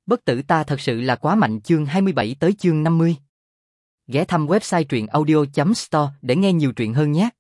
Bất tử ta thật sự là quá mạnh chương 27 tới chương 50. Ghé thăm website truyện audio.store để nghe nhiều truyện hơn nhé.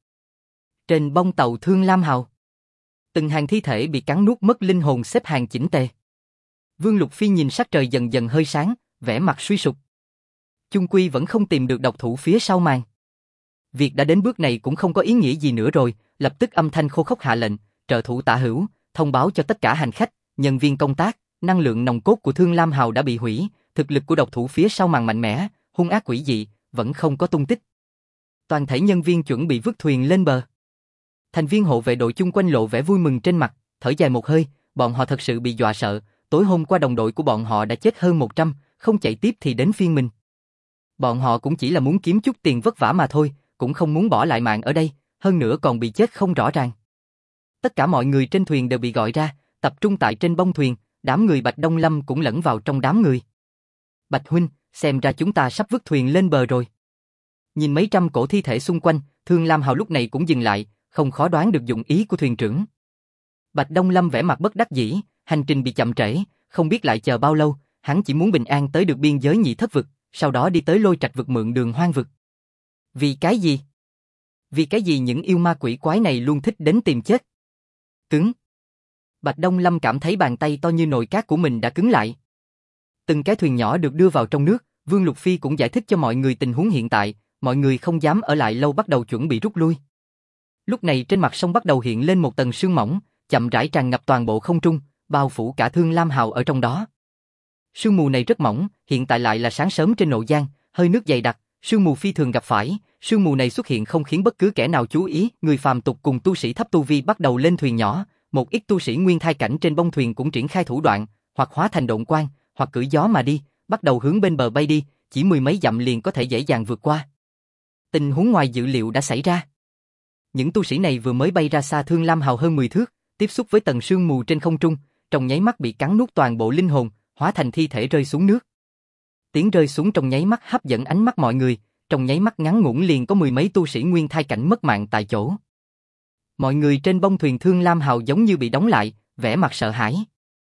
Trên bông tàu Thương Lam Hào, từng hàng thi thể bị cắn nuốt mất linh hồn xếp hàng chỉnh tề. Vương Lục Phi nhìn sắc trời dần dần hơi sáng, vẻ mặt suy sụp. Chung quy vẫn không tìm được độc thủ phía sau màn. Việc đã đến bước này cũng không có ý nghĩa gì nữa rồi, lập tức âm thanh khô khốc hạ lệnh, trợ thủ Tả Hữu, thông báo cho tất cả hành khách, nhân viên công tác, năng lượng nòng cốt của Thương Lam Hào đã bị hủy, thực lực của độc thủ phía sau màn mạnh mẽ, hung ác quỷ dị, vẫn không có tung tích. Toàn thể nhân viên chuẩn bị vứt thuyền lên bờ. Thành viên hộ vệ đội chung quanh lộ vẻ vui mừng trên mặt, thở dài một hơi, bọn họ thật sự bị dọa sợ, tối hôm qua đồng đội của bọn họ đã chết hơn 100, không chạy tiếp thì đến phiên mình. Bọn họ cũng chỉ là muốn kiếm chút tiền vất vả mà thôi, cũng không muốn bỏ lại mạng ở đây, hơn nữa còn bị chết không rõ ràng. Tất cả mọi người trên thuyền đều bị gọi ra, tập trung tại trên bông thuyền, đám người Bạch Đông Lâm cũng lẫn vào trong đám người. Bạch huynh, xem ra chúng ta sắp vứt thuyền lên bờ rồi. Nhìn mấy trăm cổ thi thể xung quanh, Thương Lam Hào lúc này cũng dừng lại, không khó đoán được dụng ý của thuyền trưởng. Bạch Đông Lâm vẻ mặt bất đắc dĩ, hành trình bị chậm trễ, không biết lại chờ bao lâu, hắn chỉ muốn bình an tới được biên giới Nhị Thất vực, sau đó đi tới Lôi Trạch vực mượn đường Hoang vực. Vì cái gì? Vì cái gì những yêu ma quỷ quái này luôn thích đến tìm chết? Cứng. Bạch Đông Lâm cảm thấy bàn tay to như nồi cát của mình đã cứng lại. Từng cái thuyền nhỏ được đưa vào trong nước, Vương Lục Phi cũng giải thích cho mọi người tình huống hiện tại, mọi người không dám ở lại lâu bắt đầu chuẩn bị rút lui. Lúc này trên mặt sông bắt đầu hiện lên một tầng sương mỏng, chậm rãi tràn ngập toàn bộ không trung, bao phủ cả Thương Lam Hào ở trong đó. Sương mù này rất mỏng, hiện tại lại là sáng sớm trên Nộ Giang, hơi nước dày đặc, sương mù phi thường gặp phải, sương mù này xuất hiện không khiến bất cứ kẻ nào chú ý, người phàm tục cùng tu sĩ thấp tu vi bắt đầu lên thuyền nhỏ, một ít tu sĩ nguyên thai cảnh trên bông thuyền cũng triển khai thủ đoạn, hoặc hóa thành độn quang, hoặc cưỡi gió mà đi, bắt đầu hướng bên bờ bay đi, chỉ mười mấy dặm liền có thể dễ dàng vượt qua. Tình huống ngoài dự liệu đã xảy ra. Những tu sĩ này vừa mới bay ra xa Thương Lam Hào hơn 10 thước, tiếp xúc với tầng sương mù trên không trung, trong nháy mắt bị cắn nuốt toàn bộ linh hồn, hóa thành thi thể rơi xuống nước. Tiếng rơi xuống trong nháy mắt hấp dẫn ánh mắt mọi người, trong nháy mắt ngắn ngủn liền có mười mấy tu sĩ nguyên thai cảnh mất mạng tại chỗ. Mọi người trên bông thuyền Thương Lam Hào giống như bị đóng lại, vẻ mặt sợ hãi.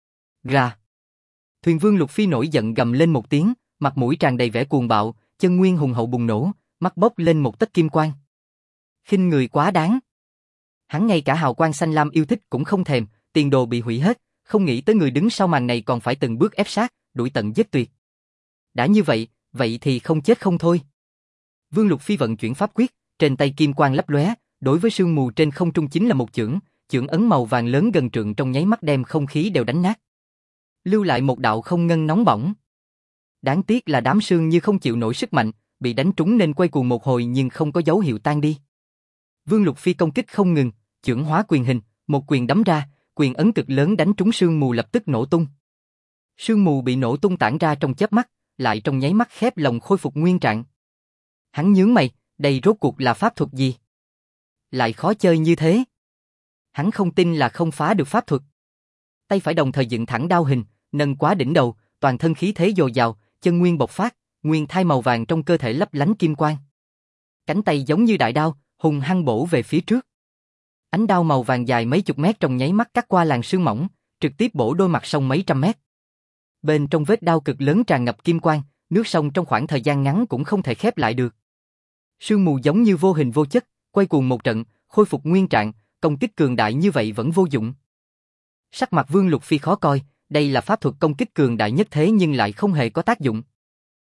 Ra. Thuyền Vương Lục Phi nổi giận gầm lên một tiếng, mặt mũi tràn đầy vẻ cuồng bạo, chân nguyên hùng hậu bùng nổ, mắt bốc lên một tấc kim quang. Khinh người quá đáng. Hắn ngay cả hào quang xanh lam yêu thích cũng không thèm, tiền đồ bị hủy hết, không nghĩ tới người đứng sau màn này còn phải từng bước ép sát, đuổi tận giết tuyệt. Đã như vậy, vậy thì không chết không thôi. Vương Lục Phi vận chuyển pháp quyết, trên tay kim quang lấp lóe, đối với sương mù trên không trung chính là một chưởng, chưởng ấn màu vàng lớn gần trượng trong nháy mắt đem không khí đều đánh nát. Lưu lại một đạo không ngân nóng bỏng. Đáng tiếc là đám sương như không chịu nổi sức mạnh, bị đánh trúng nên quay cuồng một hồi nhưng không có dấu hiệu tan đi. Vương Lục Phi công kích không ngừng, chưởng hóa quyền hình, một quyền đấm ra, quyền ấn cực lớn đánh trúng sương mù lập tức nổ tung. Sương mù bị nổ tung tản ra trong chớp mắt, lại trong nháy mắt khép lòng khôi phục nguyên trạng. Hắn nhướng mày, đây rốt cuộc là pháp thuật gì? Lại khó chơi như thế. Hắn không tin là không phá được pháp thuật. Tay phải đồng thời dựng thẳng đao hình, nâng quá đỉnh đầu, toàn thân khí thế dồi dào, chân nguyên bộc phát, nguyên thai màu vàng trong cơ thể lấp lánh kim quang. Cánh tay giống như đại đao, hùng hăng bổ về phía trước. Ánh đao màu vàng dài mấy chục mét trong nháy mắt cắt qua làn sương mỏng, trực tiếp bổ đôi mặt sông mấy trăm mét. Bên trong vết đao cực lớn tràn ngập kim quang, nước sông trong khoảng thời gian ngắn cũng không thể khép lại được. Sương mù giống như vô hình vô chất, quay cuồng một trận, khôi phục nguyên trạng, công kích cường đại như vậy vẫn vô dụng. Sắc mặt Vương Lục Phi khó coi, đây là pháp thuật công kích cường đại nhất thế nhưng lại không hề có tác dụng.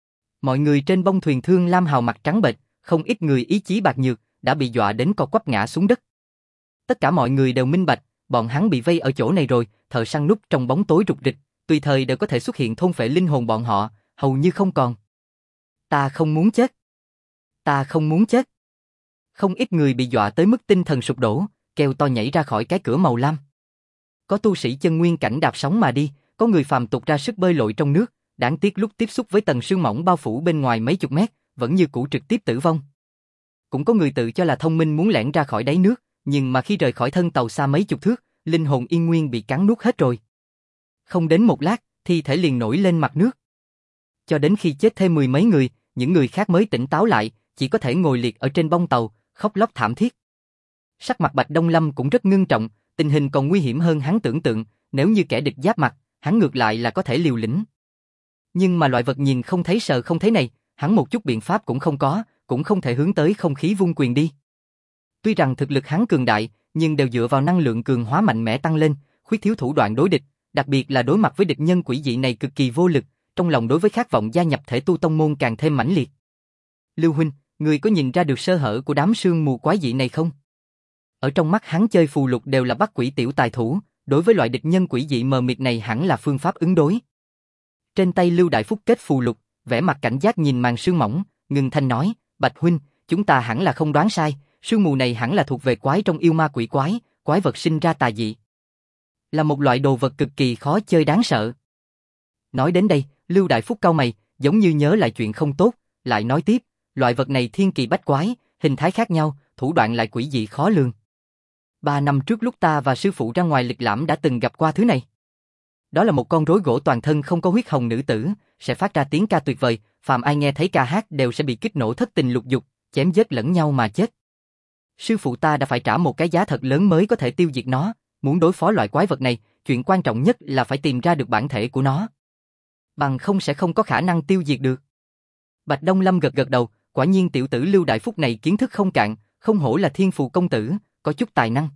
Mọi người trên bông thuyền Thương Lam Hào mặt trắng bệch, không ít người ý chí bạc nhược, đã bị dọa đến co quắp ngã xuống đất. Tất cả mọi người đều minh bạch, bọn hắn bị vây ở chỗ này rồi, thợ săn núp trong bóng tối rục rịch, tùy thời đều có thể xuất hiện thôn phệ linh hồn bọn họ, hầu như không còn. Ta không muốn chết. Ta không muốn chết. Không ít người bị dọa tới mức tinh thần sụp đổ, kêu to nhảy ra khỏi cái cửa màu lam. Có tu sĩ chân nguyên cảnh đạp sóng mà đi, có người phàm tục ra sức bơi lội trong nước, đáng tiếc lúc tiếp xúc với tầng sương mỏng bao phủ bên ngoài mấy chục mét, vẫn như cũ trực tiếp tử vong. Cũng có người tự cho là thông minh muốn lẻn ra khỏi đáy nước, nhưng mà khi rời khỏi thân tàu xa mấy chục thước, linh hồn yên nguyên bị cắn nuốt hết rồi. Không đến một lát, thi thể liền nổi lên mặt nước. Cho đến khi chết thêm mười mấy người, những người khác mới tỉnh táo lại, chỉ có thể ngồi liệt ở trên bông tàu, khóc lóc thảm thiết. Sắc mặt Bạch Đông Lâm cũng rất ngưng trọng, tình hình còn nguy hiểm hơn hắn tưởng tượng, nếu như kẻ địch giáp mặt, hắn ngược lại là có thể liều lĩnh. Nhưng mà loại vật nhìn không thấy sờ không thấy này, hắn một chút biện pháp cũng không có, cũng không thể hướng tới không khí vung quyền đi. Tuy rằng thực lực hắn cường đại, nhưng đều dựa vào năng lượng cường hóa mạnh mẽ tăng lên, khuyết thiếu thủ đoạn đối địch, đặc biệt là đối mặt với địch nhân quỷ dị này cực kỳ vô lực, trong lòng đối với khát vọng gia nhập thể tu tông môn càng thêm mãnh liệt. Lưu huynh, người có nhìn ra được sơ hở của đám sương mù quái dị này không? Ở trong mắt hắn chơi phù lục đều là bắt quỷ tiểu tài thủ, đối với loại địch nhân quỷ dị mờ mịt này hẳn là phương pháp ứng đối. Trên tay Lưu Đại Phúc kết phù lục, vẻ mặt cảnh giác nhìn màn sương mỏng, ngừng thanh nói, Bạch huynh, chúng ta hẳn là không đoán sai, sương mù này hẳn là thuộc về quái trong yêu ma quỷ quái, quái vật sinh ra tà dị. Là một loại đồ vật cực kỳ khó chơi đáng sợ. Nói đến đây, Lưu Đại Phúc cau mày, giống như nhớ lại chuyện không tốt, lại nói tiếp, loại vật này thiên kỳ bách quái, hình thái khác nhau, thủ đoạn lại quỷ dị khó lường. 3 năm trước lúc ta và sư phụ ra ngoài lịch lãm đã từng gặp qua thứ này. Đó là một con rối gỗ toàn thân không có huyết hồng nữ tử, sẽ phát ra tiếng ca tuyệt vời, phàm ai nghe thấy ca hát đều sẽ bị kích nổ thất tình lục dục, chém giết lẫn nhau mà chết. Sư phụ ta đã phải trả một cái giá thật lớn mới có thể tiêu diệt nó, muốn đối phó loại quái vật này, chuyện quan trọng nhất là phải tìm ra được bản thể của nó. Bằng không sẽ không có khả năng tiêu diệt được. Bạch Đông Lâm gật gật đầu, quả nhiên tiểu tử Lưu Đại Phúc này kiến thức không cạn, không hổ là thiên phù công tử, có chút tài năng.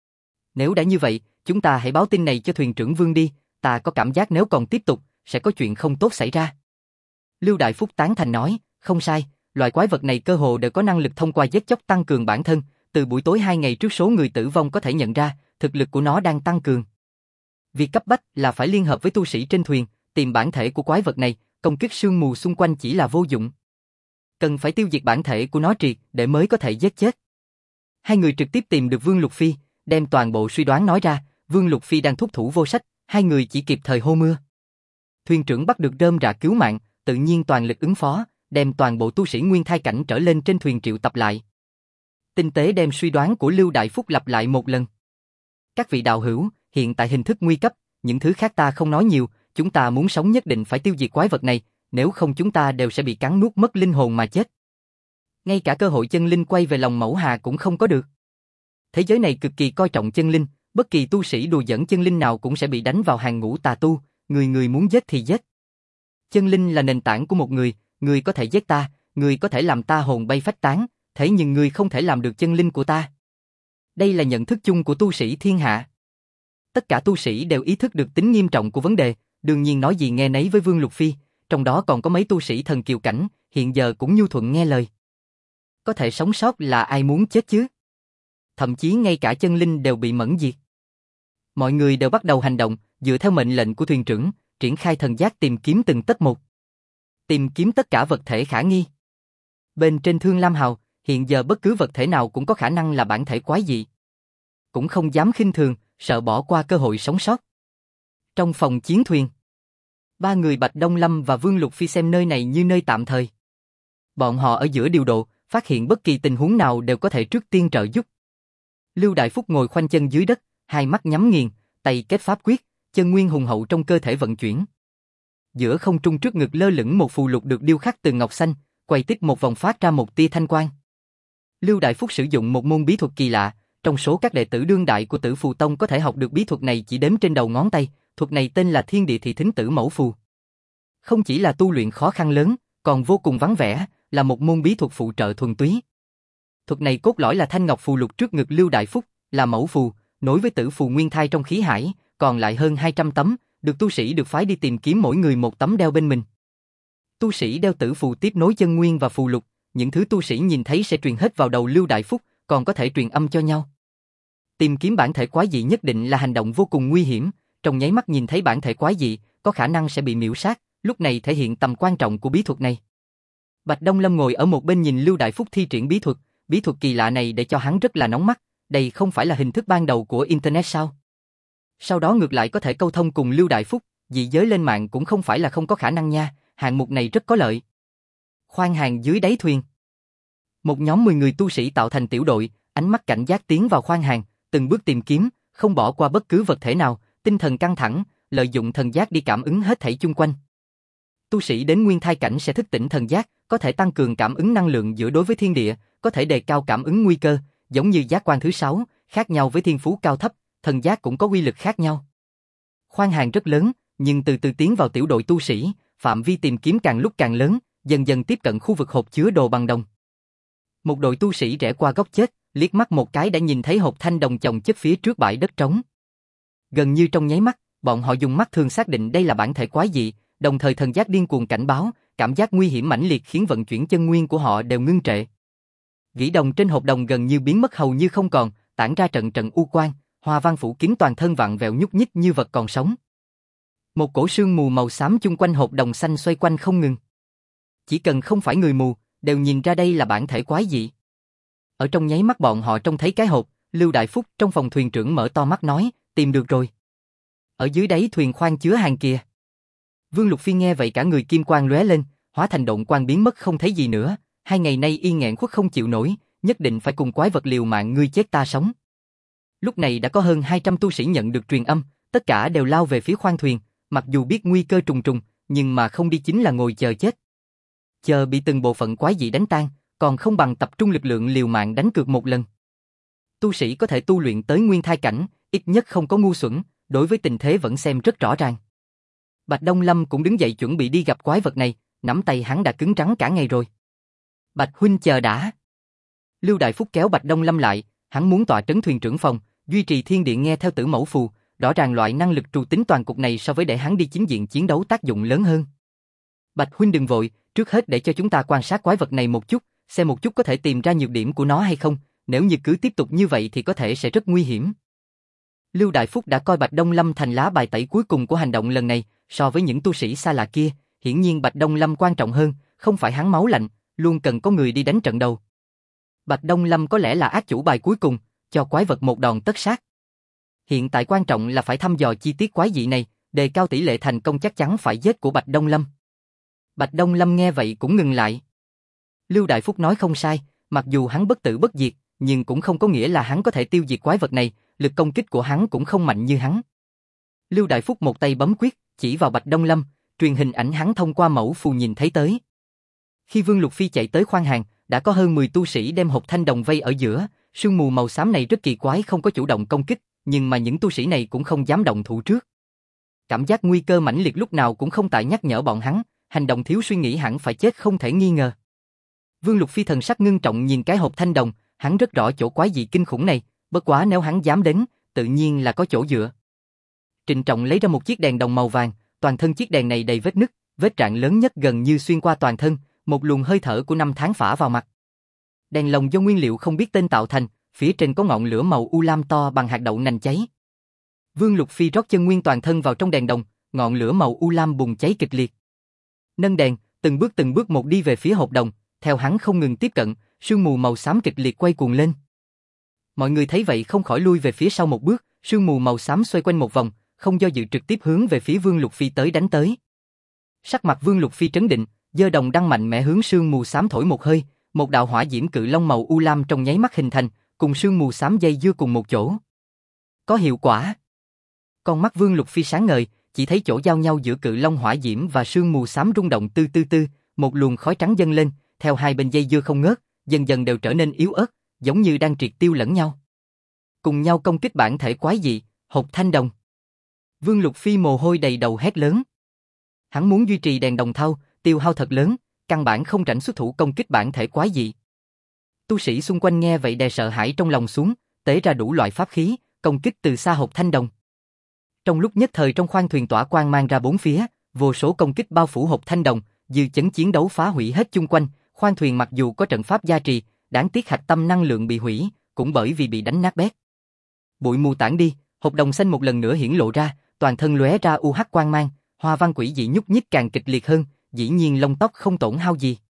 Nếu đã như vậy, chúng ta hãy báo tin này cho thuyền trưởng Vương đi, ta có cảm giác nếu còn tiếp tục, sẽ có chuyện không tốt xảy ra. Lưu Đại Phúc tán thành nói, không sai, loại quái vật này cơ hồ đều có năng lực thông qua giết chóc tăng cường bản thân, từ buổi tối 2 ngày trước số người tử vong có thể nhận ra, thực lực của nó đang tăng cường. Việc cấp bách là phải liên hợp với tu sĩ trên thuyền, tìm bản thể của quái vật này, công kích sương mù xung quanh chỉ là vô dụng. Cần phải tiêu diệt bản thể của nó triệt để mới có thể giết chết. Hai người trực tiếp tìm được Vương Lục Phi, đem toàn bộ suy đoán nói ra, Vương Lục Phi đang thúc thủ vô sách, hai người chỉ kịp thời hô mưa. Thuyền trưởng bắt được rơm rạ cứu mạng, tự nhiên toàn lực ứng phó, đem toàn bộ tu sĩ nguyên thai cảnh trở lên trên thuyền triệu tập lại. Tinh tế đem suy đoán của Lưu Đại Phúc lặp lại một lần. Các vị đạo hữu, hiện tại hình thức nguy cấp, những thứ khác ta không nói nhiều, chúng ta muốn sống nhất định phải tiêu diệt quái vật này, nếu không chúng ta đều sẽ bị cắn nuốt mất linh hồn mà chết. Ngay cả cơ hội chân linh quay về lòng mẫu hà cũng không có được. Thế giới này cực kỳ coi trọng chân linh, bất kỳ tu sĩ đùa giỡn chân linh nào cũng sẽ bị đánh vào hàng ngũ tà tu, người người muốn giết thì giết. Chân linh là nền tảng của một người có thể giết ta, người có thể làm ta hồn bay phách tán, thế nhưng người không thể làm được chân linh của ta. Đây là nhận thức chung của tu sĩ thiên hạ. Tất cả tu sĩ đều ý thức được tính nghiêm trọng của vấn đề, đương nhiên nói gì nghe nấy với Vương Lục Phi, trong đó còn có mấy tu sĩ thần kiều cảnh, hiện giờ cũng nhu thuận nghe lời. Có thể sống sót là ai muốn chết chứ? Thậm chí ngay cả chân linh đều bị mẫn diệt. Mọi người đều bắt đầu hành động, dựa theo mệnh lệnh của thuyền trưởng, triển khai thần giác tìm kiếm từng tấc một. Tìm kiếm tất cả vật thể khả nghi. Bên trên Thương Lam Hào, hiện giờ bất cứ vật thể nào cũng có khả năng là bản thể quái dị. Cũng không dám khinh thường, sợ bỏ qua cơ hội sống sót. Trong phòng chiến thuyền, 3 người Bạch Đông Lâm và Vương Lục Phi xem nơi này như nơi tạm thời. Bọn họ ở giữa điều độ, phát hiện bất kỳ tình huống nào đều có thể trước tiên trợ giúp. Lưu Đại Phúc ngồi khoanh chân dưới đất, hai mắt nhắm nghiền, tay kết pháp quyết, chân nguyên hùng hậu trong cơ thể vận chuyển. Giữa không trung trước ngực lơ lửng một phù lục được điêu khắc từ ngọc xanh, quay tít một vòng phát ra một tia thanh quang. Lưu Đại Phúc sử dụng một môn bí thuật kỳ lạ, trong số các đệ tử đương đại của Tử Phù Tông có thể học được bí thuật này chỉ đếm trên đầu ngón tay, thuật này tên là Thiên Địa Thị Thính Tử Mẫu Phù. Không chỉ là tu luyện khó khăn lớn, còn vô cùng vắng vẻ, là một môn bí thuật phụ trợ thuần túy. Thuật này cốt lõi là thanh ngọc phù lục trước ngực Lưu Đại Phúc, là mẫu phù, nối với tử phù nguyên thai trong khí hải, còn lại hơn 200 tấm, được tu sĩ được phái đi tìm kiếm mỗi người một tấm đeo bên mình. Tu sĩ đeo tử phù tiếp nối chân nguyên và phù lục, những thứ tu sĩ nhìn thấy sẽ truyền hết vào đầu Lưu Đại Phúc, còn có thể truyền âm cho nhau. Tìm kiếm bản thể quái dị nhất định là hành động vô cùng nguy hiểm, trong nháy mắt nhìn thấy bản thể quái dị, có khả năng sẽ bị miểu sát, lúc này thể hiện tầm quan trọng của bí thuật này. Bạch Đông Lâm ngồi ở một bên nhìn Lưu Đại Phúc thi triển bí thuật kỳ lạ này để cho hắn rất là nóng mắt, đây không phải là hình thức ban đầu của Internet sao? Sau đó ngược lại có thể câu thông cùng Lưu Đại Phúc, dị giới lên mạng cũng không phải là không có khả năng nha, hạng mục này rất có lợi. Khoan hàng dưới đáy thuyền. Một nhóm 10 người tu sĩ tạo thành tiểu đội, ánh mắt cảnh giác tiến vào khoan hàng, từng bước tìm kiếm, không bỏ qua bất cứ vật thể nào, tinh thần căng thẳng, lợi dụng thần giác đi cảm ứng hết thảy chung quanh. Tu sĩ đến nguyên thai cảnh sẽ thức tỉnh thần giác, có thể tăng cường cảm ứng năng lượng giữa đối với thiên địa, có thể đề cao cảm ứng nguy cơ, giống như giác quan thứ 6, khác nhau với thiên phú cao thấp, thần giác cũng có uy lực khác nhau. Khoan hàng rất lớn, nhưng từ từ tiến vào tiểu đội tu sĩ, phạm vi tìm kiếm càng lúc càng lớn, dần dần tiếp cận khu vực hộp chứa đồ bằng đồng. Một đội tu sĩ rẽ qua góc chết, liếc mắt một cái đã nhìn thấy hộp thanh đồng chồng chất phía trước bãi đất trống. Gần như trong nháy mắt, bọn họ dùng mắt thường xác định đây là bản thể quái dị, đồng thời thần giác điên cuồng cảnh báo, cảm giác nguy hiểm mãnh liệt khiến vận chuyển chân nguyên của họ đều ngưng trệ. Gỉ đồng trên hộp đồng gần như biến mất hầu như không còn, tản ra trận trận u quang, hoa văn phủ kín toàn thân vặn vẹo nhúc nhích như vật còn sống. Một cổ sương mù màu xám chung quanh hộp đồng xanh xoay quanh không ngừng. Chỉ cần không phải người mù, đều nhìn ra đây là bản thể quái dị. Ở trong nháy mắt bọn họ trông thấy cái hộp, Lưu Đại Phúc trong phòng thuyền trưởng mở to mắt nói, tìm được rồi. Ở dưới đáy thuyền khoang chứa hàng kìa. Vương Lục Phi nghe vậy cả người kim quang lóe lên, hóa thành độn quang biến mất không thấy gì nữa. 2 ngày nay y nghẹn khuất không chịu nổi, nhất định phải cùng quái vật liều mạng ngươi chết ta sống. Lúc này đã có hơn 200 tu sĩ nhận được truyền âm, tất cả đều lao về phía khoang thuyền, mặc dù biết nguy cơ trùng trùng, nhưng mà không đi chính là ngồi chờ chết. Chờ bị từng bộ phận quái dị đánh tan, còn không bằng tập trung lực lượng liều mạng đánh cược một lần. Tu sĩ có thể tu luyện tới nguyên thai cảnh, ít nhất không có ngu xuẩn, đối với tình thế vẫn xem rất rõ ràng. Bạch Đông Lâm cũng đứng dậy chuẩn bị đi gặp quái vật này, nắm tay hắn đã cứng rắn cả ngày rồi. Bạch huynh chờ đã. Lưu Đại Phúc kéo Bạch Đông Lâm lại, hắn muốn tọa trấn thuyền trưởng phòng, duy trì thiên điện nghe theo Tử Mẫu Phù, rõ ràng loại năng lực trù tính toàn cục này so với để hắn đi chính diện chiến đấu tác dụng lớn hơn. Bạch huynh đừng vội, trước hết để cho chúng ta quan sát quái vật này một chút, xem một chút có thể tìm ra nhược điểm của nó hay không, nếu như cứ tiếp tục như vậy thì có thể sẽ rất nguy hiểm. Lưu Đại Phúc đã coi Bạch Đông Lâm thành lá bài tẩy cuối cùng của hành động lần này, so với những tu sĩ xa lạ kia, hiển nhiên Bạch Đông Lâm quan trọng hơn, không phải hắn máu lạnh, luôn cần có người đi đánh trận đầu. Bạch Đông Lâm có lẽ là ác chủ bài cuối cùng, cho quái vật một đòn tất sát. Hiện tại quan trọng là phải thăm dò chi tiết quái dị này, đề cao tỷ lệ thành công chắc chắn phải giết của Bạch Đông Lâm. Bạch Đông Lâm nghe vậy cũng ngừng lại. Lưu Đại Phúc nói không sai, mặc dù hắn bất tử bất diệt, nhưng cũng không có nghĩa là hắn có thể tiêu diệt quái vật này, lực công kích của hắn cũng không mạnh như hắn. Lưu Đại Phúc một tay bấm quyết, chỉ vào Bạch Đông Lâm, truyền hình ảnh hắn thông qua mẫu phù nhìn thấy tới. Khi Vương Lục Phi chạy tới khoang hàng, đã có hơn 10 tu sĩ đem hộp thanh đồng vây ở giữa, sương mù màu xám này rất kỳ quái không có chủ động công kích, nhưng mà những tu sĩ này cũng không dám động thủ trước. Cảm giác nguy cơ mãnh liệt lúc nào cũng không tại nhắc nhở bọn hắn, hành động thiếu suy nghĩ hẳn phải chết không thể nghi ngờ. Vương Lục Phi thần sắc ngưng trọng nhìn cái hộp thanh đồng, hắn rất rõ chỗ quái dị kinh khủng này, bất quá nếu hắn dám đến, tự nhiên là có chỗ dựa. Trịnh trọng lấy ra một chiếc đèn đồng màu vàng, toàn thân chiếc đèn này đầy vết nứt, vết rạn lớn nhất gần như xuyên qua toàn thân, một luồng hơi thở của năm tháng phả vào mặt. Đèn lồng do nguyên liệu không biết tên tạo thành, phía trên có ngọn lửa màu u lam to bằng hạt đậu nành cháy. Vương Lục Phi rót chân nguyên toàn thân vào trong đèn đồng, ngọn lửa màu u lam bùng cháy kịch liệt. Nâng đèn, từng bước một đi về phía hộp đồng, theo hắn không ngừng tiếp cận, sương mù màu xám kịch liệt quay cuồng lên. Mọi người thấy vậy không khỏi lui về phía sau một bước, sương mù màu xám xoay quanh một vòng, không do dự trực tiếp hướng về phía Vương Lục Phi tới đánh tới. Sắc mặt Vương Lục Phi trấn định, giơ đồng đăng mạnh mẽ hướng sương mù xám thổi một hơi, một đạo hỏa diễm cự long màu u lam trong nháy mắt hình thành, cùng sương mù xám dây dưa cùng một chỗ. Có hiệu quả. Con mắt Vương Lục Phi sáng ngời, chỉ thấy chỗ giao nhau giữa cự long hỏa diễm và sương mù xám rung động tư tư tư, một luồng khói trắng dâng lên, theo hai bên dây dưa không ngớt, dần dần đều trở nên yếu ớt, giống như đang triệt tiêu lẫn nhau. Cùng nhau công kích bản thể quái dị, hộp thanh đồng. Vương Lục Phi mồ hôi đầy đầu hét lớn. Hắn muốn duy trì đèn đồng thau, tiêu hao thật lớn, căn bản không rảnh xuất thủ công kích bản thể quái dị. Tu sĩ xung quanh nghe vậy đè sợ hãi trong lòng xuống, tế ra đủ loại pháp khí, công kích từ xa hộp thanh đồng. Trong lúc nhất thời trong khoang thuyền tỏa quang mang ra bốn phía, vô số công kích bao phủ hộp thanh đồng, dư chấn chiến đấu phá hủy hết chung quanh, khoang thuyền mặc dù có trận pháp gia trì, đáng tiếc hạch tâm năng lượng bị hủy, cũng bởi vì bị đánh nát bét. Bụi mù tản đi, hộp đồng xanh một lần nữa hiển lộ ra, toàn thân lóe ra UH quang mang, hoa văn quỷ dị nhúc nhích càng kịch liệt hơn, dĩ nhiên lông tóc không tổn hao gì.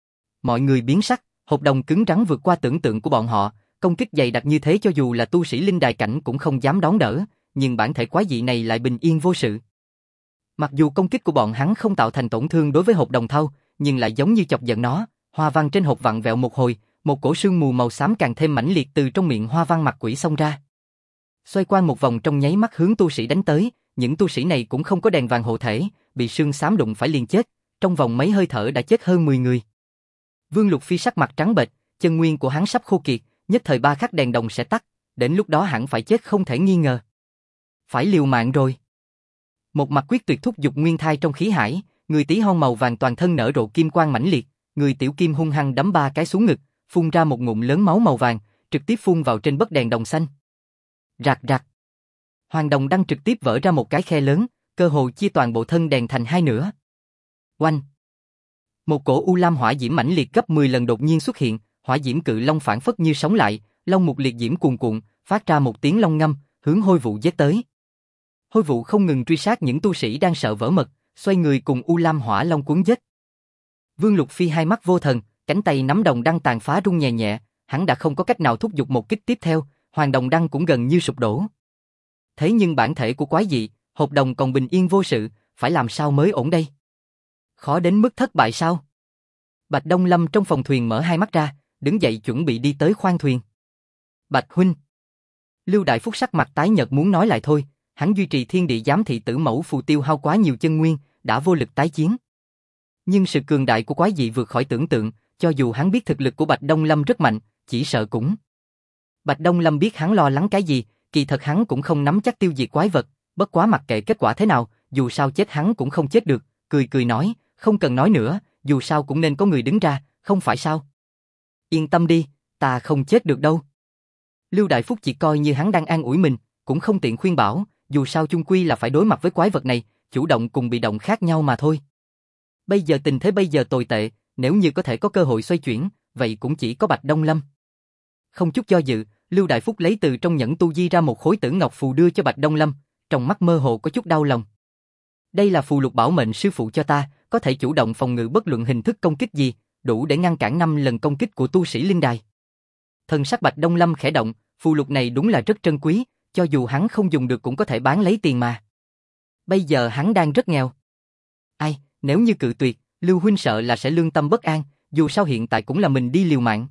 Mọi người biến sắc, hộp đồng cứng rắn vượt qua tưởng tượng của bọn họ, công kích dày đặc như thế cho dù là tu sĩ linh đài cảnh cũng không dám đón đỡ, nhưng bản thể quái dị này lại bình yên vô sự. Mặc dù công kích của bọn hắn không tạo thành tổn thương đối với hộp đồng thau, nhưng lại giống như chọc giận nó, hoa văn trên hộp vặn vẹo một hồi, một cổ sương mù màu xám càng thêm mãnh liệt từ trong miệng hoa văn mặt quỷ xông ra. Xoay quanh một vòng trong nháy mắt hướng tu sĩ đánh tới, những tu sĩ này cũng không có đèn vàng hộ thể, bị sương xám đụng phải liền chết, trong vòng mấy hơi thở đã chết hơn 10 người. Vương Lục Phi sắc mặt trắng bệch, chân nguyên của hắn sắp khô kiệt, nhất thời 3 khắc đèn đồng sẽ tắt, đến lúc đó hẳn phải chết không thể nghi ngờ. Phải liều mạng rồi. Một mặt quyết tuyệt thúc giục nguyên thai trong khí hải, người tí hon màu vàng toàn thân nở rộ kim quang mãnh liệt, người tiểu kim hung hăng đấm 3 cái xuống ngực, phun ra một ngụm lớn máu màu vàng, trực tiếp phun vào trên bất đèn đồng xanh. Rạc rạc. Hoàng đồng đăng trực tiếp vỡ ra một cái khe lớn, cơ hồ chia toàn bộ thân đèn thành hai nửa. Oanh. Một cổ u lam hỏa diễm mãnh liệt gấp 10 lần đột nhiên xuất hiện, hỏa diễm cự long phản phất như sống lại, long mục liệt diễm cuồn cuộn, phát ra một tiếng long ngâm, hướng hôi vụ giết tới. Hôi vụ không ngừng truy sát những tu sĩ đang sợ vỡ mật, xoay người cùng u lam hỏa long cuốn giết. Vương Lục Phi hai mắt vô thần, cánh tay nắm đồng đăng tàn phá rung nhẹ nhẹ, hắn đã không có cách nào thúc giục một kích tiếp theo, hoàng đồng đăng cũng gần như sụp đổ. Thế nhưng bản thể của quái dị, hộp đồng còn bình yên vô sự, phải làm sao mới ổn đây? Khó đến mức thất bại sao? Bạch Đông Lâm trong phòng thuyền mở hai mắt ra, đứng dậy chuẩn bị đi tới khoang thuyền. Bạch huynh. Lưu Đại Phúc sắc mặt tái nhợt muốn nói lại thôi, hắn duy trì thiên địa giám thị tử mẫu phù tiêu hao quá nhiều chân nguyên, đã vô lực tái chiến. Nhưng sự cường đại của quái dị vượt khỏi tưởng tượng, cho dù hắn biết thực lực của Bạch Đông Lâm rất mạnh, chỉ sợ cũng. Bạch Đông Lâm biết hắn lo lắng cái gì, kỳ thật hắn cũng không nắm chắc tiêu diệt quái vật, bất quá mặc kệ kết quả thế nào, dù sao chết hắn cũng không chết được, cười cười nói, không cần nói nữa, dù sao cũng nên có người đứng ra, không phải sao? Yên tâm đi, ta không chết được đâu. Lưu Đại Phúc chỉ coi như hắn đang an ủi mình, cũng không tiện khuyên bảo, dù sao chung quy là phải đối mặt với quái vật này, chủ động cùng bị động khác nhau mà thôi. Bây giờ tình thế bây giờ tồi tệ, nếu như có thể có cơ hội xoay chuyển, vậy cũng chỉ có Bạch Đông Lâm. Không chút do dự, Lưu Đại Phúc lấy từ trong nhẫn tu di ra một khối tử ngọc phù đưa cho Bạch Đông Lâm, trong mắt mơ hồ có chút đau lòng. Đây là phù lục bảo mệnh sư phụ cho ta, có thể chủ động phòng ngự bất luận hình thức công kích gì, đủ để ngăn cản 5 lần công kích của tu sĩ linh đài. Thần sắc Bạch Đông Lâm khẽ động, phù lục này đúng là rất trân quý, cho dù hắn không dùng được cũng có thể bán lấy tiền mà. Bây giờ hắn đang rất nghèo. Ai, nếu như cự tuyệt, Lưu huynh sợ là sẽ lương tâm bất an, dù sao hiện tại cũng là mình đi liều mạng.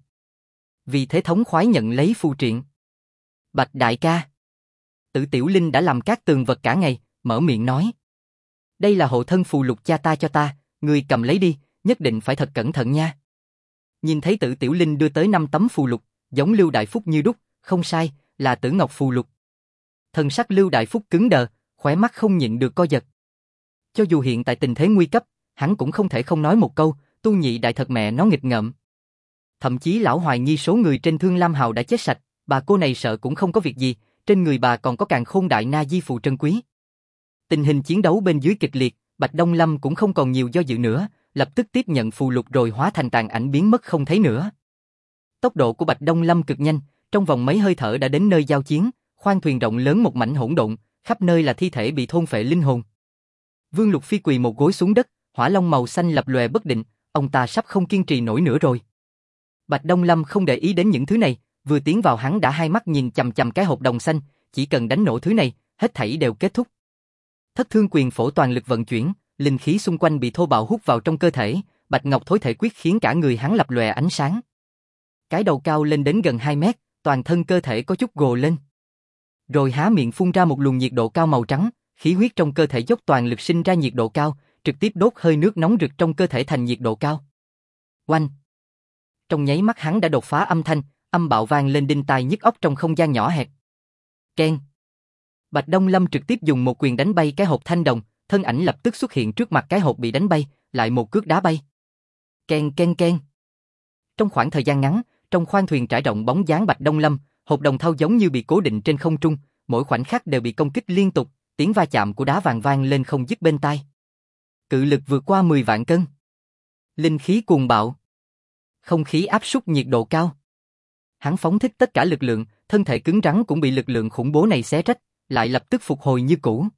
Vì thế thống khoái nhận lấy phù triện. Bạch đại ca. Tử Tiểu Linh đã làm các tường vật cả ngày, mở miệng nói. Đây là hộ thân phù lục cha ta cho ta, người cầm lấy đi, nhất định phải thật cẩn thận nha. Nhìn thấy Tử Tiểu Linh đưa tới 5 tấm phù lục, giống Lưu Đại Phúc như đúc, không sai, là Tử Ngọc phù lục. Thần sắc Lưu Đại Phúc cứng đờ, khóe mắt không nhịn được co giật. Cho dù hiện tại tình thế nguy cấp, hắn cũng không thể không nói một câu, tu nhị đại thật mẹ nó nghịch ngợm. Thậm chí lão hoài nghi số người trên Thương Lam Hào đã chết sạch, bà cô này sợ cũng không có việc gì, trên người bà còn có càn khôn đại na di phù trân quý. Tình hình chiến đấu bên dưới kịch liệt, Bạch Đông Lâm cũng không còn nhiều do dự nữa, lập tức tiếp nhận phù lục rồi hóa thành tàn ảnh biến mất không thấy nữa. Tốc độ của Bạch Đông Lâm cực nhanh, trong vòng mấy hơi thở đã đến nơi giao chiến, khoang thuyền rộng lớn một mảnh hỗn độn, khắp nơi là thi thể bị thôn phệ linh hồn. Vương Lục Phi quỳ một gối xuống đất, hỏa long màu xanh lập lòe bất định, ông ta sắp không kiên trì nổi nữa rồi. Bạch Đông Lâm không để ý đến những thứ này, vừa tiến vào hắn đã hai mắt nhìn chằm chằm cái hộp đồng xanh, chỉ cần đánh nổ thứ này, hết thảy đều kết thúc. Thất Thương Quyền Phổ toàn lực vận chuyển, linh khí xung quanh bị thô bạo hút vào trong cơ thể, Bạch Ngọc Thối Thể Quyết khiến cả người hắn lập lòe ánh sáng. Cái đầu cao lên đến gần 2 mét, toàn thân cơ thể có chút gồ lên. Rồi há miệng phun ra một luồng nhiệt độ cao màu trắng, khí huyết trong cơ thể dốc toàn lực sinh ra nhiệt độ cao, trực tiếp đốt hơi nước nóng rực trong cơ thể thành nhiệt độ cao. Oanh! Trong nháy mắt hắn đã đột phá âm thanh, âm bạo vang lên đinh tai nhức óc trong không gian nhỏ hẹp. Keng! Bạch Đông Lâm trực tiếp dùng một quyền đánh bay cái hộp thanh đồng, thân ảnh lập tức xuất hiện trước mặt cái hộp bị đánh bay, lại một cước đá bay. Keng keng keng! Trong khoảng thời gian ngắn, trong khoang thuyền trải rộng bóng dáng Bạch Đông Lâm, hộp đồng thau giống như bị cố định trên không trung, mỗi khoảnh khắc đều bị công kích liên tục, tiếng va chạm của đá vàng vang lên không dứt bên tai. Cự lực vượt qua 10 vạn cân. Linh khí cuồng bạo. Không khí áp suất nhiệt độ cao. Hắn phóng thích tất cả lực lượng, thân thể cứng rắn cũng bị lực lượng khủng bố này xé rách, lại lập tức phục hồi như cũ.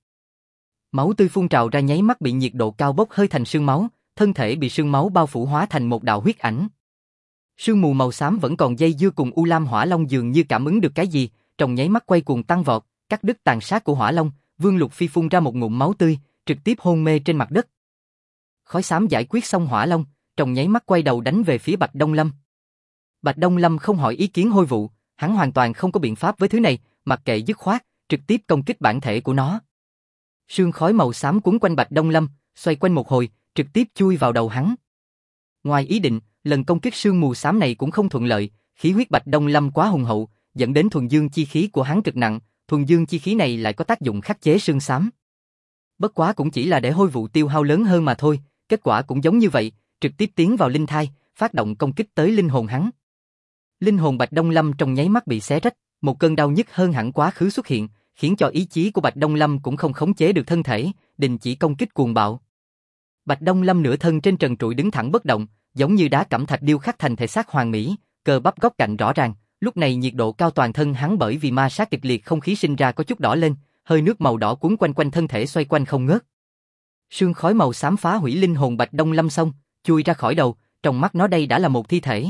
Máu tươi phun trào ra nháy mắt bị nhiệt độ cao bốc hơi thành sương máu, thân thể bị sương máu bao phủ hóa thành một đạo huyết ảnh. Sương mù màu xám vẫn còn dây dưa cùng U Lam Hỏa Long dường như cảm ứng được cái gì, trong nháy mắt quay cuồng tăng vọt, cắt đứt tàn sát của Hỏa Long, Vương Lục Phi phun ra một ngụm máu tươi, trực tiếp hôn mê trên mặt đất. Khói xám giải quyết xong Hỏa Long, trong nháy mắt quay đầu đánh về phía Bạch Đông Lâm. Bạch Đông Lâm không hỏi ý kiến Hôi Vụ, hắn hoàn toàn không có biện pháp với thứ này, mặc kệ dứt khoát, trực tiếp công kích bản thể của nó. Sương khói màu xám cuốn quanh Bạch Đông Lâm, xoay quanh một hồi, trực tiếp chui vào đầu hắn. Ngoài ý định, lần công kích sương mù xám này cũng không thuận lợi, khí huyết Bạch Đông Lâm quá hùng hậu, dẫn đến thuần dương chi khí của hắn cực nặng, thuần dương chi khí này lại có tác dụng khắc chế sương xám. Bất quá cũng chỉ là để Hôi Vụ tiêu hao lớn hơn mà thôi, kết quả cũng giống như vậy, trực tiếp tiến vào linh thai, phát động công kích tới linh hồn hắn. Linh hồn Bạch Đông Lâm trong nháy mắt bị xé rách, một cơn đau nhức hơn hẳn quá khứ xuất hiện, khiến cho ý chí của Bạch Đông Lâm cũng không khống chế được thân thể, đình chỉ công kích cuồng bạo. Bạch Đông Lâm nửa thân trên trần trụi đứng thẳng bất động, giống như đá cẩm thạch điêu khắc thành thể xác hoàn mỹ, cơ bắp góc cạnh rõ ràng, lúc này nhiệt độ cao toàn thân hắn bởi vì ma sát kịch liệt không khí sinh ra có chút đỏ lên, hơi nước màu đỏ cuốn quanh quanh thân thể xoay quanh không ngớt. Sương khói màu xám phá hủy linh hồn Bạch Đông Lâm xong, chui ra khỏi đầu, trong mắt nó đây đã là một thi thể.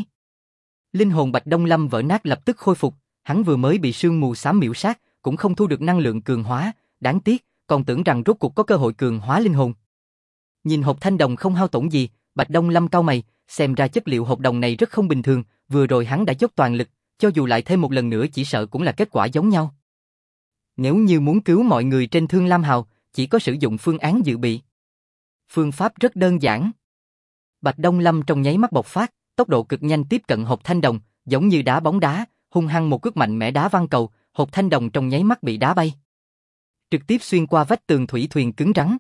Linh hồn Bạch Đông Lâm vỡ nát lập tức khôi phục, hắn vừa mới bị sương mù xám miểu sát, cũng không thu được năng lượng cường hóa, đáng tiếc, còn tưởng rằng rốt cuộc có cơ hội cường hóa linh hồn. Nhìn hộp thanh đồng không hao tổn gì, Bạch Đông Lâm cau mày, xem ra chất liệu hộp đồng này rất không bình thường, vừa rồi hắn đã dốc toàn lực, cho dù lại thêm một lần nữa chỉ sợ cũng là kết quả giống nhau. Nếu như muốn cứu mọi người trên Thương Lam Hào, chỉ có sử dụng phương án dự bị. Phương pháp rất đơn giản. Bạch Đông Lâm trong nháy mắt bộc phát, tốc độ cực nhanh tiếp cận hộp thanh đồng, giống như đá bóng đá, hung hăng một cước mạnh mẽ đá văng cầu, hộp thanh đồng trong nháy mắt bị đá bay. Trực tiếp xuyên qua vách tường thủy thuyền cứng rắn.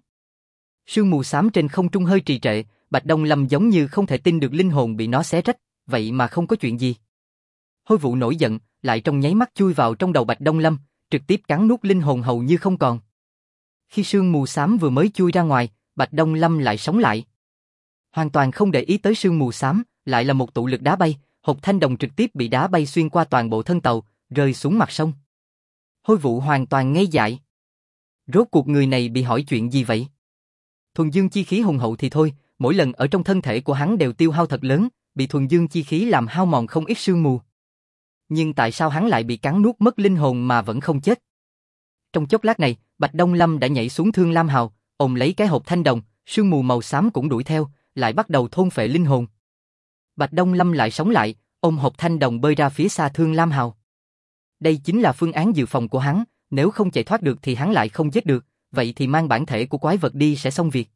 Sương mù xám trên không trung hơi trì trệ, Bạch Đông Lâm giống như không thể tin được linh hồn bị nó xé rách, vậy mà không có chuyện gì. Hôi vụ nổi giận, lại trong nháy mắt chui vào trong đầu Bạch Đông Lâm, trực tiếp cắn nuốt linh hồn hầu như không còn. Khi sương mù xám vừa mới chui ra ngoài, Bạch Đông Lâm lại sống lại. Hoàn toàn không để ý tới sương mù xám, lại là một tụ lực đá bay, hộp thanh đồng trực tiếp bị đá bay xuyên qua toàn bộ thân tàu, rơi xuống mặt sông. Hôi vụ hoàn toàn ngây dại. Rốt cuộc người này bị hỏi chuyện gì vậy? Thuần dương chi khí hùng hậu thì thôi, mỗi lần ở trong thân thể của hắn đều tiêu hao thật lớn, bị thuần dương chi khí làm hao mòn không ít sương mù. Nhưng tại sao hắn lại bị cắn nuốt mất linh hồn mà vẫn không chết? Trong chốc lát này, Bạch Đông Lâm đã nhảy xuống Thương Lam Hào, ôm lấy cái hộp thanh đồng, sương mù màu xám cũng đuổi theo, lại bắt đầu thôn phệ linh hồn. Bạch Đông Lâm lại sống lại, ôm hộp thanh đồng bơi ra phía xa Thương Lam Hào. Đây chính là phương án dự phòng của hắn, nếu không chạy thoát được thì hắn lại không giết được, vậy thì mang bản thể của quái vật đi sẽ xong việc.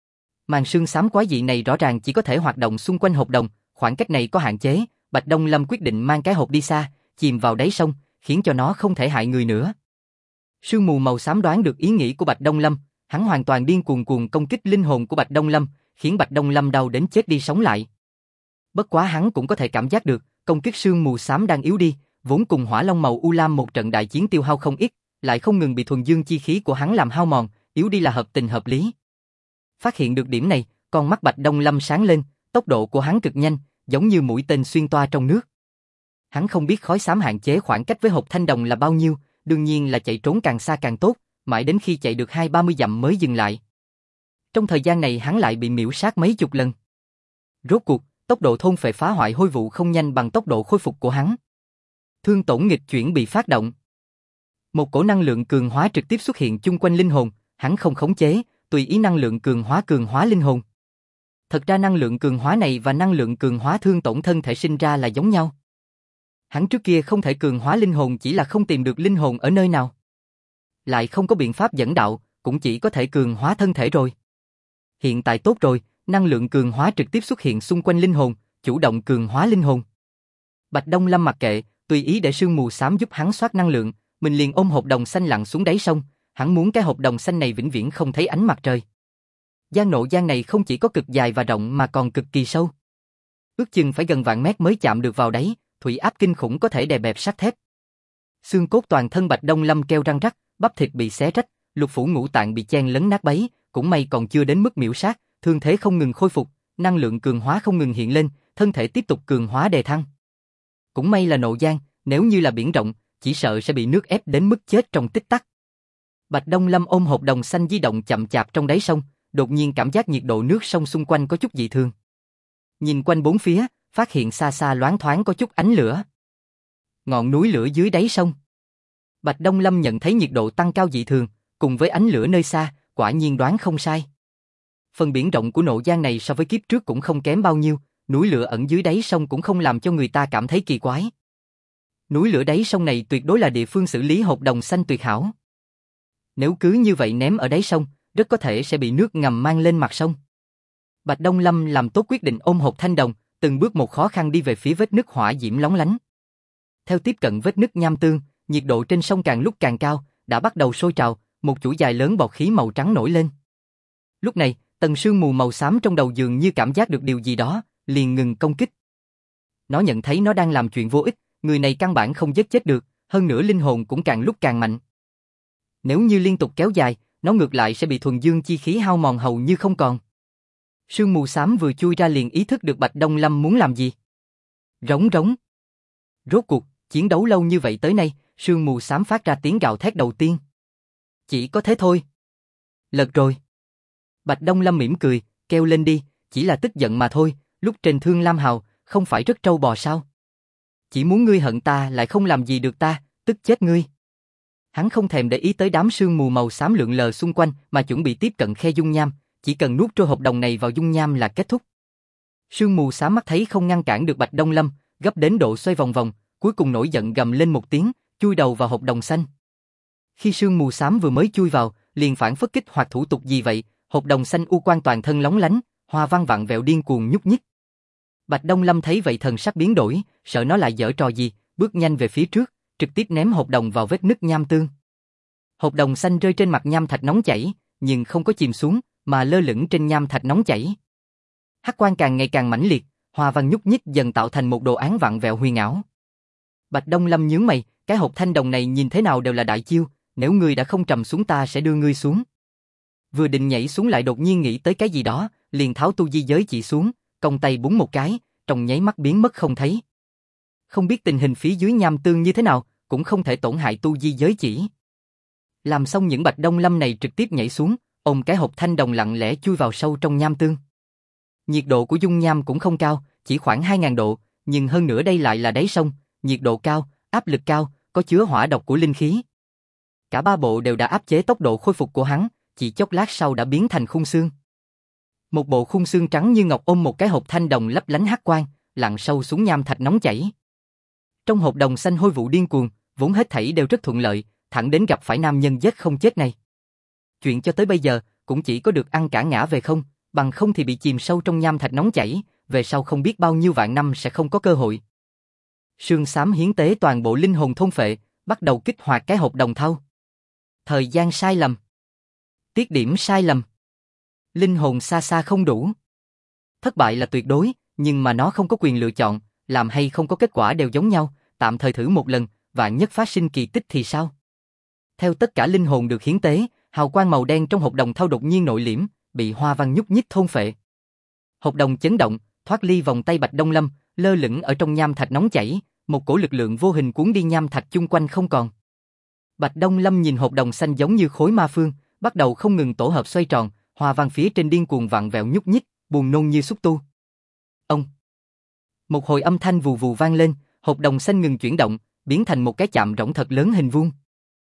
Màn sương xám quái dị này rõ ràng chỉ có thể hoạt động xung quanh hộp đồng, khoảng cách này có hạn chế, Bạch Đông Lâm quyết định mang cái hộp đi xa, chìm vào đáy sông, khiến cho nó không thể hại người nữa. Sương mù màu xám đoán được ý nghĩ của Bạch Đông Lâm, hắn hoàn toàn điên cuồng công kích linh hồn của Bạch Đông Lâm, khiến Bạch Đông Lâm đau đến chết đi sống lại. Bất quá hắn cũng có thể cảm giác được, công kích sương mù xám đang yếu đi, vốn cùng Hỏa Long màu u lam một trận đại chiến tiêu hao không ít, lại không ngừng bị thuần dương chi khí của hắn làm hao mòn, yếu đi là hợp tình hợp lý. Phát hiện được điểm này, con mắt Bạch Đông Lâm sáng lên, tốc độ của hắn cực nhanh, giống như mũi tên xuyên toa trong nước. Hắn không biết khói xám hạn chế khoảng cách với hộp thanh đồng là bao nhiêu, đương nhiên là chạy trốn càng xa càng tốt, mãi đến khi chạy được 20-30 dặm mới dừng lại. Trong thời gian này hắn lại bị miểu sát mấy chục lần. Rốt cuộc, tốc độ thôn phệ phá hoại hôi vụ không nhanh bằng tốc độ khôi phục của hắn. Thương tổn nghịch chuyển bị phát động. Một cổ năng lượng cường hóa trực tiếp xuất hiện chung quanh linh hồn, hắn không khống chế, tùy ý năng lượng cường hóa linh hồn. Thật ra năng lượng cường hóa này và năng lượng cường hóa thương tổn thân thể sinh ra là giống nhau. Hắn trước kia không thể cường hóa linh hồn chỉ là không tìm được linh hồn ở nơi nào. Lại không có biện pháp dẫn đạo, cũng chỉ có thể cường hóa thân thể rồi. Hiện tại tốt rồi, năng lượng cường hóa trực tiếp xuất hiện xung quanh linh hồn, chủ động cường hóa linh hồn. Bạch Đông Lâm mặc kệ, tùy ý để sương mù xám giúp hắn soát năng lượng, mình liền ôm hộp đồng xanh lặn xuống đáy sông, hắn muốn cái hộp đồng xanh này vĩnh viễn không thấy ánh mặt trời. Giang Nộ Giang này không chỉ có cực dài và rộng mà còn cực kỳ sâu. Ước chừng phải gần vạn mét mới chạm được vào đáy, thủy áp kinh khủng có thể đè bẹp sắt thép. Xương cốt toàn thân Bạch Đông Lâm kêu răng rắc, bắp thịt bị xé rách, lục phủ ngũ tạng bị chen lấn nát bấy, cũng may còn chưa đến mức miểu sát, thương thế không ngừng khôi phục, năng lượng cường hóa không ngừng hiện lên, thân thể tiếp tục cường hóa đề thăng. Cũng may là Nộ Giang, nếu như là biển rộng, chỉ sợ sẽ bị nước ép đến mức chết trong tích tắc. Bạch Đông Lâm ôm hộp đồng xanh di động chậm chạp trong đáy sông, đột nhiên cảm giác nhiệt độ nước sông xung quanh có chút dị thường. Nhìn quanh bốn phía, phát hiện xa xa loáng thoáng có chút ánh lửa. Ngọn núi lửa dưới đáy sông. Bạch Đông Lâm nhận thấy nhiệt độ tăng cao dị thường, cùng với ánh lửa nơi xa, quả nhiên đoán không sai. Phần biển rộng của Nộ Giang này so với kiếp trước cũng không kém bao nhiêu, núi lửa ẩn dưới đáy sông cũng không làm cho người ta cảm thấy kỳ quái. Núi lửa đáy sông này tuyệt đối là địa phương xử lý hộp đồng xanh tuyệt hảo. Nếu cứ như vậy ném ở đáy sông, rất có thể sẽ bị nước ngầm mang lên mặt sông. Bạch Đông Lâm làm tốt quyết định ôm hộp thanh đồng, từng bước một khó khăn đi về phía vết nứt hỏa diễm lóng lánh. Theo tiếp cận vết nứt nham tương, nhiệt độ trên sông càng lúc càng cao, đã bắt đầu sôi trào, một chuỗi dài lớn bọt khí màu trắng nổi lên. Lúc này, Tầng sương mù màu xám trong đầu dường như cảm giác được điều gì đó, liền ngừng công kích. Nó nhận thấy nó đang làm chuyện vô ích, người này căn bản không giết chết được, hơn nữa linh hồn cũng càng lúc càng mạnh. Nếu như liên tục kéo dài, nó ngược lại sẽ bị thuần dương chi khí hao mòn hầu như không còn. Sương mù xám vừa chui ra liền ý thức được Bạch Đông Lâm muốn làm gì. Rống rống. Rốt cuộc, chiến đấu lâu như vậy tới nay, sương mù xám phát ra tiếng gào thét đầu tiên. Chỉ có thế thôi. Lật rồi. Bạch Đông Lâm mỉm cười, kêu lên đi, chỉ là tức giận mà thôi, lúc trên Thương Lam Hào, không phải rất trâu bò sao? Chỉ muốn ngươi hận ta lại không làm gì được ta, tức chết ngươi. Hắn không thèm để ý tới đám sương mù màu xám lượn lờ xung quanh mà chuẩn bị tiếp cận khe dung nham, chỉ cần nuốt trôi hộp đồng này vào dung nham là kết thúc. Sương mù xám mắt thấy không ngăn cản được Bạch Đông Lâm, gấp đến độ xoay vòng vòng, cuối cùng nổi giận gầm lên một tiếng, chui đầu vào hộp đồng xanh. Khi sương mù xám vừa mới chui vào, liền phản phất kích hoạt thủ tục gì vậy, hộp đồng xanh u quang toàn thân lóng lánh, hoa văn vặn vẹo điên cuồng nhúc nhích. Bạch Đông Lâm thấy vậy thần sắc biến đổi, sợ nó lại giở trò gì, bước nhanh về phía trước, trực tiếp ném hộp đồng vào vết nứt nham tương. Hộp đồng xanh rơi trên mặt nham thạch nóng chảy, nhưng không có chìm xuống, mà lơ lửng trên nham thạch nóng chảy. Hắc quang càng ngày càng mãnh liệt, hoa văn nhúc nhích dần tạo thành một đồ án vặn vẹo huyền ảo. Bạch Đông Lâm nhướng mày, cái hộp thanh đồng này nhìn thế nào đều là đại chiêu, nếu ngươi đã không trầm xuống ta sẽ đưa ngươi xuống. Vừa định nhảy xuống lại đột nhiên nghĩ tới cái gì đó, liền tháo tu di giới chỉ xuống, cong tay búng một cái, trong nháy mắt biến mất không thấy. Không biết tình hình phía dưới nham tương như thế nào, cũng không thể tổn hại tu di giới chỉ. Làm xong những Bạch Đông Lâm này trực tiếp nhảy xuống, ôm cái hộp thanh đồng lặng lẽ chui vào sâu trong nham tương. Nhiệt độ của dung nham cũng không cao, chỉ khoảng 2000 độ, nhưng hơn nữa đây lại là đáy sông, nhiệt độ cao, áp lực cao, có chứa hỏa độc của linh khí. Cả ba bộ đều đã áp chế tốc độ khôi phục của hắn, chỉ chốc lát sau đã biến thành khung xương. Một bộ khung xương trắng như ngọc ôm một cái hộp thanh đồng lấp lánh hắc quang, lặn sâu xuống nham thạch nóng chảy. Trong hộp đồng xanh hôi vụ điên cuồng, vốn hết thảy đều rất thuận lợi, thẳng đến gặp phải nam nhân giết không chết này. Chuyện cho tới bây giờ, cũng chỉ có được ăn cả ngã về không, bằng không thì bị chìm sâu trong nham thạch nóng chảy, về sau không biết bao nhiêu vạn năm sẽ không có cơ hội. Sương xám hiến tế toàn bộ linh hồn thôn phệ, bắt đầu kích hoạt cái hộp đồng thau. Thời gian sai lầm. Tiết điểm sai lầm. Linh hồn xa xa không đủ. Thất bại là tuyệt đối, nhưng mà nó không có quyền lựa chọn, làm hay không có kết quả đều giống nhau, tạm thời thử một lần, vạn nhất phát sinh kỳ tích thì sao? Theo tất cả linh hồn được hiến tế, hào quang màu đen trong hộp đồng thau đột nhiên nội liễm, bị hoa văn nhúc nhích thôn phệ. Hộp đồng chấn động, thoát ly vòng tay Bạch Đông Lâm, lơ lửng ở trong nham thạch nóng chảy, một cổ lực lượng vô hình cuốn đi nham thạch chung quanh không còn. Bạch Đông Lâm nhìn hộp đồng xanh giống như khối ma phương, bắt đầu không ngừng tổ hợp xoay tròn, hoa văn phía trên điên cuồng vặn vẹo nhúc nhích, buồn nôn như xúc tu. Ông. Một hồi âm thanh vù vù vang lên, hộp đồng xanh ngừng chuyển động, biến thành một cái chạm rỗng thật lớn hình vuông.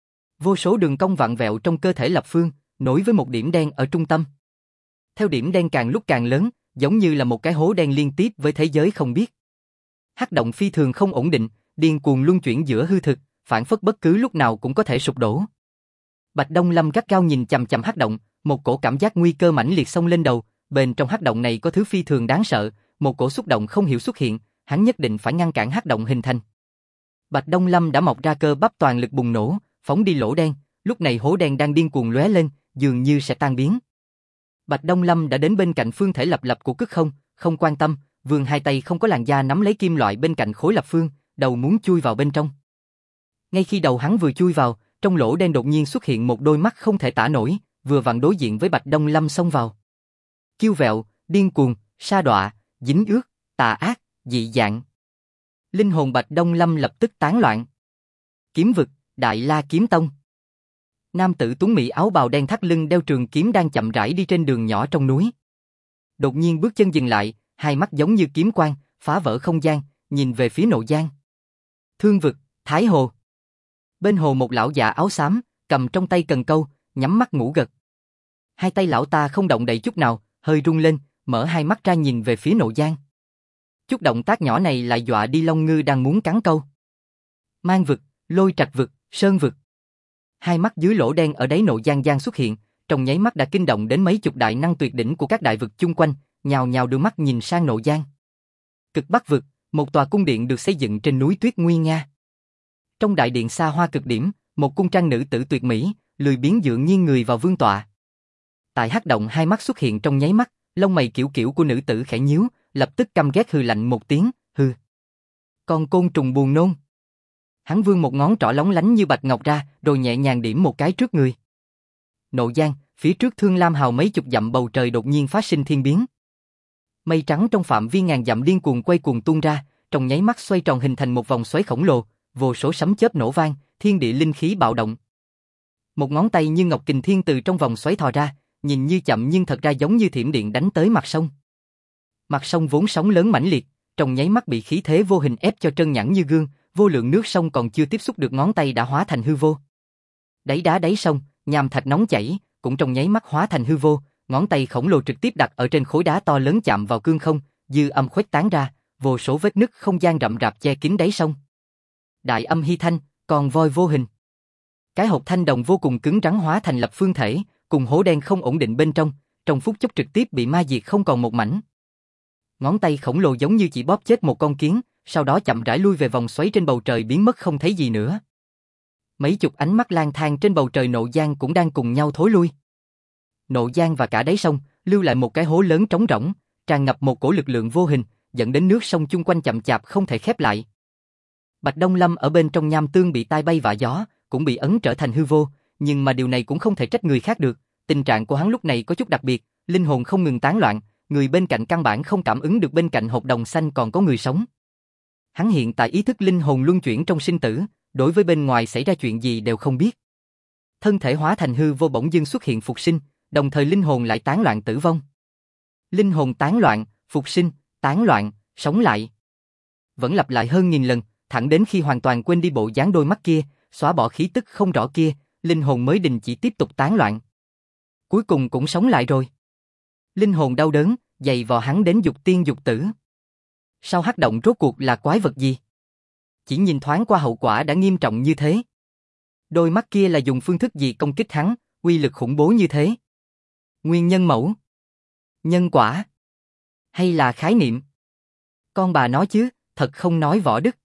Vô số đường cong vặn vẹo trong cơ thể lập phương, nối với một điểm đen ở trung tâm. Theo điểm đen càng lúc càng lớn, giống như là một cái hố đen liên tiếp với thế giới không biết. Hắc động phi thường không ổn định, điên cuồng luân chuyển giữa hư thực, phản phất bất cứ lúc nào cũng có thể sụp đổ. Bạch Đông Lâm gắt gao nhìn chằm chằm hắc động, một cổ cảm giác nguy cơ mãnh liệt xông lên đầu, bên trong hắc động này có thứ phi thường đáng sợ, một cổ xúc động không hiểu xuất hiện, hắn nhất định phải ngăn cản hắc động hình thành. Bạch Đông Lâm đã mọc ra cơ bắp toàn lực bùng nổ, phóng đi lỗ đen, lúc này hố đen đang điên cuồng lóe lên, dường như sẽ tan biến. Bạch Đông Lâm đã đến bên cạnh phương thể lập lập của cức không, không quan tâm, vươn hai tay không có làn da nắm lấy kim loại bên cạnh khối lập phương, đầu muốn chui vào bên trong. Ngay khi đầu hắn vừa chui vào, trong lỗ đen đột nhiên xuất hiện một đôi mắt không thể tả nổi, vừa vặn đối diện với Bạch Đông Lâm xông vào. Kiêu vẹo, điên cuồng, sa đọa, dính ướt, tà ác, dị dạng. Linh hồn Bạch Đông Lâm lập tức tán loạn. Kiếm vực, Đại La Kiếm Tông. Nam tử tuấn mỹ áo bào đen thắt lưng đeo trường kiếm đang chậm rãi đi trên đường nhỏ trong núi. Đột nhiên bước chân dừng lại, hai mắt giống như kiếm quang, phá vỡ không gian, nhìn về phía Nộ Giang. Thương vực, Thái Hồ. Bên hồ một lão già áo xám, cầm trong tay cần câu, nhắm mắt ngủ gật. Hai tay lão ta không động đậy chút nào, hơi rung lên, mở hai mắt ra nhìn về phía Nộ Giang. Chút động tác nhỏ này lại dọa đi Long Ngư đang muốn cắn câu. Mang vực, Lôi Trạch vực, Sơn vực. Hai mắt dưới lỗ đen ở đáy Nộ Giang xuất hiện, trong nháy mắt đã kinh động đến mấy chục đại năng tuyệt đỉnh của các đại vực chung quanh, nhào nhào đưa mắt nhìn sang Nộ Giang. Cực Bắc vực, một tòa cung điện được xây dựng trên núi tuyết nguy nga. Trong đại điện xa hoa cực điểm, một cung trang nữ tử tuyệt mỹ, lười biếng dựa nghiêng người vào vương tọa. Tại hắc động hai mắt xuất hiện trong nháy mắt, lông mày kiểu kiểu của nữ tử khẽ nhíu, lập tức căm ghét hừ lạnh một tiếng, hừ. Con côn trùng buồn nôn. Hắn vươn một ngón trỏ lóng lánh như bạch ngọc ra, rồi nhẹ nhàng điểm một cái trước người. Nộ giang, phía trước Thương Lam Hào mấy chục dặm bầu trời đột nhiên phát sinh thiên biến. Mây trắng trong phạm vi ngàn dặm điên cuồng quay cuồng tuôn ra, trong nháy mắt xoay tròn hình thành một vòng xoáy khổng lồ, vô số sấm chớp nổ vang, thiên địa linh khí bạo động. Một ngón tay như ngọc kình thiên từ trong vòng xoáy thò ra, nhìn như chậm nhưng thật ra giống như thiểm điện đánh tới mặt sông. Mặt sông vốn sóng lớn mãnh liệt, trong nháy mắt bị khí thế vô hình ép cho trơn nhẵn như gương, vô lượng nước sông còn chưa tiếp xúc được ngón tay đã hóa thành hư vô. Đáy đá đáy sông, nham thạch nóng chảy, cũng trong nháy mắt hóa thành hư vô, ngón tay khổng lồ trực tiếp đặt ở trên khối đá to lớn chạm vào cương không, dư âm khuếch tán ra, vô số vết nứt không gian rậm rạp che kín đáy sông. Đại âm hy thanh, còn voi vô hình. Cái hộp thanh đồng vô cùng cứng rắn hóa thành lập phương thể, cùng hố đen không ổn định bên trong phút chốc trực tiếp bị ma diệt không còn một mảnh. Ngón tay khổng lồ giống như chỉ bóp chết một con kiến, sau đó chậm rãi lui về vòng xoáy trên bầu trời biến mất không thấy gì nữa. Mấy chục ánh mắt lang thang trên bầu trời Nộ Giang cũng đang cùng nhau thối lui. Nộ Giang và cả đáy sông lưu lại một cái hố lớn trống rỗng, tràn ngập một cổ lực lượng vô hình, dẫn đến nước sông chung quanh chậm chạp không thể khép lại. Bạch Đông Lâm ở bên trong nham tương bị tai bay vạ gió, cũng bị ấn trở thành hư vô, nhưng mà điều này cũng không thể trách người khác được, tình trạng của hắn lúc này có chút đặc biệt, linh hồn không ngừng tán loạn, người bên cạnh căn bản không cảm ứng được bên cạnh hộp đồng xanh còn có người sống. Hắn hiện tại ý thức linh hồn luân chuyển trong sinh tử, đối với bên ngoài xảy ra chuyện gì đều không biết. Thân thể hóa thành hư vô bỗng dưng xuất hiện phục sinh, đồng thời linh hồn lại tán loạn tử vong. Linh hồn tán loạn, phục sinh, tán loạn, sống lại. Vẫn lặp lại hơn nghìn lần, thẳng đến khi hoàn toàn quên đi bộ dáng đôi mắt kia, xóa bỏ khí tức không rõ kia, linh hồn mới đình chỉ tiếp tục tán loạn. Cuối cùng cũng sống lại rồi. Linh hồn đau đớn, dày vò hắn đến dục tiên dục tử. Sau hắc động rốt cuộc là quái vật gì? Chỉ nhìn thoáng qua hậu quả đã nghiêm trọng như thế. Đôi mắt kia là dùng phương thức gì công kích hắn, uy lực khủng bố như thế? Nguyên nhân mẫu? Nhân quả? Hay là khái niệm? Con bà nói chứ, thật không nói võ đức.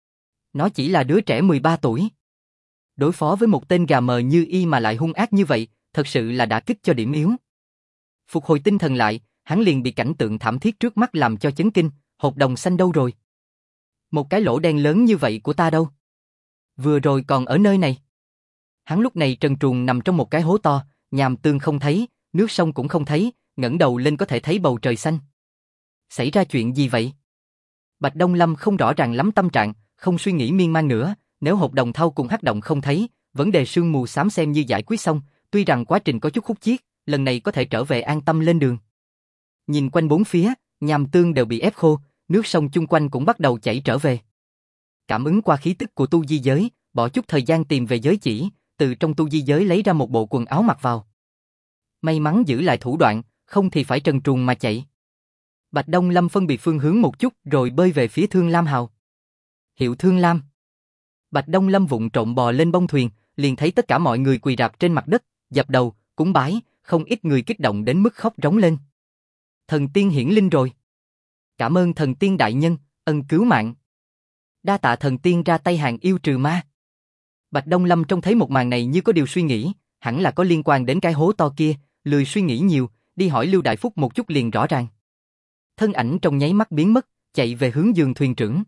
Nó chỉ là đứa trẻ 13 tuổi. Đối phó với một tên gà mờ như y mà lại hung ác như vậy, thật sự là đã kích cho điểm yếu. Phục hồi tinh thần lại, hắn liền bị cảnh tượng thảm thiết trước mắt làm cho chấn kinh, hộp đồng xanh đâu rồi? Một cái lỗ đen lớn như vậy của ta đâu? Vừa rồi còn ở nơi này. Hắn lúc này trần truồng nằm trong một cái hố to, nham tương không thấy, nước sông cũng không thấy, ngẩng đầu lên có thể thấy bầu trời xanh. Xảy ra chuyện gì vậy? Bạch Đông Lâm không rõ ràng lắm tâm trạng, không suy nghĩ miên man nữa, nếu hộp đồng thau cùng hắc động không thấy, vấn đề sương mù xám xem như giải quyết xong, tuy rằng quá trình có chút khúc chiết, lần này có thể trở về an tâm lên đường. Nhìn quanh bốn phía, nham tương đều bị ép khô, nước sông chung quanh cũng bắt đầu chảy trở về. Cảm ứng qua khí tức của tu di giới, bỏ chút thời gian tìm về giới chỉ, từ trong tu di giới lấy ra một bộ quần áo mặc vào. May mắn giữ lại thủ đoạn, không thì phải trần truồng mà chạy. Bạch Đông Lâm phân biệt phương hướng một chút rồi bơi về phía Thương Lam Hào. Hiệu Thương Lam. Bạch Đông Lâm vụng trộm bò lên bông thuyền, liền thấy tất cả mọi người quỳ rạp trên mặt đất, dập đầu, cúng bái, không ít người kích động đến mức khóc rống lên. Thần tiên hiển linh rồi. Cảm ơn thần tiên đại nhân, ân cứu mạng. Đa tạ thần tiên ra tay hàng yêu trừ ma. Bạch Đông Lâm trông thấy một màn này như có điều suy nghĩ, hẳn là có liên quan đến cái hố to kia, lười suy nghĩ nhiều, đi hỏi Lưu Đại Phúc một chút liền rõ ràng. Thân ảnh trong nháy mắt biến mất, chạy về hướng giường thuyền trưởng.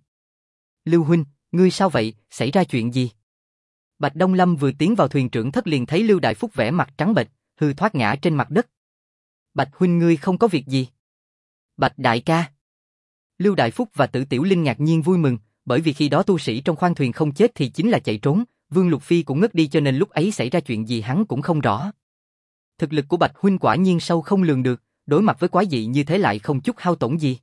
Lưu huynh, ngươi sao vậy, xảy ra chuyện gì? Bạch Đông Lâm vừa tiến vào thuyền trưởng thất liền thấy Lưu Đại Phúc vẻ mặt trắng bệch, hư thoát ngã trên mặt đất. Bạch huynh ngươi không có việc gì? Bạch đại ca. Lưu Đại Phúc và Tử Tiểu Linh ngạc nhiên vui mừng, bởi vì khi đó tu sĩ trong khoang thuyền không chết thì chính là chạy trốn, Vương Lục Phi cũng ngất đi cho nên lúc ấy xảy ra chuyện gì hắn cũng không rõ. Thực lực của Bạch huynh quả nhiên sâu không lường được, đối mặt với quái dị như thế lại không chút hao tổn gì.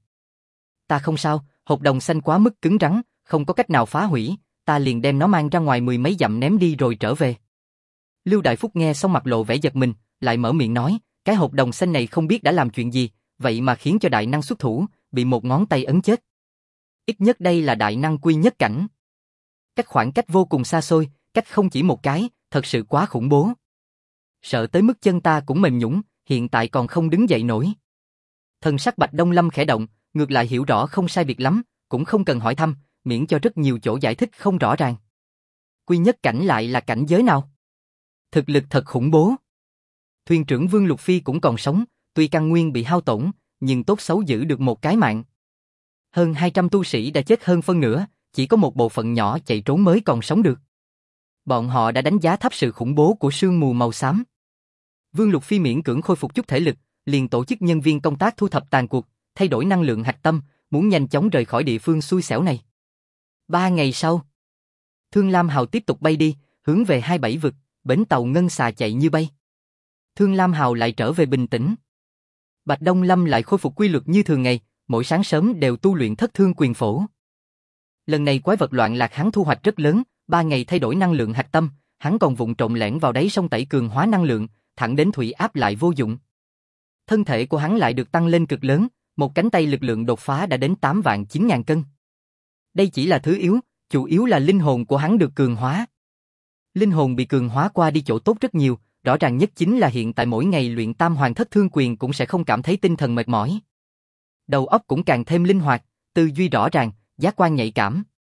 Ta không sao, hộp đồng xanh quá mức cứng rắn, không có cách nào phá hủy, ta liền đem nó mang ra ngoài mười mấy dặm ném đi rồi trở về. Lưu Đại Phúc nghe xong mặt lộ vẻ giật mình, lại mở miệng nói, cái hộp đồng xanh này không biết đã làm chuyện gì, vậy mà khiến cho đại năng xuất thủ, bị một ngón tay ấn chết. Ít nhất đây là đại năng quy nhất cảnh. Cách khoảng cách vô cùng xa xôi, cách không chỉ một cái, thật sự quá khủng bố. Sợ tới mức chân ta cũng mềm nhũn, hiện tại còn không đứng dậy nổi. Thần sắc Bạch Đông Lâm khẽ động, ngược lại hiểu rõ không sai biệt lắm, cũng không cần hỏi thăm, miễn cho rất nhiều chỗ giải thích không rõ ràng. Quy nhất cảnh lại là cảnh giới nào? Thực lực thật khủng bố. Thuyền trưởng Vương Lục Phi cũng còn sống, tuy căn nguyên bị hao tổn, nhưng tốt xấu giữ được một cái mạng. Hơn 200 tu sĩ đã chết hơn phân nửa, chỉ có một bộ phận nhỏ chạy trốn mới còn sống được. Bọn họ đã đánh giá thấp sự khủng bố của sương mù màu xám. Vương Lục Phi miễn cưỡng khôi phục chút thể lực, liền tổ chức nhân viên công tác thu thập tàn cuộc, thay đổi năng lượng hạch tâm, muốn nhanh chóng rời khỏi địa phương xui xẻo này. 3 ngày sau, Thương Lam Hào tiếp tục bay đi, hướng về 27 vực, bến tàu ngân xà chạy như bay. Thương Lam Hào lại trở về bình tĩnh. Bạch Đông Lâm lại khôi phục quy luật như thường ngày, mỗi sáng sớm đều tu luyện thất thương quyền phổ. Lần này quái vật loạn lạc hắn thu hoạch rất lớn, 3 ngày thay đổi năng lượng hạch tâm, hắn còn vụng trộm lẻn vào đáy sông tẩy cường hóa năng lượng, thẳng đến thủy áp lại vô dụng. Thân thể của hắn lại được tăng lên cực lớn, một cánh tay lực lượng đột phá đã đến 8 vạn 9.000 cân. Đây chỉ là thứ yếu, chủ yếu là linh hồn của hắn được cường hóa. Linh hồn bị cường hóa qua đi chỗ tốt rất nhiều, rõ ràng nhất chính là hiện tại mỗi ngày luyện tam hoàng thất thương quyền cũng sẽ không cảm thấy tinh thần mệt mỏi. Đầu óc cũng càng thêm linh hoạt, tư duy rõ ràng, giác quan nhạy cảm.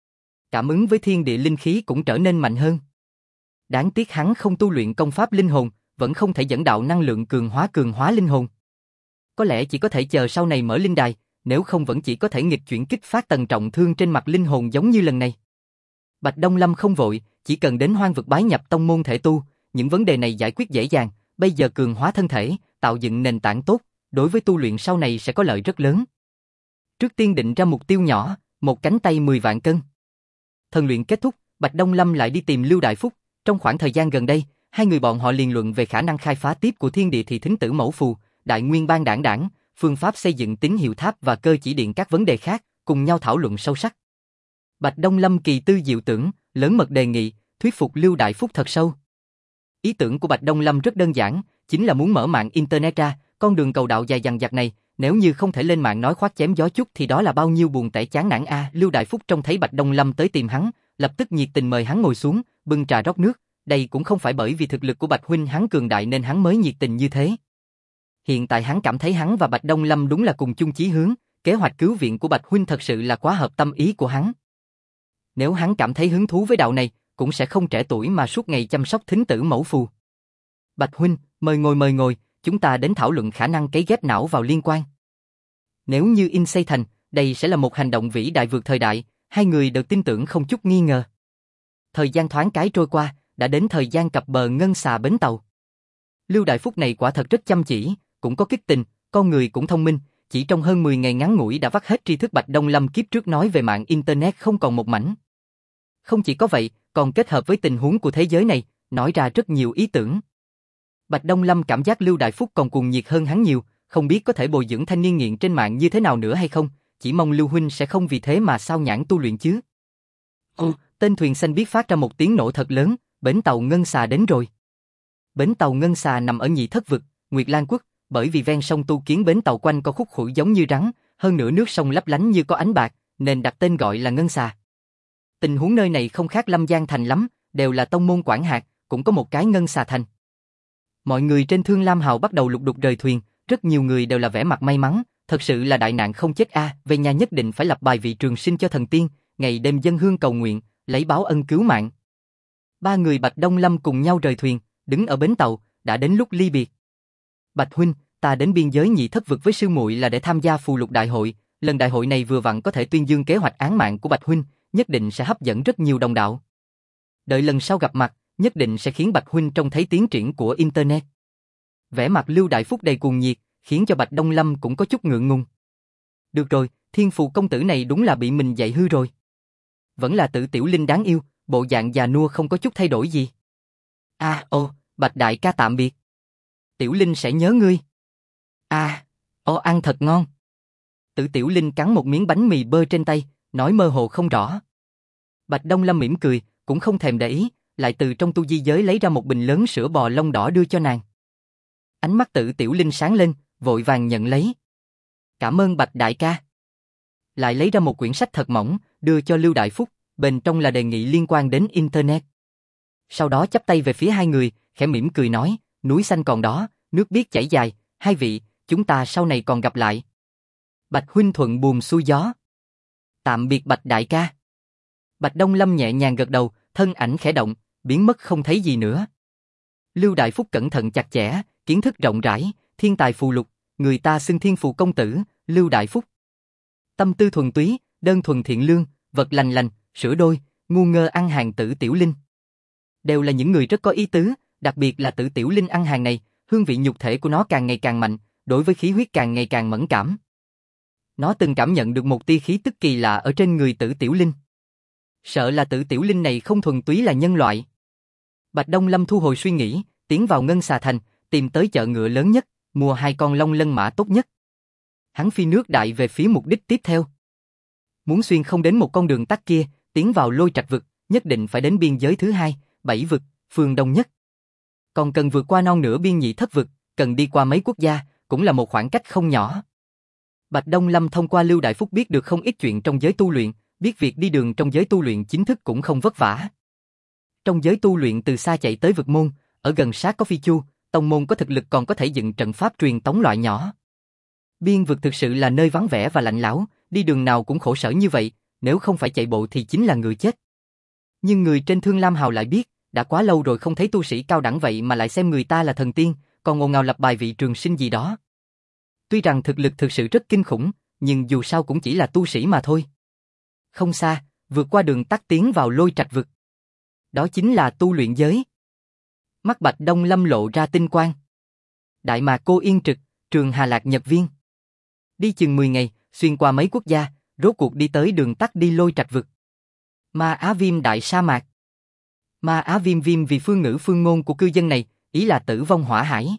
Cảm ứng với thiên địa linh khí cũng trở nên mạnh hơn. Đáng tiếc hắn không tu luyện công pháp linh hồn, vẫn không thể dẫn đạo năng lượng cường hóa linh hồn. Có lẽ chỉ có thể chờ sau này mở linh đài, nếu không vẫn chỉ có thể nghịch chuyển kích phát tầng trọng thương trên mặt linh hồn giống như lần này. Bạch Đông Lâm không vội, chỉ cần đến hoang vực bái nhập tông môn thể tu, những vấn đề này giải quyết dễ dàng, bây giờ cường hóa thân thể, tạo dựng nền tảng tốt, đối với tu luyện sau này sẽ có lợi rất lớn. Trước tiên định ra mục tiêu nhỏ, một cánh tay 10 vạn cân. Thần luyện kết thúc, Bạch Đông Lâm lại đi tìm Lưu Đại Phúc, trong khoảng thời gian gần đây, hai người bọn họ liền luận về khả năng khai phá tiếp của thiên địa thị thính tử mẫu phù, đại nguyên ban đảng, phương pháp xây dựng tín hiệu tháp và cơ chỉ điện các vấn đề khác, cùng nhau thảo luận sâu sắc. Bạch Đông Lâm kỳ tư diệu tưởng, lớn mật đề nghị, thuyết phục Lưu Đại Phúc thật sâu. Ý tưởng của Bạch Đông Lâm rất đơn giản, chính là muốn mở mạng internet ra, con đường cầu đạo dài dằng dặc này, nếu như không thể lên mạng nói khoác chém gió chút thì đó là bao nhiêu buồn tẻ chán nản a. Lưu Đại Phúc trông thấy Bạch Đông Lâm tới tìm hắn, lập tức nhiệt tình mời hắn ngồi xuống, bưng trà rót nước, đây cũng không phải bởi vì thực lực của Bạch huynh hắn cường đại nên hắn mới nhiệt tình như thế. Hiện tại hắn cảm thấy hắn và Bạch Đông Lâm đúng là cùng chung chí hướng, kế hoạch cứu viện của Bạch huynh thật sự là quá hợp tâm ý của hắn. Nếu hắn cảm thấy hứng thú với đạo này, cũng sẽ không trẻ tuổi mà suốt ngày chăm sóc thính tử mẫu phù. Bạch huynh, mời ngồi, chúng ta đến thảo luận khả năng cấy ghép não vào liên quan. Nếu như in xây thành, đây sẽ là một hành động vĩ đại vượt thời đại, hai người đều tin tưởng không chút nghi ngờ. Thời gian thoáng cái trôi qua, đã đến thời gian cập bờ ngân xà bến tàu. Lưu Đại Phúc này quả thật rất chăm chỉ, cũng có kích tình, con người cũng thông minh, chỉ trong hơn 10 ngày ngắn ngủi đã vắt hết tri thức Bạch Đông Lâm kiếp trước nói về mạng internet không còn một mảnh. Không chỉ có vậy, còn kết hợp với tình huống của thế giới này, nói ra rất nhiều ý tưởng. Bạch Đông Lâm cảm giác Lưu Đại Phúc còn cuồng nhiệt hơn hắn nhiều, không biết có thể bồi dưỡng thanh niên nghiện trên mạng như thế nào nữa hay không, chỉ mong Lưu huynh sẽ không vì thế mà sao nhãng tu luyện chứ. Tên thuyền xanh biết phát ra một tiếng nổ thật lớn, bến tàu ngân xà đến rồi. Bến tàu ngân xà nằm ở Nhị Thất vực, Nguyệt Lan quốc, bởi vì ven sông tu kiến bến tàu quanh co khúc khuỷu giống như rắn, hơn nữa nước sông lấp lánh như có ánh bạc, nên đặt tên gọi là ngân xà. Tình huống nơi này không khác Lâm Giang thành lắm, đều là tông môn quản hạt, cũng có một cái ngân xà thành. Mọi người trên Thương Lam Hào bắt đầu lục đục rời thuyền, rất nhiều người đều là vẻ mặt may mắn, thật sự là đại nạn không chết a, về nhà nhất định phải lập bài vị trường sinh cho thần tiên, ngày đêm dâng hương cầu nguyện, lấy báo ân cứu mạng. Ba người Bạch Đông Lâm cùng nhau rời thuyền, đứng ở bến tàu, đã đến lúc ly biệt. Bạch huynh, ta đến biên giới Nhị Thất vực với sư muội là để tham gia phù lục đại hội, lần đại hội này vừa vặn có thể tuyên dương kế hoạch án mạng của Bạch huynh, nhất định sẽ hấp dẫn rất nhiều đồng đạo. Đợi lần sau gặp mặt, nhất định sẽ khiến Bạch huynh trông thấy tiến triển của internet. Vẻ mặt Lưu Đại Phúc đầy cuồng nhiệt, khiến cho Bạch Đông Lâm cũng có chút ngượng ngùng. Được rồi, Thiên Phù công tử này đúng là bị mình dạy hư rồi. Vẫn là Tử Tiểu Linh đáng yêu, bộ dạng già nua không có chút thay đổi gì. Bạch đại ca tạm biệt. Tiểu Linh sẽ nhớ ngươi. Ăn thật ngon. Tử Tiểu Linh cắn một miếng bánh mì bơ trên tay, nói mơ hồ không rõ. Bạch Đông Lâm mỉm cười, cũng không thèm để ý, lại từ trong tu di giới lấy ra một bình lớn sữa bò lông đỏ đưa cho nàng. Ánh mắt Tử Tiểu Linh sáng lên, vội vàng nhận lấy. Cảm ơn Bạch đại ca. Lại lấy ra một quyển sách thật mỏng, đưa cho Lưu Đại Phúc, bên trong là đề nghị liên quan đến internet. Sau đó chắp tay về phía hai người, khẽ mỉm cười nói, núi xanh còn đó, nước biếc chảy dài, hai vị, chúng ta sau này còn gặp lại. Bạch huynh thuận buồm xuôi gió. Tạm biệt Bạch đại ca. Bạch Đông Lâm nhẹ nhàng gật đầu, thân ảnh khẽ động, biến mất không thấy gì nữa. Lưu Đại Phúc cẩn thận chặt chẽ, kiến thức rộng rãi, thiên tài phù lục, người ta xưng thiên phù công tử, Lưu Đại Phúc. Tâm tư thuần túy, đơn thuần thiện lương, vật lành lành, sửa đôi, ngu ngơ ăn hàng Tử Tiểu Linh. Đều là những người rất có ý tứ, đặc biệt là Tử Tiểu Linh ăn hàng này, hương vị nhục thể của nó càng ngày càng mạnh, đối với khí huyết càng ngày càng mẫn cảm. Nó từng cảm nhận được một tia khí tức kỳ lạ ở trên người Tử Tiểu Linh. Sợ là Tử Tiểu Linh này không thuần túy là nhân loại. Bạch Đông Lâm thu hồi suy nghĩ, tiến vào Ngân Xà Thành, tìm tới chợ ngựa lớn nhất, mua 2 con long lân mã tốt nhất. Hắn phi nước đại về phía mục đích tiếp theo. Muốn xuyên không đến một con đường tắt kia, tiến vào Lôi Trạch vực, nhất định phải đến biên giới thứ 2, 7 vực, phương đông nhất. Còn cần vượt qua non nửa biên nhị thất vực, cần đi qua mấy quốc gia, cũng là một khoảng cách không nhỏ. Bạch Đông Lâm thông qua Lưu Đại Phúc biết được không ít chuyện trong giới tu luyện, biết việc đi đường trong giới tu luyện chính thức cũng không vất vả. Trong giới tu luyện từ xa chạy tới vực môn, ở gần sát có phi chu, tông môn có thực lực còn có thể dựng trận pháp truyền tống loại nhỏ. Biên vực thực sự là nơi vắng vẻ và lạnh lẽo, đi đường nào cũng khổ sở như vậy, nếu không phải chạy bộ thì chính là người chết. Nhưng người trên Thương Lam Hào lại biết, đã quá lâu rồi không thấy tu sĩ cao đẳng vậy mà lại xem người ta là thần tiên, còn ồn ào lập bài vị trường sinh gì đó. Tuy rằng thực lực thực sự rất kinh khủng, nhưng dù sao cũng chỉ là tu sĩ mà thôi. Không xa, vượt qua đường tắt tiến vào Lôi Trạch vực. Đó chính là tu luyện giới. Mắt Bạch Đông Lâm lộ ra tinh quang. Đại Mạc Cô Yên Trực, Trường Hà Lạc Nhật Viên. Đi chừng 10 ngày, xuyên qua mấy quốc gia, rốt cuộc đi tới đường tắt đi Lôi Trạch vực. Ma Á Viêm Đại Sa Mạc. Ma Á Viêm Viêm vì phương ngữ phương ngôn của cư dân này, ý là tử vong hỏa hải.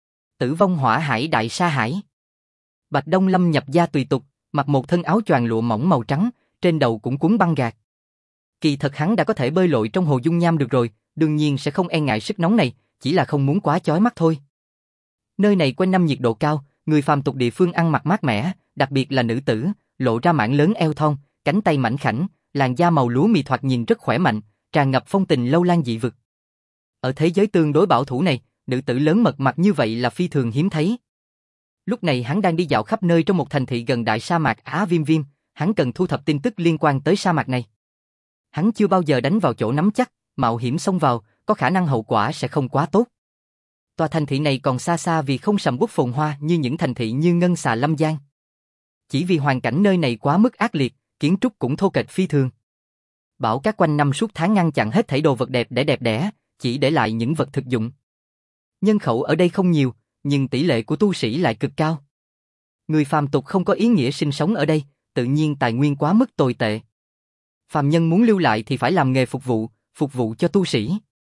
Tử vong hỏa hải Đại Sa Hải. Bạch Đông Lâm nhập gia tùy tục, mặc một thân áo choàng lụa mỏng màu trắng, trên đầu cũng cuốn băng gạc. Kỳ thật hắn đã có thể bơi lội trong hồ dung nham được rồi, đương nhiên sẽ không e ngại sức nóng này, chỉ là không muốn quá chói mắt thôi. Nơi này quanh năm nhiệt độ cao, người phàm tục địa phương ăn mặc mát mẻ, đặc biệt là nữ tử, lộ ra mảng lớn eo thon, cánh tay mảnh khảnh, làn da màu lúa mì thoạt nhìn rất khỏe mạnh, tràn ngập phong tình lâu lan dị vực. Ở thế giới tương đối bảo thủ này, nữ tử lớn mật mặt như vậy là phi thường hiếm thấy. Lúc này hắn đang đi dạo khắp nơi trong một thành thị gần đại sa mạc Á Viêm Viêm, hắn cần thu thập tin tức liên quan tới sa mạc này. Hắn chưa bao giờ đánh vào chỗ nắm chắc, mạo hiểm xông vào, có khả năng hậu quả sẽ không quá tốt. Tòa thành thị này còn xa xa vì không sầm uất phồn hoa như những thành thị như Ngân Xà Lâm Giang. Chỉ vì hoàn cảnh nơi này quá mức ác liệt, kiến trúc cũng thô kệch phi thường. Bão cát quanh năm suốt tháng ngăn chặn hết thảy đồ vật đẹp đẽ, chỉ để lại những vật thực dụng. Nhân khẩu ở đây không nhiều, nhưng tỷ lệ của tu sĩ lại cực cao. Người phàm tục không có ý nghĩa sinh sống ở đây, tự nhiên tài nguyên quá mức tồi tệ. Phàm nhân muốn lưu lại thì phải làm nghề phục vụ cho tu sĩ.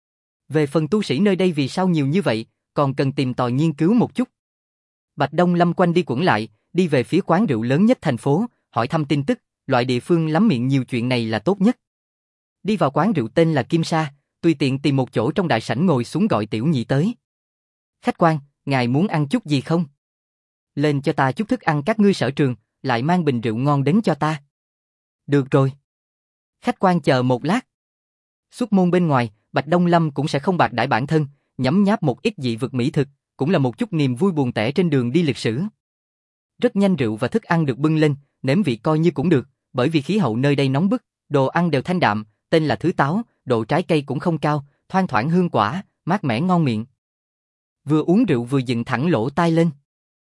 Về phần tu sĩ nơi đây vì sao nhiều như vậy, còn cần tìm tòi nghiên cứu một chút. Bạch Đông Lâm quanh đi quẩn lại, đi về phía quán rượu lớn nhất thành phố, hỏi thăm tin tức, loại địa phương lắm miệng nhiều chuyện này là tốt nhất. Đi vào quán rượu tên là Kim Sa, tùy tiện tìm một chỗ trong đại sảnh ngồi xuống gọi tiểu nhị tới. Khách quan, ngài muốn ăn chút gì không? Lên cho ta chút thức ăn các ngươi sở trường, lại mang bình rượu ngon đến cho ta. Được rồi. Khách quan chờ một lát. Xuất môn bên ngoài, Bạch Đông Lâm cũng sẽ không bạc đãi bản thân, nhấm nháp một ít dị vực mỹ thực, cũng là một chút niềm vui buồn tẻ trên đường đi lịch sử. Rất nhanh rượu và thức ăn được bưng lên, nếm vị coi như cũng được, bởi vì khí hậu nơi đây nóng bức, đồ ăn đều thanh đạm, tên là thứ táo, độ trái cây cũng không cao, thoang thoảng hương quả, mát mẻ ngon miệng. Vừa uống rượu vừa dựng thẳng lỗ tai lên.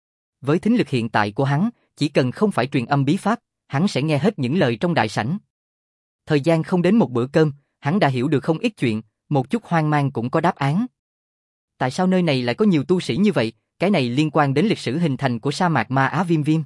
Với thính lực hiện tại của hắn, chỉ cần không phải truyền âm bí pháp, hắn sẽ nghe hết những lời trong đại sảnh. Thời gian không đến một bữa cơm, hắn đã hiểu được không ít chuyện, một chút hoang mang cũng có đáp án. Tại sao nơi này lại có nhiều tu sĩ như vậy? Cái này liên quan đến lịch sử hình thành của sa mạc Ma Á Viêm Viêm.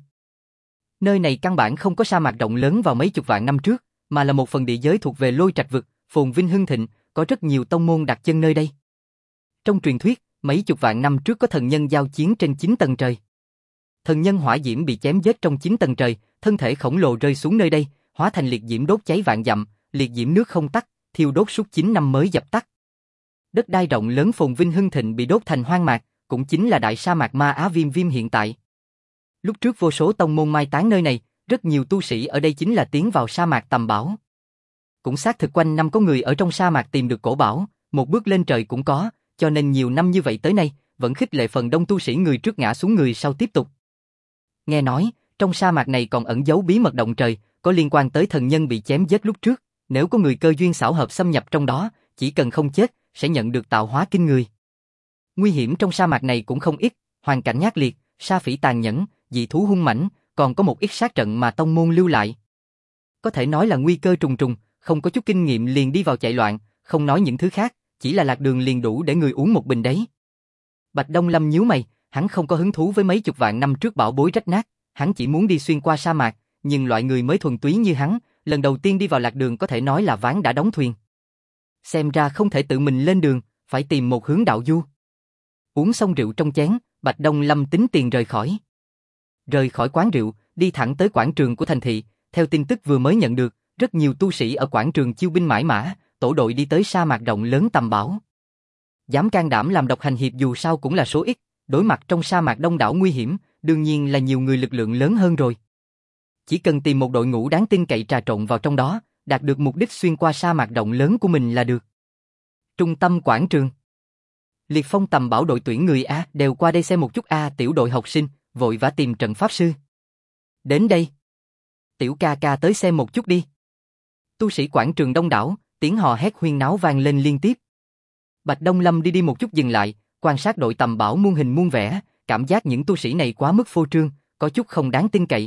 Nơi này căn bản không có sa mạc rộng lớn vào mấy chục vạn năm trước, mà là một phần địa giới thuộc về Lôi Trạch vực, phồn vinh hưng thịnh, có rất nhiều tông môn đặt chân nơi đây. Trong truyền thuyết, mấy chục vạn năm trước có thần nhân giao chiến trên 9 tầng trời. Thần nhân hỏa diễm bị chém giết trong 9 tầng trời, thân thể khổng lồ rơi xuống nơi đây, hóa thành liệt diễm đốt cháy vạn dặm, liệt diễm nước không tắt, thiêu đốt suốt 9 năm mới dập tắt. Đất đai rộng lớn phồn vinh hưng thịnh bị đốt thành hoang mạc, cũng chính là đại sa mạc Ma Á Viêm Viêm hiện tại. Lúc trước vô số tông môn mai táng nơi này, rất nhiều tu sĩ ở đây chính là tiến vào sa mạc tầm bảo. Cũng xác thực quanh năm có người ở trong sa mạc tìm được cổ bảo, một bước lên trời cũng có, cho nên nhiều năm như vậy tới nay, vẫn khích lệ phần đông tu sĩ người trước ngã xuống người sau tiếp tục. Nghe nói, trong sa mạc này còn ẩn giấu bí mật động trời, có liên quan tới thần nhân bị chém giết lúc trước, nếu có người cơ duyên xảo hợp xâm nhập trong đó, chỉ cần không chết, sẽ nhận được tạo hóa kinh người. Nguy hiểm trong sa mạc này cũng không ít, hoàn cảnh ác liệt, sa phỉ tàn nhẫn, dị thú hung mãnh, còn có một ít sát trận mà tông môn lưu lại. Có thể nói là nguy cơ trùng trùng, không có chút kinh nghiệm liền đi vào chạy loạn, không nói những thứ khác, chỉ là lạc đường liền đủ để người uống một bình đấy. Bạch Đông Lâm nhíu mày, hắn không có hứng thú với mấy chục vạn năm trước bảo bối rách nát, hắn chỉ muốn đi xuyên qua sa mạc, nhưng loại người mới thuần túy như hắn, lần đầu tiên đi vào lạc đường có thể nói là ván đã đóng thuyền. Xem ra không thể tự mình lên đường, phải tìm một hướng đạo du. Uống xong rượu trong chén, Bạch Đông Lâm tính tiền rời khỏi. Rời khỏi quán rượu, đi thẳng tới quảng trường của thành thị, theo tin tức vừa mới nhận được, rất nhiều tu sĩ ở quảng trường chiêu binh mãi mã, tổ đội đi tới sa mạc rộng lớn tầm bảo. Dám can đảm làm độc hành hiệp dù sao cũng là số ít, đối mặt trong sa mạc đông đảo nguy hiểm, đương nhiên là nhiều người lực lượng lớn hơn rồi. Chỉ cần tìm một đội ngũ đáng tin cậy trà trộn vào trong đó, đạt được mục đích xuyên qua sa mạc rộng lớn của mình là được. Trung tâm quảng trường. Liệt Phong tầm bảo đội tuyển người A đều qua đây xem một chút A, tiểu đội học sinh, vội vã tìm trận pháp sư. Đến đây. Tiểu ca ca tới xem một chút đi. Tu sĩ quảng trường đông đảo, tiếng hò hét huyên náo vang lên liên tiếp. Bạch Đông Lâm đi một chút dừng lại, quan sát đội tầm bảo muôn hình muôn vẻ, cảm giác những tu sĩ này quá mức phô trương, có chút không đáng tin cậy.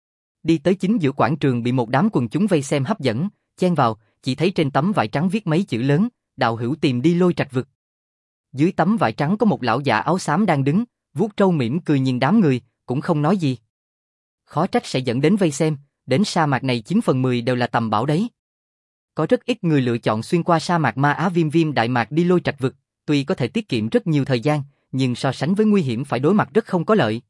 Đi tới chính giữa quảng trường bị một đám quần chúng vây xem hấp dẫn, chen vào, chỉ thấy trên tấm vải trắng viết mấy chữ lớn, đạo hữu tìm đi Lôi Trạch vực. Dưới tấm vải trắng có một lão già áo xám đang đứng, vuốt trâu mỉm cười nhìn đám người, cũng không nói gì. Khó trách sẽ dẫn đến vây xem, đến sa mạc này 9 phần 10 đều là tầm bảo đấy. Có rất ít người lựa chọn xuyên qua sa mạc Ma Á Viêm Viêm Đại Mạc đi Lôi Trạch vực, tuy có thể tiết kiệm rất nhiều thời gian, nhưng so sánh với nguy hiểm phải đối mặt rất không có lợi.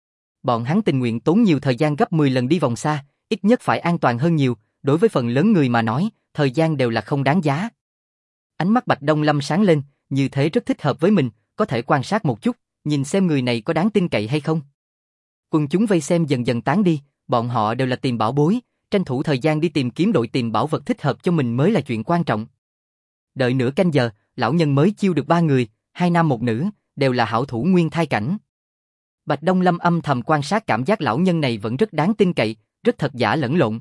Bọn hắn tình nguyện tốn nhiều thời gian gấp 10 lần đi vòng xa, ít nhất phải an toàn hơn nhiều, đối với phần lớn người mà nói, thời gian đều là không đáng giá. Ánh mắt Bạch Đông Lâm sáng lên, như thế rất thích hợp với mình, có thể quan sát một chút, nhìn xem người này có đáng tin cậy hay không. Quần chúng vây xem dần dần tán đi, bọn họ đều là tìm bảo bối, tranh thủ thời gian đi tìm kiếm đội tìm bảo vật thích hợp cho mình mới là chuyện quan trọng. Đợi nửa canh giờ, lão nhân mới chiêu được 3 người, 2 nam 1 nữ, đều là hảo thủ nguyên thai cảnh. Bạch Đông Lâm âm thầm quan sát cảm giác lão nhân này vẫn rất đáng tin cậy, rất thật giả lẫn lộn.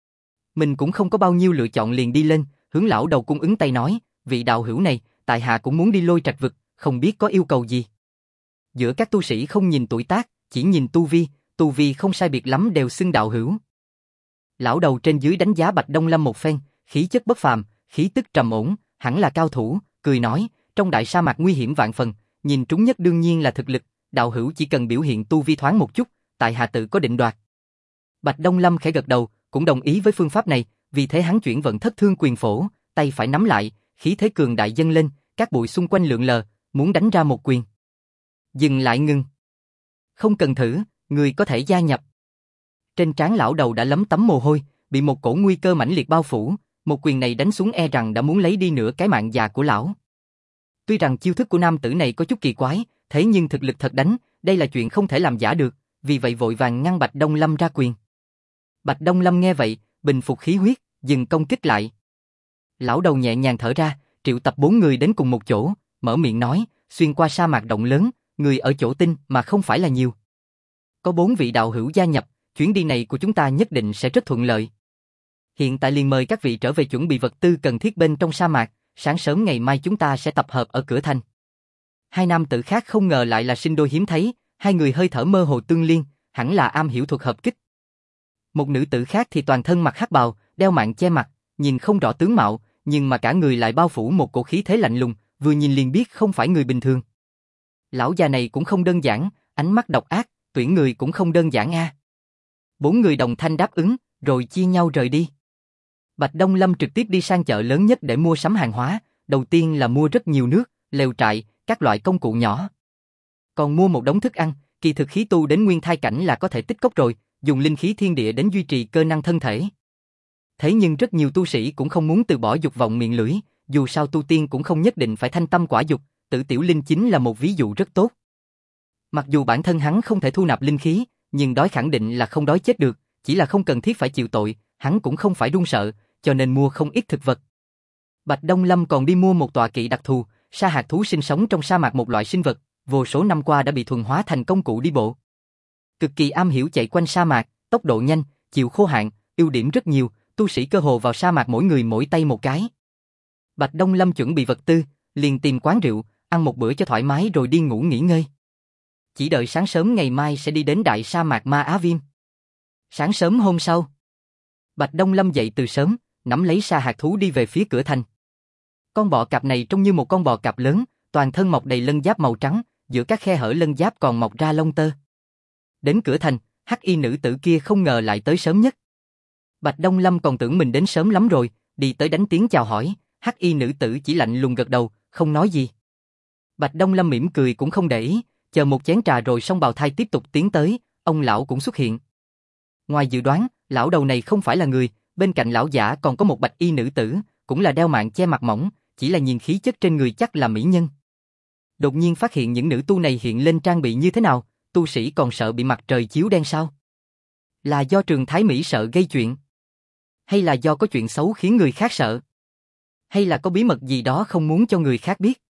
Mình cũng không có bao nhiêu lựa chọn liền đi lên, hướng lão đầu cung ứng tay nói, vị đạo hữu này, tại hạ cũng muốn đi Lôi Trạch vực, không biết có yêu cầu gì. Giữa các tu sĩ không nhìn tuổi tác, chỉ nhìn tu vi không sai biệt lắm đều xưng đạo hữu. Lão đầu trên dưới đánh giá Bạch Đông Lâm một phen, khí chất bất phàm, khí tức trầm ổn, hẳn là cao thủ, cười nói, trong đại sa mạc nguy hiểm vạn phần, nhìn trúng nhất đương nhiên là thực lực, đạo hữu chỉ cần biểu hiện tu vi thoáng một chút, tại hạ tự có định đoạt. Bạch Đông Lâm khẽ gật đầu, cũng đồng ý với phương pháp này, vì thế hắn chuyển vận Thất Thương Quyền Phổ, tay phải nắm lại, khí thế cường đại dâng lên, các bụi xung quanh lượn lờ, muốn đánh ra một quyền. Dừng lại ngừng. Không cần thử, người có thể gia nhập. Trên trán lão đầu đã lấm tấm mồ hôi, bị một cổ nguy cơ mãnh liệt bao phủ, một quyền này đánh xuống e rằng đã muốn lấy đi nửa cái mạng già của lão. Tuy rằng chiêu thức của nam tử này có chút kỳ quái, thế nhưng thực lực thật đánh, đây là chuyện không thể làm giả được, vì vậy vội vàng ngăn Bạch Đông Lâm ra quyền. Bạch Đông Lâm nghe vậy, bình phục khí huyết, dừng công kích lại. Lão đầu nhẹ nhàng thở ra, triệu tập 4 người đến cùng một chỗ, mở miệng nói, xuyên qua sa mạc rộng lớn, người ở chỗ tinh mà không phải là nhiều. Có 4 vị đạo hữu gia nhập, chuyến đi này của chúng ta nhất định sẽ rất thuận lợi. Hiện tại liền mời các vị trở về chuẩn bị vật tư cần thiết bên trong sa mạc, sáng sớm ngày mai chúng ta sẽ tập hợp ở cửa thành. 2 nam tử khác không ngờ lại là sinh đôi hiếm thấy, 2 người hơi thở mơ hồ tương liên, hẳn là am hiểu thuật hợp kích. Một nữ tử khác thì toàn thân mặc hắc bào, đeo mạng che mặt, nhìn không rõ tướng mạo, nhưng mà cả người lại bao phủ một cổ khí thế lạnh lùng, vừa nhìn liền biết không phải người bình thường. Lão già này cũng không đơn giản, ánh mắt độc ác, tuyển người cũng không đơn giản a. 4 người đồng thanh đáp ứng, rồi chia nhau rời đi. Bạch Đông Lâm trực tiếp đi sang chợ lớn nhất để mua sắm hàng hóa, đầu tiên là mua rất nhiều nước, lều trại, các loại công cụ nhỏ. Còn mua một đống thức ăn, kỳ thực khí tu đến nguyên thai cảnh là có thể tích cốc rồi, dùng linh khí thiên địa đến duy trì cơ năng thân thể. Thế nhưng rất nhiều tu sĩ cũng không muốn từ bỏ dục vọng miệng lưỡi, dù sao tu tiên cũng không nhất định phải thanh tâm quả dục, Tử Tiểu Linh chính là một ví dụ rất tốt. Mặc dù bản thân hắn không thể thu nạp linh khí, nhưng đói khẳng định là không đói chết được, chỉ là không cần thiết phải chịu tội, hắn cũng không phải run sợ, cho nên mua không ít thực vật. Bạch Đông Lâm còn đi mua một tọa kỵ đặc thù, sa hạt thú sinh sống trong sa mạc, một loại sinh vật, vô số năm qua đã bị thuần hóa thành công cụ đi bộ. Cực kỳ am hiểu chạy quanh sa mạc, tốc độ nhanh, chịu khô hạn, ưu điểm rất nhiều, tu sĩ cơ hồ vào sa mạc mỗi người mỗi tay một cái. Bạch Đông Lâm chuẩn bị vật tư, liền tìm quán rượu, ăn một bữa cho thoải mái rồi đi ngủ nghỉ ngơi. Chỉ đợi sáng sớm ngày mai sẽ đi đến đại sa mạc Ma Á Viêm. Sáng sớm hôm sau, Bạch Đông Lâm dậy từ sớm, nắm lấy sa hạt thú đi về phía cửa thành. Con bọ cạp này trông như một con bọ cạp lớn, toàn thân mọc đầy lân giáp màu trắng, giữa các khe hở lân giáp còn mọc ra lông tơ. Đến cửa thành, hắc y nữ tử kia không ngờ lại tới sớm nhất. Bạch Đông Lâm còn tưởng mình đến sớm lắm rồi, đi tới đánh tiếng chào hỏi, hắc y nữ tử chỉ lạnh lùng gật đầu, không nói gì. Bạch Đông Lâm mỉm cười cũng không để ý, chờ một chén trà rồi Song Bào Thai tiếp tục tiến tới, ông lão cũng xuất hiện. Ngoài dự đoán, lão đầu này không phải là người, bên cạnh lão giả còn có một bạch y nữ tử, cũng là đeo mạng che mặt mỏng, chỉ là nhìn khí chất trên người chắc là mỹ nhân. Đột nhiên phát hiện những nữ tu này hiện lên trang bị như thế nào, tu sĩ còn sợ bị mặt trời chiếu đen sao? Là do Trường Thái Mỹ sợ gây chuyện? Hay là do có chuyện xấu khiến người khác sợ? Hay là có bí mật gì đó không muốn cho người khác biết?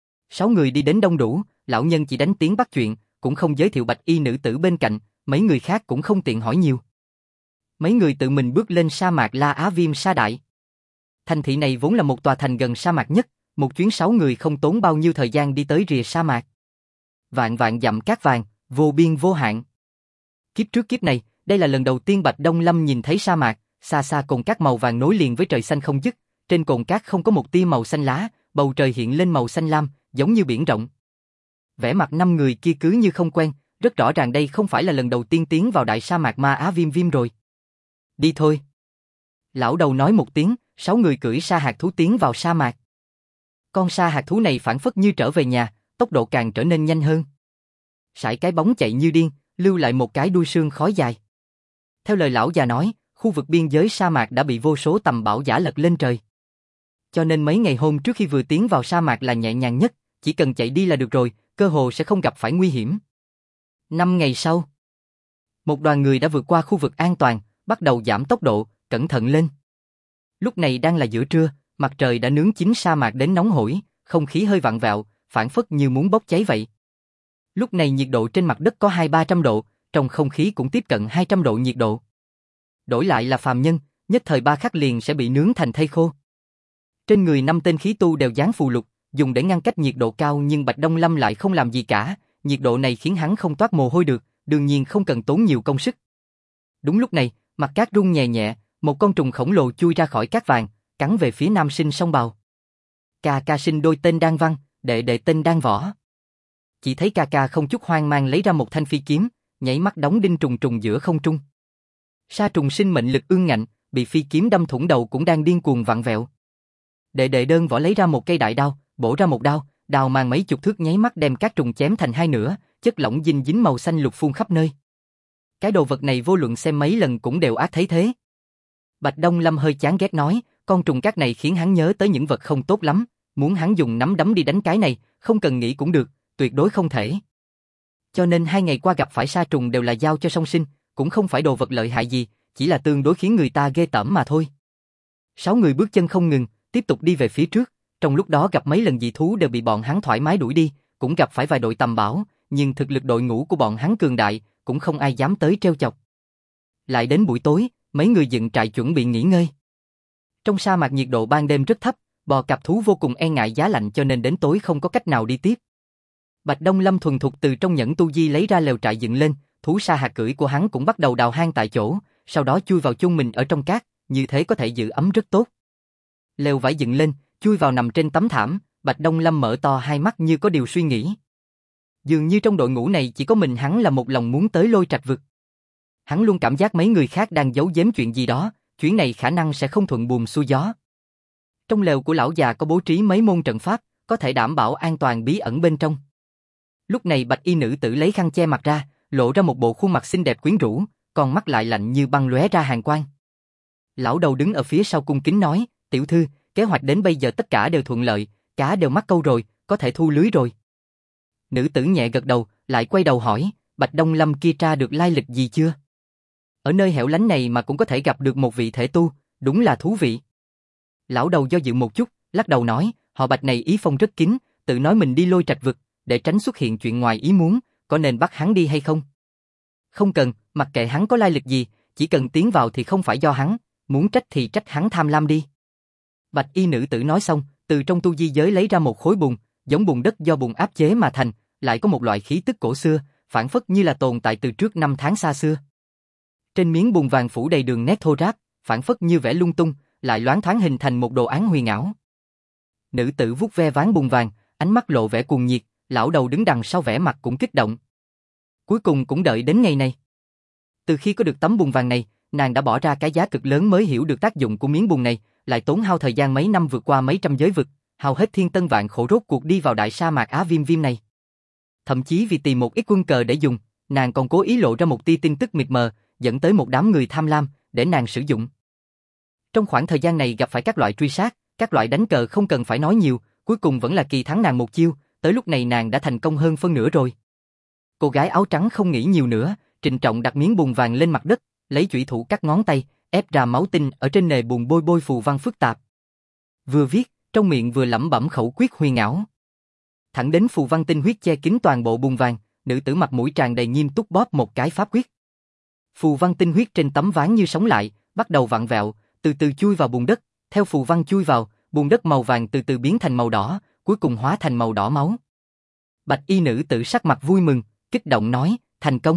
6 người đi đến đông đủ, lão nhân chỉ đánh tiếng bắt chuyện, cũng không giới thiệu bạch y nữ tử bên cạnh, mấy người khác cũng không tiện hỏi nhiều. Mấy người tự mình bước lên sa mạc La Á Viêm Sa Đại. Thành thị này vốn là một tòa thành gần sa mạc nhất, một chuyến 6 người không tốn bao nhiêu thời gian đi tới rìa sa mạc. Vạn vạn dặm cát vàng, vô biên vô hạn. Kiếp trước kiếp này, đây là lần đầu tiên Bạch Đông Lâm nhìn thấy sa mạc, xa xa cồn cát màu vàng nối liền với trời xanh không dứt, trên cồn cát không có một tia màu xanh lá, bầu trời hiện lên màu xanh lam, giống như biển rộng. Vẻ mặt 5 người kia cứ như không quen, rất rõ ràng đây không phải là lần đầu tiên tiến vào đại sa mạc Ma Á Viêm Viêm rồi. Đi thôi. Lão đầu nói một tiếng, 6 người cưỡi sa hạt thú tiến vào sa mạc. Con sa hạt thú này phảng phất như trở về nhà, tốc độ càng trở nên nhanh hơn. Sải cái bóng chạy như điên, lưu lại một cái đuôi sương khói dài. Theo lời lão già nói, khu vực biên giới sa mạc đã bị vô số tầm bão giã lật lên trời. Cho nên mấy ngày hôm trước khi vừa tiến vào sa mạc là nhẹ nhàng nhất, chỉ cần chạy đi là được rồi, cơ hồ sẽ không gặp phải nguy hiểm. 5 ngày sau, một đoàn người đã vượt qua khu vực an toàn, bắt đầu giảm tốc độ, cẩn thận lên. Lúc này đang là giữa trưa, mặt trời đã nướng chín sa mạc đến nóng hổi, không khí hơi vặn vẹo, phảng phất như muốn bốc cháy vậy. Lúc này nhiệt độ trên mặt đất có 200-300 độ, trong không khí cũng tiếp cận 200 độ nhiệt độ. Đổi lại là phàm nhân, nhất thời 3 khắc liền sẽ bị nướng thành thây khô. Trên người 5 tên khí tu đều dán phù lục, dùng để ngăn cách nhiệt độ cao, nhưng Bạch Đông Lâm lại không làm gì cả, nhiệt độ này khiến hắn không toát mồ hôi được, đương nhiên không cần tốn nhiều công sức. Đúng lúc này, mặt cát rung nhẹ nhẹ, một con trùng khổng lồ chui ra khỏi cát vàng, cắn về phía nam sinh Song Bào. Ca ca sinh đôi tên đan văn, đệ đệ tên đan võ. Chỉ thấy ca ca không chút hoang mang lấy ra một thanh phi kiếm, nhảy mắt đóng đinh trùng trùng giữa không trung. Sa trùng sinh mệnh lực ương ngạnh, bị phi kiếm đâm thủng đầu cũng đang điên cuồng vặn vẹo. Đệ đệ đơn võ lấy ra một cây đại đao, bổ ra một đao, đào mang mấy chục thước nháy mắt đem các trùng chém thành hai nửa, chất lỏng dinh dính màu xanh lục phun khắp nơi. Cái đồ vật này vô luận xem mấy lần cũng đều ác thấy thế. Bạch Đông Lâm hơi chán ghét nói, con trùng cát này khiến hắn nhớ tới những vật không tốt lắm, muốn hắn dùng nắm đấm đi đánh cái này, không cần nghĩ cũng được, tuyệt đối không thể. Cho nên 2 ngày qua gặp phải sa trùng đều là giao cho song sinh, cũng không phải đồ vật lợi hại gì, chỉ là tương đối khiến người ta ghê tởm mà thôi. 6 người bước chân không ngừng, tiếp tục đi về phía trước, trong lúc đó gặp mấy lần dị thú đều bị bọn hắn thoải mái đuổi đi, cũng gặp phải vài đội tầm bão, nhưng thực lực đội ngũ của bọn hắn cường đại, cũng không ai dám tới trêu chọc. Lại đến buổi tối, mấy người dựng trại chuẩn bị nghỉ ngơi. Trong sa mạc nhiệt độ ban đêm rất thấp, bò cạp thú vô cùng e ngại giá lạnh cho nên đến tối không có cách nào đi tiếp. Bạch Đông Lâm thuần thục từ trong nhẫn tu di lấy ra lều trại dựng lên, thú sa hạt cưỡi của hắn cũng bắt đầu đào hang tại chỗ, sau đó chui vào chôn mình ở trong cát, như thế có thể giữ ấm rất tốt. Lều vải dựng lên, chui vào nằm trên tấm thảm, Bạch Đông Lâm mở to hai mắt như có điều suy nghĩ. Dường như trong đội ngũ này chỉ có mình hắn là một lòng muốn tới Lôi Trạch vực. Hắn luôn cảm giác mấy người khác đang giấu giếm chuyện gì đó, chuyến này khả năng sẽ không thuận buồm xuôi gió. Trong lều của lão già có bố trí mấy môn trận pháp, có thể đảm bảo an toàn bí ẩn bên trong. Lúc này bạch y nữ tử lấy khăn che mặt ra, lộ ra một bộ khuôn mặt xinh đẹp quyến rũ, còn mắt lại lạnh như băng lóe ra hàn quang. Lão đầu đứng ở phía sau cung kính nói, tiểu thư, kế hoạch đến bây giờ tất cả đều thuận lợi, cá đều mắc câu rồi, có thể thu lưới rồi. Nữ tử nhẹ gật đầu, lại quay đầu hỏi, Bạch Đông Lâm kia tra được lai lịch gì chưa? Ở nơi hẻo lánh này mà cũng có thể gặp được một vị thể tu, đúng là thú vị. Lão đầu do dự một chút, lắc đầu nói, họ Bạch này ý phong rất kín, tự nói mình đi Lôi Trạch vực, để tránh xuất hiện chuyện ngoài ý muốn, có nên bắt hắn đi hay không? Không cần, mặc kệ hắn có lai lịch gì, chỉ cần tiến vào thì không phải do hắn, muốn trách thì trách hắn tham lam đi. Bạch y nữ tử nói xong, từ trong tu di giới lấy ra một khối bùn, giống bùn đất do bùn áp chế mà thành, lại có một loại khí tức cổ xưa, phảng phất như là tồn tại từ trước năm tháng xa xưa. Trên miếng bùn vàng phủ đầy đường nét thô ráp, phảng phất như vẽ lung tung, lại loáng thoáng hình thành một đồ án huyền ảo. Nữ tử vuốt ve ván bùn vàng, ánh mắt lộ vẻ cuồng nhiệt, lão đầu đứng đằng sau vẻ mặt cũng kích động. Cuối cùng cũng đợi đến ngày này. Từ khi có được tấm bùn vàng này, nàng đã bỏ ra cái giá cực lớn mới hiểu được tác dụng của miếng bùn này, lại tốn hao thời gian mấy năm vượt qua mấy trăm giới vực, hao hết thiên tân vạn khổ rốt cuộc đi vào đại sa mạc Á Viêm Viêm này. Thậm chí vì tìm một ít quân cờ để dùng, nàng còn cố ý lộ ra một tia tin tức mịt mờ, dẫn tới một đám người tham lam, để nàng sử dụng. Trong khoảng thời gian này gặp phải các loại truy sát, các loại đánh cờ không cần phải nói nhiều, cuối cùng vẫn là Kỳ thắng nàng một chiêu, tới lúc này nàng đã thành công hơn phân nửa rồi. Cô gái áo trắng không nghĩ nhiều nữa, trịnh trọng đặt miếng bùn vàng lên mặt đất, lấy chủy thủ cắt ngón tay, ép ra máu tinh ở trên nề bùn bôi bôi phù văn phức tạp. Vừa viết, trong miệng vừa lẩm bẩm khẩu quyết huyền ảo. Thẳng đến phù văn tinh huyết che kín toàn bộ bùn vàng, nữ tử mặt mũi tràn đầy nghiêm túc bóp một cái pháp quyết. Phù văn tinh huyết trên tấm ván như sống lại, bắt đầu vặn vẹo, từ từ chui vào bùn đất, theo phù văn chui vào, bùn đất màu vàng từ từ biến thành màu đỏ, cuối cùng hóa thành màu đỏ máu. Bạch y nữ tử sắc mặt vui mừng, kích động nói, thành công.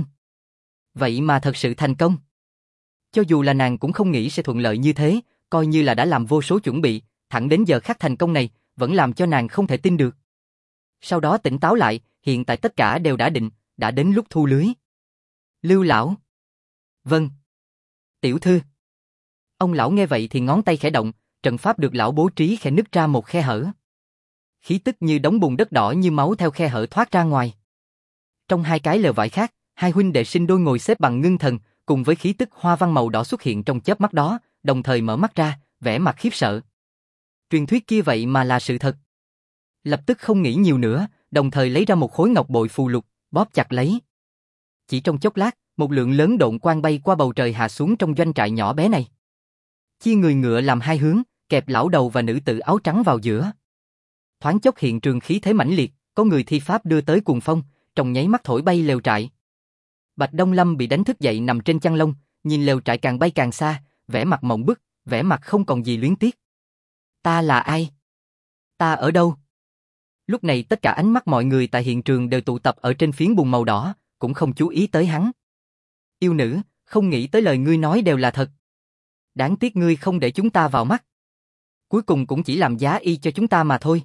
Vậy mà thật sự thành công. Cho dù là nàng cũng không nghĩ sẽ thuận lợi như thế, coi như là đã làm vô số chuẩn bị, thẳng đến giờ khắc thành công này, vẫn làm cho nàng không thể tin được. Sau đó tỉnh táo lại, hiện tại tất cả đều đã định, đã đến lúc thu lưới. Lưu lão. Vâng. Tiểu thư. Ông lão nghe vậy thì ngón tay khẽ động, trận pháp được lão bố trí khẽ nứt ra một khe hở. Khí tức như đống bùn đất đỏ như máu theo khe hở thoát ra ngoài. Trong hai cái lều vải khác, hai huynh đệ sinh đôi ngồi xếp bằng ngưng thần, cùng với khí tức hoa văn màu đỏ xuất hiện trong chớp mắt đó, đồng thời mở mắt ra, vẻ mặt khiếp sợ. Truyền thuyết kia vậy mà là sự thật. Lập tức không nghĩ nhiều nữa, đồng thời lấy ra một khối ngọc bội phù lục, bóp chặt lấy. Chỉ trong chốc lát, một lượng lớn độn quang bay qua bầu trời hạ xuống trong doanh trại nhỏ bé này. Chia người ngựa làm hai hướng, kẹp lão đầu và nữ tử áo trắng vào giữa. Thoáng chốc hiện trường khí thế mãnh liệt, có người thi pháp đưa tới cuồng phong, trong nháy mắt thổi bay lều trại. Bạch Đông Lâm bị đánh thức dậy nằm trên chăn lông, nhìn lều trại càng bay càng xa, vẻ mặt mộng bức, vẻ mặt không còn gì luyến tiếc. Ta là ai? Ta ở đâu? Lúc này tất cả ánh mắt mọi người tại hiện trường đều tụ tập ở trên phiến bùn màu đỏ, cũng không chú ý tới hắn. Yêu nữ, không nghĩ tới lời ngươi nói đều là thật. Đáng tiếc ngươi không để chúng ta vào mắt. Cuối cùng cũng chỉ làm giá y cho chúng ta mà thôi.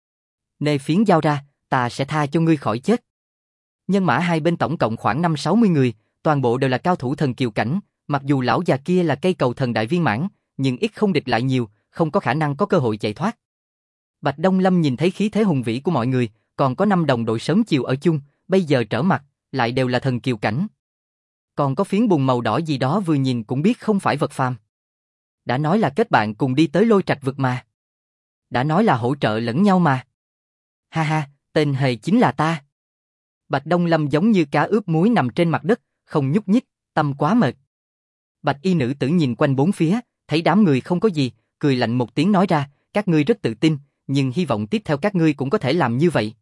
Nề phiến giao ra, ta sẽ tha cho ngươi khỏi chết. Nhân mã hai bên tổng cộng khoảng 5-60 người, toàn bộ đều là cao thủ thần kiều cảnh, mặc dù lão già kia là cây cầu thần đại viên mãn, nhưng ít không địch lại nhiều, không có khả năng có cơ hội chạy thoát. Bạch Đông Lâm nhìn thấy khí thế hùng vĩ của mọi người, còn có 5 đồng đội sớm chiều ở chung, bây giờ trở mặt, lại đều là thần kiều cảnh. Còn có phiến bùn màu đỏ gì đó vừa nhìn cũng biết không phải vật phàm. Đã nói là kết bạn cùng đi tới Lôi Trạch vực mà. Đã nói là hỗ trợ lẫn nhau mà. Ha ha, tên hề chính là ta. Bạch Đông Lâm giống như cá ướp muối nằm trên mặt đất, không nhúc nhích, tâm quá mệt. Bạch y nữ tử nhìn quanh bốn phía, thấy đám người không có gì, cười lạnh một tiếng nói ra, các ngươi rất tự tin, nhưng hy vọng tiếp theo các ngươi cũng có thể làm như vậy.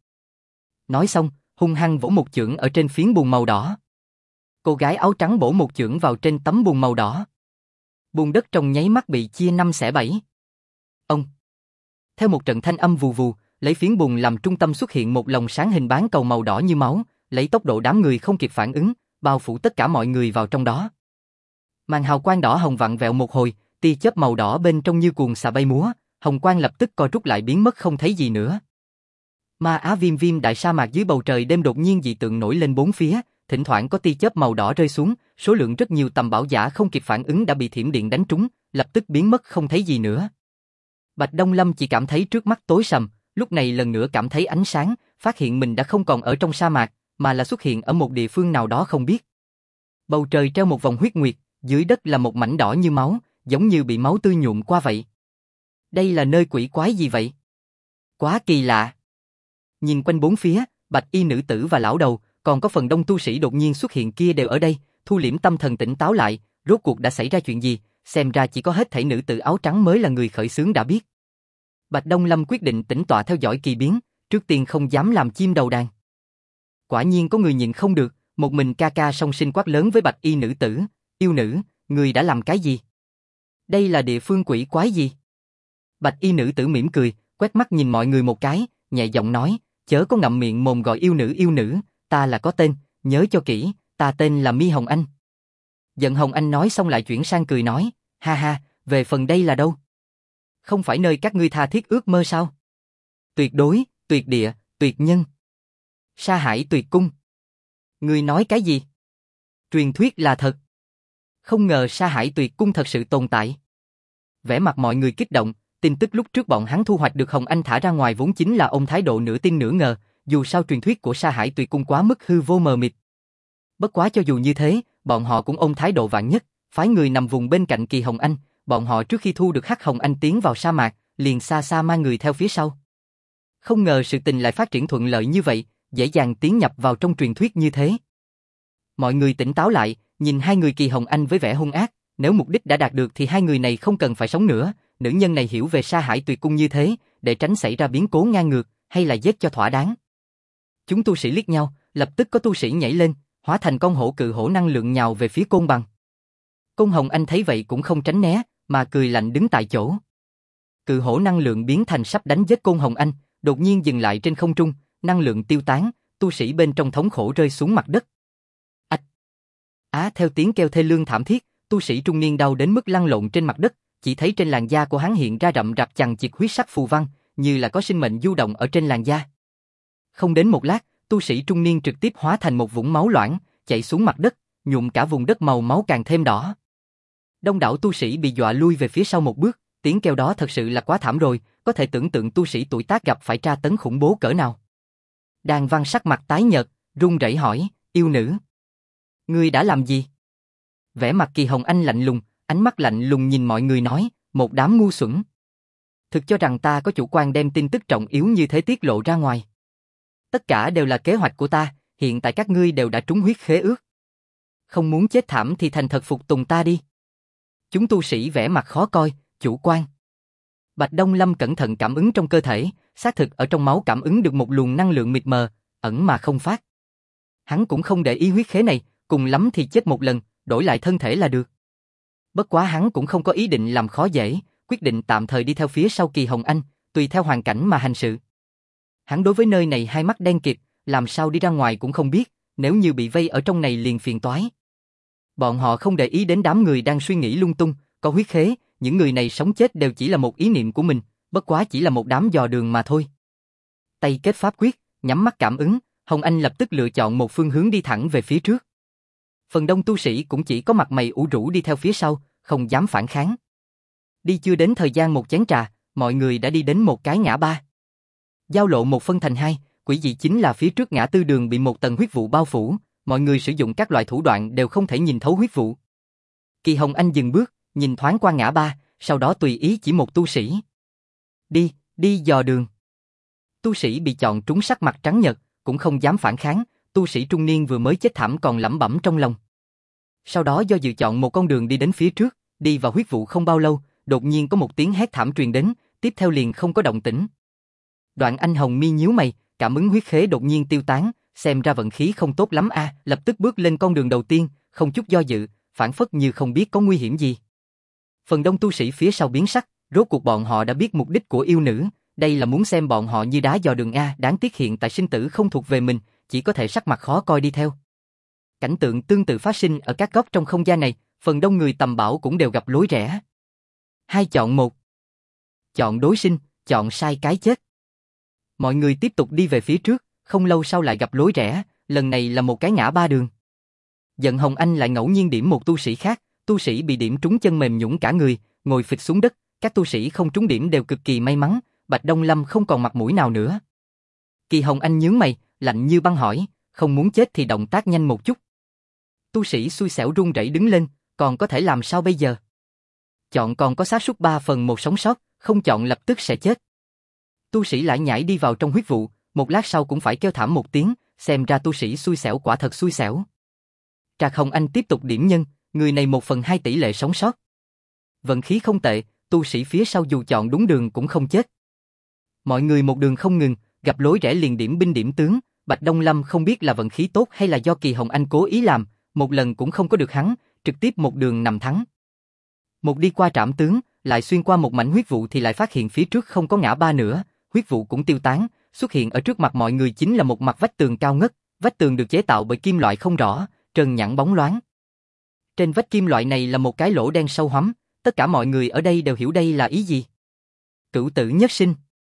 Nói xong, hung hăng vỗ một chưởng ở trên phiến bùn màu đỏ. Cô gái áo trắng bổ một chưởng vào trên tấm bùn màu đỏ. Bùn đất trong nháy mắt bị chia 5/7. Ông. Theo một trận thanh âm vù vù, lấy phiến bùn làm trung tâm xuất hiện một lồng sáng hình bán cầu màu đỏ như máu, lấy tốc độ đám người không kịp phản ứng, bao phủ tất cả mọi người vào trong đó. Màn hào quang đỏ hồng vặn vẹo một hồi, tia chớp màu đỏ bên trong như cuồng xà bay múa, hồng quang lập tức co rút lại biến mất không thấy gì nữa. Ma Á Viêm Viêm đại sa mạc dưới bầu trời đêm đột nhiên dị tượng nổi lên bốn phía, thỉnh thoảng có tia chớp màu đỏ rơi xuống, số lượng rất nhiều tầm bảo giả không kịp phản ứng đã bị thiểm điện đánh trúng, lập tức biến mất không thấy gì nữa. Bạch Đông Lâm chỉ cảm thấy trước mắt tối sầm, lúc này lần nữa cảm thấy ánh sáng, phát hiện mình đã không còn ở trong sa mạc, mà là xuất hiện ở một địa phương nào đó không biết. Bầu trời treo một vòng huyết nguyệt, dưới đất là một mảnh đỏ như máu, giống như bị máu tươi nhuộm qua vậy. Đây là nơi quỷ quái gì vậy? Quá kỳ lạ. Nhìn quanh bốn phía, bạch y nữ tử và lão đầu, còn có phần đông tu sĩ đột nhiên xuất hiện kia đều ở đây, thu liễm tâm thần tỉnh táo lại, rốt cuộc đã xảy ra chuyện gì, xem ra chỉ có hết thảy nữ tử áo trắng mới là người khởi xướng đã biết. Bạch Đông Lâm quyết định tĩnh tọa theo dõi kỳ biến, trước tiên không dám làm chim đầu đàn. Quả nhiên có người nhịn không được, một mình ca ca song sinh quát lớn với bạch y nữ tử, yêu nữ, người đã làm cái gì? Đây là địa phương quỷ quái gì? Bạch y nữ tử mỉm cười, quét mắt nhìn mọi người một cái, nhẹ giọng nói, chớ có ngậm miệng mồm gọi yêu nữ, ta là có tên, nhớ cho kỹ, ta tên là Mi Hồng Anh. Giận Hồng Anh nói xong lại chuyển sang cười nói, ha ha, về phần đây là đâu? Không phải nơi các ngươi tha thiết ước mơ sao? Tuyệt đối, tuyệt địa, tuyệt nhân. Sa Hải Tuyệt Cung. Ngươi nói cái gì? Truyền thuyết là thật. Không ngờ Sa Hải Tuyệt Cung thật sự tồn tại. Vẻ mặt mọi người kích động, tin tức lúc trước bọn hắn thu hoạch được Hồng Anh thả ra ngoài vốn chính là ông thái độ nửa tin nửa ngờ, dù sao truyền thuyết của Sa Hải Tuyệt Cung quá mức hư vô mờ mịt. Bất quá cho dù như thế, bọn họ cũng ôm thái độ vạn nhất, phái người nằm vùng bên cạnh Kỳ Hồng Anh, bọn họ trước khi thu được Hắc Hồng Anh tiến vào sa mạc, liền xa xa mang người theo phía sau. Không ngờ sự tình lại phát triển thuận lợi như vậy, dễ dàng tiến nhập vào trong truyền thuyết như thế. Mọi người tỉnh táo lại, nhìn hai người Kỳ Hồng Anh với vẻ hung ác, nếu mục đích đã đạt được thì hai người này không cần phải sống nữa, nữ nhân này hiểu về Sa Hải Tuyệt Cung như thế, để tránh xảy ra biến cố ngang ngược, hay là giết cho thỏa đáng. Chúng tu sĩ liếc nhau, lập tức có tu sĩ nhảy lên, hóa thành con hổ cự hổ năng lượng nhào về phía Côn Bằng. Côn Hồng Anh thấy vậy cũng không tránh né, mà cười lạnh đứng tại chỗ. Cự hổ năng lượng biến thành sắp đánh giết Côn Hồng Anh, đột nhiên dừng lại trên không trung, năng lượng tiêu tán, tu sĩ bên trong thống khổ rơi xuống mặt đất. Theo tiếng kêu thê lương thảm thiết, tu sĩ trung niên đau đến mức lăn lộn trên mặt đất, chỉ thấy trên làn da của hắn hiện ra rậm rạp chằng chịt huyết sắc phù văn, như là có sinh mệnh du động ở trên làn da. Không đến một lát, tu sĩ trung niên trực tiếp hóa thành một vũng máu loãng, chảy xuống mặt đất, nhuộm cả vùng đất màu máu càng thêm đỏ. Đông đảo tu sĩ bị dọa lui về phía sau một bước, tiếng kêu đó thật sự là quá thảm rồi, có thể tưởng tượng tu sĩ tuổi tác gặp phải tra tấn khủng bố cỡ nào. Đàn Văn sắc mặt tái nhợt, run rẩy hỏi, yêu nữ, ngươi đã làm gì? Vẻ mặt Kỳ Hồng Anh lạnh lùng, ánh mắt lạnh lùng nhìn mọi người nói, một đám ngu xuẩn. Thực cho rằng ta có chủ quan đem tin tức trọng yếu như thế tiết lộ ra ngoài. Tất cả đều là kế hoạch của ta, hiện tại các ngươi đều đã trúng huyết khế ước. Không muốn chết thảm thì thành thật phục tùng ta đi. Chúng tu sĩ vẻ mặt khó coi, chủ quan. Bạch Đông Lâm cẩn thận cảm ứng trong cơ thể, xác thực ở trong máu cảm ứng được một luồng năng lượng mịt mờ, ẩn mà không phát. Hắn cũng không để ý huyết khế này, cùng lắm thì chết một lần, đổi lại thân thể là được. Bất quá hắn cũng không có ý định làm khó dễ, quyết định tạm thời đi theo phía sau Kỳ Hồng Anh, tùy theo hoàn cảnh mà hành sự. Hắn đối với nơi này hai mắt đen kịt, làm sao đi ra ngoài cũng không biết, nếu như bị vây ở trong này liền phiền toái. Bọn họ không để ý đến đám người đang suy nghĩ lung tung, có huyết khế, những người này sống chết đều chỉ là một ý niệm của mình, bất quá chỉ là một đám dò đường mà thôi. Tay kết pháp quyết, nhắm mắt cảm ứng, Hồng Anh lập tức lựa chọn một phương hướng đi thẳng về phía trước. Phần đông tu sĩ cũng chỉ có mặt mày ủ rũ đi theo phía sau, không dám phản kháng. Đi chưa đến thời gian một chén trà, mọi người đã đi đến một cái ngã ba. Giao lộ một phân thành hai, quỷ dị chính là phía trước ngã tư đường bị một tầng huyết vụ bao phủ, mọi người sử dụng các loại thủ đoạn đều không thể nhìn thấu huyết vụ. Kỳ Hồng Anh dừng bước, nhìn thoáng qua ngã ba, sau đó tùy ý chỉ một tu sĩ. Đi dò đường. Tu sĩ bị chọn trúng sắc mặt trắng nhợt, cũng không dám phản kháng, tu sĩ trung niên vừa mới chết thảm còn lẩm bẩm trong lòng. Sau đó do dự chọn một con đường đi đến phía trước, đi vào huyết vụ không bao lâu, đột nhiên có một tiếng hét thảm truyền đến, tiếp theo liền không có động tĩnh. Đoạn Anh Hồng mi nhíu mày, cảm ứng huyết khế đột nhiên tiêu tán, xem ra vận khí không tốt lắm a, lập tức bước lên con đường đầu tiên, không chút do dự, phản phất như không biết có nguy hiểm gì. Phần đông tu sĩ phía sau biến sắc, rốt cuộc bọn họ đã biết mục đích của yêu nữ, đây là muốn xem bọn họ như đá dò đường a, đáng tiếc hiện tại sinh tử không thuộc về mình, chỉ có thể sắc mặt khó coi đi theo. Cảnh tượng tương tự phát sinh ở các góc trong không gian này, phần đông người tầm bảo cũng đều gặp lối rẽ. Hai chọn một. Chọn đối sinh, chọn sai cái chết. Mọi người tiếp tục đi về phía trước, không lâu sau lại gặp lối rẽ, lần này là một cái ngã ba đường. Giận Hồng Anh lại ngẫu nhiên điểm một tu sĩ khác, tu sĩ bị điểm trúng chân mềm nhũn cả người, ngồi phịch xuống đất, các tu sĩ không trúng điểm đều cực kỳ may mắn, Bạch Đông Lâm không còn mặt mũi nào nữa. Kỳ Hồng Anh nhướng mày, lạnh như băng hỏi, không muốn chết thì động tác nhanh một chút. Tu sĩ xui xẻo run rẩy đứng lên, còn có thể làm sao bây giờ? Chọn còn có xác suất 3/1 sống sót, không chọn lập tức sẽ chết. Tu sĩ lại nhảy đi vào trong huyết vụ, một lát sau cũng phải kêu thảm một tiếng, xem ra tu sĩ xui xẻo quả thật xui xẻo. Trạc Hồng Anh tiếp tục điểm nhân, người này 1/2 tỷ lệ sống sót. Vận khí không tệ, tu sĩ phía sau dù chọn đúng đường cũng không chết. Mọi người một đường không ngừng, gặp lối rẽ liền điểm binh điểm tướng, Bạch Đông Lâm không biết là vận khí tốt hay là do Kỳ Hồng Anh cố ý làm, một lần cũng không có được hắn, trực tiếp một đường nằm thắng. Một đi qua trảm tướng, lại xuyên qua một mảnh huyết vụ thì lại phát hiện phía trước không có ngã ba nữa, huyết vụ cũng tiêu tán, xuất hiện ở trước mặt mọi người chính là một mặt vách tường cao ngất, vách tường được chế tạo bởi kim loại không rõ, trơn nhẵn bóng loáng. Trên vách kim loại này là một cái lỗ đen sâu hoắm, tất cả mọi người ở đây đều hiểu đây là ý gì. Cửu tử nhất sinh.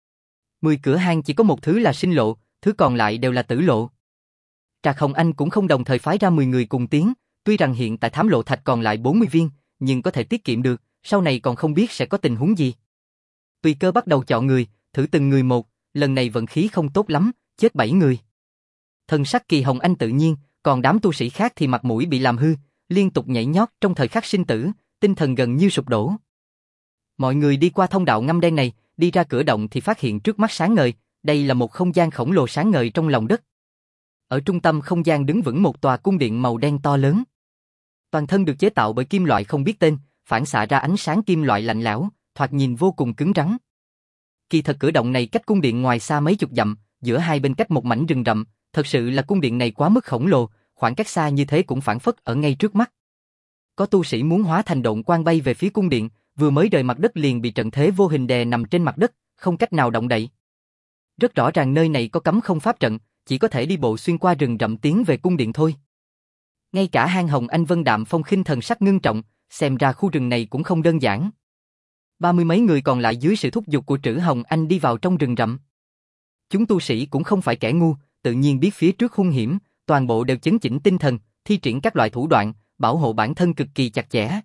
10 cửa hang chỉ có một thứ là sinh lộ, thứ còn lại đều là tử lộ. Trạc Hồng Anh cũng không đồng thời phái ra 10 người cùng tiến, tuy rằng hiện tại thám lộ thạch còn lại 40 viên, nhưng có thể tiết kiệm được, sau này còn không biết sẽ có tình huống gì. Tùy Cơ bắt đầu chọn người, thử từng người một, lần này vận khí không tốt lắm, chết 7 người. Thần sắc Kỳ Hồng Anh tự nhiên, còn đám tu sĩ khác thì mặt mũi bị làm hư, liên tục nhảy nhót trong thời khắc sinh tử, tinh thần gần như sụp đổ. Mọi người đi qua thông đạo ngăm đen này, đi ra cửa động thì phát hiện trước mắt sáng ngời, đây là một không gian khổng lồ sáng ngời trong lòng đất. Ở trung tâm không gian đứng vững một tòa cung điện màu đen to lớn. Toàn thân được chế tạo bởi kim loại không biết tên, phản xạ ra ánh sáng kim loại lạnh lẽo, thoạt nhìn vô cùng cứng rắn. Kỳ thật cửa động này cách cung điện ngoài xa mấy chục dặm, giữa hai bên cách một mảnh rừng rậm, thật sự là cung điện này quá mức khổng lồ, khoảng cách xa như thế cũng phảng phất ở ngay trước mắt. Có tu sĩ muốn hóa thành độn quang bay về phía cung điện, vừa mới rời mặt đất liền bị trận thế vô hình đè nằm trên mặt đất, không cách nào động đậy. Rất rõ ràng nơi này có cấm không pháp trận, chỉ có thể đi bộ xuyên qua rừng rậm tiến về cung điện thôi. Ngay cả hang Hồng Anh Vân Đạm Phong khinh thần sắc ngưng trọng, xem ra khu rừng này cũng không đơn giản. 30 mấy người còn lại dưới sự thúc giục của Trữ Hồng Anh đi vào trong rừng rậm. Chúng tu sĩ cũng không phải kẻ ngu, tự nhiên biết phía trước hung hiểm, toàn bộ đều chấn chỉnh tinh thần, thi triển các loại thủ đoạn, bảo hộ bản thân cực kỳ chặt chẽ.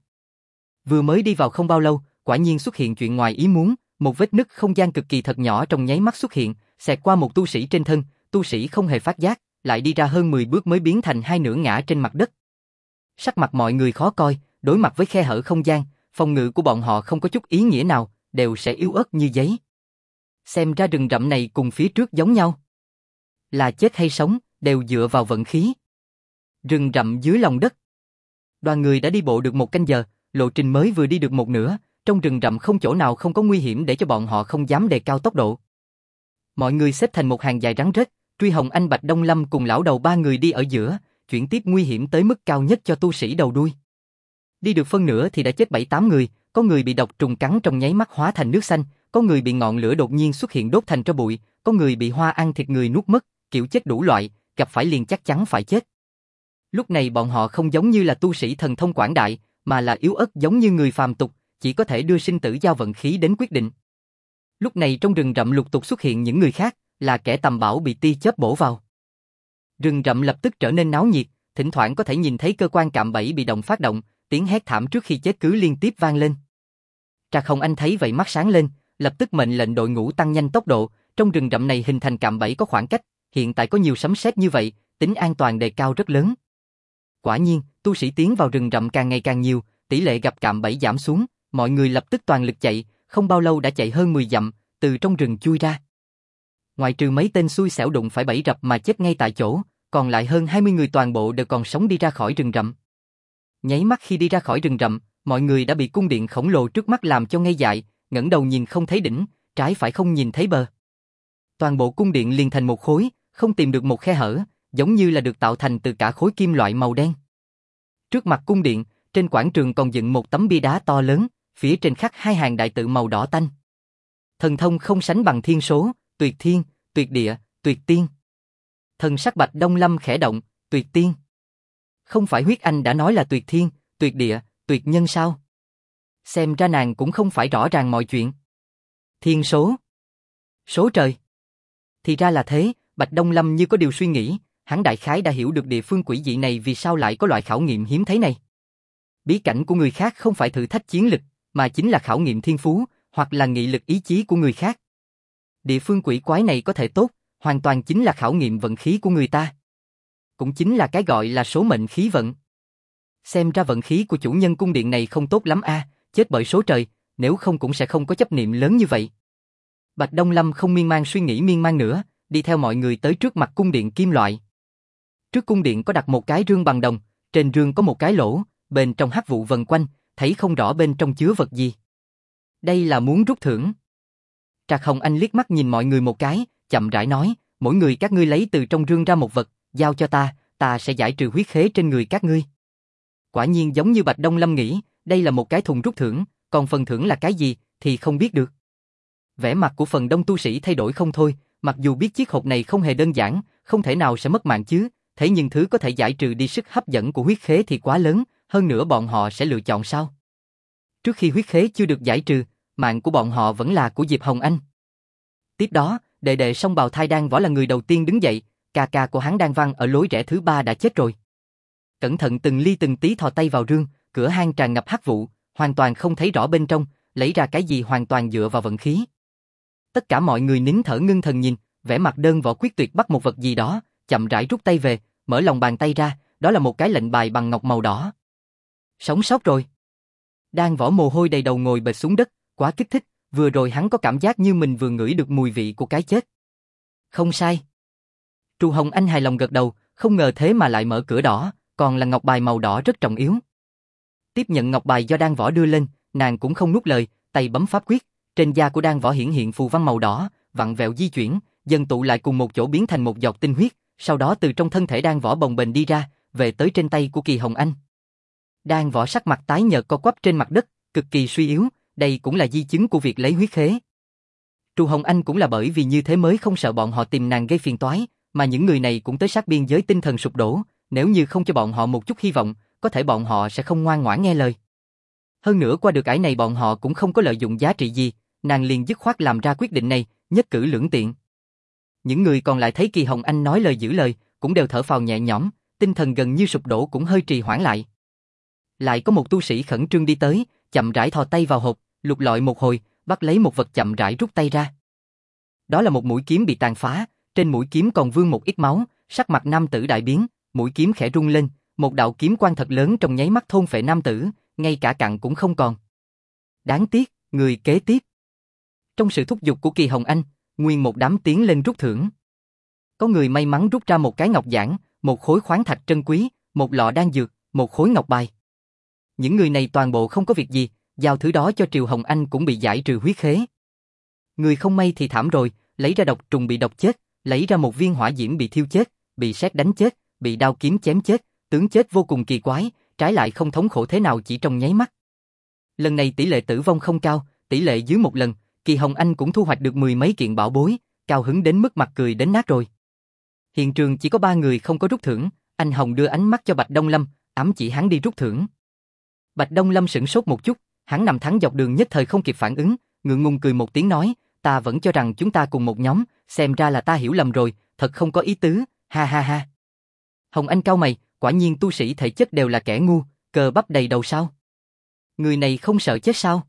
Vừa mới đi vào không bao lâu, quả nhiên xuất hiện chuyện ngoài ý muốn, một vết nứt không gian cực kỳ thật nhỏ trong nháy mắt xuất hiện, xẹt qua một tu sĩ trên thân, tu sĩ không hề phát giác, lại đi ra hơn 10 bước mới biến thành hai nửa ngã trên mặt đất. Sắc mặt mọi người khó coi, đối mặt với khe hở không gian, phòng ngự của bọn họ không có chút ý nghĩa nào, đều sẽ yếu ớt như giấy. Xem ra rừng rậm này cùng phía trước giống nhau. Là chết hay sống, đều dựa vào vận khí. Rừng rậm dưới lòng đất. Đoàn người đã đi bộ được một canh giờ, lộ trình mới vừa đi được một nửa, trong rừng rậm không chỗ nào không có nguy hiểm để cho bọn họ không dám đề cao tốc độ. Mọi người xếp thành một hàng dài rắn rết, Truy Hồng Anh Bạch Đông Lâm cùng lão đầu ba người đi ở giữa, chuyển tiếp nguy hiểm tới mức cao nhất cho tu sĩ đầu đuôi. Đi được phân nửa thì đã chết 7-8 người, có người bị độc trùng cắn trong nháy mắt hóa thành nước xanh, có người bị ngọn lửa đột nhiên xuất hiện đốt thành tro bụi, có người bị hoa ăn thịt người nuốt mất, kiểu chết đủ loại, gặp phải liền chắc chắn phải chết. Lúc này bọn họ không giống như là tu sĩ thần thông quảng đại, mà là yếu ớt giống như người phàm tục, chỉ có thể đưa sinh tử giao vận khí đến quyết định. Lúc này trong rừng rậm lục tục xuất hiện những người khác, là kẻ tầm bảo bị tia chớp bổ vào. Rừng rậm lập tức trở nên náo nhiệt, thỉnh thoảng có thể nhìn thấy cơ quan cạm bẫy bị động phát động, tiếng hét thảm trước khi chết cứ liên tiếp vang lên. Trạc Hồng Anh thấy vậy mắt sáng lên, lập tức mệnh lệnh đội ngũ tăng nhanh tốc độ, trong rừng rậm này hình thành cạm bẫy có khoảng cách, hiện tại có nhiều sấm sét như vậy, tính an toàn đề cao rất lớn. Quả nhiên, tu sĩ tiến vào rừng rậm càng ngày càng nhiều, tỷ lệ gặp cạm bẫy giảm xuống, mọi người lập tức toàn lực chạy, không bao lâu đã chạy hơn 10 dặm, từ trong rừng chui ra. Ngoại trừ mấy tên xui xẻo đụng phải bẫy rập mà chết ngay tại chỗ, còn lại hơn 20 người toàn bộ đều còn sống đi ra khỏi rừng rậm. Nháy mắt khi đi ra khỏi rừng rậm, mọi người đã bị cung điện khổng lồ trước mắt làm cho ngây dại, ngẩng đầu nhìn không thấy đỉnh, trái phải không nhìn thấy bờ. Toàn bộ cung điện liền thành một khối, không tìm được một khe hở, giống như là được tạo thành từ cả khối kim loại màu đen. Trước mặt cung điện, trên quảng trường còn dựng một tấm bia đá to lớn, phía trên khắc hai hàng đại tự màu đỏ tanh. Thần thông không sánh bằng thiên số, tuyệt thiên, tuyệt địa, tuyệt tiên. Thần sắc Bạch Đông Lâm khẽ động, tuyệt tiên. Không phải Huyết Anh đã nói là tuyệt thiên, tuyệt địa, tuyệt nhân sao? Xem ra nàng cũng không phải rõ ràng mọi chuyện. Thiên số. Số trời. Thì ra là thế, Bạch Đông Lâm như có điều suy nghĩ, hắn đại khái đã hiểu được địa phương quỷ dị này vì sao lại có loại khảo nghiệm hiếm thấy này. Bí cảnh của người khác không phải thử thách chiến lực, mà chính là khảo nghiệm thiên phú, hoặc là nghị lực ý chí của người khác. Địa phương quỷ quái này có thể tốt, hoàn toàn chính là khảo nghiệm vận khí của người ta. Cũng chính là cái gọi là số mệnh khí vận. Xem ra vận khí của chủ nhân cung điện này không tốt lắm a, chết bởi số trời, nếu không cũng sẽ không có chấp niệm lớn như vậy. Bạch Đông Lâm không miên man suy nghĩ miên man nữa, đi theo mọi người tới trước mặt cung điện kim loại. Trước cung điện có đặt một cái rương bằng đồng, trên rương có một cái lỗ, bên trong hắc vụ vần quanh, thấy không rõ bên trong chứa vật gì. Đây là muốn rút thưởng. Trạc Hồng Anh liếc mắt nhìn mọi người một cái, chậm rãi nói, mỗi người các ngươi lấy từ trong rương ra một vật, giao cho ta, ta sẽ giải trừ huyết khế trên người các ngươi. Quả nhiên giống như Bạch Đông Lâm nghĩ, đây là một cái thùng rút thưởng, còn phần thưởng là cái gì thì không biết được. Vẻ mặt của phần đông tu sĩ thay đổi không thôi, mặc dù biết chiếc hộp này không hề đơn giản, không thể nào sẽ mất mạng chứ, thế nhưng thứ có thể giải trừ đi sức hấp dẫn của huyết khế thì quá lớn, hơn nữa bọn họ sẽ lựa chọn sao? Trước khi huyết khế chưa được giải trừ, mạng của bọn họ vẫn là của Diệp Hồng Anh. Tiếp đó, đệ đệ Song Bào Thai Đan Võ là người đầu tiên đứng dậy, ca của hắn Đan Văn ở lối rẽ thứ 3 đã chết rồi. Cẩn thận từng ly từng tí thò tay vào rương, cửa hang tràn ngập hắc vụ, hoàn toàn không thấy rõ bên trong, lấy ra cái gì hoàn toàn dựa vào vận khí. Tất cả mọi người nín thở ngưng thần nhìn, vẻ mặt Đơn Võ quyết tuyệt bắt một vật gì đó, chậm rãi rút tay về, mở lòng bàn tay ra, đó là một cái lệnh bài bằng ngọc màu đỏ. Sống sót rồi. Đan Võ mồ hôi đầy đầu ngồi bệt xuống đất, quá kích thích, vừa rồi hắn có cảm giác như mình vừa ngửi được mùi vị của cái chết. Không sai. Trù Hồng Anh hài lòng gật đầu, không ngờ thế mà lại mở cửa đỏ, còn là ngọc bài màu đỏ rất trọng yếu. Tiếp nhận ngọc bài do Đan Võ đưa lên, nàng cũng không nuốt lời, tay bấm pháp quyết, trên da của Đan Võ hiện phù văn màu đỏ, vặn vẹo di chuyển, dần tụ lại cùng một chỗ biến thành một giọt tinh huyết, sau đó từ trong thân thể Đan Võ bồng bềnh đi ra, về tới trên tay của Kỳ Hồng Anh. Đan Võ sắc mặt tái nhợt co quắp trên mặt đất, cực kỳ suy yếu, đây cũng là di chứng của việc lấy huyết khế. Trù Hồng Anh cũng là bởi vì như thế mới không sợ bọn họ tìm nàng gây phiền toái, mà những người này cũng tới sát biên giới tinh thần sụp đổ, nếu như không cho bọn họ một chút hy vọng, có thể bọn họ sẽ không ngoan ngoãn nghe lời. Hơn nữa qua được ải này bọn họ cũng không có lợi dụng giá trị gì, nàng liền dứt khoát làm ra quyết định này, nhất cử lưỡng tiện. Những người còn lại thấy Kỳ Hồng Anh nói lời giữ lời, cũng đều thở phào nhẹ nhõm, tinh thần gần như sụp đổ cũng hơi trì hoãn lại. Lại có một tu sĩ khẩn trương đi tới, chậm rãi thò tay vào hộp, lục lọi một hồi, bắt lấy một vật chậm rãi rút tay ra. Đó là một mũi kiếm bị tàn phá, trên mũi kiếm còn vương một ít máu, sắc mặt nam tử đại biến, mũi kiếm khẽ rung lên, một đạo kiếm quang thật lớn trong nháy mắt thôn phệ nam tử, ngay cả cặn cũng không còn. Đáng tiếc, người kế tiếp. Trong sự thúc giục của Kỳ Hồng Anh, nguyên một đám tiến lên rút thưởng. Có người may mắn rút ra một cái ngọc giản, một khối khoáng thạch trân quý, một lọ đan dược, một khối ngọc bài. Những người này toàn bộ không có việc gì, giao thứ đó cho Triều Hồng Anh cũng bị giải trừ huyết khế. Người không may thì thảm rồi, lấy ra độc trùng bị độc chết, lấy ra một viên hỏa diễm bị thiêu chết, bị sét đánh chết, bị đao kiếm chém chết, tướng chết vô cùng kỳ quái, trái lại không thống khổ thế nào chỉ trong nháy mắt. Lần này tỷ lệ tử vong không cao, tỷ lệ dưới một lần, Kỳ Hồng Anh cũng thu hoạch được mười mấy kiện bảo bối, cao hứng đến mức mặt cười đến nát rồi. Hiện trường chỉ có 3 người không có rút thưởng, anh Hồng đưa ánh mắt cho Bạch Đông Lâm, ám chỉ hắn đi rút thưởng. Bạch Đông Lâm sửng sốt một chút, hắn nằm thắng dọc đường nhất thời không kịp phản ứng, ngượng ngùng cười một tiếng nói, ta vẫn cho rằng chúng ta cùng một nhóm, xem ra là ta hiểu lầm rồi, thật không có ý tứ, ha ha ha. Hồng Anh cau mày, quả nhiên tu sĩ thể chất đều là kẻ ngu, cơ bắp đầy đầu sao? Người này không sợ chết sao?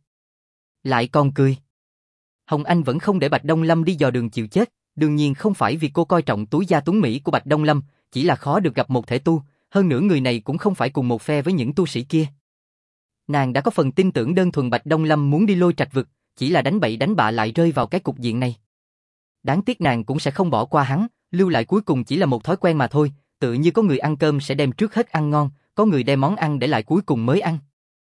Lại còn cười. Hồng Anh vẫn không để Bạch Đông Lâm đi dò đường chịu chết, đương nhiên không phải vì cô coi trọng túi da tuấn mỹ của Bạch Đông Lâm, chỉ là khó được gặp một thể tu, hơn nữa người này cũng không phải cùng một phe với những tu sĩ kia. Nàng đã có phần tin tưởng đơn thuần Bạch Đông Lâm muốn đi Lôi Trạch vực, chỉ là đánh bậy đánh bạ lại rơi vào cái cục diện này. Đáng tiếc nàng cũng sẽ không bỏ qua hắn, lưu lại cuối cùng chỉ là một thói quen mà thôi, tự như có người ăn cơm sẽ đem trước hết ăn ngon, có người đem món ăn để lại cuối cùng mới ăn.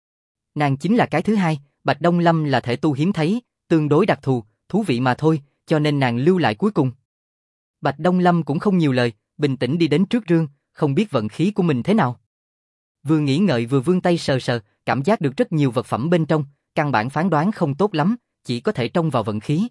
Nàng chính là cái thứ hai, Bạch Đông Lâm là thể tu hiếm thấy, tương đối đặc thù, thú vị mà thôi, cho nên nàng lưu lại cuối cùng. Bạch Đông Lâm cũng không nhiều lời, bình tĩnh đi đến trước rương, không biết vận khí của mình thế nào. Vừa nghĩ ngợi vừa vươn tay sờ sờ, cảm giác được rất nhiều vật phẩm bên trong, căn bản phán đoán không tốt lắm, chỉ có thể trông vào vận khí.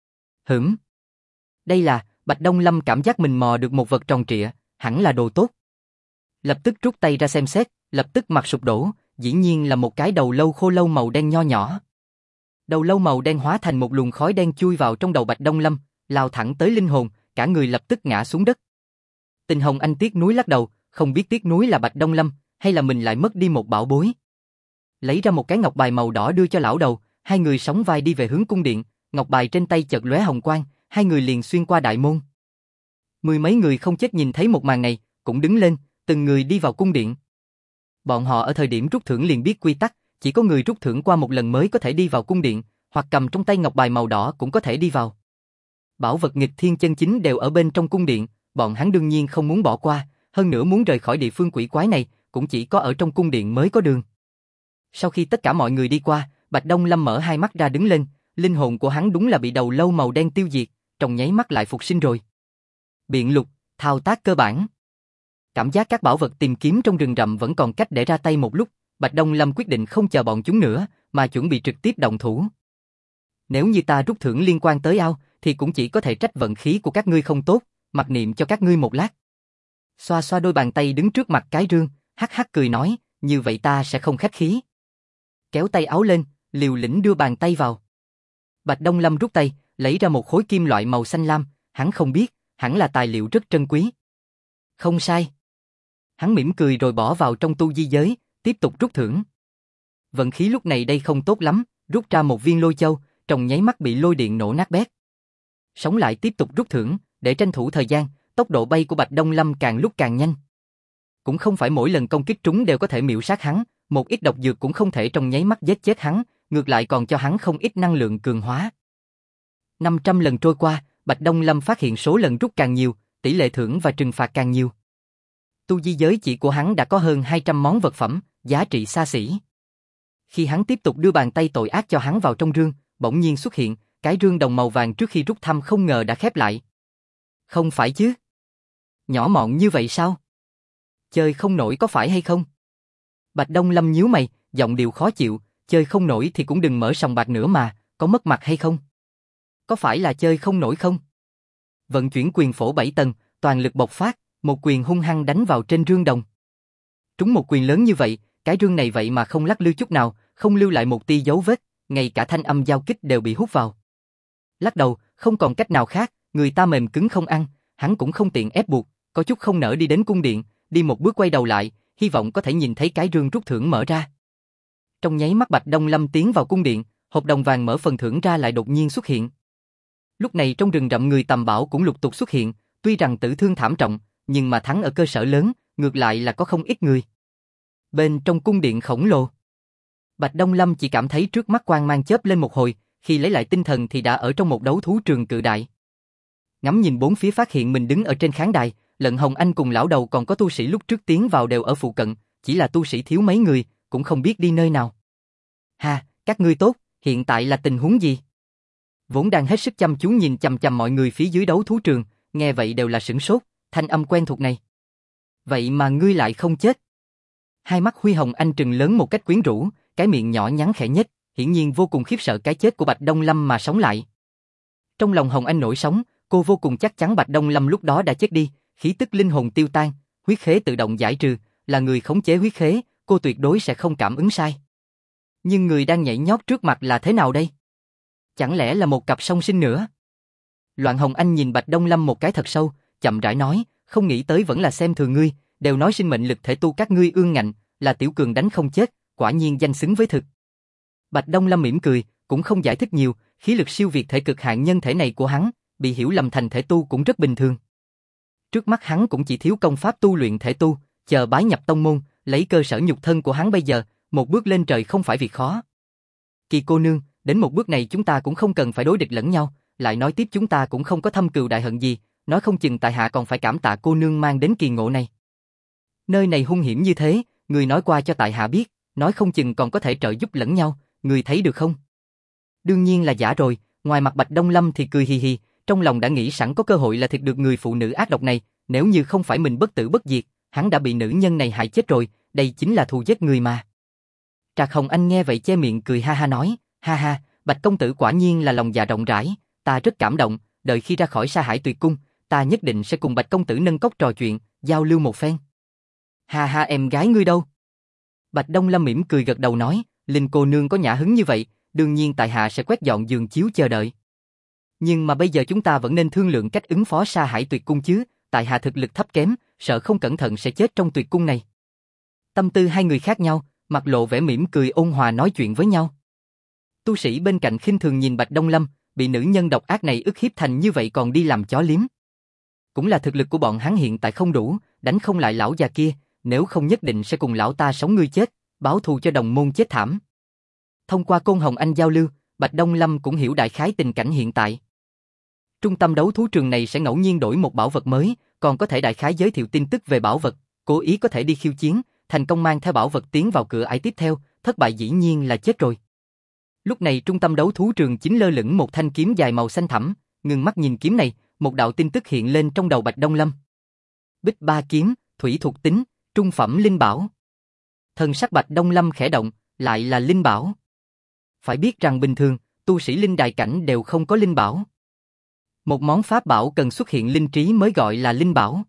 Đây là, Bạch Đông Lâm cảm giác mình mò được một vật tròn trịa, hẳn là đồ tốt. Lập tức rút tay ra xem xét, lập tức mặt sụp đổ, dĩ nhiên là một cái đầu lâu khô lâu màu đen nho nhỏ. Đầu lâu màu đen hóa thành một luồng khói đen chui vào trong đầu Bạch Đông Lâm, lao thẳng tới linh hồn, cả người lập tức ngã xuống đất. Tình Hồng Anh tiếc nuối lắc đầu, không biết tiếc nuối là Bạch Đông Lâm, hay là mình lại mất đi một bảo bối. Lấy ra một cái ngọc bài màu đỏ đưa cho lão đầu, hai người sóng vai đi về hướng cung điện, ngọc bài trên tay chợt lóe hồng quang, hai người liền xuyên qua đại môn. Mười mấy người không chết nhìn thấy một màn này, cũng đứng lên, từng người đi vào cung điện. Bọn họ ở thời điểm rút thưởng liền biết quy tắc, chỉ có người rút thưởng qua một lần mới có thể đi vào cung điện, hoặc cầm trong tay ngọc bài màu đỏ cũng có thể đi vào. Bảo vật nghịch thiên chân chính đều ở bên trong cung điện, bọn hắn đương nhiên không muốn bỏ qua, hơn nữa muốn rời khỏi địa phương quỷ quái này, cũng chỉ có ở trong cung điện mới có đường. Sau khi tất cả mọi người đi qua, Bạch Đông Lâm mở hai mắt ra đứng lên, linh hồn của hắn đúng là bị đầu lâu màu đen tiêu diệt, trong nháy mắt lại phục sinh rồi. Biện lục, thao tác cơ bản. Cảm giác các bảo vật tìm kiếm trong rừng rậm vẫn còn cách để ra tay một lúc, Bạch Đông Lâm quyết định không chờ bọn chúng nữa, mà chuẩn bị trực tiếp động thủ. Nếu như ta rút thưởng liên quan tới ao, thì cũng chỉ có thể trách vận khí của các ngươi không tốt, mặc niệm cho các ngươi một lát. Xoa xoa đôi bàn tay đứng trước mặt cái rương, hắc hắc cười nói, như vậy ta sẽ không khách khí. Kéo tay áo lên, liều lĩnh đưa bàn tay vào. Bạch Đông Lâm rút tay, lấy ra một khối kim loại màu xanh lam, hắn không biết, hẳn là tài liệu rất trân quý. Không sai. Hắn mỉm cười rồi bỏ vào trong tu di giới, tiếp tục rút thưởng. Vận khí lúc này đây không tốt lắm, rút ra một viên lôi châu, trong nháy mắt bị lôi điện nổ nát bét. Sống lại tiếp tục rút thưởng, để tranh thủ thời gian, tốc độ bay của Bạch Đông Lâm càng lúc càng nhanh. Cũng không phải mỗi lần công kích trúng đều có thể miểu sát hắn, một ít độc dược cũng không thể trong nháy mắt giết chết hắn, ngược lại còn cho hắn không ít năng lượng cường hóa. 500 lần trôi qua, Bạch Đông Lâm phát hiện số lần rút càng nhiều, tỷ lệ thưởng và trừng phạt càng nhiều. Tu di giới chỉ của hắn đã có hơn 200 món vật phẩm, giá trị xa xỉ. Khi hắn tiếp tục đưa bàn tay tội ác cho hắn vào trong rương, bỗng nhiên xuất hiện, cái rương đồng màu vàng trước khi rút thăm không ngờ đã khép lại. Không phải chứ? Nhỏ mọn như vậy sao? Chơi không nổi có phải hay không? Bạch Đông Lâm nhíu mày, giọng điệu khó chịu, chơi không nổi thì cũng đừng mở sòng bạc nữa mà, có mất mặt hay không? Có phải là chơi không nổi không? Vận chuyển quyền phổ 7 tầng, toàn lực bộc phát, một quyền hung hăng đánh vào trên rương đồng. Trúng một quyền lớn như vậy, cái rương này vậy mà không lắc lư chút nào, không lưu lại một tia dấu vết, ngay cả thanh âm giao kích đều bị hút vào. Lắc đầu, không còn cách nào khác, người ta mềm cứng không ăn, hắn cũng không tiện ép buộc, có chút không nỡ đi đến cung điện, đi một bước quay đầu lại, hy vọng có thể nhìn thấy cái rương rút thưởng mở ra. Trong nháy mắt Bạch Đông Lâm tiến vào cung điện, hộp đồng vàng mở phần thưởng ra lại đột nhiên xuất hiện. Lúc này trong rừng rậm người tầm bảo cũng lục tục xuất hiện, tuy rằng tử thương thảm trọng, nhưng mà thắng ở cơ sở lớn, ngược lại là có không ít người. Bên trong cung điện khổng lồ, Bạch Đông Lâm chỉ cảm thấy trước mắt quang mang chớp lên một hồi, khi lấy lại tinh thần thì đã ở trong một đấu thú trường cự đại. Ngắm nhìn bốn phía phát hiện mình đứng ở trên khán đài, Lận Hồng Anh cùng lão đầu còn có tu sĩ lúc trước tiến vào đều ở phụ cận, chỉ là tu sĩ thiếu mấy người, cũng không biết đi nơi nào. Ha, các ngươi tốt, hiện tại là tình huống gì? Vốn đang hết sức chăm chú nhìn chằm chằm mọi người phía dưới đấu thú trường, nghe vậy đều là sửng sốt, thanh âm quen thuộc này. Vậy mà ngươi lại không chết? Hai mắt Huy Hồng Anh trừng lớn một cách quyến rũ, cái miệng nhỏ nhắn khẽ nhếch, hiển nhiên vô cùng khiếp sợ cái chết của Bạch Đông Lâm mà sống lại. Trong lòng Hồng Anh nổi sóng, cô vô cùng chắc chắn Bạch Đông Lâm lúc đó đã chết đi, khí tức linh hồn tiêu tan, huyết khế tự động giải trừ, là người khống chế huyết khế, cô tuyệt đối sẽ không cảm ứng sai. Nhưng người đang nhảy nhót trước mặt là thế nào đây? Chẳng lẽ là một cặp song sinh nữa? Loạn Hồng Anh nhìn Bạch Đông Lâm một cái thật sâu, chậm rãi nói, không nghĩ tới vẫn là xem thường ngươi, đều nói sinh mệnh lực thể tu các ngươi ương ngạnh, là tiểu cường đánh không chết, quả nhiên danh xứng với thực. Bạch Đông Lâm mỉm cười, cũng không giải thích nhiều, khí lực siêu việt thể cực hạn nhân thể này của hắn, bị hiểu lầm thành thể tu cũng rất bình thường. Trước mắt hắn cũng chỉ thiếu công pháp tu luyện thể tu, chờ bái nhập tông môn, lấy cơ sở nhục thân của hắn bây giờ, một bước lên trời không phải việc khó. Kỳ cô nương, đến một bước này chúng ta cũng không cần phải đối địch lẫn nhau, lại nói tiếp chúng ta cũng không có thâm cừu đại hận gì, nói không chừng tại hạ còn phải cảm tạ cô nương mang đến kỳ ngộ này. Nơi này hung hiểm như thế, người nói qua cho tại hạ biết, nói không chừng còn có thể trợ giúp lẫn nhau, người thấy được không? Đương nhiên là giả rồi, ngoài mặt Bạch Đông Lâm thì cười hì hì, trong lòng đã nghĩ sẵn có cơ hội là thịt được người phụ nữ ác độc này, nếu như không phải mình bất tử bất diệt, hắn đã bị nữ nhân này hại chết rồi, đây chính là thù giết người mà. Trạc Hồng Anh nghe vậy che miệng cười ha ha nói, ha ha, Bạch công tử quả nhiên là lòng dạ rộng rãi, ta rất cảm động, đợi khi ra khỏi Sa Hải Tuyệt Cung, ta nhất định sẽ cùng Bạch công tử nâng cốc trò chuyện, giao lưu một phen. Ha ha, em gái ngươi đâu? Bạch Đông Lâm mỉm cười gật đầu nói, Linh cô nương có nhã hứng như vậy, đương nhiên tại hạ sẽ quét dọn giường chiếu chờ đợi. Nhưng mà bây giờ chúng ta vẫn nên thương lượng cách ứng phó Sa Hải Tuyệt Cung chứ, tại hạ thực lực thấp kém, sợ không cẩn thận sẽ chết trong tuyệt cung này. Tâm tư hai người khác nhau, mặt lộ vẻ mỉm cười ôn hòa nói chuyện với nhau. Tu sĩ bên cạnh khinh thường nhìn Bạch Đông Lâm, bị nữ nhân độc ác này ức hiếp thành như vậy còn đi làm chó liếm. Cũng là thực lực của bọn hắn hiện tại không đủ, đánh không lại lão già kia, nếu không nhất định sẽ cùng lão ta sống ngươi chết, báo thù cho đồng môn chết thảm. Thông qua Côn Hồng Anh giao lưu, Bạch Đông Lâm cũng hiểu đại khái tình cảnh hiện tại. Trung tâm đấu thú trường này sẽ ngẫu nhiên đổi một bảo vật mới, còn có thể đại khái giới thiệu tin tức về bảo vật, cố ý có thể đi khiêu chiến, thành công mang theo bảo vật tiến vào cửa ải tiếp theo, thất bại dĩ nhiên là chết rồi. Lúc này trung tâm đấu thú trường chính lơ lửng một thanh kiếm dài màu xanh thẳm, ngưng mắt nhìn kiếm này, một đạo tin tức hiện lên trong đầu Bạch Đông Lâm. Bích ba kiếm, thủy thuộc tính, trung phẩm linh bảo. Thần sắc Bạch Đông Lâm khẽ động, lại là linh bảo. Phải biết rằng bình thường, tu sĩ linh đại cảnh đều không có linh bảo. Một món pháp bảo cần xuất hiện linh trí mới gọi là linh bảo.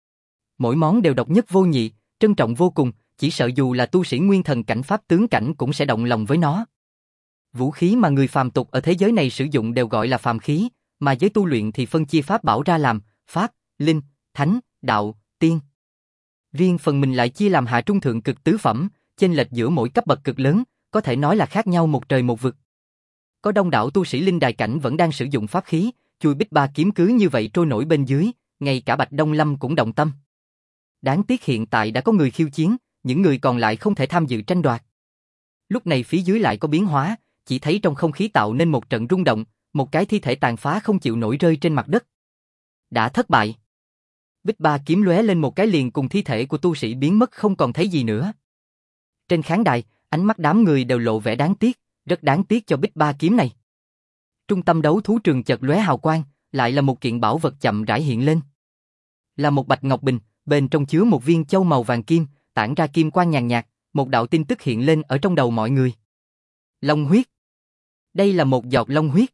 Mỗi món đều độc nhất vô nhị, trân trọng vô cùng, chỉ sợ dù là tu sĩ nguyên thần cảnh pháp tướng cảnh cũng sẽ động lòng với nó. Vũ khí mà người phàm tục ở thế giới này sử dụng đều gọi là phàm khí, mà giới tu luyện thì phân chia pháp bảo ra làm pháp, linh, thánh, đạo, tiên. Riêng phần mình lại chia làm hạ trung thượng cực tứ phẩm, chênh lệch giữa mỗi cấp bậc cực lớn, có thể nói là khác nhau một trời một vực. Có đông đảo tu sĩ linh đài cảnh vẫn đang sử dụng pháp khí, chui Bích Ba kiếm cứ như vậy trôi nổi bên dưới, ngay cả Bạch Đông Lâm cũng động tâm. Đáng tiếc hiện tại đã có người khiêu chiến, những người còn lại không thể tham dự tranh đoạt. Lúc này phía dưới lại có biến hóa, chỉ thấy trong không khí tạo nên một trận rung động, một cái thi thể tàn phá không chịu nổi rơi trên mặt đất. Đã thất bại. Bích Ba kiếm lóe lên một cái liền cùng thi thể của tu sĩ biến mất không còn thấy gì nữa. Trên khán đài, ánh mắt đám người đều lộ vẻ đáng tiếc, rất đáng tiếc cho Bích Ba kiếm này. Trung tâm đấu thú trường chợt lóe hào quang, lại là một kiện bảo vật chậm rãi hiện lên. Là một bạch ngọc bình, bên trong chứa một viên châu màu vàng kim, tản ra kim quang nhàn nhạt, một đạo tin tức hiện lên ở trong đầu mọi người. Long huyết. Đây là một giọt long huyết.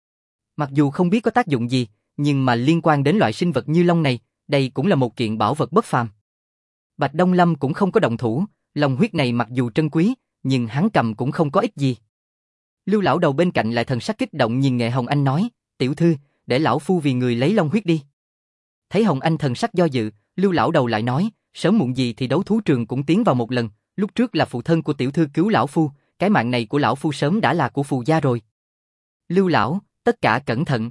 Mặc dù không biết có tác dụng gì, nhưng mà liên quan đến loại sinh vật như long này, đây cũng là một kiện bảo vật bất phàm. Bạch Đông Lâm cũng không có động thủ, long huyết này mặc dù trân quý, nhưng hắn cầm cũng không có ích gì. Lưu lão đầu bên cạnh lại thần sắc kích động nhìn Nghệ Hồng Anh nói, tiểu thư, để lão phu vì người lấy long huyết đi. Thấy Hồng Anh thần sắc do dự, Lưu lão đầu lại nói, sớm muộn gì thì đấu thú trường cũng tiến vào một lần, lúc trước là phụ thân của tiểu thư cứu lão phu, cái mạng này của lão phu sớm đã là của phù gia rồi. Lưu lão, tất cả cẩn thận.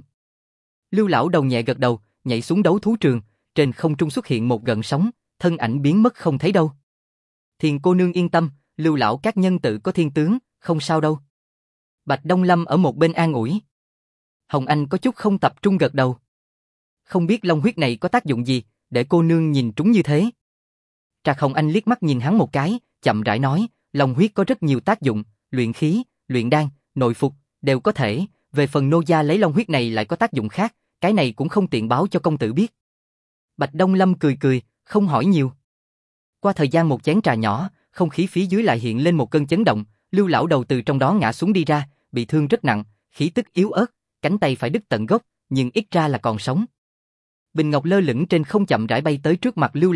Lưu lão đầu nhẹ gật đầu, nhảy xuống đấu thú trường, trên không trung xuất hiện một gợn sóng, thân ảnh biến mất không thấy đâu. Thiền cô nương yên tâm, Lưu lão các nhân tự có thiên tướng, không sao đâu. Bạch Đông Lâm ở một bên an ủi. Hồng Anh có chút không tập trung gật đầu. Không biết long huyết này có tác dụng gì, để cô nương nhìn trúng như thế. Trạc Hồng Anh liếc mắt nhìn hắn một cái, chậm rãi nói, long huyết có rất nhiều tác dụng, luyện khí, luyện đan, nội phục, đều có thể, về phần nô gia lấy long huyết này lại có tác dụng khác, cái này cũng không tiện báo cho công tử biết. Bạch Đông Lâm cười cười, không hỏi nhiều. Qua thời gian một chén trà nhỏ, không khí phía dưới lại hiện lên một cơn chấn động, Lưu lão đầu từ trong đó ngã xuống đi ra, bị thương rất nặng, khí tức yếu ớt, cánh tay phải đứt tận gốc, nhưng ít ra là còn sống. Bình ngọc lơ lửng trên không chậm rãi bay tới trước mặt Lưu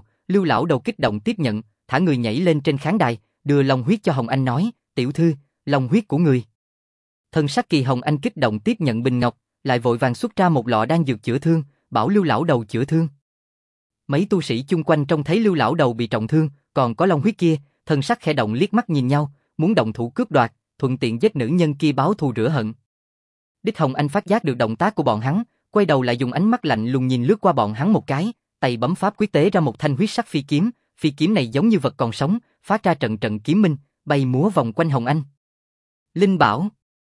lão đầu kích động tiếp nhận, thả người nhảy lên trên khán đài, đưa long huyết cho Hồng Anh nói, tiểu thư, long huyết của người. Thân sắc Kỳ Hồng Anh kích động tiếp nhận bình ngọc, lại vội vàng xuất ra một lọ đan dược chữa thương, bảo Lưu lão đầu chữa thương. Mấy tu sĩ chung quanh trông thấy Lưu lão đầu bị trọng thương, còn có long huyết kia, thân sắc khẽ động liếc mắt nhìn nhau, muốn động thủ cướp đoạt, thuận tiện giết nữ nhân kia báo thù rửa hận. Đích Hồng Anh phát giác được động tác của bọn hắn, quay đầu lại dùng ánh mắt lạnh lùng nhìn lướt qua bọn hắn một cái, tay bấm pháp quyết tế ra một thanh huyết sắc phi kiếm này giống như vật còn sống, phát ra trận trận kiếm minh, bay múa vòng quanh Hồng Anh. Linh bảo.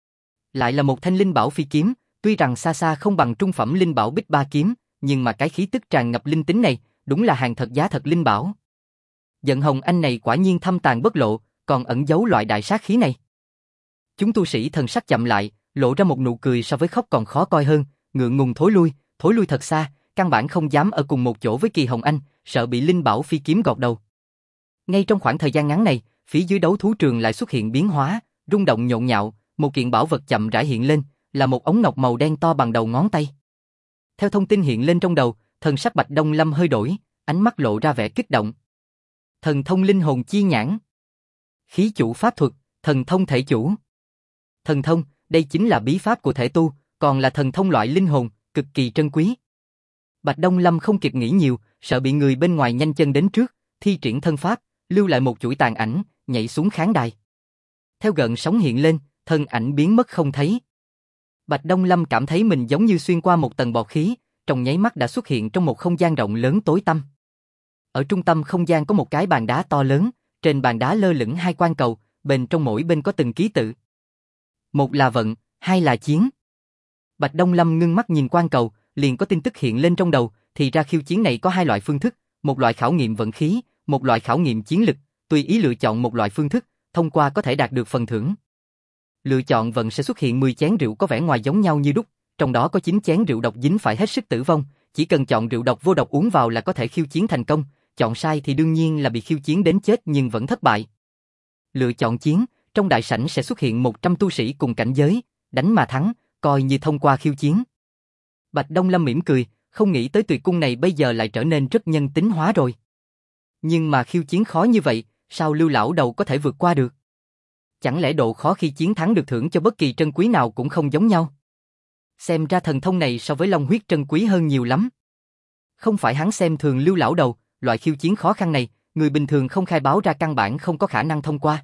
Lại là một thanh linh bảo phi kiếm, tuy rằng xa xa không bằng trung phẩm linh bảo Bích Ba kiếm, nhưng mà cái khí tức tràn ngập linh tính này, đúng là hàng thật giá thật linh bảo. Giận Hồng Anh này quả nhiên thâm tàn bất lộ, còn ẩn giấu loại đại sát khí này. Chúng tu sĩ thần sắc chậm lại, lộ ra một nụ cười so với khóc còn khó coi hơn, ngượng ngùng thối lui thật xa, căn bản không dám ở cùng một chỗ với Kỳ Hồng Anh, sợ bị linh bảo phi kiếm gọt đầu. Ngay trong khoảng thời gian ngắn này, phía dưới đấu thú trường lại xuất hiện biến hóa, rung động nhộn nhạo, một kiện bảo vật chậm rãi hiện lên, là một ống ngọc màu đen to bằng đầu ngón tay. Theo thông tin hiện lên trong đầu, thần sắc Bạch Đông Lâm hơi đổi, ánh mắt lộ ra vẻ kích động. Thần thông linh hồn chi nhãn. Khí chủ pháp thuật, thần thông thể chủ. Thần thông, đây chính là bí pháp của thể tu, còn là thần thông loại linh hồn, cực kỳ trân quý. Bạch Đông Lâm không kịp nghĩ nhiều, sợ bị người bên ngoài nhanh chân đến trước, thi triển thân pháp, lưu lại một chuỗi tàn ảnh, nhảy xuống khán đài. Theo gợn sóng hiện lên, thân ảnh biến mất không thấy. Bạch Đông Lâm cảm thấy mình giống như xuyên qua một tầng bọt khí, trong nháy mắt đã xuất hiện trong một không gian rộng lớn tối tăm. Ở trung tâm không gian có một cái bàn đá to lớn, trên bàn đá lơ lửng hai quan cầu, bên trong mỗi bên có từng ký tự. Một là vận, hai là chiến. Bạch Đông Lâm ngưng mắt nhìn quan cầu, liền có tin tức hiện lên trong đầu, thì ra khiêu chiến này có hai loại phương thức, một loại khảo nghiệm vận khí, một loại khảo nghiệm chiến lực, tùy ý lựa chọn một loại phương thức, thông qua có thể đạt được phần thưởng. Lựa chọn vận sẽ xuất hiện 10 chén rượu có vẻ ngoài giống nhau như đúc, trong đó có 9 chén rượu độc dính phải hết sức tử vong, chỉ cần chọn rượu độc vô độc uống vào là có thể khiêu chiến thành công, chọn sai thì đương nhiên là bị khiêu chiến đến chết nhưng vẫn thất bại. Lựa chọn chiến, trong đại sảnh sẽ xuất hiện 100 tu sĩ cùng cảnh giới, đánh mà thắng, coi như thông qua khiêu chiến. Bạch Đông Lâm mỉm cười, không nghĩ tới tuyệt cung này bây giờ lại trở nên rất nhân tính hóa rồi. Nhưng mà khiêu chiến khó như vậy, sao Lưu lão đầu có thể vượt qua được? Chẳng lẽ độ khó khi chiến thắng được thưởng cho bất kỳ trân quý nào cũng không giống nhau? Xem ra thần thông này so với long huyết trân quý hơn nhiều lắm. Không phải hắn xem thường Lưu lão đầu, loại khiêu chiến khó khăn này, người bình thường không khai báo ra căn bản không có khả năng thông qua.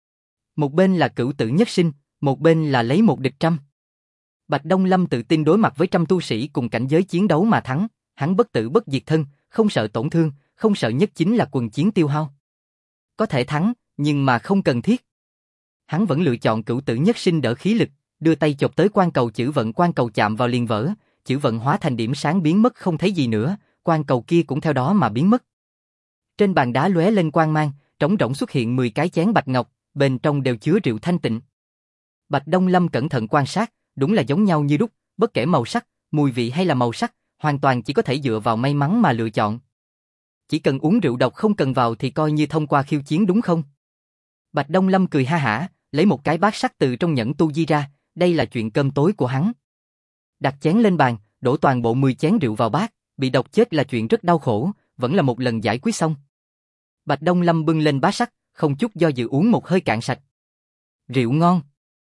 Một bên là cửu tử nhất sinh, một bên là lấy một địch trăm. Bạch Đông Lâm tự tin đối mặt với trăm tu sĩ cùng cảnh giới chiến đấu mà thắng, hắn bất tử bất diệt thân, không sợ tổn thương, không sợ nhất chính là quần chiến tiêu hao. Có thể thắng, nhưng mà không cần thiết. Hắn vẫn lựa chọn cửu tử nhất sinh đỡ khí lực, đưa tay chộp tới quan cầu chữ vận, quan cầu chạm vào liền vỡ, chữ vận hóa thành điểm sáng biến mất không thấy gì nữa, quan cầu kia cũng theo đó mà biến mất. Trên bàn đá lóe lên quang mang, trống rỗng xuất hiện 10 cái chén bạch ngọc, bên trong đều chứa rượu thanh tịnh. Bạch Đông Lâm cẩn thận quan sát, đúng là giống nhau như đúc, bất kể màu sắc, mùi vị hay là màu sắc, hoàn toàn chỉ có thể dựa vào may mắn mà lựa chọn. Chỉ cần uống rượu độc không cần vào thì coi như thông qua khiêu chiến đúng không? Bạch Đông Lâm cười ha hả, lấy một cái bát sắt từ trong nhẫn tu di ra, đây là chuyện cơm tối của hắn. Đặt chén lên bàn, đổ toàn bộ 10 chén rượu vào bát, bị độc chết là chuyện rất đau khổ, vẫn là một lần giải quyết xong. Bạch Đông Lâm bưng lên bát sắt, không chút do dự uống một hơi cạn sạch. Rượu ngon.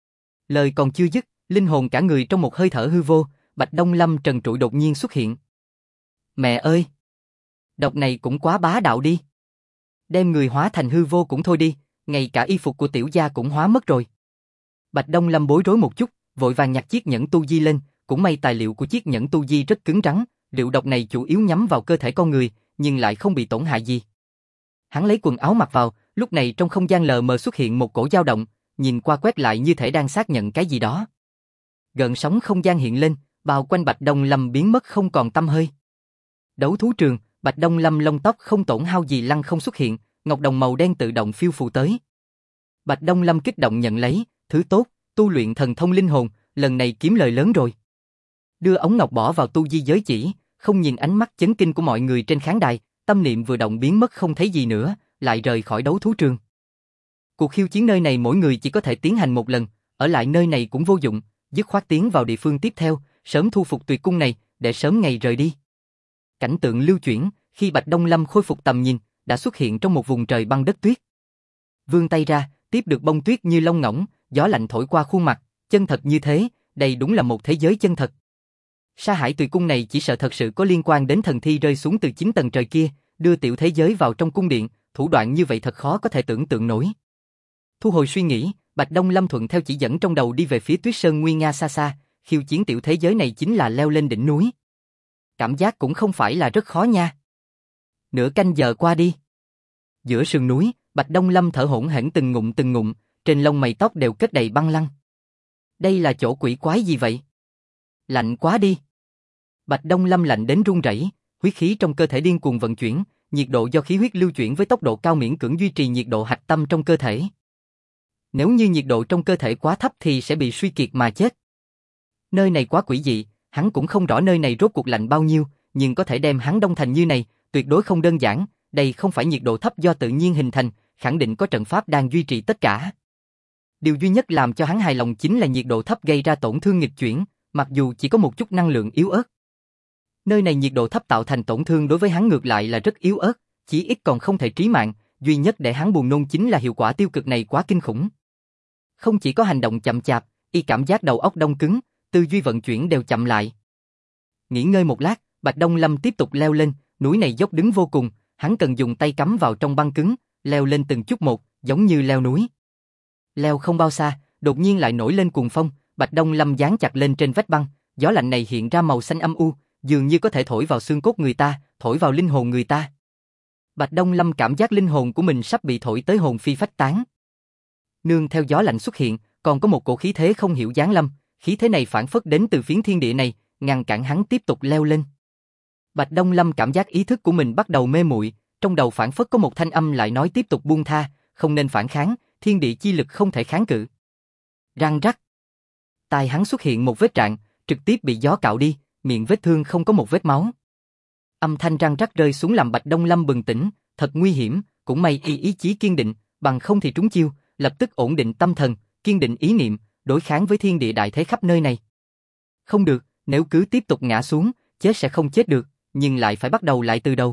Lời còn chưa dứt, linh hồn cả người trong một hơi thở hư vô, Bạch Đông Lâm trần trụi đột nhiên xuất hiện. Mẹ ơi! Độc này cũng quá bá đạo đi. Đem người hóa thành hư vô cũng thôi đi, ngay cả y phục của tiểu gia cũng hóa mất rồi. Bạch Đông Lâm bối rối một chút, vội vàng nhặt chiếc nhẫn tu di lên, cũng may tài liệu của chiếc nhẫn tu di rất cứng rắn, rượu độc này chủ yếu nhắm vào cơ thể con người, nhưng lại không bị tổn hại gì. Hắn lấy quần áo mặc vào, lúc này trong không gian lờ mờ xuất hiện một cổ dao động, nhìn qua quét lại như thể đang xác nhận cái gì đó. Gợn sóng không gian hiện lên, bao quanh Bạch Đông Lâm biến mất không còn tăm hơi. Đấu thú trường, Bạch Đông Lâm lông tóc không tổn hao gì lăng không xuất hiện, ngọc đồng màu đen tự động phiêu phù tới. Bạch Đông Lâm kích động nhận lấy, thứ tốt, tu luyện thần thông linh hồn, lần này kiếm lời lớn rồi. Đưa ống ngọc bỏ vào tu di giới chỉ, không nhìn ánh mắt chấn kinh của mọi người trên khán đài, tâm niệm vừa động biến mất không thấy gì nữa, lại rời khỏi đấu thú trường. Cuộc khiêu chiến nơi này mỗi người chỉ có thể tiến hành một lần, ở lại nơi này cũng vô dụng, dứt khoát tiến vào địa phương tiếp theo, sớm thu phục tuyệt cung này, để sớm ngày rời đi. Cảnh tượng lưu chuyển, khi Bạch Đông Lâm khôi phục tầm nhìn, đã xuất hiện trong một vùng trời băng đất tuyết. Vươn tay ra, tiếp được bông tuyết như lông ngỗng, gió lạnh thổi qua khuôn mặt, chân thật như thế, đây đúng là một thế giới chân thật. Sa Hải Tùy Cung này chỉ sợ thật sự có liên quan đến thần thi rơi xuống từ 9 tầng trời kia, đưa tiểu thế giới vào trong cung điện, thủ đoạn như vậy thật khó có thể tưởng tượng nổi. Thu hồi suy nghĩ, Bạch Đông Lâm thuận theo chỉ dẫn trong đầu đi về phía Tuyết Sơn nguy nga xa xa, khiêu chiến tiểu thế giới này chính là leo lên đỉnh núi. Cảm giác cũng không phải là rất khó nha. Nửa canh giờ qua đi. Giữa sườn núi, Bạch Đông Lâm thở hổn hển từng ngụm, trên lông mày tóc đều kết đầy băng lăng. Đây là chỗ quỷ quái gì vậy? Lạnh quá đi. Bạch Đông Lâm lạnh đến run rẩy, huyết khí trong cơ thể điên cuồng vận chuyển, nhiệt độ do khí huyết lưu chuyển với tốc độ cao miễn cưỡng duy trì nhiệt độ hạch tâm trong cơ thể. Nếu như nhiệt độ trong cơ thể quá thấp thì sẽ bị suy kiệt mà chết. Nơi này quá quỷ dị, hắn cũng không rõ nơi này rốt cuộc lạnh bao nhiêu, nhưng có thể đem hắn đông thành như này, tuyệt đối không đơn giản, đây không phải nhiệt độ thấp do tự nhiên hình thành, khẳng định có trận pháp đang duy trì tất cả. Điều duy nhất làm cho hắn hài lòng chính là nhiệt độ thấp gây ra tổn thương nghịch chuyển, mặc dù chỉ có một chút năng lượng yếu ớt. Nơi này nhiệt độ thấp tạo thành tổn thương đối với hắn ngược lại là rất yếu ớt, chỉ ít còn không thể trí mạng, duy nhất để hắn buồn nôn chính là hiệu quả tiêu cực này quá kinh khủng. Không chỉ có hành động chậm chạp, y cảm giác đầu óc đông cứng, tư duy vận chuyển đều chậm lại. Nghỉ ngơi một lát, Bạch Đông Lâm tiếp tục leo lên, núi này dốc đứng vô cùng, hắn cần dùng tay cắm vào trong băng cứng, leo lên từng chút một, giống như leo núi. Leo không bao xa, đột nhiên lại nổi lên cuồng phong, Bạch Đông Lâm dán chặt lên trên vách băng, gió lạnh này hiện ra màu xanh âm u, dường như có thể thổi vào xương cốt người ta, thổi vào linh hồn người ta. Bạch Đông Lâm cảm giác linh hồn của mình sắp bị thổi tới hồn phi phách tán. Nương theo gió lạnh xuất hiện, còn có một cổ khí thế không hiểu giáng lâm, khí thế này phản phất đến từ phiến thiên địa này, ngăn cản hắn tiếp tục leo lên. Bạch Đông Lâm cảm giác ý thức của mình bắt đầu mê muội, trong đầu phản phất có một thanh âm lại nói tiếp tục buông tha, không nên phản kháng, thiên địa chi lực không thể kháng cự. Răng rắc. Tai hắn xuất hiện một vết rạn, trực tiếp bị gió cạo đi, miệng vết thương không có một vết máu. Âm thanh răng rắc rơi xuống làm Bạch Đông Lâm bừng tỉnh, thật nguy hiểm, cũng may ý chí kiên định, bằng không thì trúng chiêu, lập tức ổn định tâm thần, kiên định ý niệm, đối kháng với thiên địa đại thế khắp nơi này. Không được, Nếu cứ tiếp tục ngã xuống, chết sẽ không chết được, nhưng lại phải bắt đầu lại từ đầu.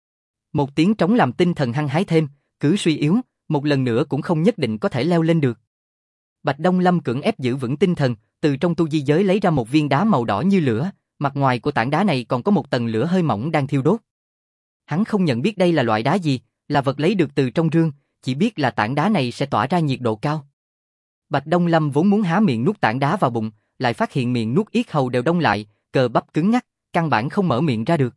Một tiếng trống làm tinh thần hăng hái thêm, cứ suy yếu, một lần nữa cũng không nhất định có thể leo lên được. Bạch Đông Lâm cưỡng ép giữ vững tinh thần, từ trong tu di giới lấy ra một viên đá màu đỏ như lửa, mặt ngoài của tảng đá này còn có một tầng lửa hơi mỏng đang thiêu đốt. Hắn không nhận biết đây là loại đá gì, là vật lấy được từ trong rương, chỉ biết là tảng đá này sẽ tỏa ra nhiệt độ cao. Bạch Đông Lâm vốn muốn há miệng nuốt tảng đá vào bụng, lại phát hiện miệng nuốt yết hầu đều đông lại, cơ bắp cứng ngắc, căn bản không mở miệng ra được.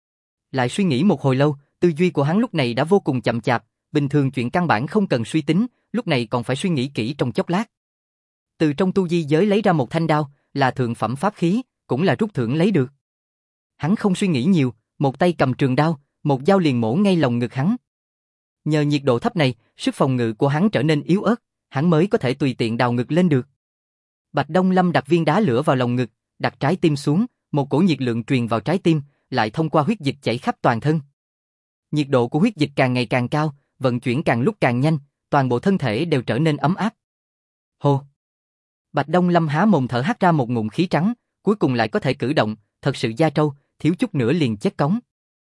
Lại suy nghĩ một hồi lâu, tư duy của hắn lúc này đã vô cùng chậm chạp, bình thường chuyện căn bản không cần suy tính, lúc này còn phải suy nghĩ kỹ trong chốc lát. Từ trong tu di giới lấy ra một thanh đao, là thượng phẩm pháp khí, cũng là rút thưởng lấy được. Hắn không suy nghĩ nhiều, một tay cầm trường đao, một dao liền mổ ngay lồng ngực hắn. Nhờ nhiệt độ thấp này, sức phòng ngự của hắn trở nên yếu ớt, hắn mới có thể tùy tiện đào ngực lên được. Bạch Đông Lâm đặt viên đá lửa vào lồng ngực, đặt trái tim xuống, một cổ nhiệt lượng truyền vào trái tim, lại thông qua huyết dịch chảy khắp toàn thân. Nhiệt độ của huyết dịch càng ngày càng cao, vận chuyển càng lúc càng nhanh, toàn bộ thân thể đều trở nên ấm áp. Hô! Bạch Đông Lâm há mồm thở hắt ra một ngụm khí trắng, cuối cùng lại có thể cử động, thật sự da trâu, thiếu chút nữa liền chết cống.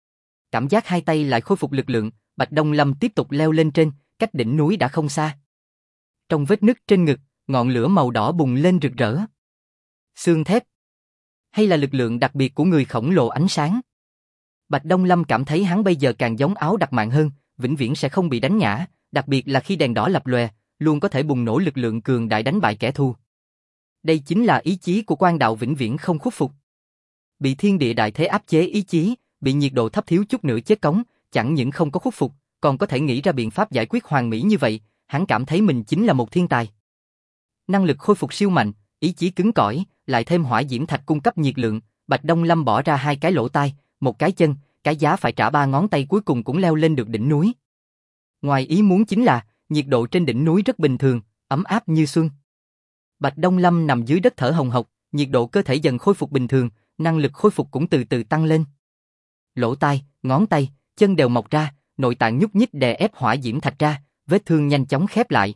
Cảm giác hai tay lại khôi phục lực lượng, Bạch Đông Lâm tiếp tục leo lên trên, cách đỉnh núi đã không xa. Trong vết nứt trên ngực, ngọn lửa màu đỏ bùng lên rực rỡ. Xương thép, hay là lực lượng đặc biệt của người khổng lồ ánh sáng? Bạch Đông Lâm cảm thấy hắn bây giờ càng giống Áo Đặc Mạn hơn, vĩnh viễn sẽ không bị đánh ngã, đặc biệt là khi đèn đỏ lập lòe, luôn có thể bùng nổ lực lượng cường đại đánh bại kẻ thù. Đây chính là ý chí của Quan Đạo vĩnh viễn không khuất phục. Bị thiên địa đại thế áp chế ý chí, bị nhiệt độ thấp thiếu chút nữa chết cống, chẳng những không có khuất phục, còn có thể nghĩ ra biện pháp giải quyết hoàn mỹ như vậy, hắn cảm thấy mình chính là một thiên tài. Năng lực khôi phục siêu mạnh, ý chí cứng cỏi, lại thêm hỏa diễm thạch cung cấp nhiệt lượng, Bạch Đông Lâm bỏ ra 2 cái lỗ tai, một cái chân, cái giá phải trả 3 ngón tay cuối cùng cũng leo lên được đỉnh núi. Ngoài ý muốn chính là, nhiệt độ trên đỉnh núi rất bình thường, ấm áp như xuân. Bạch Đông Lâm nằm dưới đất thở hồng hộc, nhiệt độ cơ thể dần khôi phục bình thường, năng lực khôi phục cũng từ từ tăng lên. Lỗ tai, ngón tay, chân đều mọc ra, nội tạng nhúc nhích đè ép hỏa diễm thạch ra, vết thương nhanh chóng khép lại.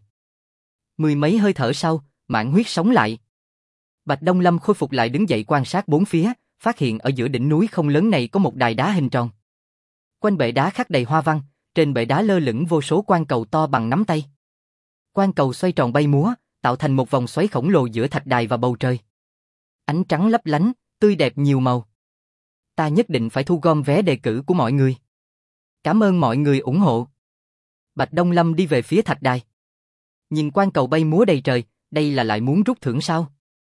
Mười mấy hơi thở sau, mãn huyết sống lại. Bạch Đông Lâm khôi phục lại đứng dậy quan sát bốn phía, phát hiện ở giữa đỉnh núi không lớn này có một đài đá hình tròn. Quanh bệ đá khắc đầy hoa văn, trên bệ đá lơ lửng vô số quan cầu to bằng nắm tay. Quan cầu xoay tròn bay múa, tạo thành một vòng xoáy khổng lồ giữa thạch đài và bầu trời. Ánh trắng lấp lánh, tươi đẹp nhiều màu. Ta nhất định phải thu gom vé đề cử của mọi người. Cảm ơn mọi người ủng hộ. Bạch Đông Lâm đi về phía thạch đài. Nhìn quan cầu bay múa đầy trời, đây là lại muốn rút thưởng sao?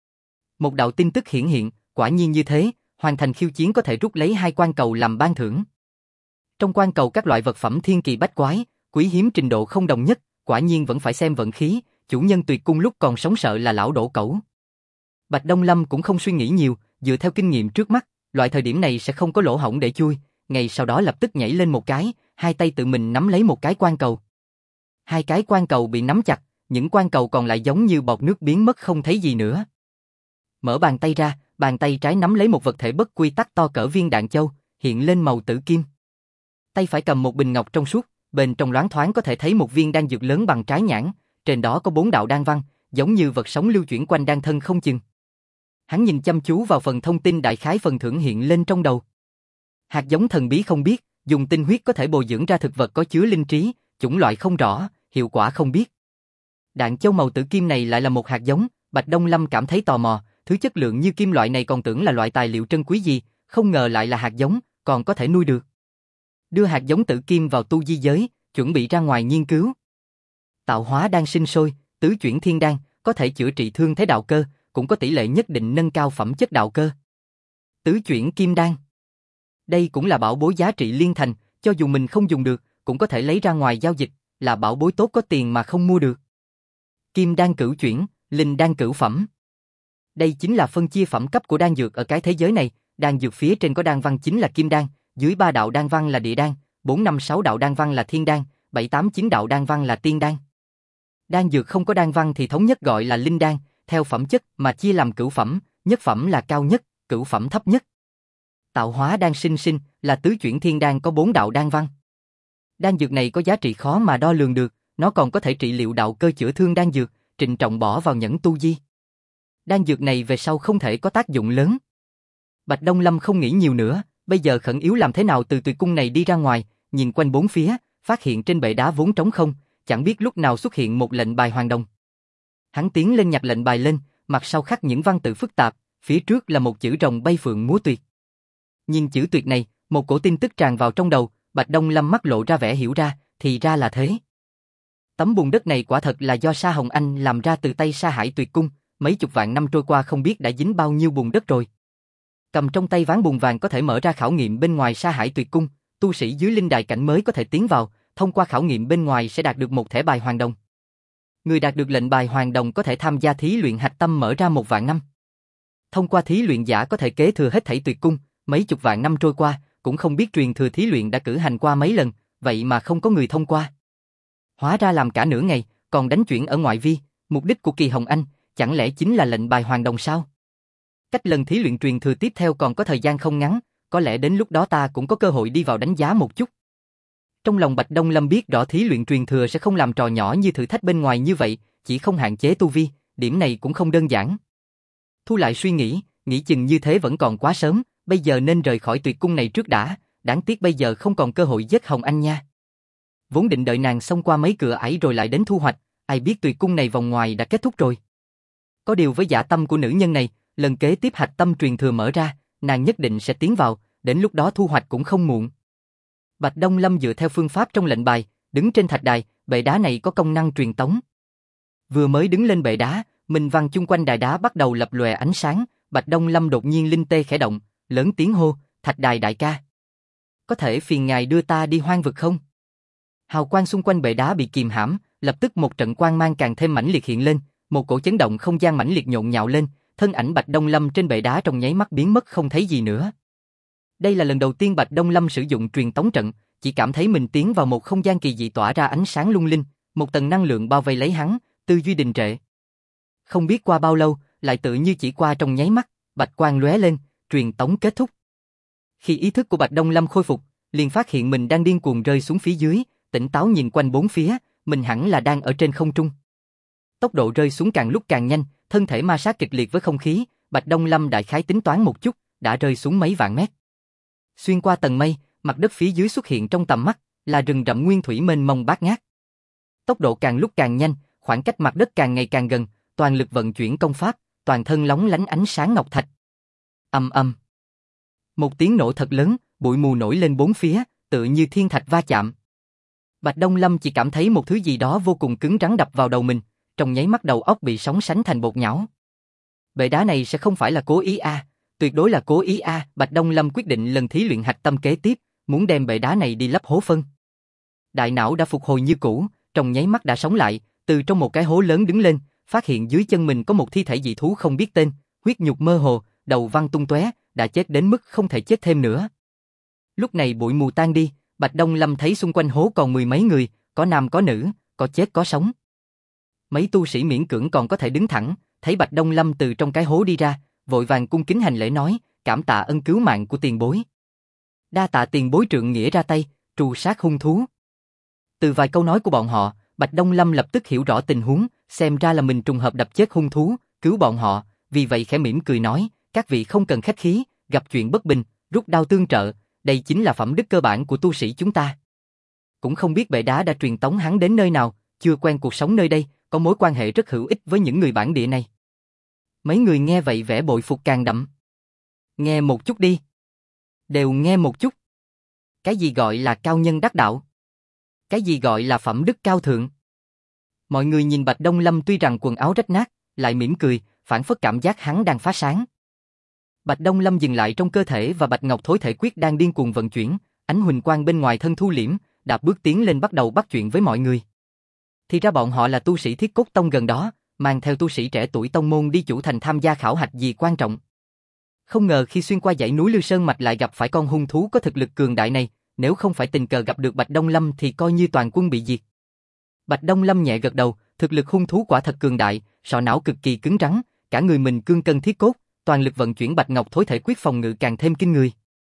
Một đạo tin tức hiển hiện, quả nhiên như thế, hoàn thành khiêu chiến có thể rút lấy 2 quan cầu làm ban thưởng. Trong quan cầu các loại vật phẩm thiên kỳ bách quái, quý hiếm trình độ không đồng nhất, quả nhiên vẫn phải xem vận khí, chủ nhân tuyệt cung lúc còn sống sợ là lão đổ cẩu. Bạch Đông Lâm cũng không suy nghĩ nhiều, dựa theo kinh nghiệm trước mắt, loại thời điểm này sẽ không có lỗ hổng để chui, ngay sau đó lập tức nhảy lên một cái, hai tay tự mình nắm lấy một cái quan cầu. 2 cái quan cầu bị nắm chặt, những quan cầu còn lại giống như bọt nước biến mất không thấy gì nữa. Mở bàn tay ra, bàn tay trái nắm lấy một vật thể bất quy tắc to cỡ viên đạn châu, hiện lên màu tử kim. Tay phải cầm một bình ngọc trong suốt, bên trong loáng thoáng có thể thấy một viên đan dược lớn bằng trái nhãn, trên đó có 4 đạo đan văn, giống như vật sống lưu chuyển quanh đan thân không chừng. Hắn nhìn chăm chú vào phần thông tin đại khái phần thưởng hiện lên trong đầu. Hạt giống thần bí không biết, dùng tinh huyết có thể bồi dưỡng ra thực vật có chứa linh trí, chủng loại không rõ, hiệu quả không biết. Đạn châu màu tử kim này lại là một hạt giống, Bạch Đông Lâm cảm thấy tò mò, thứ chất lượng như kim loại này còn tưởng là loại tài liệu trân quý gì, không ngờ lại là hạt giống, còn có thể nuôi được. Đưa hạt giống tử kim vào tu di giới, chuẩn bị ra ngoài nghiên cứu. Tạo hóa đang sinh sôi, tứ chuyển thiên đan, có thể chữa trị thương thế đạo cơ, cũng có tỷ lệ nhất định nâng cao phẩm chất đạo cơ. Tứ chuyển kim đan. Đây cũng là bảo bối giá trị liên thành, cho dù mình không dùng được, cũng có thể lấy ra ngoài giao dịch, là bảo bối tốt có tiền mà không mua được. Kim đan cửu chuyển, linh đan cửu phẩm. Đây chính là phân chia phẩm cấp của đan dược ở cái thế giới này, đan dược phía trên có đan văn chính là kim đan, dưới 3 đạo đan văn là địa đan, 4, 5, 6 đạo đan văn là thiên đan, 7, 8, 9 đạo đan văn là tiên đan. Đan dược không có đan văn thì thống nhất gọi là linh đan, theo phẩm chất mà chia làm cửu phẩm, nhất phẩm là cao nhất, cửu phẩm thấp nhất. Tạo hóa đan sinh sinh là tứ chuyển thiên đan có 4 đạo đan văn. Đan dược này có giá trị khó mà đo lường được, nó còn có thể trị liệu đạo cơ chữa thương đan dược, trịnh trọng bỏ vào nhẫn tu di. Đan dược này về sau không thể có tác dụng lớn. Bạch Đông Lâm không nghĩ nhiều nữa, bây giờ khẩn yếu làm thế nào từ tuyệt cung này đi ra ngoài, nhìn quanh bốn phía, phát hiện trên bệ đá vốn trống không, chẳng biết lúc nào xuất hiện một lệnh bài hoàng đồng. Hắn tiến lên nhặt lệnh bài lên, mặt sau khắc những văn tự phức tạp, phía trước là một chữ rồng bay phượng múa tuyệt. Nhìn chữ tuyệt này, một cổ tin tức tràn vào trong đầu, Bạch Đông Lâm mắt lộ ra vẻ hiểu ra, thì ra là thế. Tấm bùn đất này quả thật là do Sa Hồng Anh làm ra từ tay Sa Hải Tuyệt Cung, mấy chục vạn năm trôi qua không biết đã dính bao nhiêu bùn đất rồi. Cầm trong tay ván bùn vàng có thể mở ra khảo nghiệm bên ngoài Sa Hải Tuyệt Cung, tu sĩ dưới linh đài cảnh mới có thể tiến vào, thông qua khảo nghiệm bên ngoài sẽ đạt được một thẻ bài hoàng đồng. Người đạt được lệnh bài hoàng đồng có thể tham gia thí luyện hạch tâm mở ra 1 vạn năm. Thông qua thí luyện giả có thể kế thừa hết thảy Tuyệt Cung, mấy chục vạn năm trôi qua, cũng không biết truyền thừa thí luyện đã cử hành qua mấy lần, vậy mà không có người thông qua. Hóa ra làm cả nửa ngày, còn đánh chuyển ở ngoại vi, mục đích của Kỳ Hồng Anh, chẳng lẽ chính là lệnh bài hoàng đồng sao? Cách lần thí luyện truyền thừa tiếp theo còn có thời gian không ngắn, có lẽ đến lúc đó ta cũng có cơ hội đi vào đánh giá một chút. Trong lòng Bạch Đông Lâm biết rõ thí luyện truyền thừa sẽ không làm trò nhỏ như thử thách bên ngoài như vậy, chỉ không hạn chế tu vi, điểm này cũng không đơn giản. Thu lại suy nghĩ, nghĩ chừng như thế vẫn còn quá sớm, bây giờ nên rời khỏi Tuyệt Cung này trước đã, đáng tiếc bây giờ không còn cơ hội giết Hồng Anh nha. Vốn định đợi nàng xông qua mấy cửa ải rồi lại đến thu hoạch, ai biết Tuyệt Cung này vòng ngoài đã kết thúc rồi. Có điều với dạ tâm của nữ nhân này, lần kế tiếp hạch tâm truyền thừa mở ra, nàng nhất định sẽ tiến vào, đến lúc đó thu hoạch cũng không muộn. Bạch Đông Lâm dựa theo phương pháp trong lệnh bài, đứng trên thạch đài, bệ đá này có công năng truyền tống. Vừa mới đứng lên bệ đá, minh văn chung quanh đài đá bắt đầu lập lòe ánh sáng, Bạch Đông Lâm đột nhiên linh tê khẽ động, lớn tiếng hô, "Thạch đài đại ca, có thể phiền ngài đưa ta đi hoang vực không?" Hào quang xung quanh bệ đá bị kìm hãm, lập tức một trận quang mang càng thêm mãnh liệt hiện lên, một cổ chấn động không gian mãnh liệt nhộn nhạo lên, thân ảnh Bạch Đông Lâm trên bệ đá trong nháy mắt biến mất không thấy gì nữa. Đây là lần đầu tiên Bạch Đông Lâm sử dụng truyền tống trận, chỉ cảm thấy mình tiến vào một không gian kỳ dị tỏa ra ánh sáng lung linh, một tầng năng lượng bao vây lấy hắn, tư duy đình trệ. Không biết qua bao lâu, lại tự như chỉ qua trong nháy mắt, bạch quang lóe lên, truyền tống kết thúc. Khi ý thức của Bạch Đông Lâm khôi phục, liền phát hiện mình đang điên cuồng rơi xuống phía dưới, tỉnh táo nhìn quanh bốn phía, mình hẳn là đang ở trên không trung. Tốc độ rơi xuống càng lúc càng nhanh, thân thể ma sát kịch liệt với không khí, Bạch Đông Lâm đại khái tính toán một chút, đã rơi xuống mấy vạn mét. Xuyên qua tầng mây, mặt đất phía dưới xuất hiện trong tầm mắt, là rừng rậm nguyên thủy mênh mông bát ngát. Tốc độ càng lúc càng nhanh, khoảng cách mặt đất càng ngày càng gần, toàn lực vận chuyển công pháp, toàn thân lóng lánh ánh sáng ngọc thạch. Ầm ầm. Một tiếng nổ thật lớn, bụi mù nổi lên bốn phía, tựa như thiên thạch va chạm. Bạch Đông Lâm chỉ cảm thấy một thứ gì đó vô cùng cứng rắn đập vào đầu mình, trong nháy mắt đầu óc bị sóng sánh thành bột nhão. Bệ đá này sẽ không phải là cố ý a, tuyệt đối là cố ý a. Bạch Đông Lâm quyết định lần thí luyện hạch tâm kế tiếp, muốn đem bệ đá này đi lấp hố phân. Đại não đã phục hồi như cũ, trong nháy mắt đã sống lại, từ trong một cái hố lớn đứng lên, phát hiện dưới chân mình có một thi thể dị thú không biết tên, huyết nhục mơ hồ, đầu văng tung tóe, đã chết đến mức không thể chết thêm nữa. Lúc này bụi mù tan đi, Bạch Đông Lâm thấy xung quanh hố còn 10 mấy người, có nam có nữ, có chết có sống. Mấy tu sĩ miễn cưỡng còn có thể đứng thẳng, thấy Bạch Đông Lâm từ trong cái hố đi ra, vội vàng cung kính hành lễ nói, cảm tạ ân cứu mạng của tiền bối. Đa tạ tiền bối trượng nghĩa ra tay, trù sát hung thú. Từ vài câu nói của bọn họ, Bạch Đông Lâm lập tức hiểu rõ tình huống, xem ra là mình trùng hợp đập chết hung thú, cứu bọn họ, vì vậy khẽ mỉm cười nói, các vị không cần khách khí, gặp chuyện bất bình, rút đao tương trợ, đây chính là phẩm đức cơ bản của tu sĩ chúng ta. Cũng không biết bệ đá đã truyền tống hắn đến nơi nào, chưa quen cuộc sống nơi đây, có mối quan hệ rất hữu ích với những người bản địa này. Mấy người nghe vậy vẻ bội phục càng đậm. Nghe một chút đi. Đều nghe một chút. Cái gì gọi là cao nhân đắc đạo? Cái gì gọi là phẩm đức cao thượng? Mọi người nhìn Bạch Đông Lâm tuy rằng quần áo rách nát, lại mỉm cười, phảng phất cảm giác hắn đang phá sáng. Bạch Đông Lâm dừng lại trong cơ thể và Bạch Ngọc Thối Thể Quyết đang điên cuồng vận chuyển, ánh huỳnh quang bên ngoài thân thu liễm, đạp bước tiến lên bắt đầu bắt chuyện với mọi người. Thì ra bọn họ là tu sĩ Thiết Cốt Tông gần đó, mang theo tu sĩ trẻ tuổi tông môn đi chủ thành tham gia khảo hạch gì quan trọng. Không ngờ khi xuyên qua dãy núi Lư Sơn Mạch lại gặp phải con hung thú có thực lực cường đại này, nếu không phải tình cờ gặp được Bạch Đông Lâm thì coi như toàn quân bị diệt. Bạch Đông Lâm nhẹ gật đầu, thực lực hung thú quả thật cường đại, sọ não cực kỳ cứng rắn, cả người mình cương cân thiết cốt, toàn lực vận chuyển Bạch Ngọc Thối Thể Quyết phòng ngự càng thêm kinh người.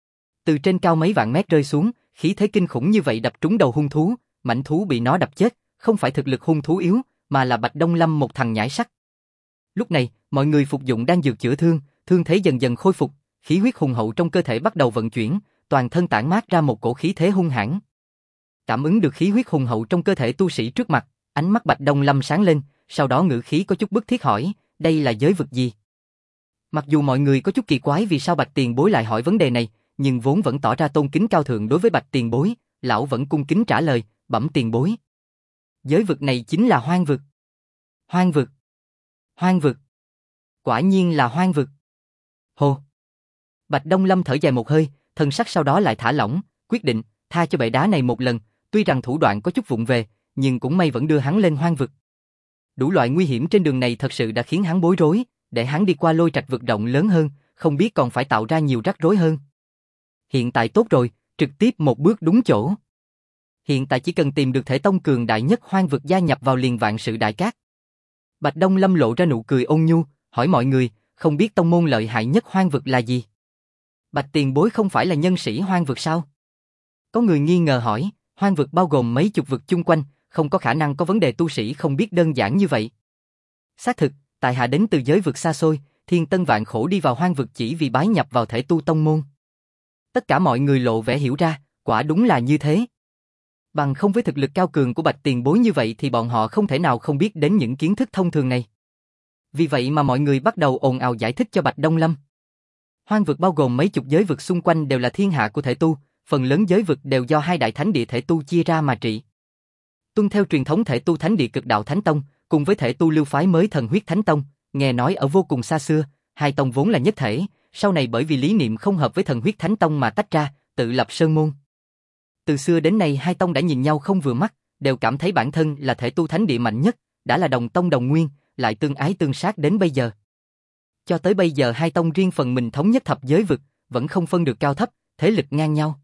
Từ trên cao mấy vạn mét rơi xuống, khí thế kinh khủng như vậy đập trúng đầu hung thú, mãnh thú bị nó đập chết, không phải thực lực hung thú yếu, mà là Bạch Đông Lâm một thằng nhãi sắc. Lúc này, mọi người phục dụng đan dược chữa thương, thương thế dần dần khôi phục, khí huyết hùng hậu trong cơ thể bắt đầu vận chuyển, toàn thân tản mát ra một cổ khí thế hung hãn. Cảm ứng được khí huyết hùng hậu trong cơ thể tu sĩ trước mặt, ánh mắt Bạch Đông Lâm sáng lên, sau đó ngữ khí có chút bức thiết hỏi, đây là giới vực gì? Mặc dù mọi người có chút kỳ quái vì sao Bạch tiền bối lại hỏi vấn đề này, nhưng vốn vẫn tỏ ra tôn kính cao thượng đối với Bạch tiền bối, lão vẫn cung kính trả lời, bẩm tiền bối. Giới vực này chính là hoang vực. Hoang vực. Hoang vực. Quả nhiên là hoang vực. Hồ. Bạch Đông Lâm thở dài một hơi, thân sắc sau đó lại thả lỏng, quyết định, tha cho bệ đá này một lần, tuy rằng thủ đoạn có chút vụng về, nhưng cũng may vẫn đưa hắn lên hoang vực. Đủ loại nguy hiểm trên đường này thật sự đã khiến hắn bối rối, để hắn đi qua lôi trạch vực rộng lớn hơn, không biết còn phải tạo ra nhiều rắc rối hơn. Hiện tại tốt rồi, trực tiếp một bước đúng chỗ. Hiện tại chỉ cần tìm được thể tông cường đại nhất hoang vực gia nhập vào liền vạn sự đại cát. Bạch Đông Lâm lộ ra nụ cười ôn nhu, hỏi mọi người, không biết tông môn lợi hại nhất hoang vực là gì? Bạch tiền bối không phải là nhân sĩ hoang vực sao? Có người nghi ngờ hỏi, hoang vực bao gồm mấy chục vực chung quanh, không có khả năng có vấn đề tu sĩ không biết đơn giản như vậy. Xác thực, tại hạ đến từ giới vực xa xôi, thiên tân vạn khổ đi vào hoang vực chỉ vì bái nhập vào thể tu tông môn. Tất cả mọi người lộ vẻ hiểu ra, quả đúng là như thế. Bằng không với thực lực cao cường của Bạch tiền bối như vậy thì bọn họ không thể nào không biết đến những kiến thức thông thường này. Vì vậy mà mọi người bắt đầu ồn ào giải thích cho Bạch Đông Lâm. Hoang vực bao gồm mấy chục giới vực xung quanh đều là thiên hạ của thể tu, phần lớn giới vực đều do hai đại thánh địa thể tu chia ra mà trị. Tuân theo truyền thống thể tu thánh địa Cực Đạo Thánh Tông, cùng với thể tu lưu phái mới Thần Huyết Thánh Tông, nghe nói ở vô cùng xa xưa, hai tông vốn là nhất thể, sau này bởi vì lý niệm không hợp với Thần Huyết Thánh Tông mà tách ra, tự lập sơn môn. Từ xưa đến nay hai tông đã nhìn nhau không vừa mắt, đều cảm thấy bản thân là thể tu thánh địa mạnh nhất, đã là đồng tông đồng nguyên, lại tương ái tương sát đến bây giờ. Cho tới bây giờ hai tông riêng phần mình thống nhất thập giới vực, vẫn không phân được cao thấp, thế lực ngang nhau.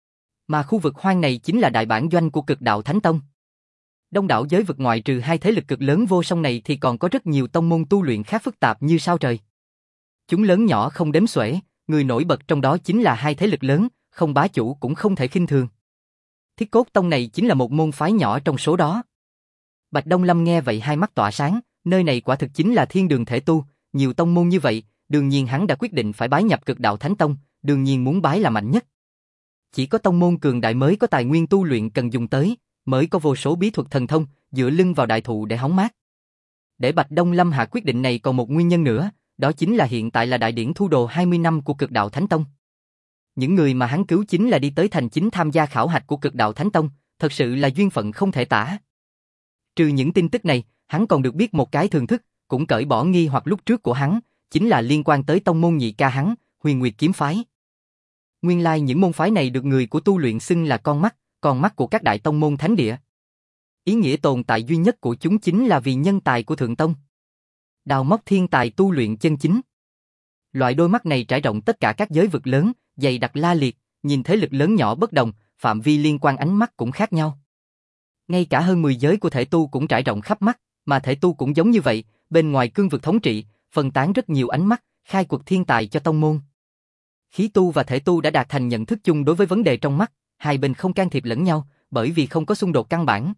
Mà khu vực hoang này chính là đại bản doanh của Cực Đạo Thánh Tông. Đông đảo giới vực ngoại trừ hai thế lực cực lớn vô song này thì còn có rất nhiều tông môn tu luyện khác phức tạp như sao trời. Chúng lớn nhỏ không đếm xuể, người nổi bật trong đó chính là hai thế lực lớn, không bá chủ cũng không thể khinh thường. Thiết Cốt Tông này chính là một môn phái nhỏ trong số đó. Bạch Đông Lâm nghe vậy hai mắt tỏa sáng, nơi này quả thực chính là thiên đường thể tu, nhiều tông môn như vậy, đương nhiên hắn đã quyết định phải bái nhập Cực Đạo Thánh Tông, đương nhiên muốn bái là mạnh nhất. Chỉ có tông môn cường đại mới có tài nguyên tu luyện cần dùng tới, mới có vô số bí thuật thần thông, dựa lưng vào đại thụ để hóng mát. Để Bạch Đông Lâm hạ quyết định này còn một nguyên nhân nữa, đó chính là hiện tại là đại điển thu đồ 20 năm của Cực Đạo Thánh Tông. Những người mà hắn cứu chính là đi tới thành chính tham gia khảo hạch của Cực Đạo Thánh Tông, thật sự là duyên phận không thể tả. Trừ những tin tức này, hắn còn được biết một cái thường thức, cũng cởi bỏ nghi hoặc lúc trước của hắn, chính là liên quan tới tông môn nhị ca hắn, Huyền Nguyệt Kiếm Phái. Nguyên lai những môn phái này được người của tu luyện xưng là con mắt của các đại tông môn thánh địa. Ý nghĩa tồn tại duy nhất của chúng chính là vì nhân tài của thượng tông. Đào móc thiên tài tu luyện chân chính. Loại đôi mắt này trải rộng tất cả các giới vực lớn, dày đặc la liệt, nhìn thế lực lớn nhỏ bất đồng, phạm vi liên quan ánh mắt cũng khác nhau. Ngay cả hơn 10 giới của thể tu cũng trải rộng khắp mắt, mà thể tu cũng giống như vậy, bên ngoài cương vực thống trị, phân tán rất nhiều ánh mắt, khai quật thiên tài cho tông môn. Khí tu và thể tu đã đạt thành nhận thức chung đối với vấn đề trong mắt, hai bên không can thiệp lẫn nhau, bởi vì không có xung đột căn bản.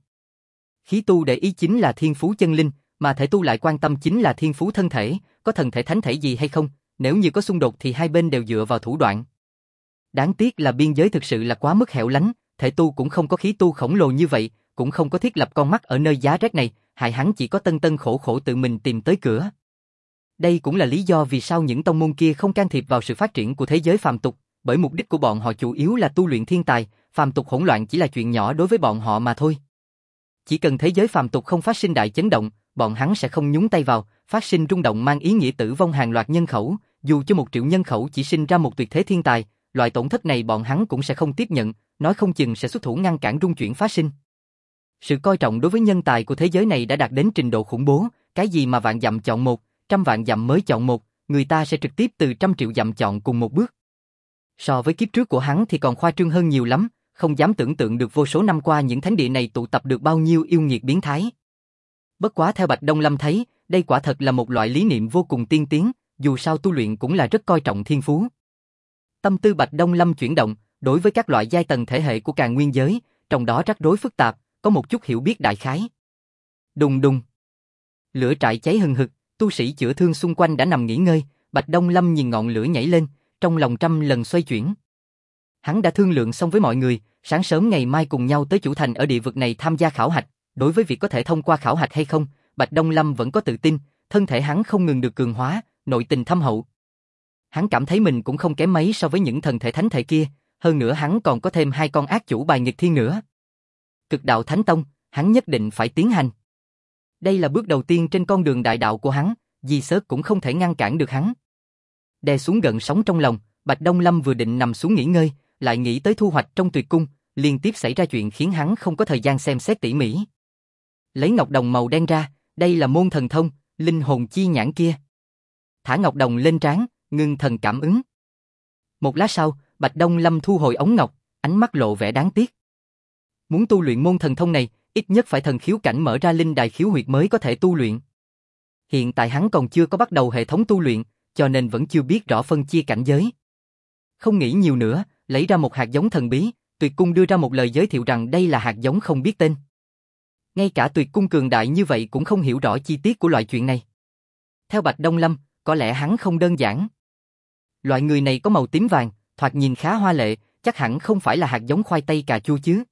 Khí tu để ý chính là thiên phú chân linh, mà thể tu lại quan tâm chính là thiên phú thân thể, có thần thể thánh thể gì hay không, nếu như có xung đột thì hai bên đều dựa vào thủ đoạn. Đáng tiếc là biên giới thực sự là quá mức hẻo lánh, thể tu cũng không có khí tu khổng lồ như vậy, cũng không có thiết lập con mắt ở nơi giá rét này, hại hắn chỉ có tân tân khổ khổ tự mình tìm tới cửa. Đây cũng là lý do vì sao những tông môn kia không can thiệp vào sự phát triển của thế giới phàm tục, bởi mục đích của bọn họ chủ yếu là tu luyện thiên tài, phàm tục hỗn loạn chỉ là chuyện nhỏ đối với bọn họ mà thôi. Chỉ cần thế giới phàm tục không phát sinh đại chấn động, bọn hắn sẽ không nhúng tay vào, phát sinh rung động mang ý nghĩa tử vong hàng loạt nhân khẩu, dù cho 1 triệu nhân khẩu chỉ sinh ra một tuyệt thế thiên tài, loại tổn thất này bọn hắn cũng sẽ không tiếp nhận, nói không chừng sẽ xuất thủ ngăn cản rung chuyển phát sinh. Sự coi trọng đối với nhân tài của thế giới này đã đạt đến trình độ khủng bố, cái gì mà vạn dặm chọn một, 100 vạn dặm mới chọn một, người ta sẽ trực tiếp từ 100 triệu dặm chọn cùng một bước. So với kiếp trước của hắn thì còn khoa trương hơn nhiều lắm, không dám tưởng tượng được vô số năm qua những thánh địa này tụ tập được bao nhiêu yêu nghiệt biến thái. Bất quá theo Bạch Đông Lâm thấy, đây quả thật là một loại lý niệm vô cùng tiên tiến, dù sao tu luyện cũng là rất coi trọng thiên phú. Tâm tư Bạch Đông Lâm chuyển động, đối với các loại giai tầng thể hệ của Càn Nguyên giới, trong đó rắc rối phức tạp, có một chút hiểu biết đại khái. Đùng đùng. Lửa trại cháy hừng hực, tu sĩ chữa thương xung quanh đã nằm nghỉ ngơi, Bạch Đông Lâm nhìn ngọn lửa nhảy lên, trong lòng trăm lần xoay chuyển. Hắn đã thương lượng xong với mọi người, sáng sớm ngày mai cùng nhau tới chủ thành ở địa vực này tham gia khảo hạch. Đối với việc có thể thông qua khảo hạch hay không, Bạch Đông Lâm vẫn có tự tin, thân thể hắn không ngừng được cường hóa, nội tình thâm hậu. Hắn cảm thấy mình cũng không kém mấy so với những thần thể thánh thể kia, hơn nữa hắn còn có thêm 2 con ác chủ bài nghịch thiên nữa. Cực đạo Thánh Tông, hắn nhất định phải tiến hành. Đây là bước đầu tiên trên con đường đại đạo của hắn, Di Sớt cũng không thể ngăn cản được hắn. Đè xuống gợn sóng trong lòng, Bạch Đông Lâm vừa định nằm xuống nghỉ ngơi, lại nghĩ tới thu hoạch trong tuyệt cung, liên tiếp xảy ra chuyện khiến hắn không có thời gian xem xét tỉ mỉ. Lấy ngọc đồng màu đen ra, đây là môn thần thông, linh hồn chi nhãn kia. Thả ngọc đồng lên trán, ngưng thần cảm ứng. Một lát sau, Bạch Đông Lâm thu hồi ống ngọc, ánh mắt lộ vẻ đáng tiếc. Muốn tu luyện môn thần thông này, ít nhất phải thần khiếu cảnh mở ra linh đài khiếu huyệt mới có thể tu luyện. Hiện tại hắn còn chưa có bắt đầu hệ thống tu luyện, cho nên vẫn chưa biết rõ phân chia cảnh giới. Không nghĩ nhiều nữa, lấy ra một hạt giống thần bí, Tuyệt Cung đưa ra một lời giới thiệu rằng đây là hạt giống không biết tên. Ngay cả Tuyệt Cung cường đại như vậy cũng không hiểu rõ chi tiết của loại chuyện này. Theo Bạch Đông Lâm, có lẽ hắn không đơn giản. Loại người này có màu tím vàng, thoạt nhìn khá hoa lệ, chắc hẳn không phải là hạt giống khoai tây cà chua chứ.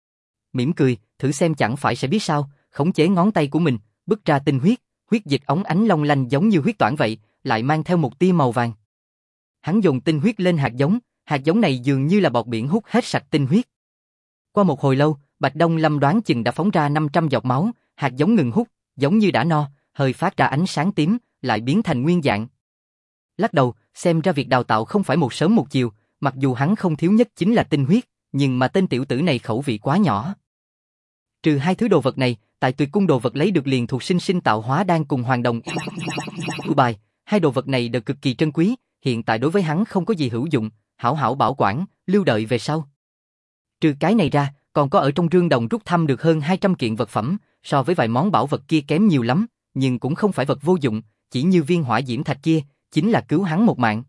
Mỉm cười, thử xem chẳng phải sẽ biết sao, khống chế ngón tay của mình, bứt ra tinh huyết, huyết dịch óng ánh long lanh giống như huyết toản vậy, lại mang theo một tia màu vàng. Hắn dồn tinh huyết lên hạt giống này dường như là bọt biển hút hết sạch tinh huyết. Qua một hồi lâu, Bạch Đông Lâm đoán chừng đã phóng ra 500 giọt máu, hạt giống ngừng hút, giống như đã no, hơi phát ra ánh sáng tím, lại biến thành nguyên dạng. Lắc đầu, xem ra việc đào tạo không phải một sớm một chiều, mặc dù hắn không thiếu nhất chính là tinh huyết, nhưng mà tên tiểu tử này khẩu vị quá nhỏ. Trừ 2 thứ đồ vật này, tại Tuyệt Cung đồ vật lấy được liền thuộc sinh tạo hóa đan cùng hoàng đồng bài, 2 đồ vật này đều cực kỳ trân quý, hiện tại đối với hắn không có gì hữu dụng, hảo hảo bảo quản, lưu đợi về sau. Trừ cái này ra, còn có ở trong rương đồng rút thăm được hơn 200 kiện vật phẩm, so với vài món bảo vật kia kém nhiều lắm, nhưng cũng không phải vật vô dụng, chỉ như viên hỏa diễm thạch kia, chính là cứu hắn một mạng.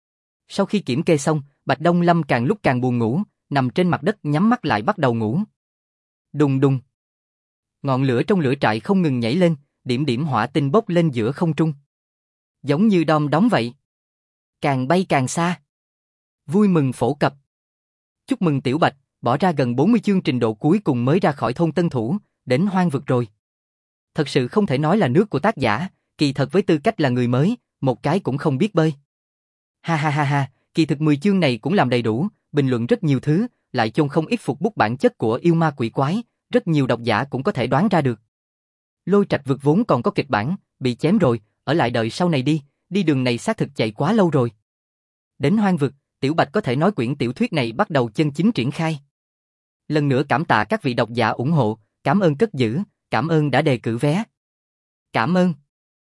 Sau khi kiểm kê xong, Bạch Đông Lâm càng lúc càng buồn ngủ, nằm trên mặt đất nhắm mắt lại bắt đầu ngủ. Đùng đùng. Ngọn lửa trong lửa trại không ngừng nhảy lên, điểm điểm hỏa tinh bốc lên giữa không trung. Giống như đom đóm vậy. Càng bay càng xa. Vui mừng phổ cập. Chúc mừng Tiểu Bạch, bỏ ra gần 40 chương trình độ cuối cùng mới ra khỏi thôn Tân Thủ, đến hoang vực rồi. Thật sự không thể nói là nước của tác giả, kỳ thật với tư cách là người mới, một cái cũng không biết bơi. Ha ha ha ha, kỳ thực 10 chương này cũng làm đầy đủ, bình luận rất nhiều thứ, lại chôn không ít phục bút bản chất của yêu ma quỷ quái, rất nhiều độc giả cũng có thể đoán ra được. Lôi Trạch Vực vốn còn có kịch bản, bị chém rồi, ở lại đợi sau này đi đường này xác thực chạy quá lâu rồi. Đến hoang vực, Tiểu Bạch có thể nói quyển tiểu thuyết này bắt đầu chân chính triển khai. Lần nữa cảm tạ các vị độc giả ủng hộ, cảm ơn cất giữ, cảm ơn đã đề cử vé. Cảm ơn.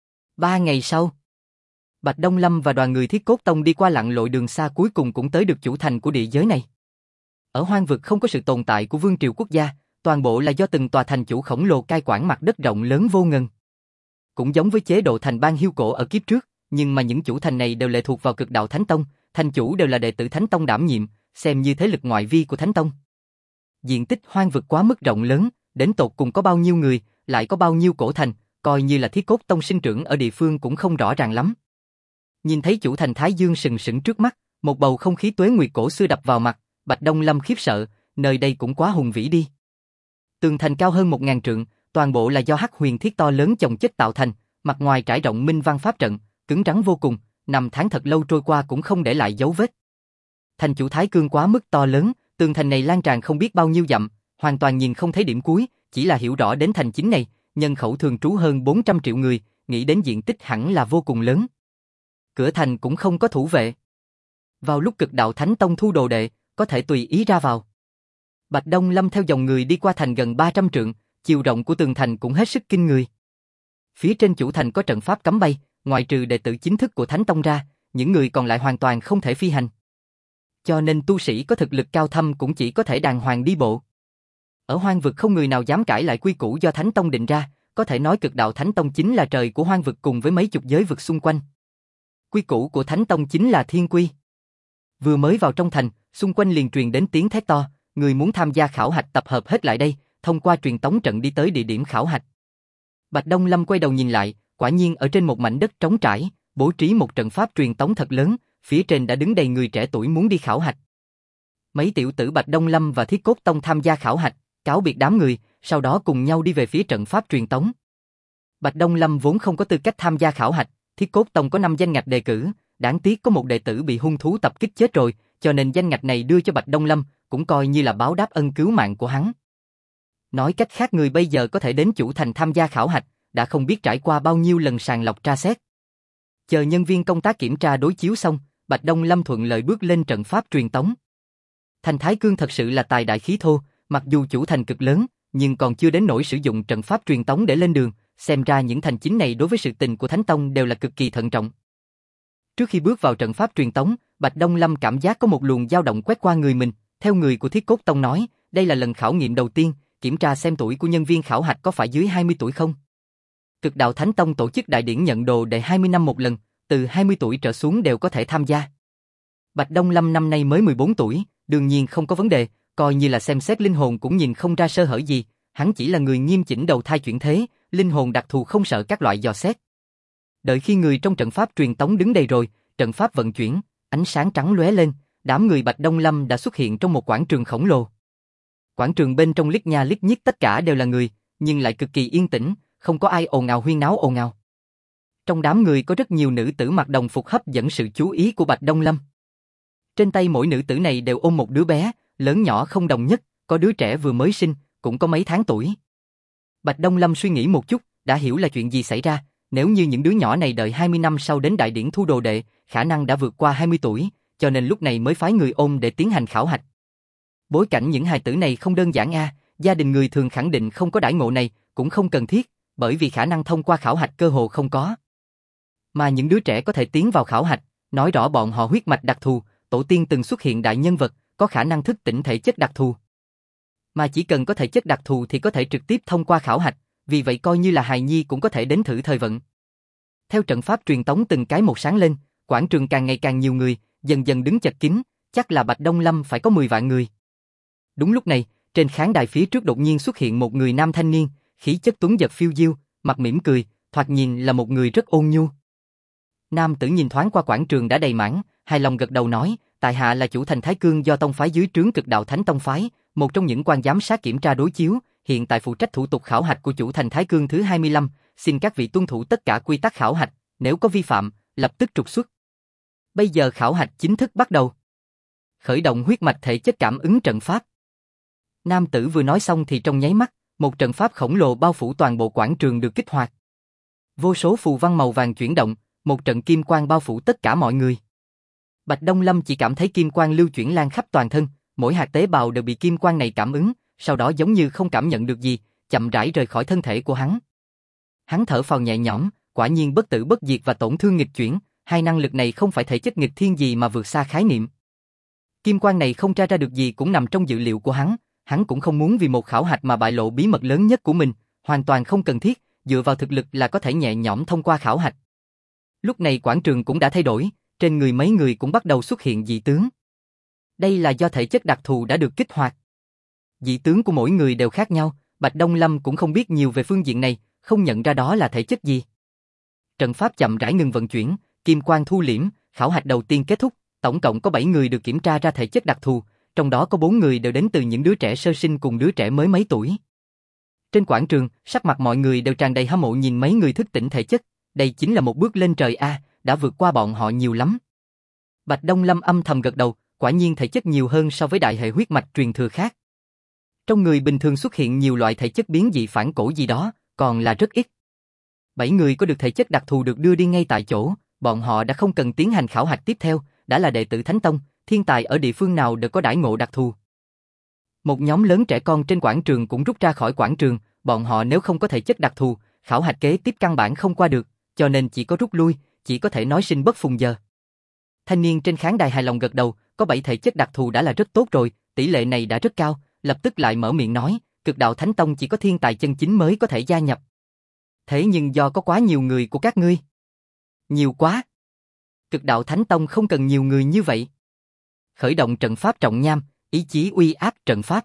3 ngày sau, Bạch Đông Lâm và đoàn người Thiết Cốt Tông đi qua lặn lội đường xa cuối cùng cũng tới được chủ thành của địa giới này. Ở hoang vực không có sự tồn tại của vương triều quốc gia, toàn bộ là do từng tòa thành chủ khổng lồ cai quản mặt đất rộng lớn vô ngần. Cũng giống với chế độ thành bang hiêu cổ ở kiếp trước, nhưng mà những chủ thành này đều lệ thuộc vào Cực Đạo Thánh Tông, thành chủ đều là đệ tử Thánh Tông đảm nhiệm, xem như thế lực ngoại vi của Thánh Tông. Diện tích hoang vực quá mức rộng lớn, đến tột cùng có bao nhiêu người, lại có bao nhiêu cổ thành, coi như là Thiết Cốt Tông sinh trưởng ở địa phương cũng không rõ ràng lắm. Nhìn thấy chủ thành Thái Dương sừng sững trước mắt, một bầu không khí tuế nguyệt cổ xưa đập vào mặt, Bạch Đông Lâm khiếp sợ, nơi đây cũng quá hùng vĩ đi. Tường thành cao hơn 1000 trượng, toàn bộ là do hắc huyền thiết to lớn chồng chất tạo thành, mặt ngoài trải rộng minh văn pháp trận, cứng rắn vô cùng, năm tháng thật lâu trôi qua cũng không để lại dấu vết. Thành chủ Thái Cương quá mức to lớn, tường thành này lan tràn không biết bao nhiêu dặm, hoàn toàn nhìn không thấy điểm cuối, chỉ là hiểu rõ đến thành chính này, nhân khẩu thường trú hơn 400 triệu người, nghĩ đến diện tích hẳn là vô cùng lớn. Cửa thành cũng không có thủ vệ. Vào lúc Cực Đạo Thánh Tông thu đồ đệ, có thể tùy ý ra vào. Bạch Đông Lâm theo dòng người đi qua thành gần 300 trượng, chiều rộng của tường thành cũng hết sức kinh người. Phía trên chủ thành có trận pháp cấm bay, ngoại trừ đệ tử chính thức của Thánh Tông ra, những người còn lại hoàn toàn không thể phi hành. Cho nên tu sĩ có thực lực cao thâm cũng chỉ có thể đàng hoàng đi bộ. Ở hoang vực không người nào dám cãi lại quy củ do Thánh Tông định ra, có thể nói Cực Đạo Thánh Tông chính là trời của hoang vực cùng với mấy chục giới vực xung quanh. Quy củ của Thánh Tông chính là thiên quy. Vừa mới vào trong thành, xung quanh liền truyền đến tiếng thét to, người muốn tham gia khảo hạch tập hợp hết lại đây, thông qua truyền tống trận đi tới địa điểm khảo hạch. Bạch Đông Lâm quay đầu nhìn lại, quả nhiên ở trên một mảnh đất trống trải, bố trí một trận pháp truyền tống thật lớn, phía trên đã đứng đầy người trẻ tuổi muốn đi khảo hạch. Mấy tiểu tử Bạch Đông Lâm và Thiết Cốt Tông tham gia khảo hạch, cáo biệt đám người, sau đó cùng nhau đi về phía trận pháp truyền tống. Bạch Đông Lâm vốn không có tư cách tham gia khảo hạch, Thiết Cốt Tông có 5 danh ngạch đề cử, đáng tiếc có một đệ tử bị hung thú tập kích chết rồi, cho nên danh ngạch này đưa cho Bạch Đông Lâm, cũng coi như là báo đáp ân cứu mạng của hắn. Nói cách khác, người bây giờ có thể đến chủ thành tham gia khảo hạch, đã không biết trải qua bao nhiêu lần sàng lọc tra xét. Chờ nhân viên công tác kiểm tra đối chiếu xong, Bạch Đông Lâm thuận lợi bước lên trận pháp truyền tống. Thành Thái Cương thật sự là tài đại khí thô, mặc dù chủ thành cực lớn, nhưng còn chưa đến nỗi sử dụng trận pháp truyền tống để lên đường, xem ra những thành chính này đối với sự tình của Thánh Tông đều là cực kỳ thận trọng. Trước khi bước vào trận pháp truyền tống, Bạch Đông Lâm cảm giác có một luồng dao động quét qua người mình, theo người của Thiết Cốt Tông nói, đây là lần khảo nghiệm đầu tiên, kiểm tra xem tuổi của nhân viên khảo hạch có phải dưới 20 tuổi không. Cực Đạo Thánh Tông tổ chức đại điển nhận đồ đệ 20 năm một lần, từ 20 tuổi trở xuống đều có thể tham gia. Bạch Đông Lâm năm nay mới 14 tuổi, đương nhiên không có vấn đề, coi như là xem xét linh hồn cũng nhìn không ra sơ hở gì, hắn chỉ là người nghiêm chỉnh đầu thai chuyển thế, linh hồn đặc thù không sợ các loại dò xét. Đợi khi người trong trận pháp truyền tống đứng đầy rồi, trận pháp vận chuyển, ánh sáng trắng lóe lên, đám người Bạch Đông Lâm đã xuất hiện trong một quảng trường khổng lồ. Quảng trường bên trong lít nha lít nhít tất cả đều là người, nhưng lại cực kỳ yên tĩnh, không có ai ồn ào huyên náo ồn ào. Trong đám người có rất nhiều nữ tử mặc đồng phục hấp dẫn sự chú ý của Bạch Đông Lâm. Trên tay mỗi nữ tử này đều ôm một đứa bé, lớn nhỏ không đồng nhất, có đứa trẻ vừa mới sinh, cũng có mấy tháng tuổi. Bạch Đông Lâm suy nghĩ một chút, đã hiểu là chuyện gì xảy ra, nếu như những đứa nhỏ này đợi 20 năm sau đến đại điển thu đồ đệ, khả năng đã vượt qua 20 tuổi, cho nên lúc này mới phái người ôm để tiến hành khảo hạch. Bối cảnh những hài tử này không đơn giản a, gia đình người thường khẳng định không có đãi ngộ này, cũng không cần thiết, bởi vì khả năng thông qua khảo hạch cơ hồ không có. Mà những đứa trẻ có thể tiến vào khảo hạch, nói rõ bọn họ huyết mạch đặc thù, tổ tiên từng xuất hiện đại nhân vật, có khả năng thức tỉnh thể chất đặc thù. Mà chỉ cần có thể chất đặc thù thì có thể trực tiếp thông qua khảo hạch, vì vậy coi như là hài nhi cũng có thể đến thử thời vận. Theo trận pháp truyền tống từng cái một sáng lên, quảng trường càng ngày càng nhiều người, dần dần đứng chật kín, chắc là Bạch Đông Lâm phải có 10 vạn người. Đúng lúc này, trên khán đài phía trước đột nhiên xuất hiện một người nam thanh niên, khí chất tuấn giật phiêu diêu, mặt mỉm cười, thoạt nhìn là một người rất ôn nhu. Nam tử nhìn thoáng qua quảng trường đã đầy mãn, hài lòng gật đầu nói, tại hạ là chủ thành Thái Cương do tông phái dưới trướng Cực Đạo Thánh Tông phái, một trong những quan giám sát kiểm tra đối chiếu, hiện tại phụ trách thủ tục khảo hạch của chủ thành Thái Cương thứ 25, xin các vị tuân thủ tất cả quy tắc khảo hạch, nếu có vi phạm, lập tức trục xuất. Bây giờ khảo hạch chính thức bắt đầu. Khởi động huyết mạch thể chất cảm ứng trận pháp. Nam tử vừa nói xong thì trong nháy mắt, một trận pháp khổng lồ bao phủ toàn bộ quảng trường được kích hoạt. Vô số phù văn màu vàng chuyển động, một trận kim quang bao phủ tất cả mọi người. Bạch Đông Lâm chỉ cảm thấy kim quang lưu chuyển lan khắp toàn thân, mỗi hạt tế bào đều bị kim quang này cảm ứng, sau đó giống như không cảm nhận được gì, chậm rãi rời khỏi thân thể của hắn. Hắn thở phào nhẹ nhõm, quả nhiên bất tử bất diệt và tổn thương nghịch chuyển, hai năng lực này không phải thể chất nghịch thiên gì mà vượt xa khái niệm. Kim quang này không tra ra được gì cũng nằm trong dự liệu của hắn cũng không muốn vì một khảo hạch mà bại lộ bí mật lớn nhất của mình, hoàn toàn không cần thiết, dựa vào thực lực là có thể nhẹ nhõm thông qua khảo hạch. Lúc này quảng trường cũng đã thay đổi, trên người mấy người cũng bắt đầu xuất hiện dị tướng. Đây là do thể chất đặc thù đã được kích hoạt. Dị tướng của mỗi người đều khác nhau, Bạch Đông Lâm cũng không biết nhiều về phương diện này, không nhận ra đó là thể chất gì. Trận pháp chậm rãi ngừng vận chuyển, kim quang thu liễm, khảo hạch đầu tiên kết thúc, tổng cộng có 7 người được kiểm tra ra thể chất đặc thù, trong đó có 4 người đều đến từ những đứa trẻ sơ sinh cùng đứa trẻ mới mấy tuổi. Trên quảng trường, sắc mặt mọi người đều tràn đầy hâm mộ nhìn mấy người thức tỉnh thể chất, đây chính là một bước lên trời a, đã vượt qua bọn họ nhiều lắm. Bạch Đông Lâm âm thầm gật đầu, quả nhiên thể chất nhiều hơn so với đại hệ huyết mạch truyền thừa khác. Trong người bình thường xuất hiện nhiều loại thể chất biến dị phản cổ gì đó, còn là rất ít. 7 người có được thể chất đặc thù được đưa đi ngay tại chỗ, bọn họ đã không cần tiến hành khảo hạch tiếp theo, đã là đệ tử Thánh Tông, thiên tài ở địa phương nào đều có đãi ngộ đặc thù. Một nhóm lớn trẻ con trên quảng trường cũng rút ra khỏi quảng trường, bọn họ nếu không có thể chất đặc thù, khảo hạch kế tiếp căn bản không qua được, cho nên chỉ có rút lui, chỉ có thể nói sinh bất phùng giờ. Thanh niên trên khán đài hài lòng gật đầu, có 7 thể chất đặc thù đã là rất tốt rồi, tỷ lệ này đã rất cao, lập tức lại mở miệng nói, Cực Đạo Thánh Tông chỉ có thiên tài chân chính mới có thể gia nhập. Thế nhưng do có quá nhiều người của các ngươi. Nhiều quá. Cực Đạo Thánh Tông không cần nhiều người như vậy. Khởi động trận pháp trọng nham, ý chí uy áp trận pháp.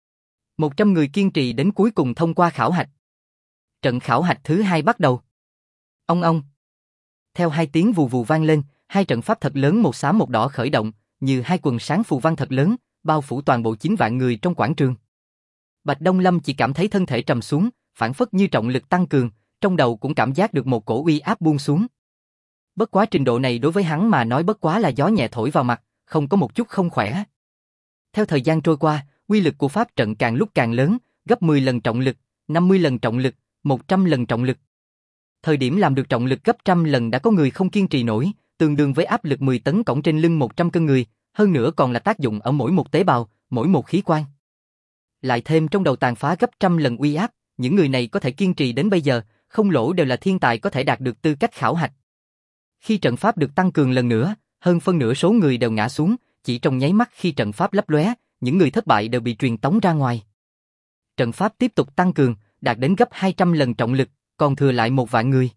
100 người kiên trì đến cuối cùng thông qua khảo hạch. Trận khảo hạch thứ 2 bắt đầu. Ông. Theo 2 tiếng vù vù vang lên, Hai trận pháp thật lớn một xám một đỏ khởi động, như hai quần sáng phù văn thật lớn, bao phủ toàn bộ 9 vạn người trong quảng trường. Bạch Đông Lâm chỉ cảm thấy thân thể trầm xuống, phảng phất như trọng lực tăng cường, trong đầu cũng cảm giác được một cổ uy áp buông xuống. Bất quá trình độ này đối với hắn mà nói bất quá là gió nhẹ thổi vào mặt, không có một chút không khỏe. Theo thời gian trôi qua, uy lực của pháp trận càng lúc càng lớn, gấp 10 lần trọng lực, 50 lần trọng lực, 100 lần trọng lực. Thời điểm làm được trọng lực gấp trăm lần đã có người không kiên trì nổi, tương đương với áp lực 10 tấn cõng trên lưng 100 cân người, hơn nữa còn là tác dụng ở mỗi một tế bào, mỗi một khí quan. Lại thêm trong đầu tàn phá gấp trăm lần uy áp, những người này có thể kiên trì đến bây giờ, không lỗ đều là thiên tài có thể đạt được tư cách khảo hạch. Khi trận pháp được tăng cường lần nữa, hơn phân nửa số người đều ngã xuống, chỉ trong nháy mắt khi trận pháp lấp lóe, những người thất bại đều bị truyền tống ra ngoài. Trận pháp tiếp tục tăng cường, đạt đến gấp 200 lần trọng lực, còn thừa lại 1 vạn người.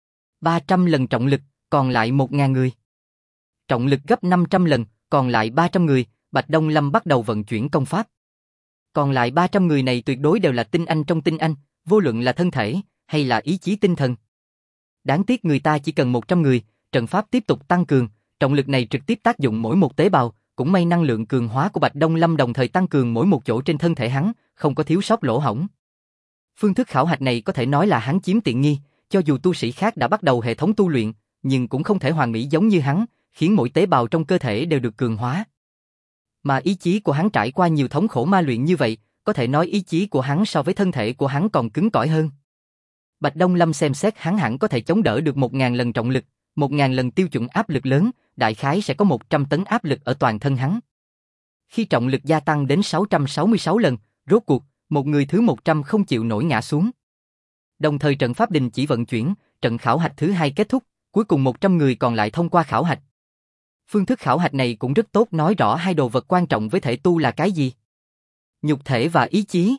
300 lần trọng lực, còn lại 1.000 người. Trọng lực gấp 500 lần, còn lại 300 người, Bạch Đông Lâm bắt đầu vận chuyển công pháp. Còn lại 300 người này tuyệt đối đều là tinh anh trong tinh anh, vô luận là thân thể, hay là ý chí tinh thần. Đáng tiếc người ta chỉ cần 100 người, trận pháp tiếp tục tăng cường, trọng lực này trực tiếp tác dụng mỗi một tế bào, cũng may năng lượng cường hóa của Bạch Đông Lâm đồng thời tăng cường mỗi một chỗ trên thân thể hắn, không có thiếu sót lỗ hổng. Phương thức khảo hạch này có thể nói là hắn chiếm tiện nghi, cho dù tu sĩ khác đã bắt đầu hệ thống tu luyện, nhưng cũng không thể hoàn mỹ giống như hắn, khiến mỗi tế bào trong cơ thể đều được cường hóa. Mà ý chí của hắn trải qua nhiều thống khổ ma luyện như vậy, có thể nói ý chí của hắn so với thân thể của hắn còn cứng cỏi hơn. Bạch Đông Lâm xem xét hắn hẳn có thể chống đỡ được 1.000 lần trọng lực, 1.000 lần tiêu chuẩn áp lực lớn, đại khái sẽ có 100 tấn áp lực ở toàn thân hắn. Khi trọng lực gia tăng đến 666 lần, rốt cuộc, một người thứ 100 không chịu nổi ngã xuống. Đồng thời trận pháp đình chỉ vận chuyển, trận khảo hạch thứ 2 kết thúc, cuối cùng 100 người còn lại thông qua khảo hạch. Phương thức khảo hạch này cũng rất tốt nói rõ hai đồ vật quan trọng với thể tu là cái gì. Nhục thể và ý chí.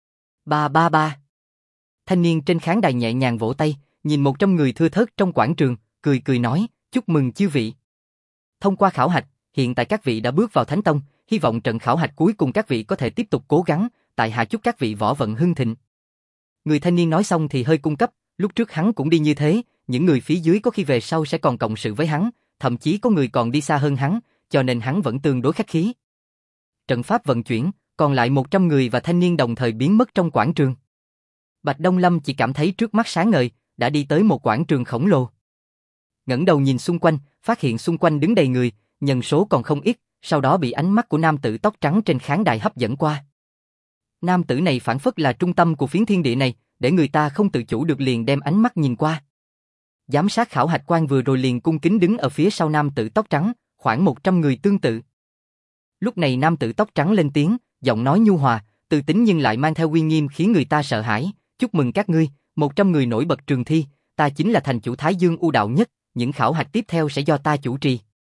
333. Thanh niên trên khán đài nhẹ nhàng vỗ tay, nhìn 100 người thưa thớt trong quảng trường, cười cười nói, chúc mừng chư vị. Thông qua khảo hạch, hiện tại các vị đã bước vào Thánh Tông, hy vọng trận khảo hạch cuối cùng các vị có thể tiếp tục cố gắng, tại hạ chúc các vị võ vận hưng thịnh. Người thanh niên nói xong thì hơi cung cấp, lúc trước hắn cũng đi như thế, những người phía dưới có khi về sau sẽ còn cộng sự với hắn, thậm chí có người còn đi xa hơn hắn, cho nên hắn vẫn tương đối khách khí. Trận pháp vận chuyển, còn lại 100 người và thanh niên đồng thời biến mất trong quảng trường. Bạch Đông Lâm chỉ cảm thấy trước mắt sáng ngời, đã đi tới một quảng trường khổng lồ. Ngẩng đầu nhìn xung quanh, phát hiện xung quanh đứng đầy người, nhân số còn không ít, sau đó bị ánh mắt của nam tử tóc trắng trên khán đài hấp dẫn qua. Nam tử này phảng phất là trung tâm của phiến thiên địa này, để người ta không tự chủ được liền đem ánh mắt nhìn qua. Giám sát khảo hạch quan vừa rồi liền cung kính đứng ở phía sau nam tử tóc trắng, khoảng 100 người tương tự. Lúc này nam tử tóc trắng lên tiếng, giọng nói nhu hòa, từ tính nhưng lại mang theo uy nghiêm khiến người ta sợ hãi. Chúc mừng các ngươi, 100 người nổi bật trường thi, ta chính là thành chủ Thái Dương U Đạo Nhất, những khảo hạch tiếp theo sẽ do ta chủ trì.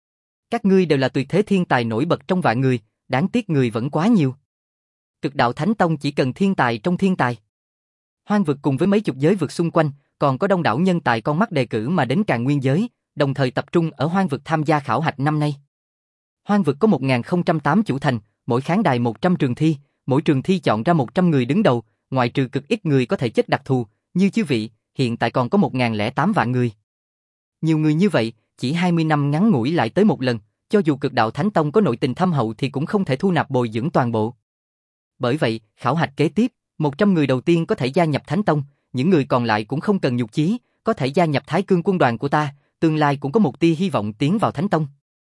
Các ngươi đều là tuyệt thế thiên tài nổi bật trong vạn người, đáng tiếc người vẫn quá nhiều. Cực Đạo Thánh Tông chỉ cần thiên tài trong thiên tài. Hoang vực cùng với mấy chục giới vực xung quanh, còn có đông đảo nhân tài con mắt đề cử mà đến Càn Nguyên giới, đồng thời tập trung ở Hoang vực tham gia khảo hạch năm nay. Hoang vực có 1008 chủ thành, mỗi khán đài 100 trường thi, mỗi trường thi chọn ra 100 người đứng đầu, ngoại trừ cực ít người có thể chất đặc thù, như chư vị, hiện tại còn có 1008 vạn người. Nhiều người như vậy, chỉ 20 năm ngắn ngủi lại tới một lần, cho dù Cực Đạo Thánh Tông có nội tình thâm hậu thì cũng không thể thu nạp bồi dưỡng toàn bộ. Bởi vậy, khảo hạch kế tiếp, 100 người đầu tiên có thể gia nhập Thánh Tông, những người còn lại cũng không cần nhục chí, có thể gia nhập Thái Cương quân đoàn của ta, tương lai cũng có một tia hy vọng tiến vào Thánh Tông.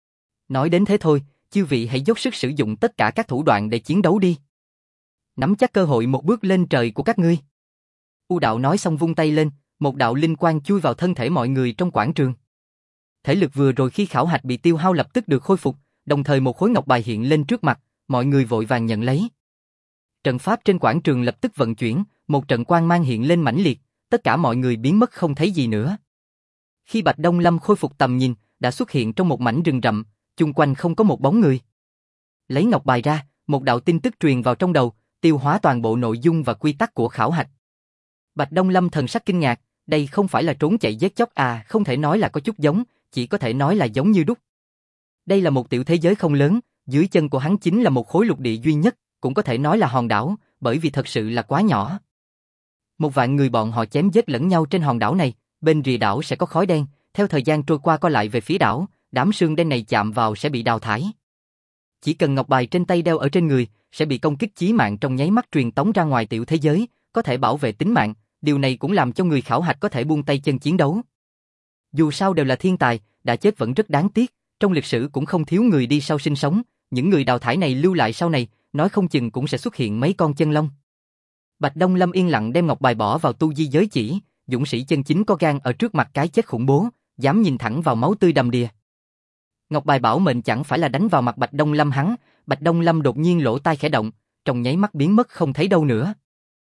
Nói đến thế thôi, chư vị hãy dốc sức sử dụng tất cả các thủ đoạn để chiến đấu đi. Nắm chắc cơ hội một bước lên trời của các ngươi. U Đạo nói xong vung tay lên, một đạo linh quang chui vào thân thể mọi người trong quảng trường. Thể lực vừa rồi khi khảo hạch bị tiêu hao lập tức được khôi phục, đồng thời một khối ngọc bài hiện lên trước mặt, mọi người vội vàng nhận lấy. Trận pháp trên quảng trường lập tức vận chuyển, một trận quang mang hiện lên mãnh liệt, tất cả mọi người biến mất không thấy gì nữa. Khi Bạch Đông Lâm khôi phục tầm nhìn, đã xuất hiện trong một mảnh rừng rậm, chung quanh không có một bóng người. Lấy ngọc bài ra, một đạo tin tức truyền vào trong đầu, tiêu hóa toàn bộ nội dung và quy tắc của khảo hạch. Bạch Đông Lâm thần sắc kinh ngạc, đây không phải là trốn chạy giết chóc à, không thể nói là có chút giống, chỉ có thể nói là giống như đúc. Đây là một tiểu thế giới không lớn, dưới chân của hắn chính là một khối lục địa duy nhất, cũng có thể nói là hòn đảo, bởi vì thật sự là quá nhỏ. Một vạn người bọn họ chém giết lẫn nhau trên hòn đảo này, bên rìa đảo sẽ có khói đen, theo thời gian trôi qua co lại về phía đảo, đám xương đen này chạm vào sẽ bị đào thải. Chỉ cần ngọc bài trên tay đeo ở trên người, sẽ bị công kích chí mạng trong nháy mắt truyền tống ra ngoài tiểu thế giới, có thể bảo vệ tính mạng, điều này cũng làm cho người khảo hạch có thể buông tay chân chiến đấu. Dù sao đều là thiên tài, đã chết vẫn rất đáng tiếc, trong lịch sử cũng không thiếu người đi sau sinh sống, những người đào thải này lưu lại sau này, nói không chừng cũng sẽ xuất hiện mấy con chân long. Bạch Đông Lâm yên lặng đem ngọc bài bỏ vào tu di giới chỉ, dũng sĩ chân chính có gan ở trước mặt cái chết khủng bố, dám nhìn thẳng vào máu tươi đầm đìa. Ngọc bài bảo mệnh chẳng phải là đánh vào mặt Bạch Đông Lâm hắn, Bạch Đông Lâm đột nhiên lỗ tai khẽ động, trong nháy mắt biến mất không thấy đâu nữa.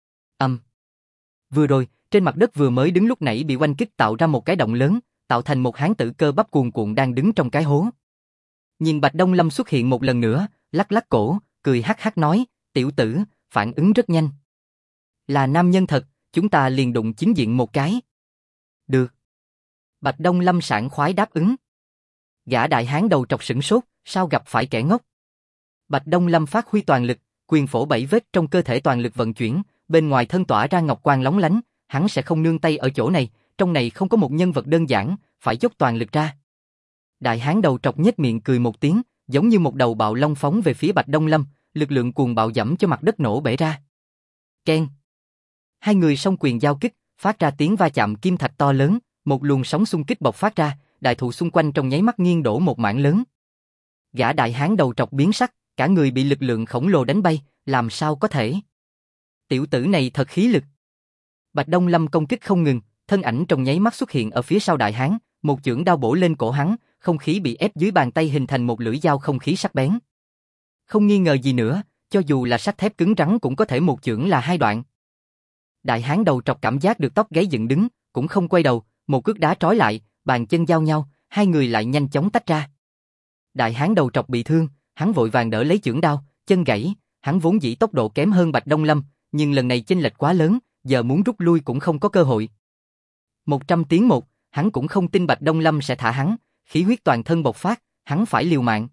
Vừa rồi, trên mặt đất vừa mới đứng lúc nãy bị oanh kích tạo ra một cái động lớn, tạo thành một hán tử cơ bắp cuồn cuộn đang đứng trong cái hố. Nhìn Bạch Đông Lâm xuất hiện một lần nữa, lắc lắc cổ, cười hắc hắc nói, tiểu tử, phản ứng rất nhanh. Là nam nhân thật, chúng ta liền đụng chính diện một cái. Được. Bạch Đông Lâm sảng khoái đáp ứng. Gã đại hán đầu trọc sửng sốt, sao gặp phải kẻ ngốc. Bạch Đông Lâm phát huy toàn lực, quyền phổ 7 vết trong cơ thể toàn lực vận chuyển, bên ngoài thân tỏa ra ngọc quang lóng lánh, hắn sẽ không nương tay ở chỗ này, trong này không có một nhân vật đơn giản, phải dốc toàn lực ra. Đại hán đầu trọc nhếch miệng cười một tiếng, giống như một đầu bạo long phóng về phía Bạch Đông Lâm, lực lượng cuồng bạo dẫm cho mặt đất nổ bể ra. Keng. Hai người song quyền giao kích, phát ra tiếng va chạm kim thạch to lớn, một luồng sóng xung kích bộc phát ra, đại thụ xung quanh trong nháy mắt nghiêng đổ một mảng lớn. Gã đại hán đầu trọc biến sắc, cả người bị lực lượng khổng lồ đánh bay, làm sao có thể? Tiểu tử này thật khí lực. Bạch Đông Lâm công kích không ngừng, thân ảnh trong nháy mắt xuất hiện ở phía sau đại hán, một chưởng đao bổ lên cổ hắn, không khí bị ép dưới bàn tay hình thành một lưỡi dao không khí sắc bén. Không nghi ngờ gì nữa, cho dù là sắt thép cứng rắn cũng có thể một chưởng là hai đoạn. Đại hán đầu trọc cảm giác được tóc gáy dựng đứng, cũng không quay đầu, một cước đá trói lại, bàn chân giao nhau, hai người lại nhanh chóng tách ra. Đại hán đầu trọc bị thương, hắn vội vàng đỡ lấy chưởng đao, chân gãy, hắn vốn dĩ tốc độ kém hơn Bạch Đông Lâm, nhưng lần này chênh lệch quá lớn, giờ muốn rút lui cũng không có cơ hội. 100 tiếng một, hắn cũng không tin Bạch Đông Lâm sẽ thả hắn, khí huyết toàn thân bộc phát, hắn phải liều mạng.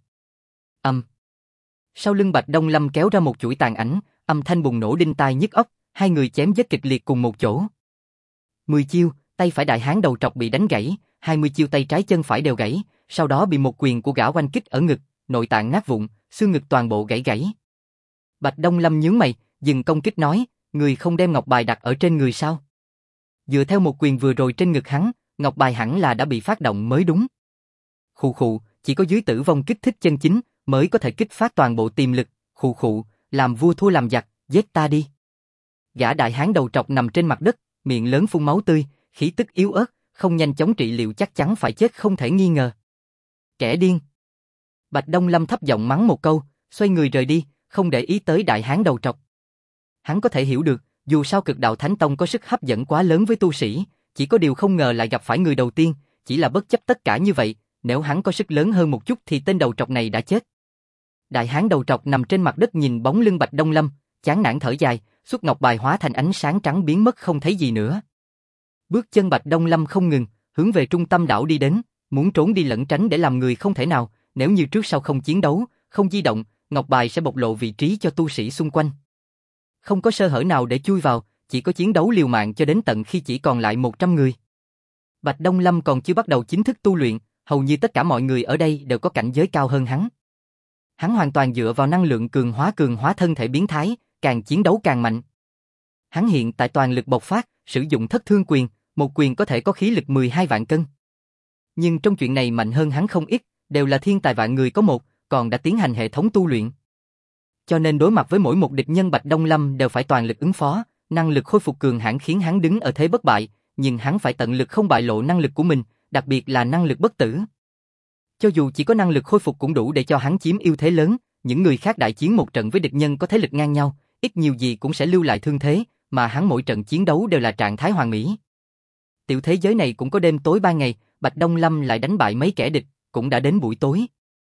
Sau lưng Bạch Đông Lâm kéo ra một chuỗi tàn ảnh, âm thanh bùng nổ đinh tai nhức óc, hai người chém giết kịch liệt cùng một chỗ. 10 chiêu, tay phải đại hán đầu trọc bị đánh gãy, 20 chiêu tay trái chân phải đều gãy, sau đó bị một quyền của gã oanh kích ở ngực, nội tạng nát vụn, xương ngực toàn bộ gãy. Bạch Đông Lâm nhướng mày, dừng công kích nói, người không đem ngọc bài đặt ở trên người sao? Dựa theo một quyền vừa rồi trên ngực hắn, ngọc bài hẳn là đã bị phát động mới đúng. Khụ khụ, chỉ có dưới tử vong kích thích chân chính mới có thể kích phát toàn bộ tiềm lực. Khụ khụ, làm vua thua làm giặc, giết ta đi. Gã đại hán đầu trọc nằm trên mặt đất, miệng lớn phun máu tươi, khí tức yếu ớt, không nhanh chóng trị liệu chắc chắn phải chết không thể nghi ngờ. Kẻ điên. Bạch Đông Lâm thấp giọng mắng một câu, xoay người rời đi, không để ý tới đại hán đầu trọc. Hắn có thể hiểu được, dù sao Cực Đạo Thánh Tông có sức hấp dẫn quá lớn với tu sĩ, chỉ có điều không ngờ lại gặp phải người đầu tiên, chỉ là bất chấp tất cả như vậy, nếu hắn có sức lớn hơn một chút thì tên đầu trọc này đã chết. Đại hán đầu trọc nằm trên mặt đất nhìn bóng lưng Bạch Đông Lâm, chán nản thở dài, xuất ngọc bài hóa thành ánh sáng trắng biến mất không thấy gì nữa. Bước chân Bạch Đông Lâm không ngừng, hướng về trung tâm đảo đi đến, muốn trốn đi lẩn tránh để làm người không thể nào, nếu như trước sau không chiến đấu, không di động, ngọc bài sẽ bộc lộ vị trí cho tu sĩ xung quanh. Không có sơ hở nào để chui vào, chỉ có chiến đấu liều mạng cho đến tận khi chỉ còn lại 100 người. Bạch Đông Lâm còn chưa bắt đầu chính thức tu luyện, hầu như tất cả mọi người ở đây đều có cảnh giới cao hơn hắn. Hắn hoàn toàn dựa vào năng lượng cường hóa thân thể biến thái, càng chiến đấu càng mạnh. Hắn hiện tại toàn lực bộc phát, sử dụng thất thương quyền, một quyền có thể có khí lực 12 vạn cân. Nhưng trong chuyện này mạnh hơn hắn không ít, đều là thiên tài vạn người có một, còn đã tiến hành hệ thống tu luyện. Cho nên đối mặt với mỗi một địch nhân Bạch Đông Lâm đều phải toàn lực ứng phó, năng lực khôi phục cường hãn khiến hắn đứng ở thế bất bại, nhưng hắn phải tận lực không bại lộ năng lực của mình, đặc biệt là năng lực bất tử. Cho dù chỉ có năng lực khôi phục cũng đủ để cho hắn chiếm ưu thế lớn, những người khác đại chiến một trận với địch nhân có thế lực ngang nhau, ít nhiều gì cũng sẽ lưu lại thương thế, mà hắn mỗi trận chiến đấu đều là trạng thái hoàn mỹ. Tiểu thế giới này cũng có đêm tối ban ngày, Bạch Đông Lâm lại đánh bại mấy kẻ địch, cũng đã đến buổi tối.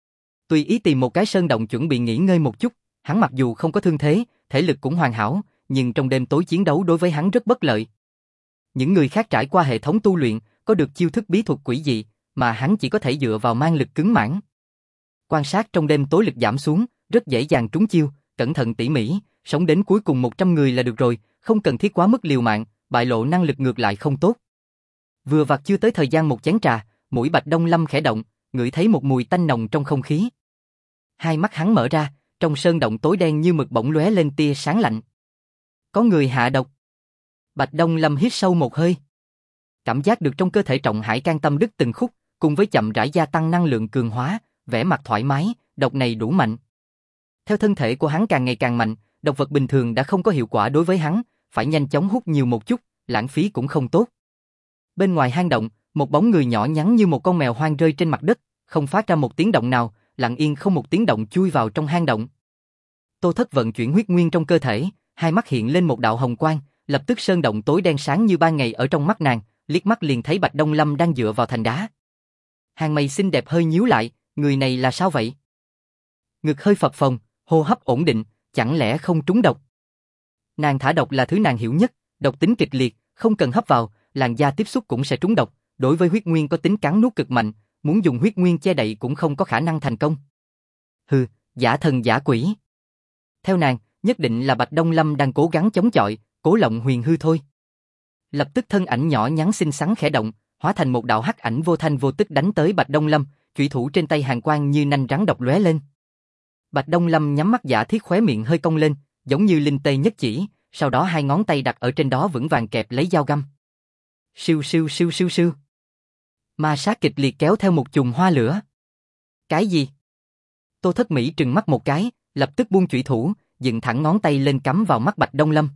Tùy ý tìm một cái sơn động chuẩn bị nghỉ ngơi một chút, hắn mặc dù không có thương thế, thể lực cũng hoàn hảo, nhưng trong đêm tối chiến đấu đối với hắn rất bất lợi. Những người khác trải qua hệ thống tu luyện, có được chiêu thức bí thuật quỷ dị, mà hắn chỉ có thể dựa vào mang lực cứng mãn. Quan sát trong đêm tối lực giảm xuống, rất dễ dàng trúng chiêu, cẩn thận tỉ mỉ, sống đến cuối cùng 100 người là được rồi, không cần thiết quá mức liều mạng, bại lộ năng lực ngược lại không tốt. Vừa vặt chưa tới thời gian một chén trà, mũi Bạch Đông Lâm khẽ động, ngửi thấy một mùi tanh nồng trong không khí. Hai mắt hắn mở ra, trong sơn động tối đen như mực bỗng lóe lên tia sáng lạnh. Có người hạ độc. Bạch Đông Lâm hít sâu một hơi. Cảm giác được trong cơ thể trọng hải can tâm đứt từng khúc, cùng với chậm rãi gia tăng năng lượng cường hóa, vẻ mặt thoải mái, độc này đủ mạnh. Theo thân thể của hắn càng ngày càng mạnh, độc vật bình thường đã không có hiệu quả đối với hắn, phải nhanh chóng hút nhiều một chút, lãng phí cũng không tốt. Bên ngoài hang động, một bóng người nhỏ nhắn như một con mèo hoang rơi trên mặt đất, không phát ra một tiếng động nào, lặng yên không một tiếng động chui vào trong hang động. Tô Thất vận chuyển huyết nguyên trong cơ thể, hai mắt hiện lên một đạo hồng quang, lập tức sơn động tối đen sáng như ban ngày ở trong mắt nàng, liếc mắt liền thấy Bạch Đông Lâm đang dựa vào thành đá. Hàng mày xinh đẹp hơi nhíu lại, người này là sao vậy? Ngực hơi phập phồng, hô hấp ổn định, chẳng lẽ không trúng độc? Nàng thả độc là thứ nàng hiểu nhất, độc tính kịch liệt, không cần hấp vào, làn da tiếp xúc cũng sẽ trúng độc, đối với huyết nguyên có tính cắn nuốt cực mạnh, muốn dùng huyết nguyên che đậy cũng không có khả năng thành công. Hừ, giả thần giả quỷ. Theo nàng, nhất định là Bạch Đông Lâm đang cố gắng chống chọi, cố lộng huyền hư thôi. Lập tức thân ảnh nhỏ nhắn xinh xắn khẽ động, hóa thành một đạo hắc ảnh vô thanh vô tức đánh tới Bạch Đông Lâm, chủy thủ trên tay hàn quang như nanh rắn độc lóe lên. Bạch Đông Lâm nhắm mắt giả thiết khóe miệng hơi cong lên, giống như linh tê nhất chỉ, sau đó hai ngón tay đặt ở trên đó vững vàng kẹp lấy dao găm. Siêu siêu siêu siêu siêu. Ma sát kịch liệt kéo theo một chùm hoa lửa. Cái gì? Tô Thất Mỹ trừng mắt một cái, lập tức buông chủy thủ, dựng thẳng ngón tay lên cắm vào mắt Bạch Đông Lâm.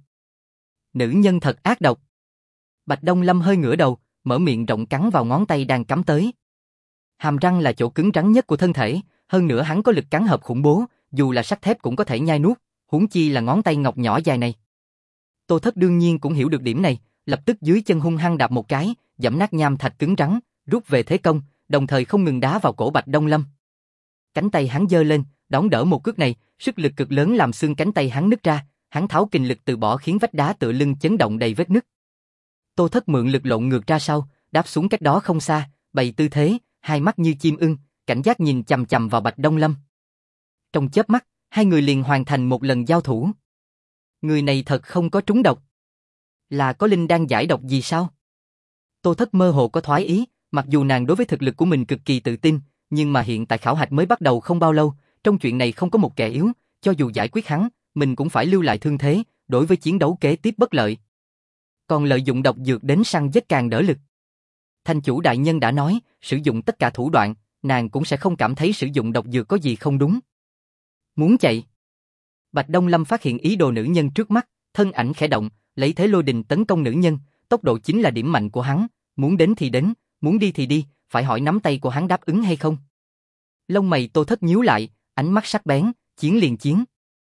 Nữ nhân thật ác độc. Bạch Đông Lâm hơi ngửa đầu, mở miệng rộng cắn vào ngón tay đang cắm tới. Hàm răng là chỗ cứng rắn nhất của thân thể, hơn nữa hắn có lực cắn hợp khủng bố, dù là sắt thép cũng có thể nhai nuốt, huống chi là ngón tay ngọc nhỏ dài này. Tô Thất đương nhiên cũng hiểu được điểm này, lập tức dưới chân hung hăng đạp một cái, giẫm nát nham thạch cứng rắn, rút về thế công, đồng thời không ngừng đá vào cổ Bạch Đông Lâm. Cánh tay hắn giơ lên, đón đỡ một cước này, sức lực cực lớn làm xương cánh tay hắn nứt ra, hắn tháo kình lực từ bỏ khiến vách đá tựa lưng chấn động đầy vết nứt. Tô Thất mượn lực lộn ngược ra sau, đáp xuống cách đó không xa, bày tư thế, hai mắt như chim ưng, cảnh giác nhìn chằm chằm vào Bạch Đông Lâm. Trong chớp mắt, hai người liền hoàn thành một lần giao thủ. Người này thật không có trúng độc. Là có linh đan giải độc gì sao? Tô Thất mơ hồ có thoái ý, mặc dù nàng đối với thực lực của mình cực kỳ tự tin, nhưng mà hiện tại khảo hạch mới bắt đầu không bao lâu, trong chuyện này không có một kẻ yếu, cho dù giải quyết hắn, mình cũng phải lưu lại thương thế, đối với chiến đấu kế tiếp bất lợi. Còn lợi dụng độc dược đến săn giết càng đỡ lực. Thành chủ đại nhân đã nói, sử dụng tất cả thủ đoạn, nàng cũng sẽ không cảm thấy sử dụng độc dược có gì không đúng. Muốn chạy. Bạch Đông Lâm phát hiện ý đồ nữ nhân trước mắt, thân ảnh khẽ động, lấy thế lôi đình tấn công nữ nhân, tốc độ chính là điểm mạnh của hắn, muốn đến thì đến, muốn đi thì đi, phải hỏi nắm tay của hắn đáp ứng hay không. Lông mày Tô Thất nhíu lại, ánh mắt sắc bén, chiến liền chiến.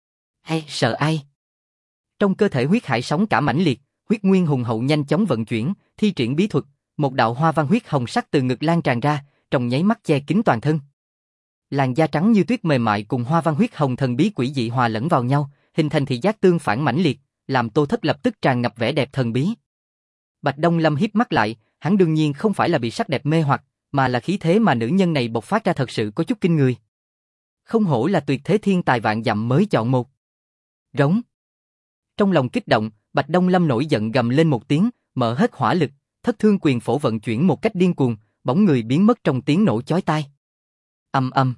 Hay sợ ai? Trong cơ thể huyết hải sóng cả mãnh liệt, huyết nguyên hùng hậu nhanh chóng vận chuyển, thi triển bí thuật, một đạo hoa văn huyết hồng sắc từ ngực lan tràn ra, trong nháy mắt che kín toàn thân. Làn da trắng như tuyết mềm mại cùng hoa văn huyết hồng thần bí quỷ dị hòa lẫn vào nhau, hình thành thị giác tương phản mãnh liệt, làm Tô Thất lập tức tràn ngập vẻ đẹp thần bí. Bạch Đông Lâm híp mắt lại, hắn đương nhiên không phải là bị sắc đẹp mê hoặc, mà là khí thế mà nữ nhân này bộc phát ra thật sự có chút kinh người. Không hổ là tuyệt thế thiên tài vạn dặm mới chọn một. Rống. Trong lòng kích động, Bạch Đông Lâm nổi giận gầm lên một tiếng, mở hết hỏa lực, thất thương quyền phổ vận chuyển một cách điên cuồng, bóng người biến mất trong tiếng nổ chói tai. Ầm ầm.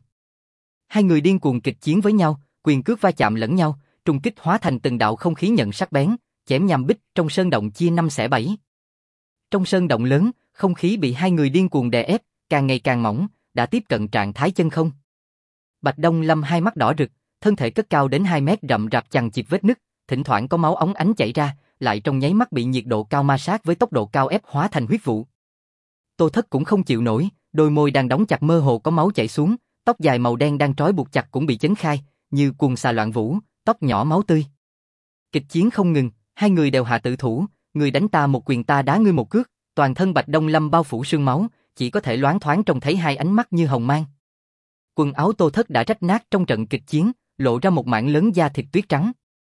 Hai người điên cuồng kịch chiến với nhau, quyền cước va chạm lẫn nhau, trùng kích hóa thành từng đạo không khí nhận sắc bén, chém nhằm bích trong sơn động chia 5 xẻ 7. Trong sơn động lớn, không khí bị hai người điên cuồng đè ép, càng ngày càng mỏng, đã tiếp cận trạng thái chân không. Bạch Đông Lâm hai mắt đỏ rực, thân thể cất cao đến 2 mét rậm rạp chằng chịt vết nứt, thỉnh thoảng có máu óng ánh chảy ra, lại trong nháy mắt bị nhiệt độ cao ma sát với tốc độ cao ép hóa thành huyết vụ. Tô Thất cũng không chịu nổi, đôi môi đang đóng chặt mơ hồ có máu chảy xuống, tóc dài màu đen đang trói buộc chặt cũng bị chấn khai, như cuồng xà loạn vũ, tóc nhỏ máu tươi. Kịch chiến không ngừng, hai người đều hạ tử thủ, người đánh ta một quyền ta đá ngươi một cước, toàn thân Bạch Đông Lâm bao phủ sương máu, chỉ có thể loáng thoáng trông thấy hai ánh mắt như hồng mang. Quần áo Tô Thất đã rách nát trong trận kịch chiến, lộ ra một mảng lớn da thịt tuyết trắng.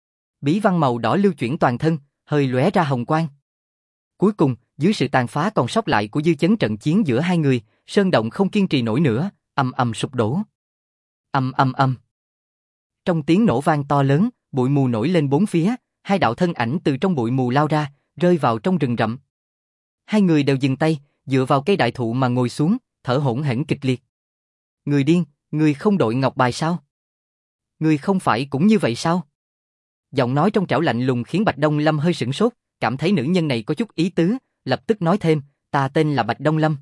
Bí văn màu đỏ lưu chuyển toàn thân, hơi lóe ra hồng quang. Cuối cùng, dưới sự tàn phá còn sót lại của dư chấn trận chiến giữa hai người, sơn động không kiên trì nổi nữa, ầm ầm sụp đổ. Ầm ầm ầm. Trong tiếng nổ vang to lớn, bụi mù nổi lên bốn phía, hai đạo thân ảnh từ trong bụi mù lao ra, rơi vào trong rừng rậm. Hai người đều dừng tay, dựa vào cây đại thụ mà ngồi xuống, thở hổn hển kịch liệt. Người điên, người không đội ngọc bài sao? Người không phải cũng như vậy sao? Giọng nói trong trẻo lạnh lùng khiến Bạch Đông Lâm hơi sửng sốt, cảm thấy nữ nhân này có chút ý tứ, lập tức nói thêm, ta tên là Bạch Đông Lâm.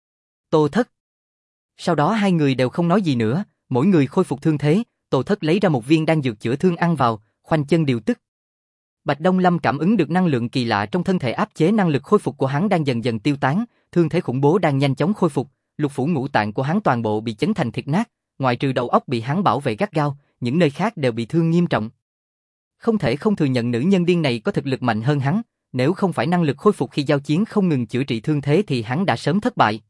Tô Thất. Sau đó hai người đều không nói gì nữa, mỗi người khôi phục thương thế, Tô Thất lấy ra một viên đan dược chữa thương ăn vào, khoanh chân điều tức. Bạch Đông Lâm cảm ứng được năng lượng kỳ lạ trong thân thể áp chế năng lực khôi phục của hắn đang dần dần tiêu tán, thương thế khủng bố đang nhanh chóng khôi phục, lục phủ ngũ tạng của hắn toàn bộ bị chấn thành thịt nát, ngoại trừ đầu óc bị hắn bảo vệ gắt gao, những nơi khác đều bị thương nghiêm trọng. Không thể không thừa nhận nữ nhân điên này có thực lực mạnh hơn hắn, nếu không phải năng lực khôi phục khi giao chiến không ngừng chữa trị thương thế thì hắn đã sớm thất bại.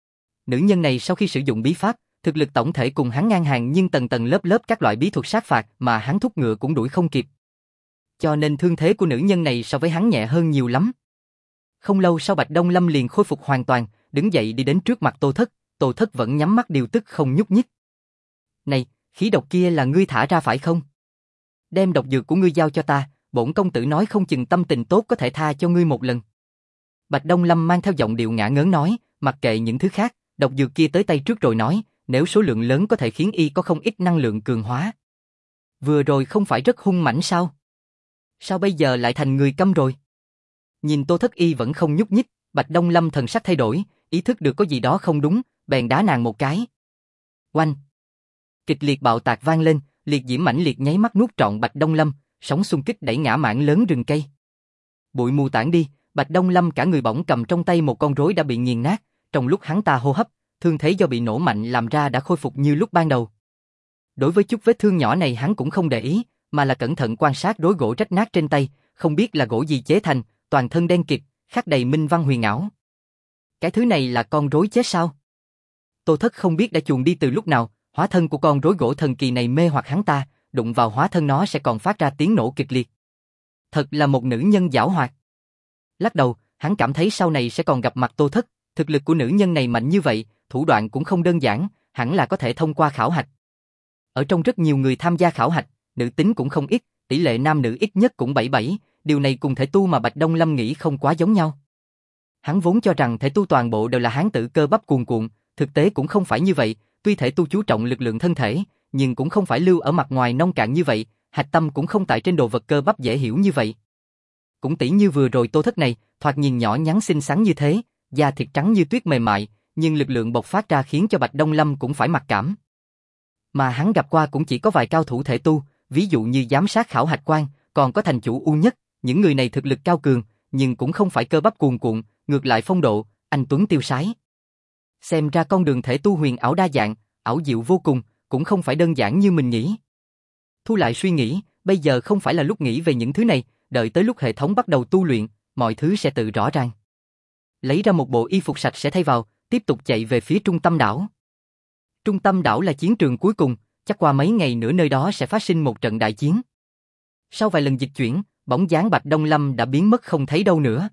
Nữ nhân này sau khi sử dụng bí pháp, thực lực tổng thể cùng hắn ngang hàng nhưng tầng tầng lớp lớp các loại bí thuật sát phạt mà hắn thúc ngựa cũng đuổi không kịp. Cho nên thương thế của nữ nhân này so với hắn nhẹ hơn nhiều lắm. Không lâu sau Bạch Đông Lâm liền khôi phục hoàn toàn, đứng dậy đi đến trước mặt Tô Thất vẫn nhắm mắt điều tức không nhúc nhích. Này, khí độc kia là ngươi thả ra phải không? Đem độc dược của ngươi giao cho ta, bổn công tử nói không chừng tâm tình tốt có thể tha cho ngươi một lần. Bạch Đông Lâm mang theo giọng điệu ngả ngớn nói, mặc kệ những thứ khác, độc dược kia tới tay trước rồi nói, nếu số lượng lớn có thể khiến y có không ít năng lượng cường hóa. Vừa rồi không phải rất hung mãnh sao? Sao bây giờ lại thành người câm rồi? Nhìn Tô Thất y vẫn không nhúc nhích, Bạch Đông Lâm thần sắc thay đổi, ý thức được có gì đó không đúng, bèn đá nàng một cái. Oanh! Kịch liệt bạo tạc vang lên, liệt diễm mãnh liệt nháy mắt nuốt trọn Bạch Đông Lâm, sóng xung kích đẩy ngã mảng lớn rừng cây. Bụi mù tản đi, Bạch Đông Lâm cả người bỗng cầm trong tay một con rối đã bị nghiền nát, trong lúc hắn ta hô hấp, thương thế do bị nổ mạnh làm ra đã khôi phục như lúc ban đầu. Đối với chút vết thương nhỏ này hắn cũng không để ý, mà là cẩn thận quan sát rối gỗ rách nát trên tay, không biết là gỗ gì chế thành, toàn thân đen kịt, khắc đầy minh văn huyền ảo. Cái thứ này là con rối chết sao? Tô Thất không biết đã chuồn đi từ lúc nào, hóa thân của con rối gỗ thần kỳ này mê hoặc hắn ta, đụng vào hóa thân nó sẽ còn phát ra tiếng nổ kịch liệt. Thật là một nữ nhân giảo hoạt. Lắc đầu, hắn cảm thấy sau này sẽ còn gặp mặt Tô Thất, thực lực của nữ nhân này mạnh như vậy, thủ đoạn cũng không đơn giản, hẳn là có thể thông qua khảo hạch. Ở trong rất nhiều người tham gia khảo hạch, nữ tính cũng không ít, tỷ lệ nam nữ ít nhất cũng 77, điều này cùng thể tu mà Bạch Đông Lâm nghĩ không quá giống nhau. Hắn vốn cho rằng thể tu toàn bộ đều là hán tử cơ bắp cuồn cuộn, thực tế cũng không phải như vậy, tuy thể tu chú trọng lực lượng thân thể, nhưng cũng không phải lưu ở mặt ngoài nông cạn như vậy, hạch tâm cũng không tại trên đồ vật cơ bắp dễ hiểu như vậy. Cũng tỉ như vừa rồi Tô Thất này, thoạt nhìn nhỏ nhắn xinh xắn như thế, da thịt trắng như tuyết mềm mại, nhưng lực lượng bộc phát ra khiến cho Bạch Đông Lâm cũng phải mặc cảm. Mà hắn gặp qua cũng chỉ có vài cao thủ thể tu, ví dụ như giám sát khảo hạch quan, còn có thành chủ U Nhất, những người này thực lực cao cường, nhưng cũng không phải cơ bắp cuồn cuộn, ngược lại phong độ, anh tuấn tiêu sái. Xem ra con đường thể tu huyền ảo đa dạng, ảo diệu vô cùng, cũng không phải đơn giản như mình nghĩ. Thu lại suy nghĩ, bây giờ không phải là lúc nghĩ về những thứ này, đợi tới lúc hệ thống bắt đầu tu luyện, mọi thứ sẽ tự rõ ràng. Lấy ra một bộ y phục sạch sẽ thay vào, tiếp tục chạy về phía trung tâm đảo. Trung tâm đảo là chiến trường cuối cùng, chắc qua mấy ngày nữa nơi đó sẽ phát sinh một trận đại chiến. Sau vài lần dịch chuyển, bóng dáng Bạch Đông Lâm đã biến mất không thấy đâu nữa.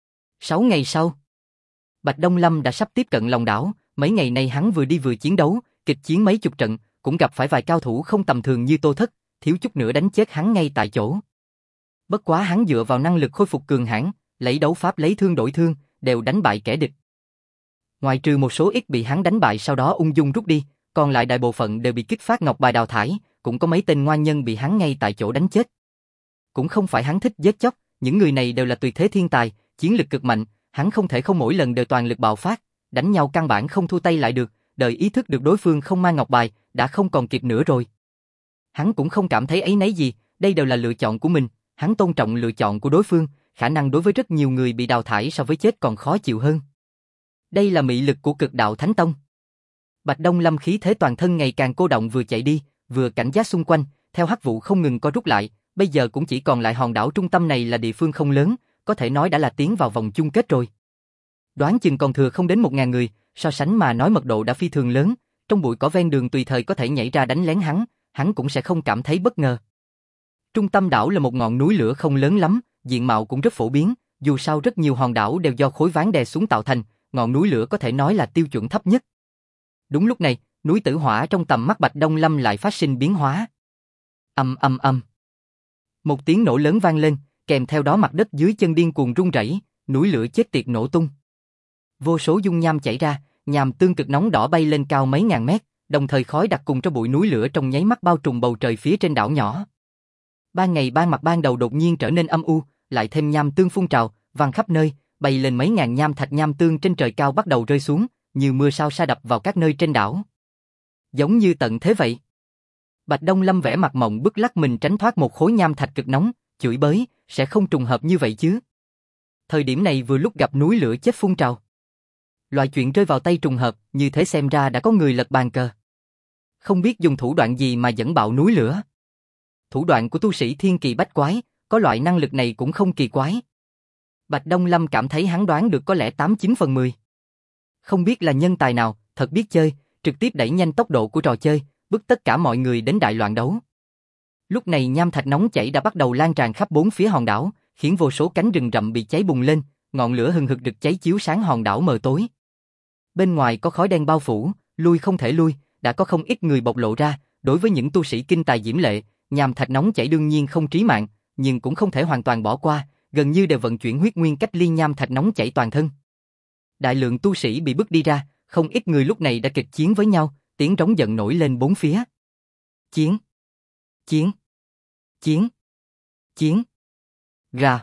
6 ngày sau, Bạch Đông Lâm đã sắp tiếp cận lòng đảo, mấy ngày nay hắn vừa đi vừa chiến đấu, kịch chiến mấy chục trận, cũng gặp phải vài cao thủ không tầm thường như Tô Thất, thiếu chút nữa đánh chết hắn ngay tại chỗ. Bất quá hắn dựa vào năng lực khôi phục cường hãn, lấy đấu pháp lấy thương đổi thương, đều đánh bại kẻ địch. Ngoài trừ một số ít bị hắn đánh bại sau đó ung dung rút đi, còn lại đại bộ phận đều bị kích phát ngọc bài đào thải, cũng có mấy tên ngoan nhân bị hắn ngay tại chỗ đánh chết. Cũng không phải hắn thích giết chóc, những người này đều là tuyệt thế thiên tài, chiến lực cực mạnh, hắn không thể không mỗi lần đều toàn lực bạo phát, đánh nhau căn bản không thu tay lại được, đợi ý thức được đối phương không mang ngọc bài, đã không còn kịp nữa rồi. Hắn cũng không cảm thấy áy náy gì, đây đều là lựa chọn của mình, hắn tôn trọng lựa chọn của đối phương, khả năng đối với rất nhiều người bị đào thải so với chết còn khó chịu hơn. Đây là mị lực của Cực Đạo Thánh Tông. Bạch Đông Lâm khí thế toàn thân ngày càng cô động vừa chạy đi, vừa cảnh giác xung quanh, theo hắc vụ không ngừng co rút lại, bây giờ cũng chỉ còn lại hòn đảo trung tâm này là địa phương không lớn, có thể nói đã là tiến vào vòng chung kết rồi. Đoán chừng còn thừa không đến 1000 người, so sánh mà nói mật độ đã phi thường lớn, trong bụi cỏ ven đường tùy thời có thể nhảy ra đánh lén hắn cũng sẽ không cảm thấy bất ngờ. Trung tâm đảo là một ngọn núi lửa không lớn lắm, diện mạo cũng rất phổ biến, dù sao rất nhiều hòn đảo đều do khối ván đè xuống tạo thành, ngọn núi lửa có thể nói là tiêu chuẩn thấp nhất. Đúng lúc này, núi Tử Hỏa trong tầm mắt Bạch Đông Lâm lại phát sinh biến hóa. Ầm ầm ầm. Một tiếng nổ lớn vang lên, kèm theo đó mặt đất dưới chân điên cuồng rung rẩy, núi lửa chết tiệt nổ tung. Vô số dung nham chảy ra, nham tương cực nóng đỏ bay lên cao mấy ngàn mét, đồng thời khói đặc cùng cho bụi núi lửa trong nháy mắt bao trùm bầu trời phía trên đảo nhỏ. Ban ngày ban mặt ban đầu đột nhiên trở nên âm u, lại thêm nham tương phun trào, văng khắp nơi, bay lên mấy ngàn nham thạch nham tương trên trời cao bắt đầu rơi xuống, như mưa sao sa đập vào các nơi trên đảo. Giống như tận thế vậy. Bạch Đông Lâm vẻ mặt mộng bức lắc mình tránh thoát một khối nham thạch cực nóng, chửi bới, sẽ không trùng hợp như vậy chứ. Thời điểm này vừa lúc gặp núi lửa chết phun trào. Loại chuyện rơi vào tay trùng hợp, như thế xem ra đã có người lật bàn cờ. Không biết dùng thủ đoạn gì mà dẫn bạo núi lửa. Thủ đoạn của tu sĩ thiên kỳ bách quái, có loại năng lực này cũng không kỳ quái. Bạch Đông Lâm cảm thấy hắn đoán được có lẽ 8-9 phần 10. Không biết là nhân tài nào, thật biết chơi, trực tiếp đẩy nhanh tốc độ của trò chơi, bức tất cả mọi người đến đại loạn đấu. Lúc này nham thạch nóng chảy đã bắt đầu lan tràn khắp bốn phía hòn đảo, khiến vô số cánh rừng rậm bị cháy bùng lên, ngọn lửa hừng hực rực cháy chiếu sáng hòn đảo mờ tối. Bên ngoài có khói đen bao phủ, lui không thể lui, đã có không ít người bộc lộ ra, đối với những tu sĩ kinh tài diễm lệ, nham thạch nóng chảy đương nhiên không trí mạng, nhưng cũng không thể hoàn toàn bỏ qua, gần như đều vận chuyển huyết nguyên cách ly nham thạch nóng chảy toàn thân. Đại lượng tu sĩ bị bức đi ra, không ít người lúc này đã kịch chiến với nhau, tiếng rống giận nổi lên bốn phía. Chiến! Chiến! Chiến! Chiến! Gà!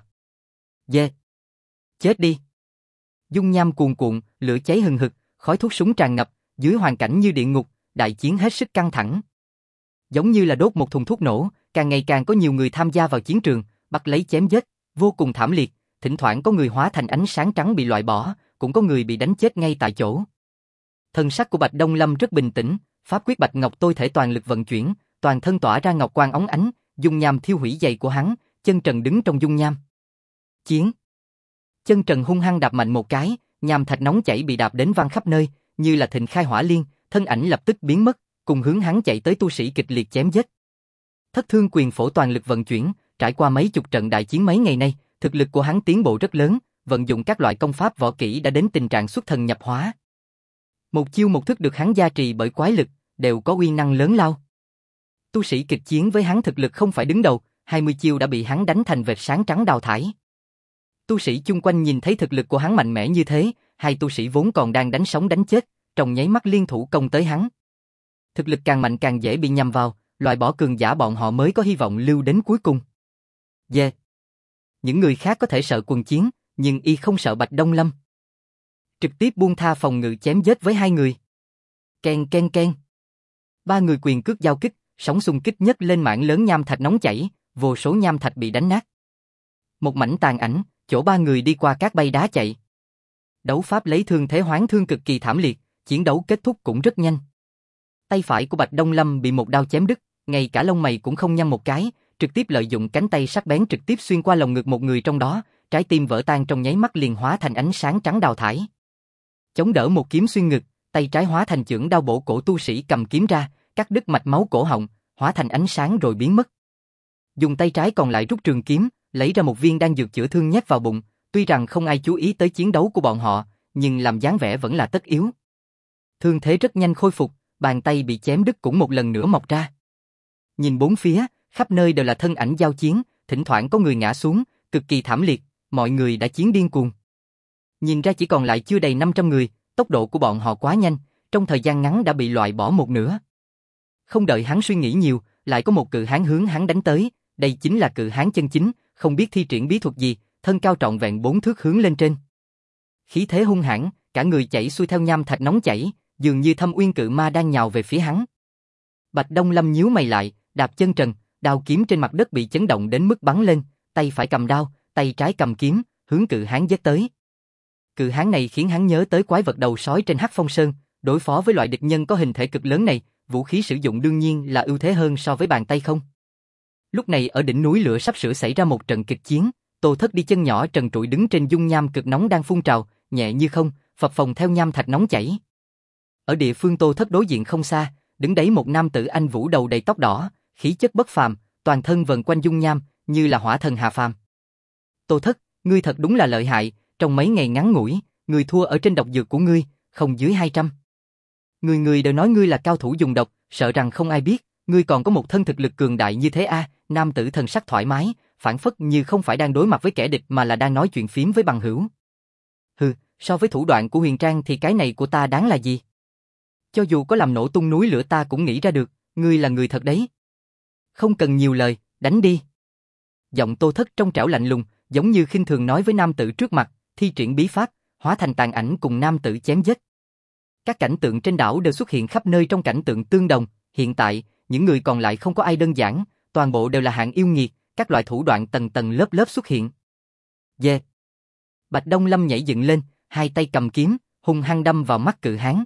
Dê! Chết đi! Dung nham cuồn cuộn, lửa cháy hừng hực, khói thuốc súng tràn ngập, dưới hoàn cảnh như địa ngục, đại chiến hết sức căng thẳng. Giống như là đốt một thùng thuốc nổ, càng ngày càng có nhiều người tham gia vào chiến trường, bắt lấy chém giết, vô cùng thảm liệt, thỉnh thoảng có người hóa thành ánh sáng trắng bị loại bỏ, cũng có người bị đánh chết ngay tại chỗ. Thân sắc của Bạch Đông Lâm rất bình tĩnh, pháp quyết Bạch Ngọc tôi thể toàn lực vận chuyển, toàn thân tỏa ra ngọc quang óng ánh, dung nham thiêu hủy giày của hắn, chân trần đứng trong dung nham. Chiến! Chân trần hung hăng đạp mạnh một cái, nham thạch nóng chảy bị đạp đến văng khắp nơi, như là thịnh khai hỏa liên, thân ảnh lập tức biến mất, cùng hướng hắn chạy tới tu sĩ kịch liệt chém giết. Thất thương quyền phổ toàn lực vận chuyển, trải qua mấy chục trận đại chiến mấy ngày nay, thực lực của hắn tiến bộ rất lớn, vận dụng các loại công pháp võ kỹ đã đến tình trạng xuất thần nhập hóa. Một chiêu một thức được hắn gia trì bởi quái lực, đều có uy năng lớn lao. Tu sĩ kịch chiến với hắn thực lực không phải đứng đầu, 20 chiêu đã bị hắn đánh thành vệt sáng trắng đào thải. Tu sĩ chung quanh nhìn thấy thực lực của hắn mạnh mẽ như thế, hai tu sĩ vốn còn đang đánh sống đánh chết, trong nháy mắt liên thủ công tới hắn. Thực lực càng mạnh càng dễ bị nhầm vào, loại bỏ cường giả bọn họ mới có hy vọng lưu đến cuối cùng. Yeah. Những người khác có thể sợ quần chiến, nhưng y không sợ Bạch Đông Lâm. Trực tiếp buông tha phòng ngự chém giết với hai người. Ken ken ken. Ba người quyền cước giao kích, sóng xung kích nhất lên mảng lớn nham thạch nóng chảy, vô số nham thạch bị đánh nát. Một mảnh tàn ảnh, chỗ ba người đi qua các bay đá chạy. Đấu pháp lấy thương thế hoán thương cực kỳ thảm liệt, chiến đấu kết thúc cũng rất nhanh. Tay phải của Bạch Đông Lâm bị một đao chém đứt, ngay cả lông mày cũng không nhăn một cái, trực tiếp lợi dụng cánh tay sắc bén trực tiếp xuyên qua lồng ngực một người trong đó, trái tim vỡ tan trong nháy mắt liền hóa thành ánh sáng trắng đào thải. Chống đỡ một kiếm xuyên ngực, tay trái hóa thành chưởng đao bổ cổ tu sĩ cầm kiếm ra, cắt đứt mạch máu cổ họng, hóa thành ánh sáng rồi biến mất. Dùng tay trái còn lại rút trường kiếm, lấy ra một viên đan dược chữa thương nhét vào bụng, tuy rằng không ai chú ý tới chiến đấu của bọn họ, nhưng làm dáng vẻ vẫn là tất yếu. Thương thế rất nhanh khôi phục, bàn tay bị chém đứt cũng một lần nữa mọc ra. Nhìn bốn phía, khắp nơi đều là thân ảnh giao chiến, thỉnh thoảng có người ngã xuống, cực kỳ thảm liệt, mọi người đã chiến điên cuồng. Nhìn ra chỉ còn lại chưa đầy 500 người, tốc độ của bọn họ quá nhanh, trong thời gian ngắn đã bị loại bỏ một nửa. Không đợi hắn suy nghĩ nhiều, lại có một cự hán hướng hắn đánh tới, đây chính là cự hán chân chính, không biết thi triển bí thuật gì, thân cao trọn vẹn 4 thước hướng lên trên. Khí thế hung hãn, cả người chảy xuôi theo nham thạch nóng chảy, dường như Thâm Uyên cự ma đang nhào về phía hắn. Bạch Đông Lâm nhíu mày lại, đạp chân trần, đao kiếm trên mặt đất bị chấn động đến mức bắn lên, tay phải cầm đao, tay trái cầm kiếm, hướng cự hán giết tới. Cự hán này khiến hắn nhớ tới quái vật đầu sói trên Hắc Phong Sơn, đối phó với loại địch nhân có hình thể cực lớn này, vũ khí sử dụng đương nhiên là ưu thế hơn so với bàn tay không. Lúc này ở đỉnh núi lửa sắp sửa xảy ra một trận kịch chiến, Tô Thất đi chân nhỏ trần trụi đứng trên dung nham cực nóng đang phun trào, nhẹ như không, phập phồng theo nham thạch nóng chảy. Ở địa phương Tô Thất đối diện không xa, đứng đấy một nam tử anh vũ đầu đầy tóc đỏ, khí chất bất phàm, toàn thân vần quanh dung nham, như là hỏa thần hạ phàm. Tô Thất, ngươi thật đúng là lợi hại, trong mấy ngày ngắn ngủi, ngươi thua ở trên độc dược của ngươi, không dưới 200. Người đều nói ngươi là cao thủ dùng độc, sợ rằng không ai biết, ngươi còn có một thân thực lực cường đại như thế a. Nam tử thần sắc thoải mái, phảng phất như không phải đang đối mặt với kẻ địch mà là đang nói chuyện phím với bằng hữu. Hừ, so với thủ đoạn của Huyền Trang thì cái này của ta đáng là gì? Cho dù có làm nổ tung núi lửa ta cũng nghĩ ra được, ngươi là người thật đấy. Không cần nhiều lời, đánh đi. Giọng Tô Thất trong trẻo lạnh lùng, giống như khinh thường nói với nam tử trước mặt, thi triển bí pháp, hóa thành tàn ảnh cùng nam tử chém giết. Các cảnh tượng trên đảo đều xuất hiện khắp nơi trong cảnh tượng tương đồng, hiện tại, những người còn lại không có ai đơn giản, toàn bộ đều là hạng yêu nghiệt, các loại thủ đoạn tầng tầng lớp lớp xuất hiện. Dê! Bạch Đông Lâm nhảy dựng lên, hai tay cầm kiếm, hung hăng đâm vào mắt cự hán.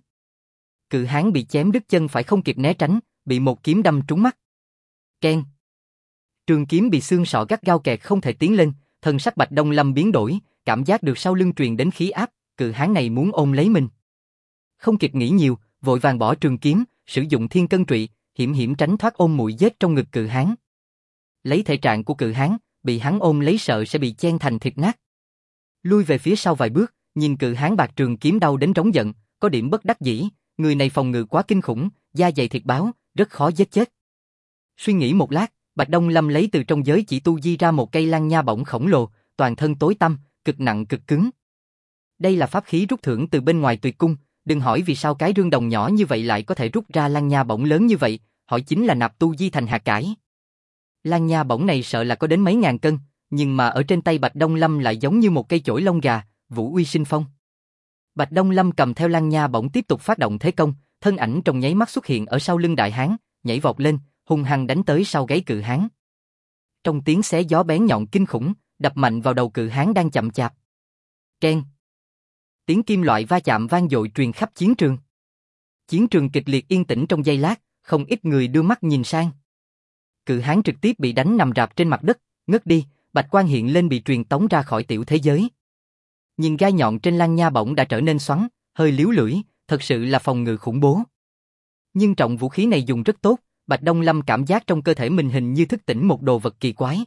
Cự hán bị chém đứt chân phải không kịp né tránh, bị một kiếm đâm trúng mắt. Keng! Trường kiếm bị xương sọ gắt gao kẹt không thể tiến lên, thân sắc Bạch Đông Lâm biến đổi, cảm giác được sau lưng truyền đến khí áp, cự hán này muốn ôm lấy mình. Không kịp nghĩ nhiều, vội vàng bỏ trường kiếm, sử dụng thiên cân trụy, hiểm hiểm tránh thoát ôm mũi giết trong ngực cự hán. Lấy thể trạng của cự hán, bị hắn ôm lấy sợ sẽ bị chen thành thịt nát. Lui về phía sau vài bước, nhìn cự hán bạc trường kiếm đau đến trống giận, có điểm bất đắc dĩ, người này phòng ngự quá kinh khủng, da dày thịt báo, rất khó giết chết. Suy nghĩ một lát, Bạch Đông Lâm lấy từ trong giới chỉ tu di ra một cây lang nha bổng khổng lồ, toàn thân tối tăm, cực nặng cực cứng. Đây là pháp khí rút thưởng từ bên ngoài tuyệt cung, đừng hỏi vì sao cái rương đồng nhỏ như vậy lại có thể rút ra lang nha bổng lớn như vậy, hỏi chính là nạp tu di thành hạt cải. Lang nha bổng này sợ là có đến mấy ngàn cân, nhưng mà ở trên tay Bạch Đông Lâm lại giống như một cây chổi lông gà, vũ uy sinh phong. Bạch Đông Lâm cầm theo lang nha bổng tiếp tục phát động thế công, thân ảnh trong nháy mắt xuất hiện ở sau lưng đại hán, nhảy vọt lên, hung hăng đánh tới sau gáy cự hán. Trong tiếng xé gió bén nhọn kinh khủng, đập mạnh vào đầu cự hán đang chậm chạp. Keng! Tiếng kim loại va chạm vang dội truyền khắp chiến trường. Chiến trường kịch liệt yên tĩnh trong giây lát, không ít người đưa mắt nhìn sang. Cự hán trực tiếp bị đánh nằm rạp trên mặt đất, ngất đi, bạch quang hiện lên bị truyền tống ra khỏi tiểu thế giới. Nhìn gai nhọn trên lang nha bổng đã trở nên xoắn, hơi líu lưỡi, thật sự là phòng ngự khủng bố. Nhưng trọng vũ khí này dùng rất tốt, Bạch Đông Lâm cảm giác trong cơ thể mình hình như thức tỉnh một đồ vật kỳ quái.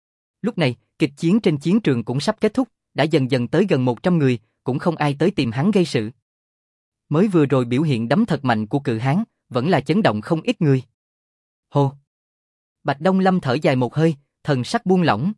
Lúc này, kịch chiến trên chiến trường cũng sắp kết thúc, đã dần dần tới gần 100 người, cũng không ai tới tìm hắn gây sự. Mới vừa rồi biểu hiện đấm thật mạnh của cự hán, vẫn là chấn động không ít người. Hô! Bạch Đông Lâm thở dài một hơi, thần sắc buông lỏng.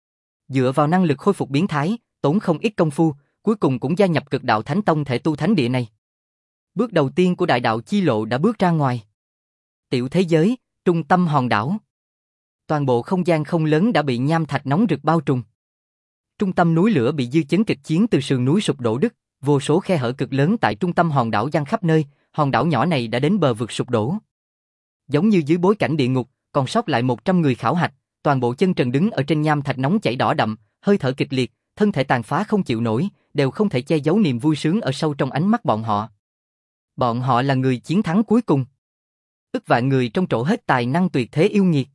Dựa vào năng lực khôi phục biến thái, tốn không ít công phu, cuối cùng cũng gia nhập Cực Đạo Thánh Tông thể tu thánh địa này. Bước đầu tiên của đại đạo chi lộ đã bước ra ngoài. Tiểu thế giới, trung tâm hòn đảo. Toàn bộ không gian không lớn đã bị nham thạch nóng rực bao trùm. Trung tâm núi lửa bị dư chấn kịch chiến từ sườn núi sụp đổ đứt, vô số khe hở cực lớn tại trung tâm hòn đảo giăng khắp nơi, hòn đảo nhỏ này đã đến bờ vực sụp đổ. Giống như dưới bối cảnh địa ngục, còn sót lại 100 người khảo hạch, toàn bộ chân trần đứng ở trên nham thạch nóng chảy đỏ đậm, hơi thở kịch liệt, thân thể tàn phá không chịu nổi, đều không thể che giấu niềm vui sướng ở sâu trong ánh mắt bọn họ. Bọn họ là người chiến thắng cuối cùng. Ức vạn người trong chỗ hết tài năng tuyệt thế yêu nghiệt.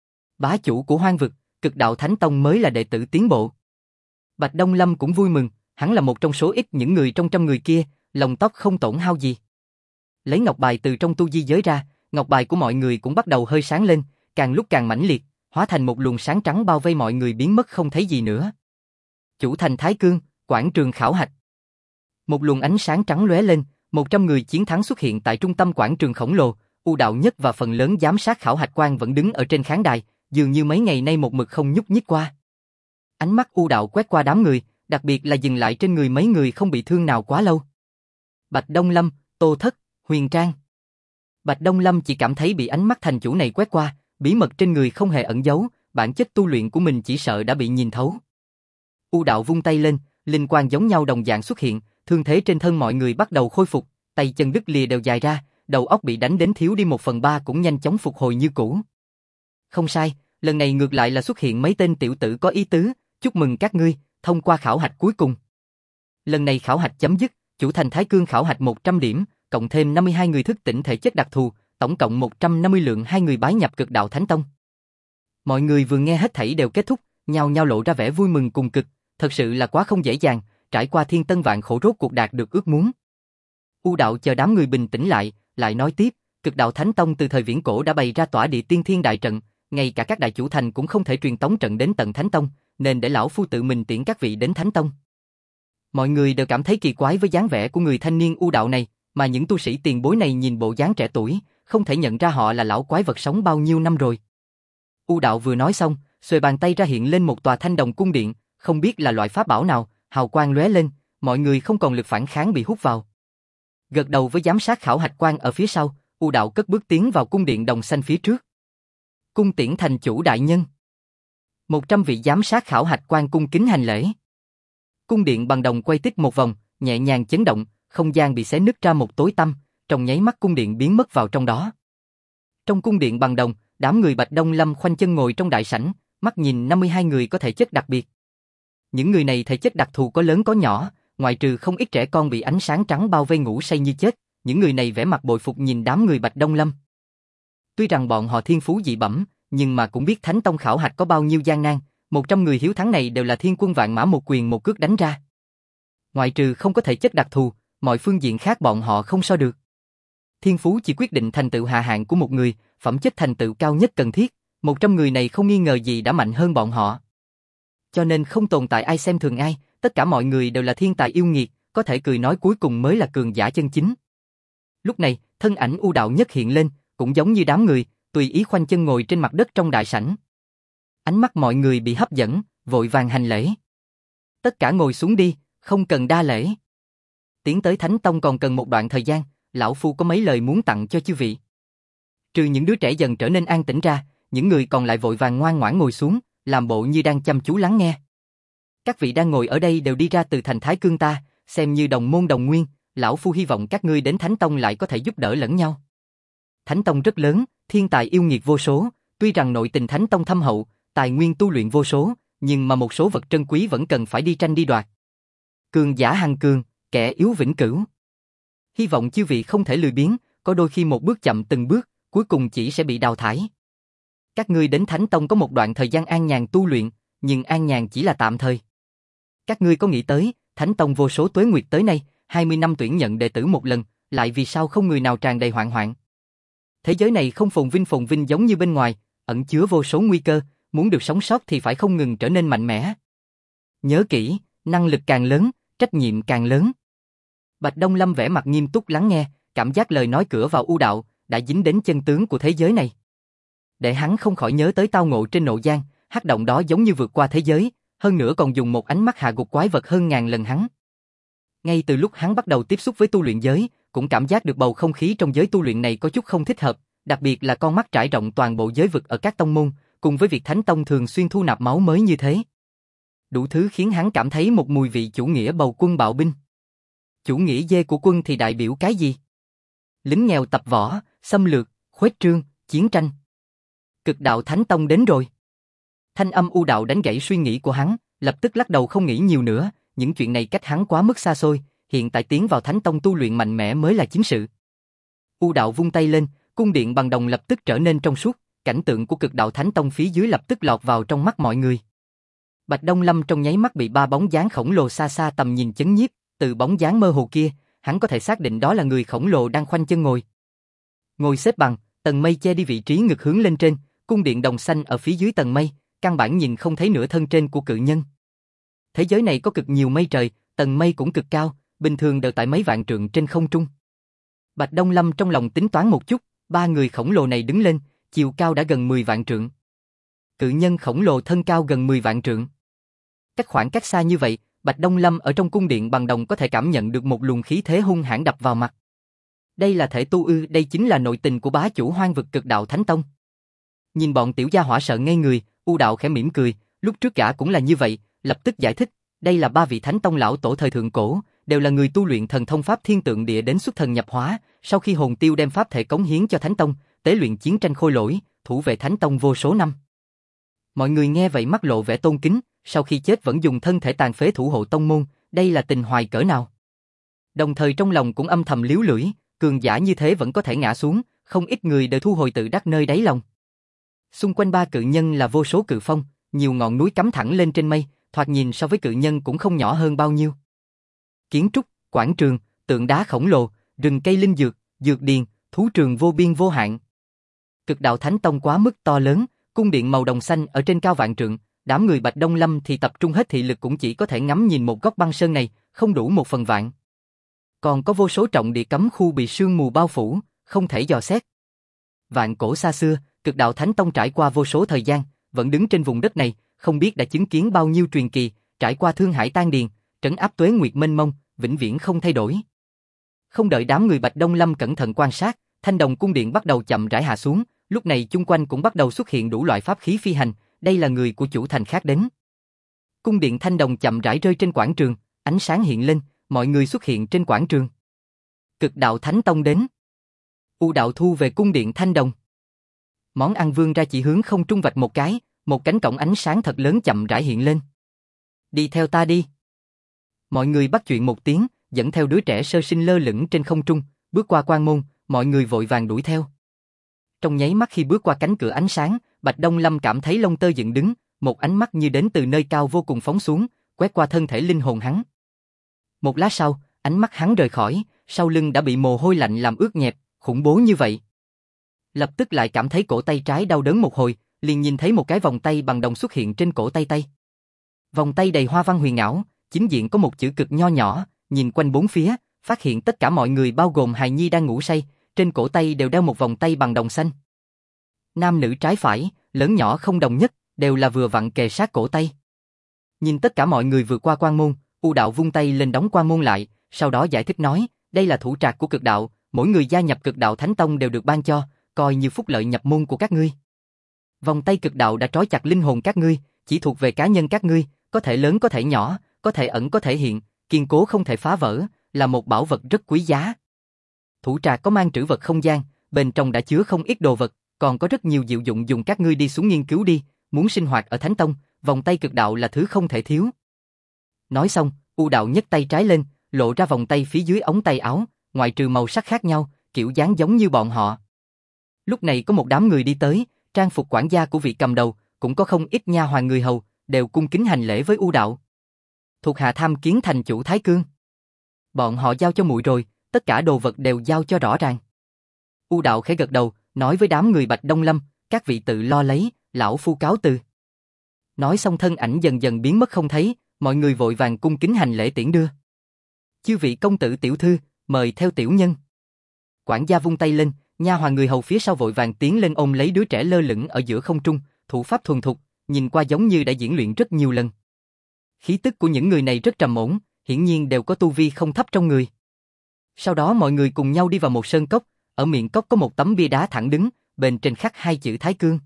Bá chủ của hoang vực, Cực Đạo Thánh Tông mới là đệ tử tiến bộ. Bạch Đông Lâm cũng vui mừng, hắn là một trong số ít những người trong trăm người kia, lông tóc không tổn hao gì. Lấy ngọc bài từ trong tu di giới ra, ngọc bài của mọi người cũng bắt đầu hơi sáng lên, càng lúc càng mãnh liệt, hóa thành một luồng sáng trắng bao vây mọi người biến mất không thấy gì nữa. Chủ thành Thái Cương, quảng trường khảo hạch. Một luồng ánh sáng trắng lóe lên, 100 người chiến thắng xuất hiện tại trung tâm quảng trường khổng lồ, U Đạo Nhất và phần lớn giám sát khảo hạch quan vẫn đứng ở trên khán đài, dường như mấy ngày nay một mực không nhúc nhích qua. Ánh mắt U Đạo quét qua đám người, đặc biệt là dừng lại trên người mấy người không bị thương nào quá lâu. Bạch Đông Lâm, Tô Thất, Huyền Trang. Bạch Đông Lâm chỉ cảm thấy bị ánh mắt thành chủ này quét qua, bí mật trên người không hề ẩn giấu, bản chất tu luyện của mình chỉ sợ đã bị nhìn thấu. U Đạo vung tay lên, linh quang giống nhau đồng dạng xuất hiện, thương thế trên thân mọi người bắt đầu khôi phục, tay chân đứt lìa đều dài ra, đầu óc bị đánh đến thiếu đi 1/3 cũng nhanh chóng phục hồi như cũ. Không sai, lần này ngược lại là xuất hiện mấy tên tiểu tử có ý tứ, chúc mừng các ngươi, thông qua khảo hạch cuối cùng. Lần này khảo hạch chấm dứt, chủ thành Thái Cương khảo hạch 100 điểm, cộng thêm 52 người thức tỉnh thể chất đặc thù, tổng cộng 150 lượng 2 người bái nhập Cực Đạo Thánh Tông. Mọi người vừa nghe hết thảy đều kết thúc, nhao nhao lộ ra vẻ vui mừng cùng cực, thật sự là quá không dễ dàng, trải qua thiên tân vạn khổ rốt cuộc đạt được ước muốn. U Đạo chờ đám người bình tĩnh lại nói tiếp, Cực Đạo Thánh Tông từ thời viễn cổ đã bày ra tỏa địa tiên thiên đại trận, ngay cả các đại chủ thành cũng không thể truyền tống trận đến tận Thánh Tông, nên để lão phu tự mình tiễn các vị đến Thánh Tông. Mọi người đều cảm thấy kỳ quái với dáng vẻ của người thanh niên U Đạo này, mà những tu sĩ tiền bối này nhìn bộ dáng trẻ tuổi, không thể nhận ra họ là lão quái vật sống bao nhiêu năm rồi. U Đạo vừa nói xong, xuề bàn tay ra hiện lên một tòa thanh đồng cung điện, không biết là loại pháp bảo nào, hào quang lóe lên, mọi người không còn lực phản kháng bị hút vào. Gật đầu với giám sát khảo hạch quan ở phía sau, U Đạo cất bước tiến vào cung điện đồng xanh phía trước. Cung tiễn thành chủ đại nhân. 100 vị giám sát khảo hạch quan cung kính hành lễ. Cung điện bằng đồng quay tít một vòng, nhẹ nhàng chấn động, không gian bị xé nứt ra một tối tăm, trong nháy mắt cung điện biến mất vào trong đó. Trong cung điện bằng đồng, đám người Bạch Đông Lâm khoanh chân ngồi trong đại sảnh, mắt nhìn 52 người có thể chất đặc biệt. Những người này thể chất đặc thù có lớn có nhỏ, ngoại trừ không ít trẻ con bị ánh sáng trắng bao vây ngủ say như chết, những người này vẻ mặt bội phục nhìn đám người Bạch Đông Lâm. Tuy rằng bọn họ thiên phú dị bẩm, nhưng mà cũng biết Thánh Tông khảo hạch có bao nhiêu gian nan, 100 người hiếu thắng này đều là thiên quân vạn mã một quyền một cước đánh ra. Ngoại trừ không có thể chất đặc thù, mọi phương diện khác bọn họ không so được. Thiên phú chỉ quyết định thành tựu hạ hạn của một người, phẩm chất thành tựu cao nhất cần thiết, 100 người này không nghi ngờ gì đã mạnh hơn bọn họ. Cho nên không tồn tại ai xem thường ai, tất cả mọi người đều là thiên tài yêu nghiệt, có thể cười nói cuối cùng mới là cường giả chân chính. Lúc này, thân ảnh U Đạo nhất hiện lên, cũng giống như đám người, tùy ý khoanh chân ngồi trên mặt đất trong đại sảnh. Ánh mắt mọi người bị hấp dẫn, vội vàng hành lễ. Tất cả ngồi xuống đi, không cần đa lễ. Tiến tới Thánh Tông còn cần một đoạn thời gian, lão phu có mấy lời muốn tặng cho chư vị. Trừ những đứa trẻ dần trở nên an tĩnh ra, những người còn lại vội vàng ngoan ngoãn ngồi xuống, làm bộ như đang chăm chú lắng nghe. Các vị đang ngồi ở đây đều đi ra từ thành Thái Cương ta, xem như đồng môn đồng nguyên, lão phu hy vọng các ngươi đến Thánh Tông lại có thể giúp đỡ lẫn nhau. Thánh Tông rất lớn, thiên tài yêu nghiệt vô số, tuy rằng nội tình Thánh Tông thâm hậu, tài nguyên tu luyện vô số, nhưng mà một số vật trân quý vẫn cần phải đi tranh đi đoạt. Cường giả hằng cường, kẻ yếu vĩnh cửu. Hy vọng chư vị không thể lười biếng, có đôi khi một bước chậm từng bước, cuối cùng chỉ sẽ bị đào thải. Các ngươi đến Thánh Tông có một đoạn thời gian an nhàn tu luyện, nhưng an nhàn chỉ là tạm thời. Các ngươi có nghĩ tới, Thánh Tông vô số tuế nguyệt tới nay, 20 năm tuyển nhận đệ tử một lần, lại vì sao không người nào tràn đầy hoạn hoạn? Thế giới này không phồn vinh giống như bên ngoài, ẩn chứa vô số nguy cơ, muốn được sống sót thì phải không ngừng trở nên mạnh mẽ. Nhớ kỹ, năng lực càng lớn, trách nhiệm càng lớn. Bạch Đông Lâm vẻ mặt nghiêm túc lắng nghe, cảm giác lời nói cửa vào U Đạo đã dính đến chân tướng của thế giới này. Để hắn không khỏi nhớ tới tao ngộ trên Nộ Giang, hắc động đó giống như vượt qua thế giới, hơn nữa còn dùng một ánh mắt hạ gục quái vật hơn ngàn lần hắn. Ngay từ lúc hắn bắt đầu tiếp xúc với tu luyện giới, cũng cảm giác được bầu không khí trong giới tu luyện này có chút không thích hợp, đặc biệt là con mắt trải rộng toàn bộ giới vực ở các tông môn, cùng với việc Thánh Tông thường xuyên thu nạp máu mới như thế. Đủ thứ khiến hắn cảm thấy một mùi vị chủ nghĩa bầu quân bạo binh. Chủ nghĩa dê của quân thì đại biểu cái gì? Lính nghèo tập võ, xâm lược, khuếch trương, chiến tranh. Cực đạo Thánh Tông đến rồi. Thanh âm U Đạo đánh gãy suy nghĩ của hắn, lập tức lắc đầu không nghĩ nhiều nữa, những chuyện này cách hắn quá mức xa xôi, hiện tại tiến vào Thánh Tông tu luyện mạnh mẽ mới là chính sự. U Đạo vung tay lên, cung điện bằng đồng lập tức trở nên trong suốt, cảnh tượng của Cực đạo Thánh Tông phía dưới lập tức lọt vào trong mắt mọi người. Bạch Đông Lâm trong nháy mắt bị ba bóng dáng khổng lồ xa xa tầm nhìn chấn nhiếp, từ bóng dáng mơ hồ kia, hắn có thể xác định đó là người khổng lồ đang khoanh chân ngồi. Ngồi xếp bằng, tầng mây che đi vị trí ngực hướng lên trên, cung điện đồng xanh ở phía dưới tầng mây, căn bản nhìn không thấy nửa thân trên của cự nhân. Thế giới này có cực nhiều mây trời, tầng mây cũng cực cao, bình thường đều tại mấy vạn trượng trên không trung. Bạch Đông Lâm trong lòng tính toán một chút, ba người khổng lồ này đứng lên, chiều cao đã gần 10 vạn trượng. Cự nhân khổng lồ thân cao gần 10 vạn trượng. Khoảng cách xa như vậy, Bạch Đông Lâm ở trong cung điện bằng đồng có thể cảm nhận được một luồng khí thế hung hãn đập vào mặt. Đây là thể tu ư? Đây chính là nội tình của bá chủ hoang vực Cực đạo Thánh Tông. Nhìn bọn tiểu gia hỏa sợ ngây người, U Đạo khẽ mỉm cười, lúc trước gã cũng là như vậy, lập tức giải thích, đây là ba vị Thánh Tông lão tổ thời thượng cổ, đều là người tu luyện thần thông pháp thiên tượng địa đến xuất thần nhập hóa, sau khi hồn tiêu đem pháp thể cống hiến cho Thánh Tông, tế luyện chiến tranh khôi lỗi, thủ vệ Thánh Tông vô số năm. Mọi người nghe vậy mắt lộ vẻ tôn kính, sau khi chết vẫn dùng thân thể tàn phế thủ hộ tông môn, đây là tình hoài cỡ nào. Đồng thời trong lòng cũng âm thầm líu lưỡi, cường giả như thế vẫn có thể ngã xuống, không ít người đều thu hồi tự đắc nơi đáy lòng. Xung quanh ba cự nhân là vô số cự phong, nhiều ngọn núi cắm thẳng lên trên mây, thoạt nhìn so với cự nhân cũng không nhỏ hơn bao nhiêu. Kiến trúc, quảng trường, tượng đá khổng lồ, rừng cây linh dược, dược điền, thú trường vô biên vô hạn. Cực đạo Thánh Tông quá mức to lớn, cung điện màu đồng xanh ở trên cao vạn trượng, đám người Bạch Đông Lâm thì tập trung hết thị lực cũng chỉ có thể ngắm nhìn một góc băng sơn này, không đủ 1/100. Còn có vô số trọng địa cấm khu bị sương mù bao phủ, không thể dò xét. Vạn cổ xa xưa, Cực đạo Thánh Tông trải qua vô số thời gian, vẫn đứng trên vùng đất này, không biết đã chứng kiến bao nhiêu truyền kỳ, trải qua thương hải tan điền, trấn áp tuế nguyệt mênh mông, vĩnh viễn không thay đổi. Không đợi đám người Bạch Đông Lâm cẩn thận quan sát, thanh đồng cung điện bắt đầu chậm rãi hạ xuống, lúc này chung quanh cũng bắt đầu xuất hiện đủ loại pháp khí phi hành, đây là người của chủ thành khác đến. Cung điện thanh đồng chậm rãi rơi trên quảng trường, ánh sáng hiện lên, mọi người xuất hiện trên quảng trường. Cực đạo Thánh Tông đến. U đạo thu về cung điện thanh đồng. Món ăn vươn ra chỉ hướng không trung vạch một cái, một cánh cổng ánh sáng thật lớn chậm rãi hiện lên. Đi theo ta đi. Mọi người bắt chuyện một tiếng, dẫn theo đứa trẻ sơ sinh lơ lửng trên không trung, bước qua quan môn, mọi người vội vàng đuổi theo. Trong nháy mắt khi bước qua cánh cửa ánh sáng, Bạch Đông Lâm cảm thấy lông tơ dựng đứng, một ánh mắt như đến từ nơi cao vô cùng phóng xuống, quét qua thân thể linh hồn hắn. Một lát sau, ánh mắt hắn rời khỏi, sau lưng đã bị mồ hôi lạnh làm ướt nhẹp, khủng bố như vậy. Lập tức lại cảm thấy cổ tay trái đau đớn một hồi, liền nhìn thấy một cái vòng tay bằng đồng xuất hiện trên cổ tay tay. Vòng tay đầy hoa văn huyền ảo, chính diện có một chữ cực nho nhỏ, nhìn quanh bốn phía, phát hiện tất cả mọi người bao gồm hài nhi đang ngủ say, trên cổ tay đều đeo một vòng tay bằng đồng xanh. Nam nữ trái phải, lớn nhỏ không đồng nhất, đều là vừa vặn kề sát cổ tay. Nhìn tất cả mọi người vừa qua quan môn, U đạo vung tay lên đóng quan môn lại, sau đó giải thích nói, đây là thủ trạc của cực đạo, mỗi người gia nhập cực đạo Thánh Tông đều được ban cho, coi như phúc lợi nhập môn của các ngươi. Vòng tay cực đạo đã trói chặt linh hồn các ngươi, chỉ thuộc về cá nhân các ngươi, có thể lớn có thể nhỏ, có thể ẩn có thể hiện, kiên cố không thể phá vỡ, là một bảo vật rất quý giá. Thủ trạc có mang trữ vật không gian, bên trong đã chứa không ít đồ vật, còn có rất nhiều diệu dụng dùng các ngươi đi xuống nghiên cứu đi, muốn sinh hoạt ở Thánh Tông, vòng tay cực đạo là thứ không thể thiếu. Nói xong, U đạo nhấc tay trái lên, lộ ra vòng tay phía dưới ống tay áo, ngoại trừ màu sắc khác nhau, kiểu dáng giống như bọn họ. Lúc này có một đám người đi tới, trang phục quản gia của vị cầm đầu, cũng có không ít nha hoàn người hầu, đều cung kính hành lễ với U đạo. Thuộc hạ tham kiến thành chủ Thái Cương. Bọn họ giao cho muội rồi, tất cả đồ vật đều giao cho rõ ràng. U đạo khẽ gật đầu, nói với đám người Bạch Đông Lâm, các vị tự lo lấy, lão phu cáo từ. Nói xong thân ảnh dần dần biến mất không thấy, mọi người vội vàng cung kính hành lễ tiễn đưa. Chư vị công tử tiểu thư, mời theo tiểu nhân. Quản gia vung tay lên, nha hoàn người hầu phía sau vội vàng tiến lên ôm lấy đứa trẻ lơ lửng ở giữa không trung, thủ pháp thuần thục, nhìn qua giống như đã diễn luyện rất nhiều lần. Khí tức của những người này rất trầm ổn, hiển nhiên đều có tu vi không thấp trong người. Sau đó mọi người cùng nhau đi vào một sơn cốc, ở miệng cốc có một tấm bia đá thẳng đứng, bên trên khắc hai chữ Thái Cương.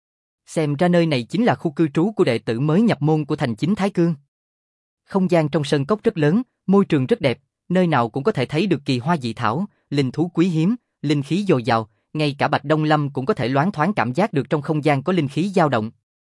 Xem ra nơi này chính là khu cư trú của đệ tử mới nhập môn của thành chính Thái Cương. Không gian trong sơn cốc rất lớn, môi trường rất đẹp, nơi nào cũng có thể thấy được kỳ hoa dị thảo, linh thú quý hiếm, linh khí dồi dào, ngay cả Bạch Đông Lâm cũng có thể loáng thoáng cảm giác được trong không gian có linh khí dao động.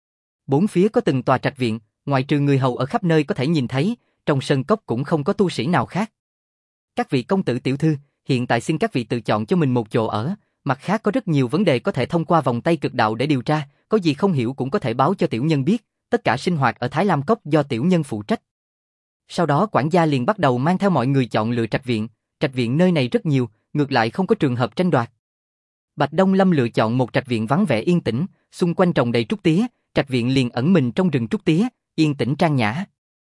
Bốn phía có từng tòa trạch viện, ngoại trừ người hầu ở khắp nơi có thể nhìn thấy, trong sơn cốc cũng không có tu sĩ nào khác. Các vị công tử tiểu thư, hiện tại xin các vị tự chọn cho mình một chỗ ở, mặt khác có rất nhiều vấn đề có thể thông qua vòng tay cực đạo để điều tra, có gì không hiểu cũng có thể báo cho tiểu nhân biết, tất cả sinh hoạt ở Thái Lam Cốc do tiểu nhân phụ trách. Sau đó quản gia liền bắt đầu mang theo mọi người chọn lựa trạch viện nơi này rất nhiều, ngược lại không có trường hợp tranh đoạt. Bạch Đông Lâm lựa chọn một trạch viện vắng vẻ yên tĩnh, xung quanh trồng đầy trúc tía, trạch viện liền ẩn mình trong rừng trúc tía, yên tĩnh trang nhã.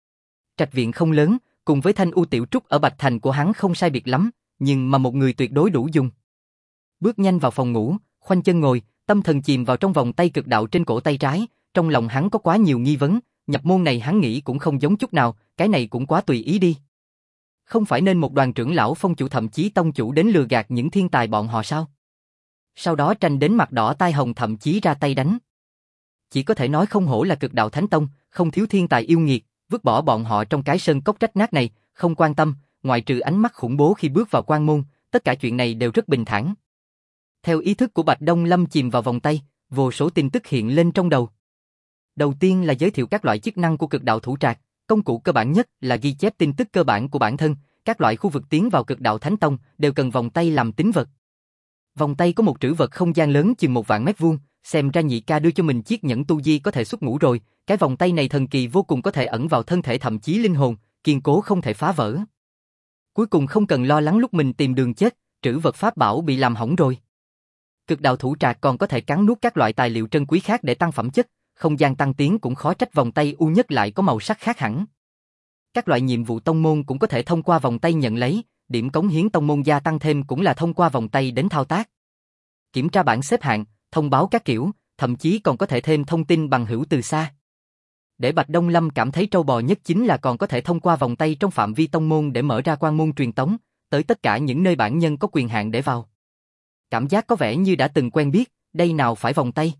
Trạch viện không lớn, cùng với thanh u tiểu trúc ở Bạch Thành của hắn không sai biệt lắm, nhưng mà một người tuyệt đối đủ dùng. Bước nhanh vào phòng ngủ, khoanh chân ngồi, tâm thần chìm vào trong vòng tay cực đạo trên cổ tay trái, trong lòng hắn có quá nhiều nghi vấn, nhập môn này hắn nghĩ cũng không giống chút nào, cái này cũng quá tùy ý đi. Không phải nên một đoàn trưởng lão phong chủ thậm chí tông chủ đến lừa gạt những thiên tài bọn họ sao? Sau đó tranh đến mặt đỏ tai hồng thậm chí ra tay đánh. Chỉ có thể nói không hổ là cực đạo Thánh Tông, không thiếu thiên tài yêu nghiệt, vứt bỏ bọn họ trong cái sơn cốc rách nát này, không quan tâm, ngoại trừ ánh mắt khủng bố khi bước vào quan môn, tất cả chuyện này đều rất bình thản. Theo ý thức của Bạch Đông Lâm chìm vào vòng tay, vô số tin tức hiện lên trong đầu. Đầu tiên là giới thiệu các loại chức năng của cực đạo thủ trạc, công cụ cơ bản nhất là ghi chép tin tức cơ bản của bản thân, các loại khu vực tiến vào cực đạo Thánh Tông đều cần vòng tay làm tín vật. Vòng tay có một trữ vật không gian lớn chừng 1.000 mét vuông, xem ra nhị ca đưa cho mình chiếc nhẫn tu di có thể xuất ngũ rồi, cái vòng tay này thần kỳ vô cùng có thể ẩn vào thân thể thậm chí linh hồn, kiên cố không thể phá vỡ. Cuối cùng không cần lo lắng lúc mình tìm đường chết, trữ vật pháp bảo bị làm hỏng rồi. Cực đạo thủ trạc còn có thể cắn nuốt các loại tài liệu trân quý khác để tăng phẩm chất, không gian tăng tiến cũng khó trách vòng tay u nhất lại có màu sắc khác hẳn. Các loại nhiệm vụ tông môn cũng có thể thông qua vòng tay nhận lấy, điểm cống hiến tông môn gia tăng thêm cũng là thông qua vòng tay đến thao tác. Kiểm tra bảng xếp hạng, thông báo các kiểu, thậm chí còn có thể thêm thông tin bằng hữu từ xa. Để Bạch Đông Lâm cảm thấy trâu bò nhất chính là còn có thể thông qua vòng tay trong phạm vi tông môn để mở ra quan môn truyền tống, tới tất cả những nơi bản nhân có quyền hạn để vào. Cảm giác có vẻ như đã từng quen biết, đây nào phải vòng tay.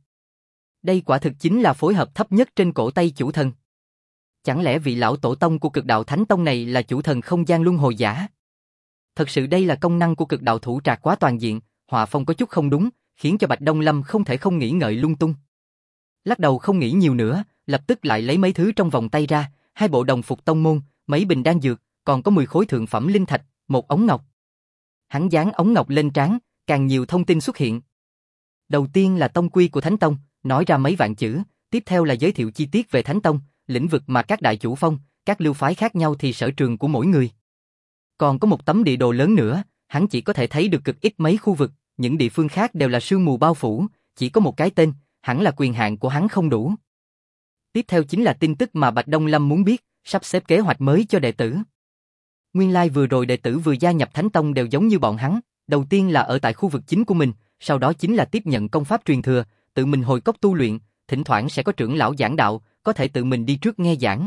Đây quả thực chính là phối hợp thấp nhất trên cổ tay chủ thần. Chẳng lẽ vị lão tổ tông của Cực Đạo Thánh Tông này là chủ thần không gian luân hồi giả? Thật sự đây là công năng của Cực Đạo Thủ Trạc quá toàn diện, họa phong có chút không đúng, khiến cho Bạch Đông Lâm không thể không nghĩ ngợi lung tung. Lắc đầu không nghĩ nhiều nữa, lập tức lại lấy mấy thứ trong vòng tay ra, 2 bộ đồng phục tông môn, mấy bình đan dược, còn có 10 khối thượng phẩm linh thạch, 1 ống ngọc. Hắn dán ống ngọc lên trán, càng nhiều thông tin xuất hiện. Đầu tiên là tông quy của Thánh Tông, nói ra mấy vạn chữ, tiếp theo là giới thiệu chi tiết về Thánh Tông, lĩnh vực mà các đại chủ phong, các lưu phái khác nhau thì sở trường của mỗi người. Còn có một tấm địa đồ lớn nữa, hắn chỉ có thể thấy được cực ít mấy khu vực, những địa phương khác đều là sương mù bao phủ, chỉ có một cái tên, hẳn là quyền hạn của hắn không đủ. Tiếp theo chính là tin tức mà Bạch Đông Lâm muốn biết, sắp xếp kế hoạch mới cho đệ tử. Nguyên lai vừa rồi đệ tử vừa gia nhập Thánh Tông đều giống như bọn hắn, đầu tiên là ở tại khu vực chính của mình, sau đó chính là tiếp nhận công pháp truyền thừa, tự mình hồi cốc tu luyện, thỉnh thoảng sẽ có trưởng lão giảng đạo, có thể tự mình đi trước nghe giảng.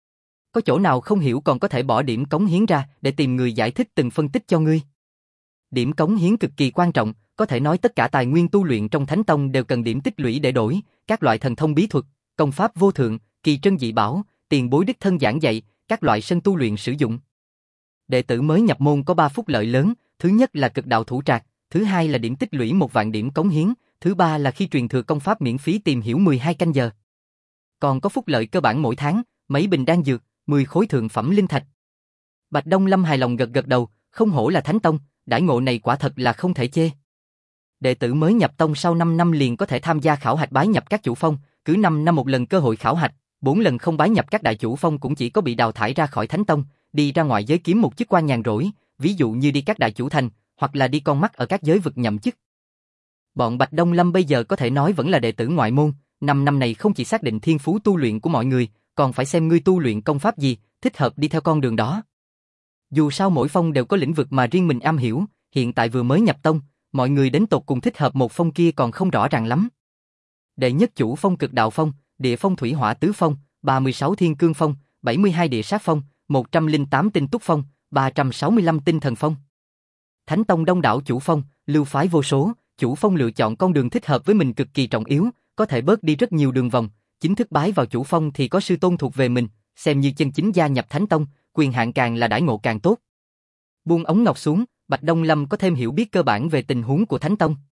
Có chỗ nào không hiểu còn có thể bỏ điểm cống hiến ra để tìm người giải thích từng phân tích cho ngươi. Điểm cống hiến cực kỳ quan trọng, có thể nói tất cả tài nguyên tu luyện trong Thánh Tông đều cần điểm tích lũy để đổi, các loại thần thông bí thuật, công pháp vô thượng, kỳ trân dị bảo, tiền bối đích thân giảng dạy, các loại sân tu luyện sử dụng. Đệ tử mới nhập môn có 3 phúc lợi lớn, thứ nhất là Cực Đạo Thủ Trạc, thứ hai là điểm tích lũy 1 vạn điểm cống hiến, thứ ba là khi truyền thừa công pháp miễn phí tìm hiểu 12 canh giờ. Còn có phúc lợi cơ bản mỗi tháng, mấy bình đan dược, 10 khối thượng phẩm linh thạch. Bạch Đông Lâm hài lòng gật gật đầu, không hổ là Thánh Tông, đãi ngộ này quả thật là không thể chê. Đệ tử mới nhập tông sau 5 năm liền có thể tham gia khảo hạch bái nhập các chủ phong, cứ 5 năm một lần cơ hội khảo hạch, 4 lần không bái nhập các đại chủ phong cũng chỉ có bị đào thải ra khỏi Thánh Tông, đi ra ngoài giới kiếm một chức quan nhàn rỗi, ví dụ như đi các đại chủ thành, hoặc là đi con mắt ở các giới vực nhậm chức. Bọn Bạch Đông Lâm bây giờ có thể nói vẫn là đệ tử ngoại môn, 5 năm này không chỉ xác định thiên phú tu luyện của mọi người, còn phải xem ngươi tu luyện công pháp gì, thích hợp đi theo con đường đó. Dù sao mỗi phong đều có lĩnh vực mà riêng mình am hiểu, hiện tại vừa mới nhập tông, mọi người đến tột cùng thích hợp một phong kia còn không rõ ràng lắm. Đệ nhất chủ phong Cực Đạo Phong, địa phong Thủy Hỏa Tứ Phong, 36 Thiên Cương Phong, 72 Địa Sát Phong, 108 Tinh Túc Phong, 365 Tinh Thần Phong. Thánh Tông đông đảo chủ phong, lưu phái vô số, chủ phong lựa chọn con đường thích hợp với mình cực kỳ trọng yếu, có thể bớt đi rất nhiều đường vòng, chính thức bái vào chủ phong thì có sư tôn thuộc về mình, xem như chân chính gia nhập Thánh Tông, quyền hạn càng là đãi ngộ càng tốt. Buông ống ngọc xuống, Bạch Đông Lâm có thêm hiểu biết cơ bản về tình huống của Thánh Tông.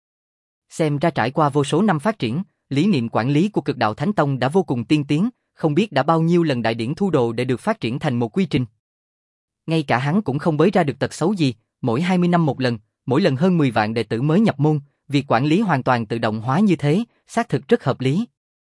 Xem ra trải qua vô số năm phát triển, lý niệm quản lý của Cực Đạo Thánh Tông đã vô cùng tiên tiến, không biết đã bao nhiêu lần đại điển thu đồ để được phát triển thành một quy trình. Ngay cả hắn cũng không bới ra được tật xấu gì, mỗi 20 năm một lần, mỗi lần hơn 10 vạn đệ tử mới nhập môn, việc quản lý hoàn toàn tự động hóa như thế, xác thực rất hợp lý.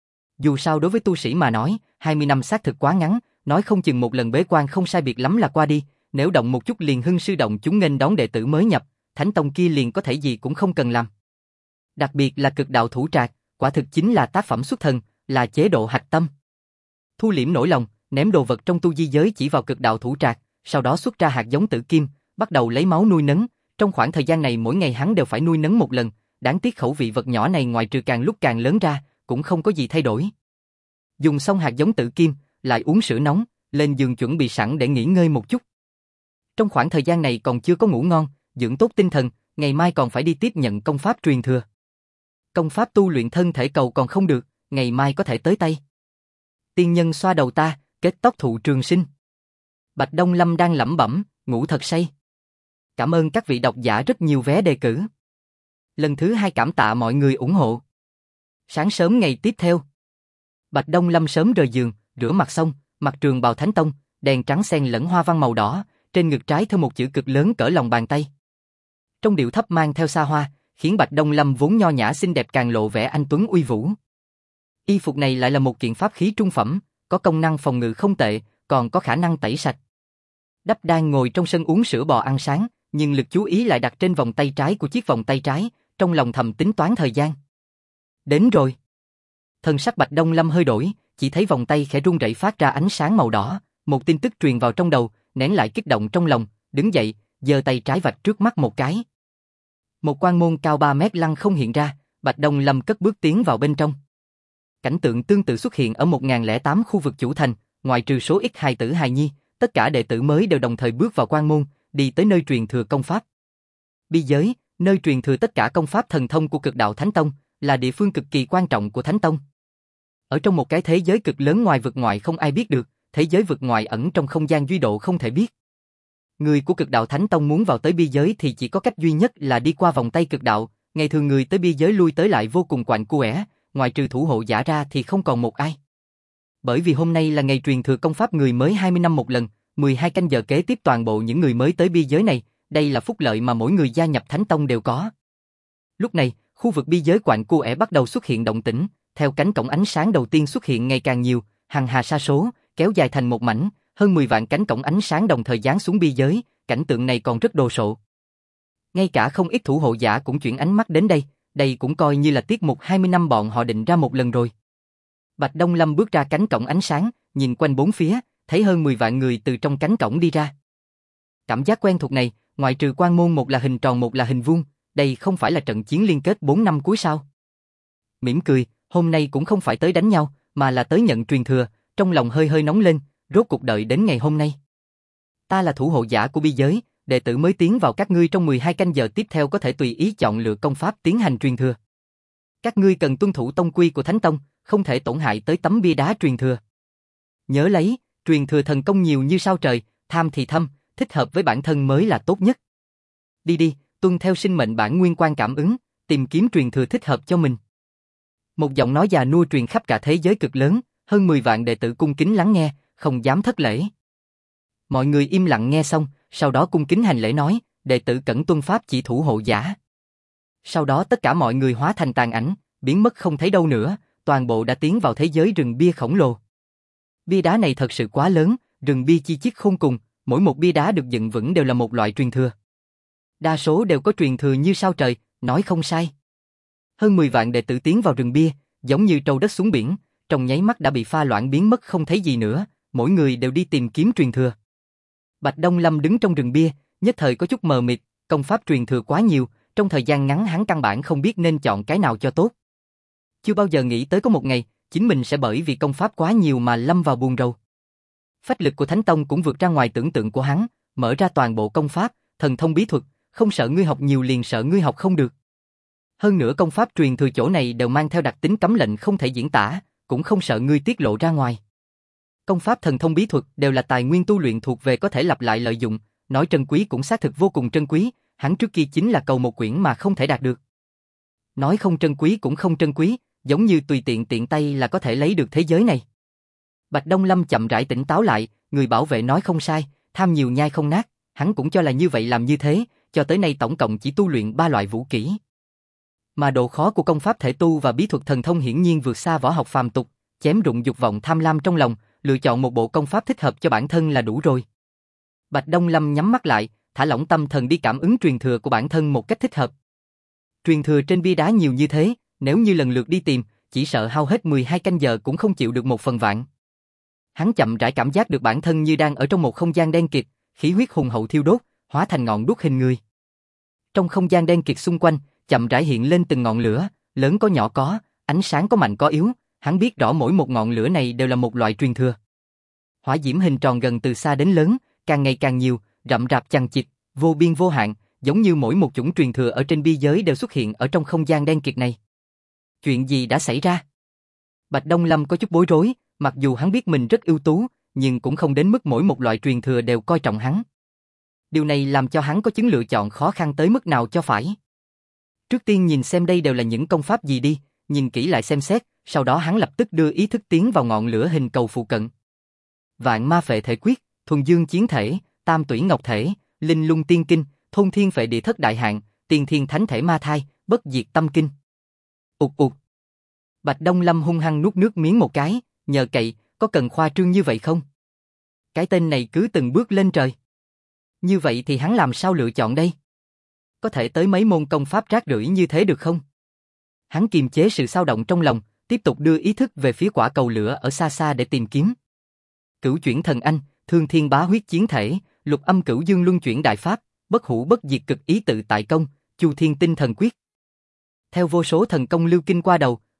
Dù sao đối với tu sĩ mà nói, 20 năm xác thực quá ngắn, nói không chừng một lần bế quan không sai biệt lắm là qua đi, nếu động một chút liền hưng sư động chúng nghênh đón đệ tử mới nhập, Thánh Tông kia liền có thể gì cũng không cần làm. Đặc biệt là Cực Đạo Thủ Trạc, quả thực chính là tác phẩm xuất thần, là chế độ hạch tâm. Thu liễm nỗi lòng, ném đồ vật trong tu di giới chỉ vào Cực Đạo Thủ Trạc, sau đó xuất ra hạt giống tử kim, bắt đầu lấy máu nuôi nấng, trong khoảng thời gian này mỗi ngày hắn đều phải nuôi nấng một lần, đáng tiếc khẩu vị vật nhỏ này ngoài trừ càng lúc càng lớn ra, cũng không có gì thay đổi. Dùng xong hạt giống tử kim, lại uống sữa nóng, lên giường chuẩn bị sẵn để nghỉ ngơi một chút. Trong khoảng thời gian này còn chưa có ngủ ngon, dưỡng tốt tinh thần, ngày mai còn phải đi tiếp nhận công pháp truyền thừa. Công pháp tu luyện thân thể cầu còn không được, ngày mai có thể tới tay. Tiên nhân xoa đầu ta, kết tóc thụ trường sinh. Bạch Đông Lâm đang lẩm bẩm, ngủ thật say. Cảm ơn các vị độc giả rất nhiều vé đề cử. Lần thứ 2 cảm tạ mọi người ủng hộ. Sáng sớm ngày tiếp theo, Bạch Đông Lâm sớm rời giường, rửa mặt xong, mặc trường bào Thánh Tông, đèn trắng xen lẫn hoa văn màu đỏ, trên ngực trái thêu một chữ cực lớn cỡ lòng bàn tay. Trong điệu thấp mang theo xa hoa, khiến Bạch Đông Lâm vốn nho nhã xinh đẹp càng lộ vẻ anh tuấn uy vũ. Y phục này lại là một kiện pháp khí trung phẩm, có công năng phòng ngự không tệ, còn có khả năng tẩy sạch. Đắp đang ngồi trong sân uống sữa bò ăn sáng, nhưng lực chú ý lại đặt trên vòng tay trái của chiếc vòng tay trái, trong lòng thầm tính toán thời gian. Đến rồi. Thân sắc Bạch Đông Lâm hơi đổi, chỉ thấy vòng tay khẽ rung rẩy phát ra ánh sáng màu đỏ, một tin tức truyền vào trong đầu, nén lại kích động trong lòng, đứng dậy, giơ tay trái vạch trước mắt một cái. Một quan môn cao 3 mét lăng không hiện ra, Bạch Đông Lâm cất bước tiến vào bên trong. Cảnh tượng tương tự xuất hiện ở 1008 khu vực chủ thành, ngoại trừ số ít hài tử hài nhi, tất cả đệ tử mới đều đồng thời bước vào quan môn, đi tới nơi truyền thừa công pháp. Bi giới, nơi truyền thừa tất cả công pháp thần thông của Cực Đạo Thánh Tông, là địa phương cực kỳ quan trọng của Thánh Tông. Ở trong một cái thế giới cực lớn ngoài vực ngoại không ai biết được, thế giới vực ngoại ẩn trong không gian duy độ không thể biết. Người của Cực Đạo Thánh Tông muốn vào tới bi giới thì chỉ có cách duy nhất là đi qua vòng tay cực đạo, ngày thường người tới bi giới lui tới lại vô cùng quạnh quẻ, ngoài trừ thủ hộ giả ra thì không còn một ai. Bởi vì hôm nay là ngày truyền thừa công pháp người mới 20 năm một lần, 12 canh giờ kế tiếp toàn bộ những người mới tới bi giới này, đây là phúc lợi mà mỗi người gia nhập Thánh Tông đều có. Lúc này, khu vực bi giới quạnh quẻ bắt đầu xuất hiện động tĩnh, theo cánh cổng ánh sáng đầu tiên xuất hiện ngày càng nhiều, hằng hà sa số, kéo dài thành một mảnh, hơn 10 vạn cánh cổng ánh sáng đồng thời giáng xuống bi giới, cảnh tượng này còn rất đồ sộ. Ngay cả không ít thủ hộ giả cũng chuyển ánh mắt đến đây, đây cũng coi như là tiết mục 20 năm bọn họ định ra một lần rồi. Bạch Đông Lâm bước ra cánh cổng ánh sáng, nhìn quanh bốn phía, thấy hơn 10 vạn người từ trong cánh cổng đi ra. Cảm giác quen thuộc này, ngoại trừ quan môn một là hình tròn một là hình vuông, đây không phải là trận chiến liên kết 4 năm cuối sao? Mỉm cười, hôm nay cũng không phải tới đánh nhau, mà là tới nhận truyền thừa, trong lòng hơi hơi nóng lên, rốt cuộc đợi đến ngày hôm nay. Ta là thủ hộ giả của bi giới, đệ tử mới tiến vào các ngươi trong 12 canh giờ tiếp theo có thể tùy ý chọn lựa công pháp tiến hành truyền thừa. Các ngươi cần tuân thủ tông quy của Thánh Tông, không thể tổn hại tới tấm bia đá truyền thừa. Nhớ lấy, truyền thừa thần công nhiều như sao trời, tham thì thâm, thích hợp với bản thân mới là tốt nhất. Đi đi, tuân theo sinh mệnh bản nguyên quan cảm ứng, tìm kiếm truyền thừa thích hợp cho mình. Một giọng nói già nua truyền khắp cả thế giới cực lớn, hơn 10 vạn đệ tử cung kính lắng nghe, không dám thất lễ. Mọi người im lặng nghe xong, sau đó cung kính hành lễ nói, đệ tử cẩn tuân pháp chỉ thủ hộ giả. Sau đó tất cả mọi người hóa thành tàn ảnh, biến mất không thấy đâu nữa, toàn bộ đã tiến vào thế giới rừng bia khổng lồ. Bia đá này thật sự quá lớn, rừng bia chi chít khôn cùng, mỗi một bia đá được dựng vững đều là một loại truyền thừa. Đa số đều có truyền thừa như sao trời, nói không sai. Hơn 10 vạn đệ tử tiến vào rừng bia, giống như trâu đất xuống biển, trong nháy mắt đã bị pha loãng biến mất không thấy gì nữa, mỗi người đều đi tìm kiếm truyền thừa. Bạch Đông Lâm đứng trong rừng bia, nhất thời có chút mờ mịt, công pháp truyền thừa quá nhiều, trong thời gian ngắn hắn căn bản không biết nên chọn cái nào cho tốt. Chưa bao giờ nghĩ tới có một ngày, chính mình sẽ bởi vì công pháp quá nhiều mà lâm vào buồn rầu. Phách lực của Thánh Tông cũng vượt ra ngoài tưởng tượng của hắn, mở ra toàn bộ công pháp, thần thông bí thuật, không sợ ngươi học nhiều liền sợ ngươi học không được. Hơn nữa công pháp truyền thừa chỗ này đều mang theo đặc tính cấm lệnh không thể diễn tả, cũng không sợ ngươi tiết lộ ra ngoài. Công pháp thần thông bí thuật đều là tài nguyên tu luyện thuộc về có thể lặp lại lợi dụng, nói trân quý cũng xác thực vô cùng trân quý, hắn trước kia chính là cầu một quyển mà không thể đạt được. Nói không trân quý cũng không trân quý, giống như tùy tiện tiện tay là có thể lấy được thế giới này. Bạch Đông Lâm chậm rãi tỉnh táo lại, người bảo vệ nói không sai, tham nhiều nhai không nát, hắn cũng cho là như vậy làm như thế, cho tới nay tổng cộng chỉ tu luyện 3 loại vũ kỹ. Mà độ khó của công pháp thể tu và bí thuật thần thông hiển nhiên vượt xa võ học phàm tục, chém rụng dục vọng tham lam trong lòng, lựa chọn một bộ công pháp thích hợp cho bản thân là đủ rồi. Bạch Đông Lâm nhắm mắt lại, thả lỏng tâm thần đi cảm ứng truyền thừa của bản thân một cách thích hợp. Truyền thừa trên bia đá nhiều như thế, nếu như lần lượt đi tìm, chỉ sợ hao hết 12 canh giờ cũng không chịu được 1/1000. Hắn chậm rãi cảm giác được bản thân như đang ở trong một không gian đen kịt, khí huyết hùng hậu thiêu đốt, hóa thành ngọn đuốc hình người. Trong không gian đen kịt xung quanh, chậm rãi hiện lên từng ngọn lửa, lớn có nhỏ có, ánh sáng có mạnh có yếu, hắn biết rõ mỗi một ngọn lửa này đều là một loại truyền thừa. Hỏa diễm hình tròn gần từ xa đến lớn, càng ngày càng nhiều, rậm rạp chằng chịt, vô biên vô hạn, giống như mỗi một chủng truyền thừa ở trên biên giới đều xuất hiện ở trong không gian đen kịt này. Chuyện gì đã xảy ra? Bạch Đông Lâm có chút bối rối, mặc dù hắn biết mình rất ưu tú, nhưng cũng không đến mức mỗi một loại truyền thừa đều coi trọng hắn. Điều này làm cho hắn có chứng lựa chọn khó khăn tới mức nào cho phải. Trước tiên nhìn xem đây đều là những công pháp gì đi, nhìn kỹ lại xem xét, sau đó hắn lập tức đưa ý thức tiến vào ngọn lửa hình cầu phụ cận. Vạn ma phệ thể quyết, thuần dương chiến thể, tam tủy ngọc thể, linh lung tiên kinh, thôn thiên phệ địa thất đại hạn, tiên thiên thánh thể ma thai, bất diệt tâm kinh. Ụt ụt. Bạch Đông Lâm hung hăng nuốt nước miếng một cái, nhờ cậy, có cần khoa trương như vậy không? Cái tên này cứ từng bước lên trời. Như vậy thì hắn làm sao lựa chọn đây? Có thể tới mấy môn công pháp rác rưởi như thế được không? Hắn kiềm chế sự xao động trong lòng, tiếp tục đưa ý thức về phía quả cầu lửa ở xa xa để tìm kiếm. Cửu chuyển thần anh, thương thiên bá huyết chiến thể, lục âm cửu dương luân chuyển đại pháp, bất hủ bất diệt cực ý tự tại công, chu thiên tinh thần quyết. Theo vô số thần công lưu kinh qua đầu,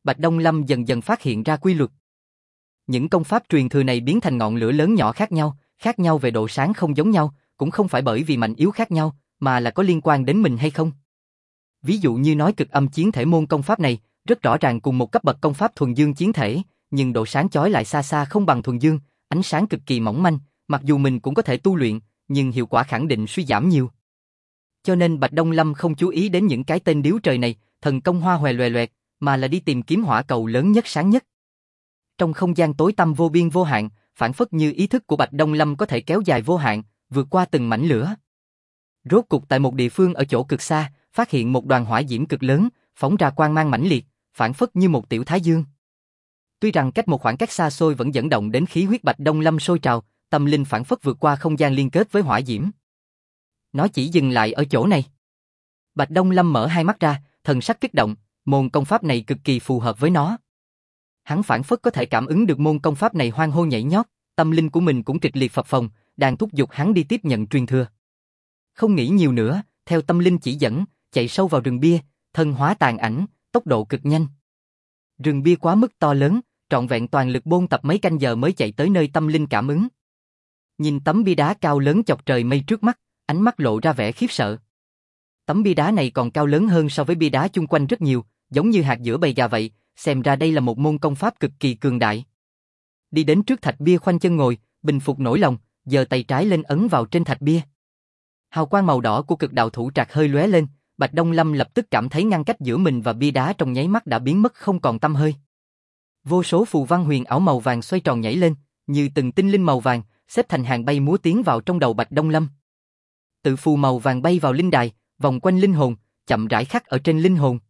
Bạch Đông Lâm dần dần phát hiện ra quy luật. Những công pháp truyền thừa này biến thành ngọn lửa lớn nhỏ khác nhau về độ sáng không giống nhau, cũng không phải bởi vì mạnh yếu khác nhau, mà là có liên quan đến mình hay không. Ví dụ như nói cực âm chiến thể môn công pháp này, rất rõ ràng cùng một cấp bậc công pháp thuần dương chiến thể, nhưng độ sáng chói lại xa xa không bằng thuần dương, ánh sáng cực kỳ mỏng manh, mặc dù mình cũng có thể tu luyện, nhưng hiệu quả khẳng định suy giảm nhiều. Cho nên Bạch Đông Lâm không chú ý đến những cái tên điếu trời này, thần công hoa hòe loè loẹt, mà là đi tìm kiếm hỏa cầu lớn nhất sáng nhất. Trong không gian tối tăm vô biên vô hạn, phản phất như ý thức của Bạch Đông Lâm có thể kéo dài vô hạn, vượt qua từng mảnh lửa. Rốt cục tại một địa phương ở chỗ cực xa, phát hiện một đoàn hỏa diễm cực lớn, phóng ra quang mang mãnh liệt, phản phất như một tiểu thái dương. Tuy rằng cách một khoảng cách xa xôi vẫn dẫn động đến khí huyết Bạch Đông Lâm sôi trào, tâm linh phản phất vượt qua không gian liên kết với hỏa diễm. Nó chỉ dừng lại ở chỗ này. Bạch Đông Lâm mở hai mắt ra, thần sắc kích động, môn công pháp này cực kỳ phù hợp với nó. Hắn phản phất có thể cảm ứng được môn công pháp này hoang hô nhảy nhót, tâm linh của mình cũng kịch liệt phập phồng, đang thúc giục hắn đi tiếp nhận truyền thừa. Không nghĩ nhiều nữa, theo tâm linh chỉ dẫn, chạy sâu vào rừng bia, thân hóa tàn ảnh, tốc độ cực nhanh. Rừng bia quá mức to lớn, trọn vẹn toàn lực bôn tập mấy canh giờ mới chạy tới nơi tâm linh cảm ứng. Nhìn tấm bia đá cao lớn chọc trời mây trước mắt, ánh mắt lộ ra vẻ khiếp sợ. Tấm bia đá này còn cao lớn hơn so với bia đá chung quanh rất nhiều, giống như hạt giữa bầy gà vậy, xem ra đây là một môn công pháp cực kỳ cường đại. Đi đến trước thạch bia khoanh chân ngồi, bình phục nỗi lòng, giơ tay trái lên ấn vào trên thạch bia. Hào quang màu đỏ của cực đạo thủ trạc hơi lóe lên, Bạch Đông Lâm lập tức cảm thấy ngăn cách giữa mình và bia đá trong nháy mắt đã biến mất không còn tăm hơi. Vô số phù văn huyền ảo màu vàng xoay tròn nhảy lên, như từng tinh linh màu vàng, xếp thành hàng bay múa tiến vào trong đầu Bạch Đông Lâm. Tự phù màu vàng bay vào linh đài, vòng quanh linh hồn, chậm rãi khắc ở trên linh hồn.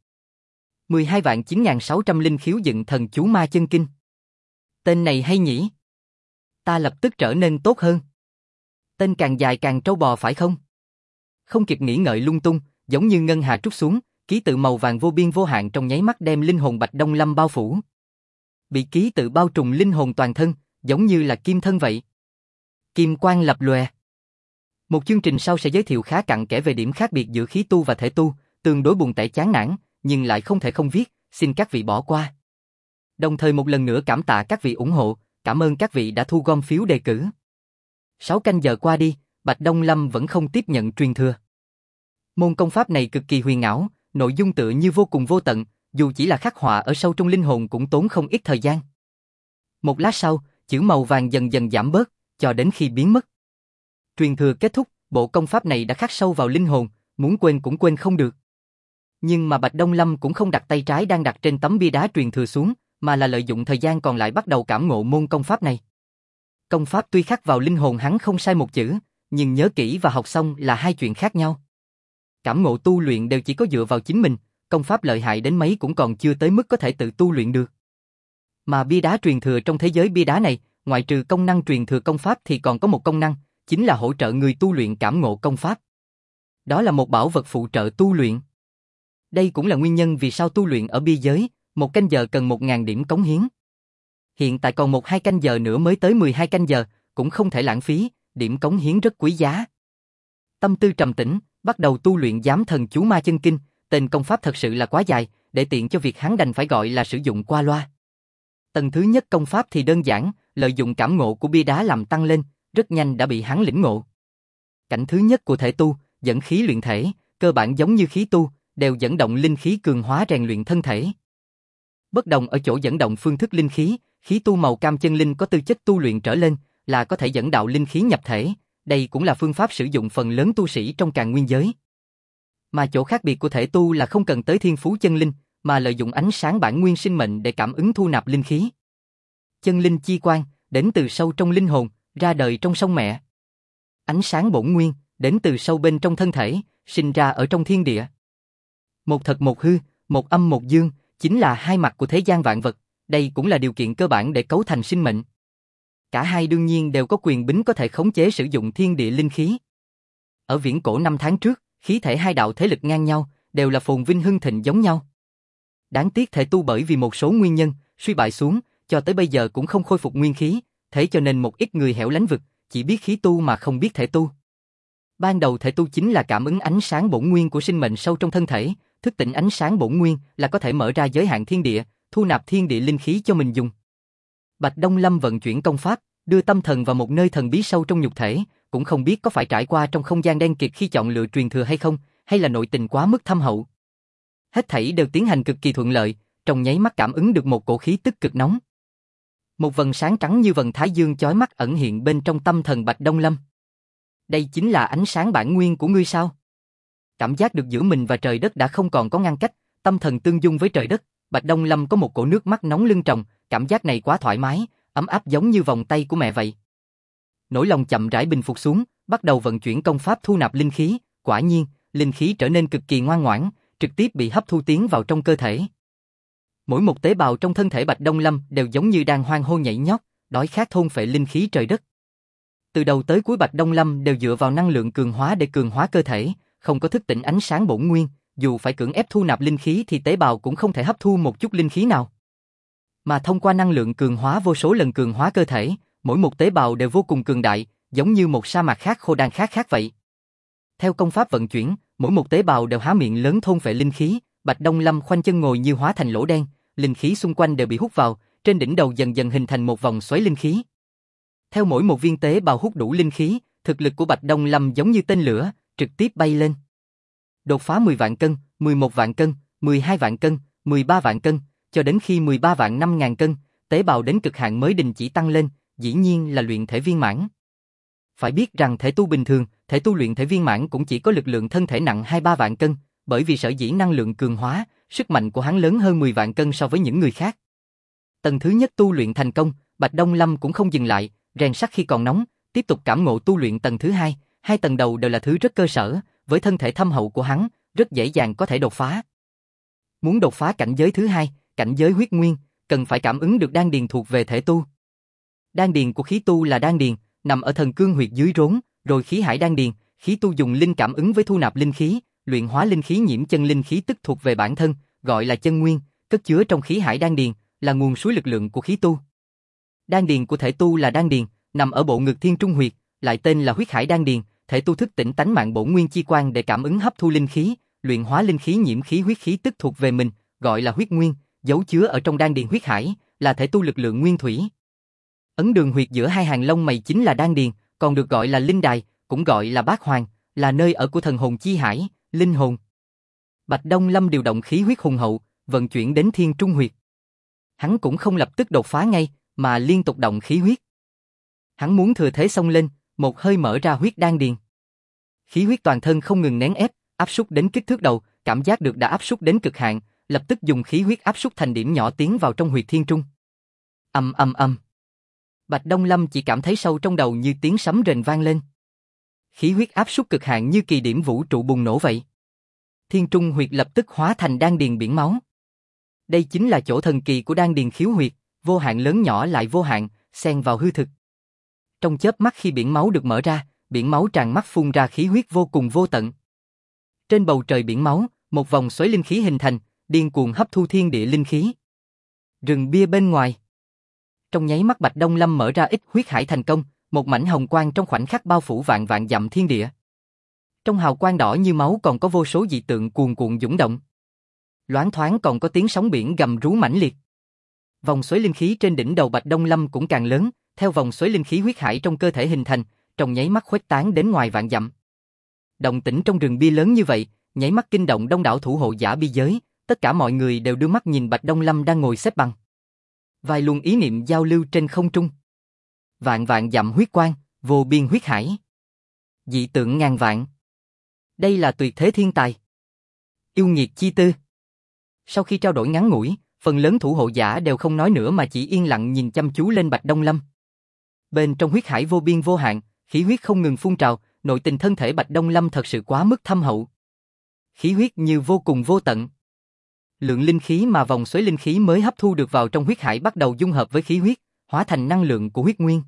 12.9600 linh khiếu dựng thần chú ma chân kinh. Tên này hay nhỉ? Ta lập tức trở nên tốt hơn. Tên càng dài càng trâu bò phải không? Không kịp nghĩ ngợi lung tung, giống như ngân hà trút xuống, ký tự màu vàng vô biên vô hạn trong nháy mắt đem linh hồn Bạch Đông Lâm bao phủ. Bị ký tự bao trùm linh hồn toàn thân, giống như là kim thân vậy. Kim quang lập lòe. Một chương trình sau sẽ giới thiệu khá cặn kẽ về điểm khác biệt giữa khí tu và thể tu, tương đối buồn tẻ chán nản, nhưng lại không thể không viết, xin các vị bỏ qua. Đồng thời một lần nữa cảm tạ các vị ủng hộ, cảm ơn các vị đã thu gom phiếu đề cử. 6 canh giờ qua đi, Bạch Đông Lâm vẫn không tiếp nhận truyền thừa. Môn công pháp này cực kỳ huyền ảo, nội dung tựa như vô cùng vô tận, dù chỉ là khắc họa ở sâu trong linh hồn cũng tốn không ít thời gian. Một lát sau, chữ màu vàng dần dần giảm bớt, cho đến khi biến mất. Truyền thừa kết thúc, bộ công pháp này đã khắc sâu vào linh hồn, muốn quên cũng quên không được. Nhưng mà Bạch Đông Lâm cũng không đặt tay trái đang đặt trên tấm bia đá truyền thừa xuống, mà là lợi dụng thời gian còn lại bắt đầu cảm ngộ môn công pháp này. Công pháp tuy khắc vào linh hồn hắn không sai một chữ, nhưng nhớ kỹ và học xong là hai chuyện khác nhau. Cảm ngộ tu luyện đều chỉ có dựa vào chính mình, công pháp lợi hại đến mấy cũng còn chưa tới mức có thể tự tu luyện được. Mà bia đá truyền thừa trong thế giới bia đá này, ngoại trừ công năng truyền thừa công pháp thì còn có một công năng, chính là hỗ trợ người tu luyện cảm ngộ công pháp. Đó là một bảo vật phụ trợ tu luyện. Đây cũng là nguyên nhân vì sao tu luyện ở bia giới, một canh giờ cần 1000 điểm cống hiến. Hiện tại còn 1-2 canh giờ nữa mới tới 12 canh giờ, cũng không thể lãng phí, điểm cống hiến rất quý giá. Tâm tư trầm tĩnh, bắt đầu tu luyện giám thần chú ma chân kinh, tên công pháp thật sự là quá dài, để tiện cho việc hắn đành phải gọi là sử dụng qua loa. Tầng thứ nhất công pháp thì đơn giản, lợi dụng cảm ngộ của bia đá làm tăng lên, rất nhanh đã bị hắn lĩnh ngộ. Cảnh thứ nhất của thể tu, dẫn khí luyện thể, cơ bản giống như khí tu, đều dẫn động linh khí cường hóa rèn luyện thân thể. Bất đồng ở chỗ dẫn động phương thức linh khí, khí tu màu cam chân linh có tư chất tu luyện trở lên, là có thể dẫn đạo linh khí nhập thể, đây cũng là phương pháp sử dụng phần lớn tu sĩ trong Càn Nguyên giới. Mà chỗ khác biệt của thể tu là không cần tới thiên phú chân linh, mà lợi dụng ánh sáng bản nguyên sinh mệnh để cảm ứng thu nạp linh khí. Chân linh chi quang, đến từ sâu trong linh hồn, ra đời trong sông mẹ. Ánh sáng bổn nguyên, đến từ sâu bên trong thân thể, sinh ra ở trong thiên địa. Một thật một hư, một âm một dương, chính là hai mặt của thế gian vạn vật, đây cũng là điều kiện cơ bản để cấu thành sinh mệnh. Cả hai đương nhiên đều có quyền bính có thể khống chế sử dụng thiên địa linh khí. Ở viễn cổ 5 tháng trước, khí thể hai đạo thế lực ngang nhau, đều là phồn vinh hưng thịnh giống nhau. Đáng tiếc thể tu bởi vì một số nguyên nhân, suy bại xuống, cho tới bây giờ cũng không khôi phục nguyên khí, thế cho nên một ít người hẻo lánh vực, chỉ biết khí tu mà không biết thể tu. Ban đầu thể tu chính là cảm ứng ánh sáng bổn nguyên của sinh mệnh sâu trong thân thể, thức tỉnh ánh sáng bổn nguyên là có thể mở ra giới hạn thiên địa, thu nạp thiên địa linh khí cho mình dùng. Bạch Đông Lâm vận chuyển công pháp, đưa tâm thần vào một nơi thần bí sâu trong nhục thể, cũng không biết có phải trải qua trong không gian đen kịt khi chọn lựa truyền thừa hay không, hay là nội tình quá mức thâm hậu. Hết thảy đều tiến hành cực kỳ thuận lợi, trong nháy mắt cảm ứng được một cổ khí tức cực nóng. Một vầng sáng trắng như vầng thái dương chói mắt ẩn hiện bên trong tâm thần Bạch Đông Lâm. Đây chính là ánh sáng bản nguyên của ngươi sao? Cảm giác được giữa mình và trời đất đã không còn có ngăn cách, tâm thần tương dung với trời đất, Bạch Đông Lâm có một cổ nước mắt nóng lưng tròng, cảm giác này quá thoải mái, ấm áp giống như vòng tay của mẹ vậy. Nỗi lòng chậm rãi bình phục xuống, bắt đầu vận chuyển công pháp thu nạp linh khí, quả nhiên, linh khí trở nên cực kỳ ngoan ngoãn, trực tiếp bị hấp thu tiến vào trong cơ thể. Mỗi một tế bào trong thân thể Bạch Đông Lâm đều giống như đang hoan hô nhảy nhót, đói khát thôn phệ linh khí trời đất. Từ đầu tới cuối Bạch Đông Lâm đều dựa vào năng lượng cường hóa để cường hóa cơ thể, không có thức tỉnh ánh sáng bổn nguyên, dù phải cưỡng ép thu nạp linh khí thì tế bào cũng không thể hấp thu một chút linh khí nào. Mà thông qua năng lượng cường hóa vô số lần cường hóa cơ thể, mỗi một tế bào đều vô cùng cường đại, giống như một sa mạc khát khô đang khát vậy. Theo công pháp vận chuyển, mỗi một tế bào đều há miệng lớn thôn phệ linh khí, Bạch Đông Lâm khoanh chân ngồi như hóa thành lỗ đen, linh khí xung quanh đều bị hút vào, trên đỉnh đầu dần dần hình thành một vòng xoáy linh khí. Theo mỗi một viên tế bào hút đủ linh khí, thực lực của Bạch Đông Lâm giống như tên lửa, trực tiếp bay lên. Đột phá 10 vạn cân, 11 vạn cân, 12 vạn cân, 13 vạn cân, cho đến khi 13 vạn 5.000 cân, tế bào đến cực hạn mới đình chỉ tăng lên, dĩ nhiên là luyện thể viên mãn. Phải biết rằng thể tu bình thường, thể tu luyện thể viên mãn cũng chỉ có lực lượng thân thể nặng 2-3 vạn cân, bởi vì sở dĩ năng lượng cường hóa, sức mạnh của hắn lớn hơn 10 vạn cân so với những người khác. Tầng thứ nhất tu luyện thành công, Bạch Đông Lâm cũng không dừng lại, rèn sắt khi còn nóng, tiếp tục cảm ngộ tu luyện tầng thứ hai, hai tầng đầu đều là thứ rất cơ sở, với thân thể thâm hậu của hắn, rất dễ dàng có thể đột phá. Muốn đột phá cảnh giới thứ hai, cảnh giới huyết nguyên, cần phải cảm ứng được đan điền thuộc về thể tu. Đan điền của khí tu là đan điền, nằm ở thần cương huyệt dưới rốn, rồi khí hải đan điền, khí tu dùng linh cảm ứng với thu nạp linh khí, luyện hóa linh khí nhiễm chân linh khí tức thuộc về bản thân, gọi là chân nguyên, cất chứa trong khí hải đan điền, là nguồn suối lực lượng của khí tu. Đan điền của thể tu là đan điền, nằm ở bộ ngực thiên trung huyệt, lại tên là huyết hải đan điền, thể tu thức tỉnh tánh mạng bổn nguyên chi quan để cảm ứng hấp thu linh khí, luyện hóa linh khí nhiễm khí huyết khí tức thuộc về mình, gọi là huyết nguyên, giấu chứa ở trong đan điền huyết hải, là thể tu lực lượng nguyên thủy. Ấn đường huyệt giữa hai hàng lông mày chính là đan điền, còn được gọi là linh đài, cũng gọi là bát hoàng, là nơi ở của thần hồn chi hải, linh hồn. Bạch Đông Lâm điều động khí huyết hùng hậu, vận chuyển đến thiên trung huyệt. Hắn cũng không lập tức đột phá ngay, mà liên tục động khí huyết. Hắn muốn thừa thế xông lên, một hơi mở ra huyết đan điền. Khí huyết toàn thân không ngừng nén ép, áp suất đến kích thước đầu, cảm giác được đã áp suất đến cực hạn, lập tức dùng khí huyết áp suất thành điểm nhỏ tiến vào trong huyệt thiên trung. Ầm ầm ầm. Bạch Đông Lâm chỉ cảm thấy sâu trong đầu như tiếng sấm rền vang lên. Khí huyết áp suất cực hạn như kỳ điểm vũ trụ bùng nổ vậy. Thiên trung huyệt lập tức hóa thành đan điền biển máu. Đây chính là chỗ thần kỳ của đan điền khiếu huyệt, vô hạn lớn nhỏ lại vô hạn, xen vào hư thực. Trong chớp mắt khi biển máu được mở ra, biển máu tràn mắt phun ra khí huyết vô cùng vô tận. Trên bầu trời biển máu, một vòng xoáy linh khí hình thành, điên cuồng hấp thu thiên địa linh khí. Rừng bia bên ngoài. Trong nháy mắt Bạch Đông Lâm mở ra ít huyết hải thành công, một mảnh hồng quang trong khoảnh khắc bao phủ vạn vạn dặm thiên địa. Trong hào quang đỏ như máu còn có vô số dị tượng cuồn cuộn dũng động. Loáng thoáng còn có tiếng sóng biển gầm rú mãnh liệt. Vòng xoáy linh khí trên đỉnh đầu Bạch Đông Lâm cũng càng lớn, theo vòng xoáy linh khí huyết hải trong cơ thể hình thành, trong nháy mắt khuếch tán đến ngoài vạn dặm. Động tĩnh trong rừng bia lớn như vậy, nháy mắt kinh động đông đảo thủ hộ giả bi giới, tất cả mọi người đều đưa mắt nhìn Bạch Đông Lâm đang ngồi xếp bằng. Vài luồng ý niệm giao lưu trên không trung. Vạn vạn dặm huyết quang, vô biên huyết hải. Dị tượng ngàn vạn. Đây là tuyệt thế thiên tài. Yêu nghiệt chi tư. Sau khi trao đổi ngắn ngủi, phần lớn thủ hộ giả đều không nói nữa mà chỉ yên lặng nhìn chăm chú lên Bạch Đông Lâm. Bên trong huyết hải vô biên vô hạn, khí huyết không ngừng phun trào, nội tình thân thể Bạch Đông Lâm thật sự quá mức thâm hậu. Khí huyết như vô cùng vô tận. Lượng linh khí mà vòng xoáy linh khí mới hấp thu được vào trong huyết hải bắt đầu dung hợp với khí huyết, hóa thành năng lượng của huyết nguyên.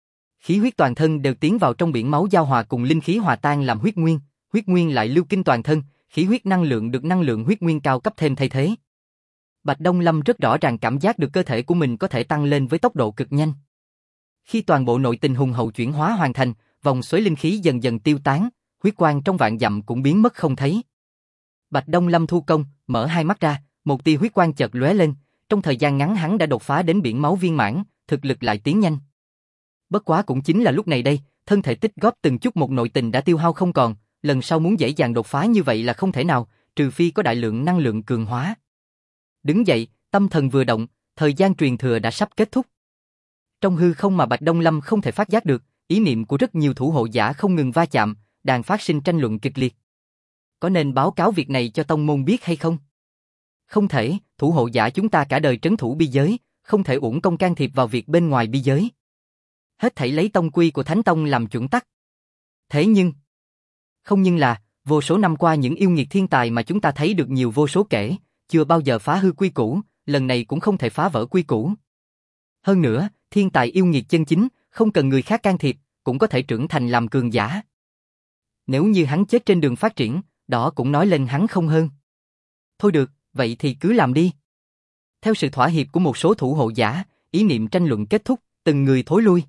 Khí huyết toàn thân đều tiến vào trong biển máu giao hòa cùng linh khí hòa tan làm huyết nguyên lại lưu kinh toàn thân, khí huyết năng lượng được năng lượng huyết nguyên cao cấp thêm thay thế. Bạch Đông Lâm rất rõ ràng cảm giác được cơ thể của mình có thể tăng lên với tốc độ cực nhanh. Khi toàn bộ nội tình hùng hậu chuyển hóa hoàn thành, vòng xoáy linh khí dần dần tiêu tán, huyết quang trong vạn dặm cũng biến mất không thấy. Bạch Đông Lâm thu công, mở hai mắt ra, một tia huyết quang chợt lóe lên, trong thời gian ngắn hắn đã đột phá đến biển máu viên mãn, thực lực lại tiến nhanh. Bất quá cũng chính là lúc này đây, thân thể tích góp từng chút một nội tình đã tiêu hao không còn, lần sau muốn dễ dàng đột phá như vậy là không thể nào, trừ phi có đại lượng năng lượng cường hóa. Đứng dậy, tâm thần vừa động, thời gian truyền thừa đã sắp kết thúc. Trong hư không mà Bạch Đông Lâm không thể phát giác được, ý niệm của rất nhiều thủ hộ giả không ngừng va chạm, đang phát sinh tranh luận kịch liệt. Có nên báo cáo việc này cho tông môn biết hay không? Không thể, thủ hộ giả chúng ta cả đời trấn thủ biên giới, không thể uổng công can thiệp vào việc bên ngoài biên giới. Hết thảy lấy tông quy của Thánh Tông làm chuẩn tắc. Thế nhưng, không nhưng là, vô số năm qua những yêu nghiệt thiên tài mà chúng ta thấy được nhiều vô số kể, chưa bao giờ phá hư quy củ, lần này cũng không thể phá vỡ quy củ. Hơn nữa, thiên tài yêu nghiệt chân chính, không cần người khác can thiệp, cũng có thể trưởng thành làm cường giả. Nếu như hắn chết trên đường phát triển, đó cũng nói lên hắn không hơn. Thôi được, vậy thì cứ làm đi. Theo sự thỏa hiệp của một số thủ hộ giả, ý niệm tranh luận kết thúc, từng người thối lui.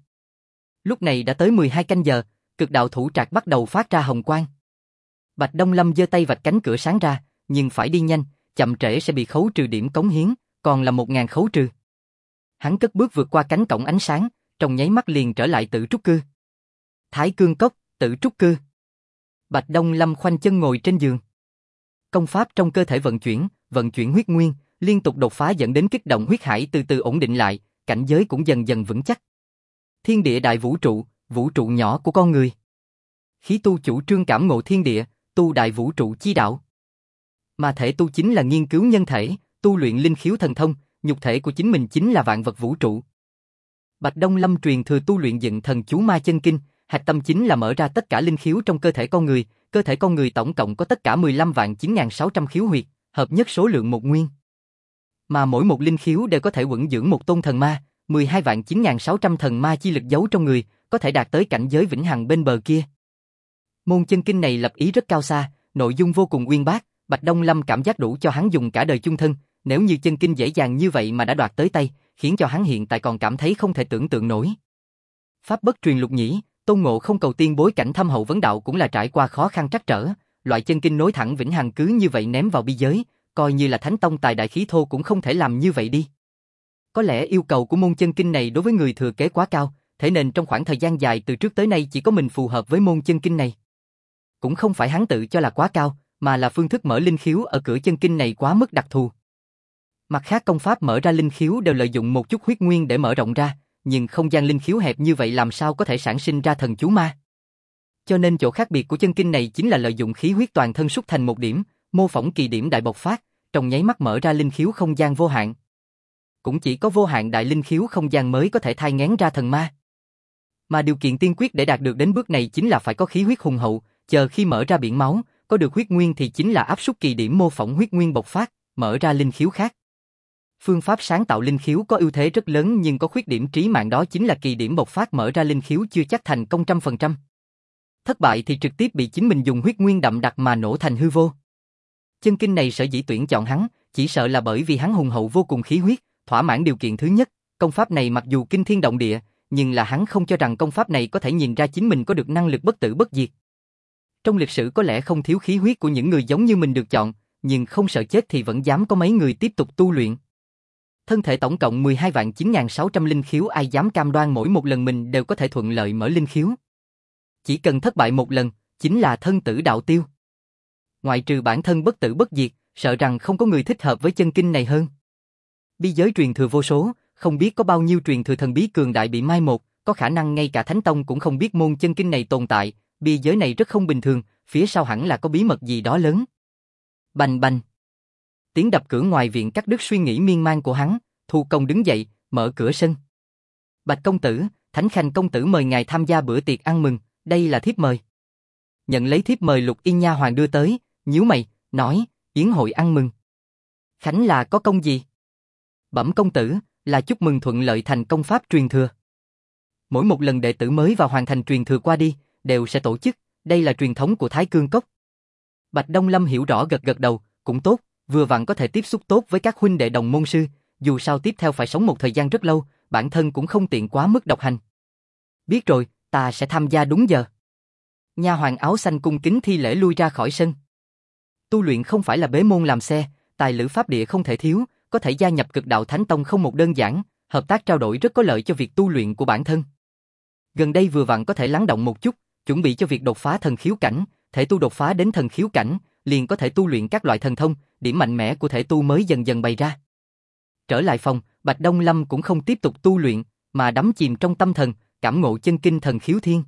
Lúc này đã tới 12 canh giờ, cực đạo thủ trạc bắt đầu phát ra hồng quang. Bạch Đông Lâm giơ tay vạch cánh cửa sáng ra, nhưng phải đi nhanh, chậm trễ sẽ bị khấu trừ điểm cống hiến, còn là 1000 khấu trừ. Hắn cất bước vượt qua cánh cổng ánh sáng, trong nháy mắt liền trở lại Tử Trúc Cư. Thái Cương Cốc, Tử Trúc Cư. Bạch Đông Lâm khoanh chân ngồi trên giường. Công pháp trong cơ thể vận chuyển huyết nguyên, liên tục đột phá dẫn đến kích động huyết hải từ từ ổn định lại, cảnh giới cũng dần dần vững chắc. Thiên địa đại vũ trụ nhỏ của con người. Khí tu chủ trương cảm ngộ thiên địa, tu đại vũ trụ chi đạo. Mà thể tu chính là nghiên cứu nhân thể, tu luyện linh khiếu thần thông, nhục thể của chính mình chính là vạn vật vũ trụ. Bạch Đông Lâm truyền thừa tu luyện dựng thần chú ma chân kinh, hạch tâm chính là mở ra tất cả linh khiếu trong cơ thể con người tổng cộng có tất cả 15.9600 khiếu huyệt, hợp nhất số lượng một nguyên. Mà mỗi một linh khiếu đều có thể quẩn dưỡng một tôn thần ma, 12.9600 thần ma chi lực giấu trong người, có thể đạt tới cảnh giới vĩnh hằng bên bờ kia. Môn chân kinh này lập ý rất cao xa, nội dung vô cùng uyên bác, Bạch Đông Lâm cảm giác đủ cho hắn dùng cả đời chung thân, nếu như chân kinh dễ dàng như vậy mà đã đoạt tới tay, khiến cho hắn hiện tại còn cảm thấy không thể tưởng tượng nổi. Pháp bất truyền lục nhĩ, Tôn Ngộ không cầu tiên bối cảnh thâm hậu vấn đạo cũng là trải qua khó khăn trắc trở, loại chân kinh nối thẳng vĩnh hằng cứ như vậy ném vào biên giới, coi như là Thánh Tông tài đại khí thô cũng không thể làm như vậy đi. Có lẽ yêu cầu của môn chân kinh này đối với người thừa kế quá cao, thế nên trong khoảng thời gian dài từ trước tới nay chỉ có mình phù hợp với môn chân kinh này. Cũng không phải hắn tự cho là quá cao, mà là phương thức mở linh khiếu ở cửa chân kinh này quá mức đặc thù. Mặt khác công pháp mở ra linh khiếu đều lợi dụng một chút huyết nguyên để mở rộng ra, nhưng không gian linh khiếu hẹp như vậy làm sao có thể sản sinh ra thần chú ma. Cho nên chỗ khác biệt của chân kinh này chính là lợi dụng khí huyết toàn thân xúc thành một điểm, mô phỏng kỳ điểm đại bộc phát, trong nháy mắt mở ra linh khiếu không gian vô hạn. Cũng chỉ có vô hạn đại linh khiếu không gian mới có thể thai nghén ra thần ma. Mà điều kiện tiên quyết để đạt được đến bước này chính là phải có khí huyết hùng hậu, chờ khi mở ra biển máu, có được huyết nguyên thì chính là áp suất kỳ điểm mô phỏng huyết nguyên bộc phát, mở ra linh khiếu khác. Phương pháp sáng tạo linh khiếu có ưu thế rất lớn nhưng có khuyết điểm trí mạng, đó chính là kỳ điểm bộc phát mở ra linh khiếu chưa chắc thành công 100%. Thất bại thì trực tiếp bị chính mình dùng huyết nguyên đậm đặc mà nổ thành hư vô. Chân kinh này sở dĩ tuyển chọn hắn, chỉ sợ là bởi vì hắn hùng hậu vô cùng khí huyết, thỏa mãn điều kiện thứ nhất. Công pháp này mặc dù kinh thiên động địa, nhưng là hắn không cho rằng công pháp này có thể nhìn ra chính mình có được năng lực bất tử bất diệt. Trong lịch sử có lẽ không thiếu khí huyết của những người giống như mình được chọn, nhưng không sợ chết thì vẫn dám có mấy người tiếp tục tu luyện. Thân thể tổng cộng 12.9600 linh khiếu, ai dám cam đoan mỗi một lần mình đều có thể thuận lợi mở linh khiếu. Chỉ cần thất bại một lần, chính là thân tử đạo tiêu. Ngoại trừ bản thân bất tử bất diệt, sợ rằng không có người thích hợp với chân kinh này hơn. Bi giới truyền thừa vô số, không biết có bao nhiêu truyền thừa thần bí cường đại bị mai một, có khả năng ngay cả Thánh Tông cũng không biết môn chân kinh này tồn tại, bi giới này rất không bình thường, phía sau hẳn là có bí mật gì đó lớn. Bành bành. Tiếng đập cửa ngoài viện cắt đứt suy nghĩ miên man của hắn, Thu Công đứng dậy, mở cửa sân. Bạch công tử, Thánh Khanh công tử mời ngài tham gia bữa tiệc ăn mừng, đây là thiếp mời. Nhận lấy thiếp mời, Lục Yên nha hoàn đưa tới, nhíu mày, nói, yến hội ăn mừng. Khánh là có công gì? Bẩm công tử, là chúc mừng thuận lợi thành công pháp truyền thừa. Mỗi một lần đệ tử mới vào hoàn thành truyền thừa qua đi, đều sẽ tổ chức, đây là truyền thống của Thái Cương Cốc. Bạch Đông Lâm hiểu rõ gật gật đầu, cũng tốt, vừa vặn có thể tiếp xúc tốt với các huynh đệ đồng môn sư, dù sao tiếp theo phải sống một thời gian rất lâu, bản thân cũng không tiện quá mức độc hành. Biết rồi, ta sẽ tham gia đúng giờ. Nha hoàn áo xanh cung kính thi lễ lui ra khỏi sân. Tu luyện không phải là bế môn làm xe, tài lữ pháp địa không thể thiếu, có thể gia nhập Cực Đạo Thánh Tông không một đơn giản, hợp tác trao đổi rất có lợi cho việc tu luyện của bản thân. Gần đây vừa vặn có thể lắng động một chút, chuẩn bị cho việc đột phá thần khiếu cảnh, thể tu đột phá đến thần khiếu cảnh, liền có thể tu luyện các loại thần thông, điểm mạnh mẽ của thể tu mới dần dần bày ra. Trở lại phòng, Bạch Đông Lâm cũng không tiếp tục tu luyện, mà đắm chìm trong tâm thần, cảm ngộ chân kinh thần khiếu thiên.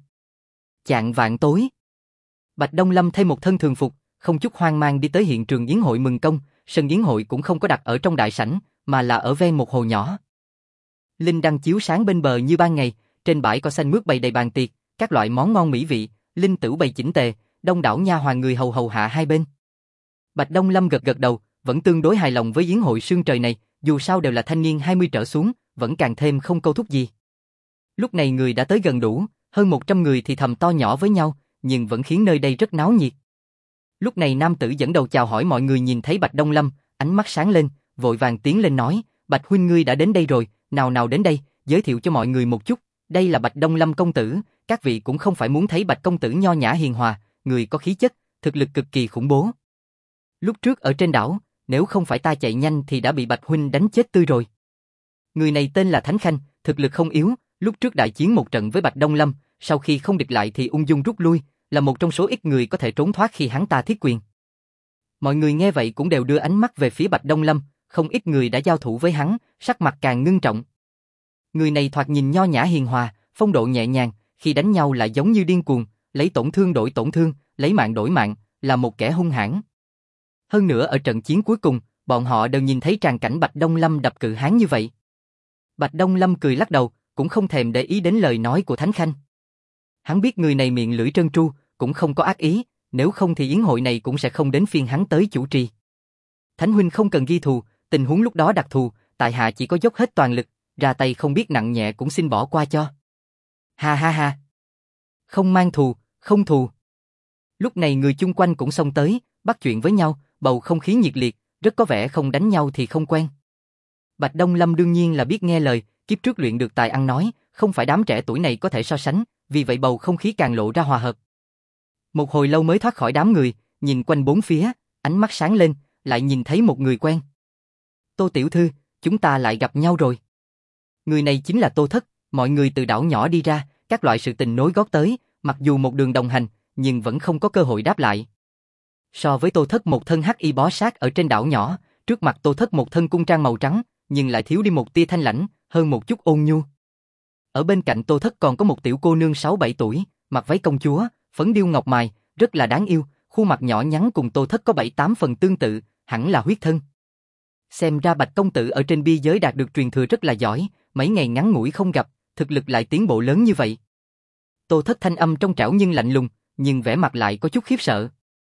Chạng vạn tối, Bạch Đông Lâm thay một thân thường phục, không chút hoang mang đi tới hiện trường yến hội mừng công, sân yến hội cũng không có đặt ở trong đại sảnh, mà là ở ven một hồ nhỏ. Linh đăng chiếu sáng bên bờ như ban ngày, trên bãi cỏ xanh mướt bày đầy bàn tiệc, các loại món ngon mỹ vị, linh tửu bày chỉnh tề, đông đảo nha hoàn người hầu hầu hạ hai bên. Bạch Đông Lâm gật gật đầu, vẫn tương đối hài lòng với yến hội sương trời này, dù sao đều là thanh niên 20 trở xuống, vẫn càng thêm không câu thúc gì. Lúc này người đã tới gần đủ, hơn 100 người thì thầm to nhỏ với nhau, nhưng vẫn khiến nơi đây rất náo nhiệt. Lúc này nam tử dẫn đầu chào hỏi mọi người nhìn thấy Bạch Đông Lâm, ánh mắt sáng lên, vội vàng tiến lên nói, Bạch huynh ngươi đã đến đây rồi, nào nào đến đây, giới thiệu cho mọi người một chút, đây là Bạch Đông Lâm công tử, các vị cũng không phải muốn thấy Bạch công tử nho nhã hiền hòa, người có khí chất, thực lực cực kỳ khủng bố. Lúc trước ở trên đảo, nếu không phải ta chạy nhanh thì đã bị Bạch huynh đánh chết tươi rồi. Người này tên là Thánh Khanh, thực lực không yếu, lúc trước đại chiến một trận với Bạch Đông Lâm, sau khi không địch lại thì ung dung rút lui, là một trong số ít người có thể trốn thoát khi hắn ta thiết quyền. Mọi người nghe vậy cũng đều đưa ánh mắt về phía Bạch Đông Lâm, không ít người đã giao thủ với hắn, sắc mặt càng ngưng trọng. Người này thoạt nhìn nho nhã hiền hòa, phong độ nhẹ nhàng, khi đánh nhau lại giống như điên cuồng, lấy tổn thương đổi tổn thương, lấy mạng đổi mạng, là một kẻ hung hãn. Hơn nữa ở trận chiến cuối cùng, bọn họ đều nhìn thấy tràng cảnh Bạch Đông Lâm đập cự hán như vậy. Bạch Đông Lâm cười lắc đầu, cũng không thèm để ý đến lời nói của Thánh Khanh. Hắn biết người này miệng lưỡi trơn tru, cũng không có ác ý, nếu không thì yến hội này cũng sẽ không đến phiên hắn tới chủ trì. Thánh huynh không cần ghi thù, tình huống lúc đó đặc thù, tại hạ chỉ có dốc hết toàn lực, ra tay không biết nặng nhẹ cũng xin bỏ qua cho. Ha ha ha. Không mang thù, không thù. Lúc này người chung quanh cũng xông tới, bắt chuyện với nhau, bầu không khí nhiệt liệt, rất có vẻ không đánh nhau thì không quen. Bạch Đông Lâm đương nhiên là biết nghe lời, kiếp trước luyện được tài ăn nói, không phải đám trẻ tuổi này có thể so sánh, vì vậy bầu không khí càng lộ ra hòa hợp. Một hồi lâu mới thoát khỏi đám người, nhìn quanh bốn phía, ánh mắt sáng lên, lại nhìn thấy một người quen. Tô tiểu thư, chúng ta lại gặp nhau rồi. Người này chính là Tô Thất, mọi người từ đảo nhỏ đi ra, các loại sự tình nối gót tới, mặc dù một đường đồng hành, nhưng vẫn không có cơ hội đáp lại. So với Tô Thất một thân hắc y bó sát ở trên đảo nhỏ, trước mặt Tô Thất một thân cung trang màu trắng, nhưng lại thiếu đi một tia thanh lãnh, hơn một chút ôn nhu. Ở bên cạnh Tô Thất còn có một tiểu cô nương 6-7 tuổi, mặc váy công chúa, phấn điêu ngọc mài, rất là đáng yêu, khuôn mặt nhỏ nhắn cùng Tô Thất có 7-8 phần tương tự, hẳn là huyết thân. Xem ra Bạch công tử ở trên biên giới đạt được truyền thừa rất là giỏi, mấy ngày ngắn ngủi không gặp, thực lực lại tiến bộ lớn như vậy. Tô Thất thanh âm trong trẻo nhưng lạnh lùng, nhưng vẻ mặt lại có chút khiếp sợ.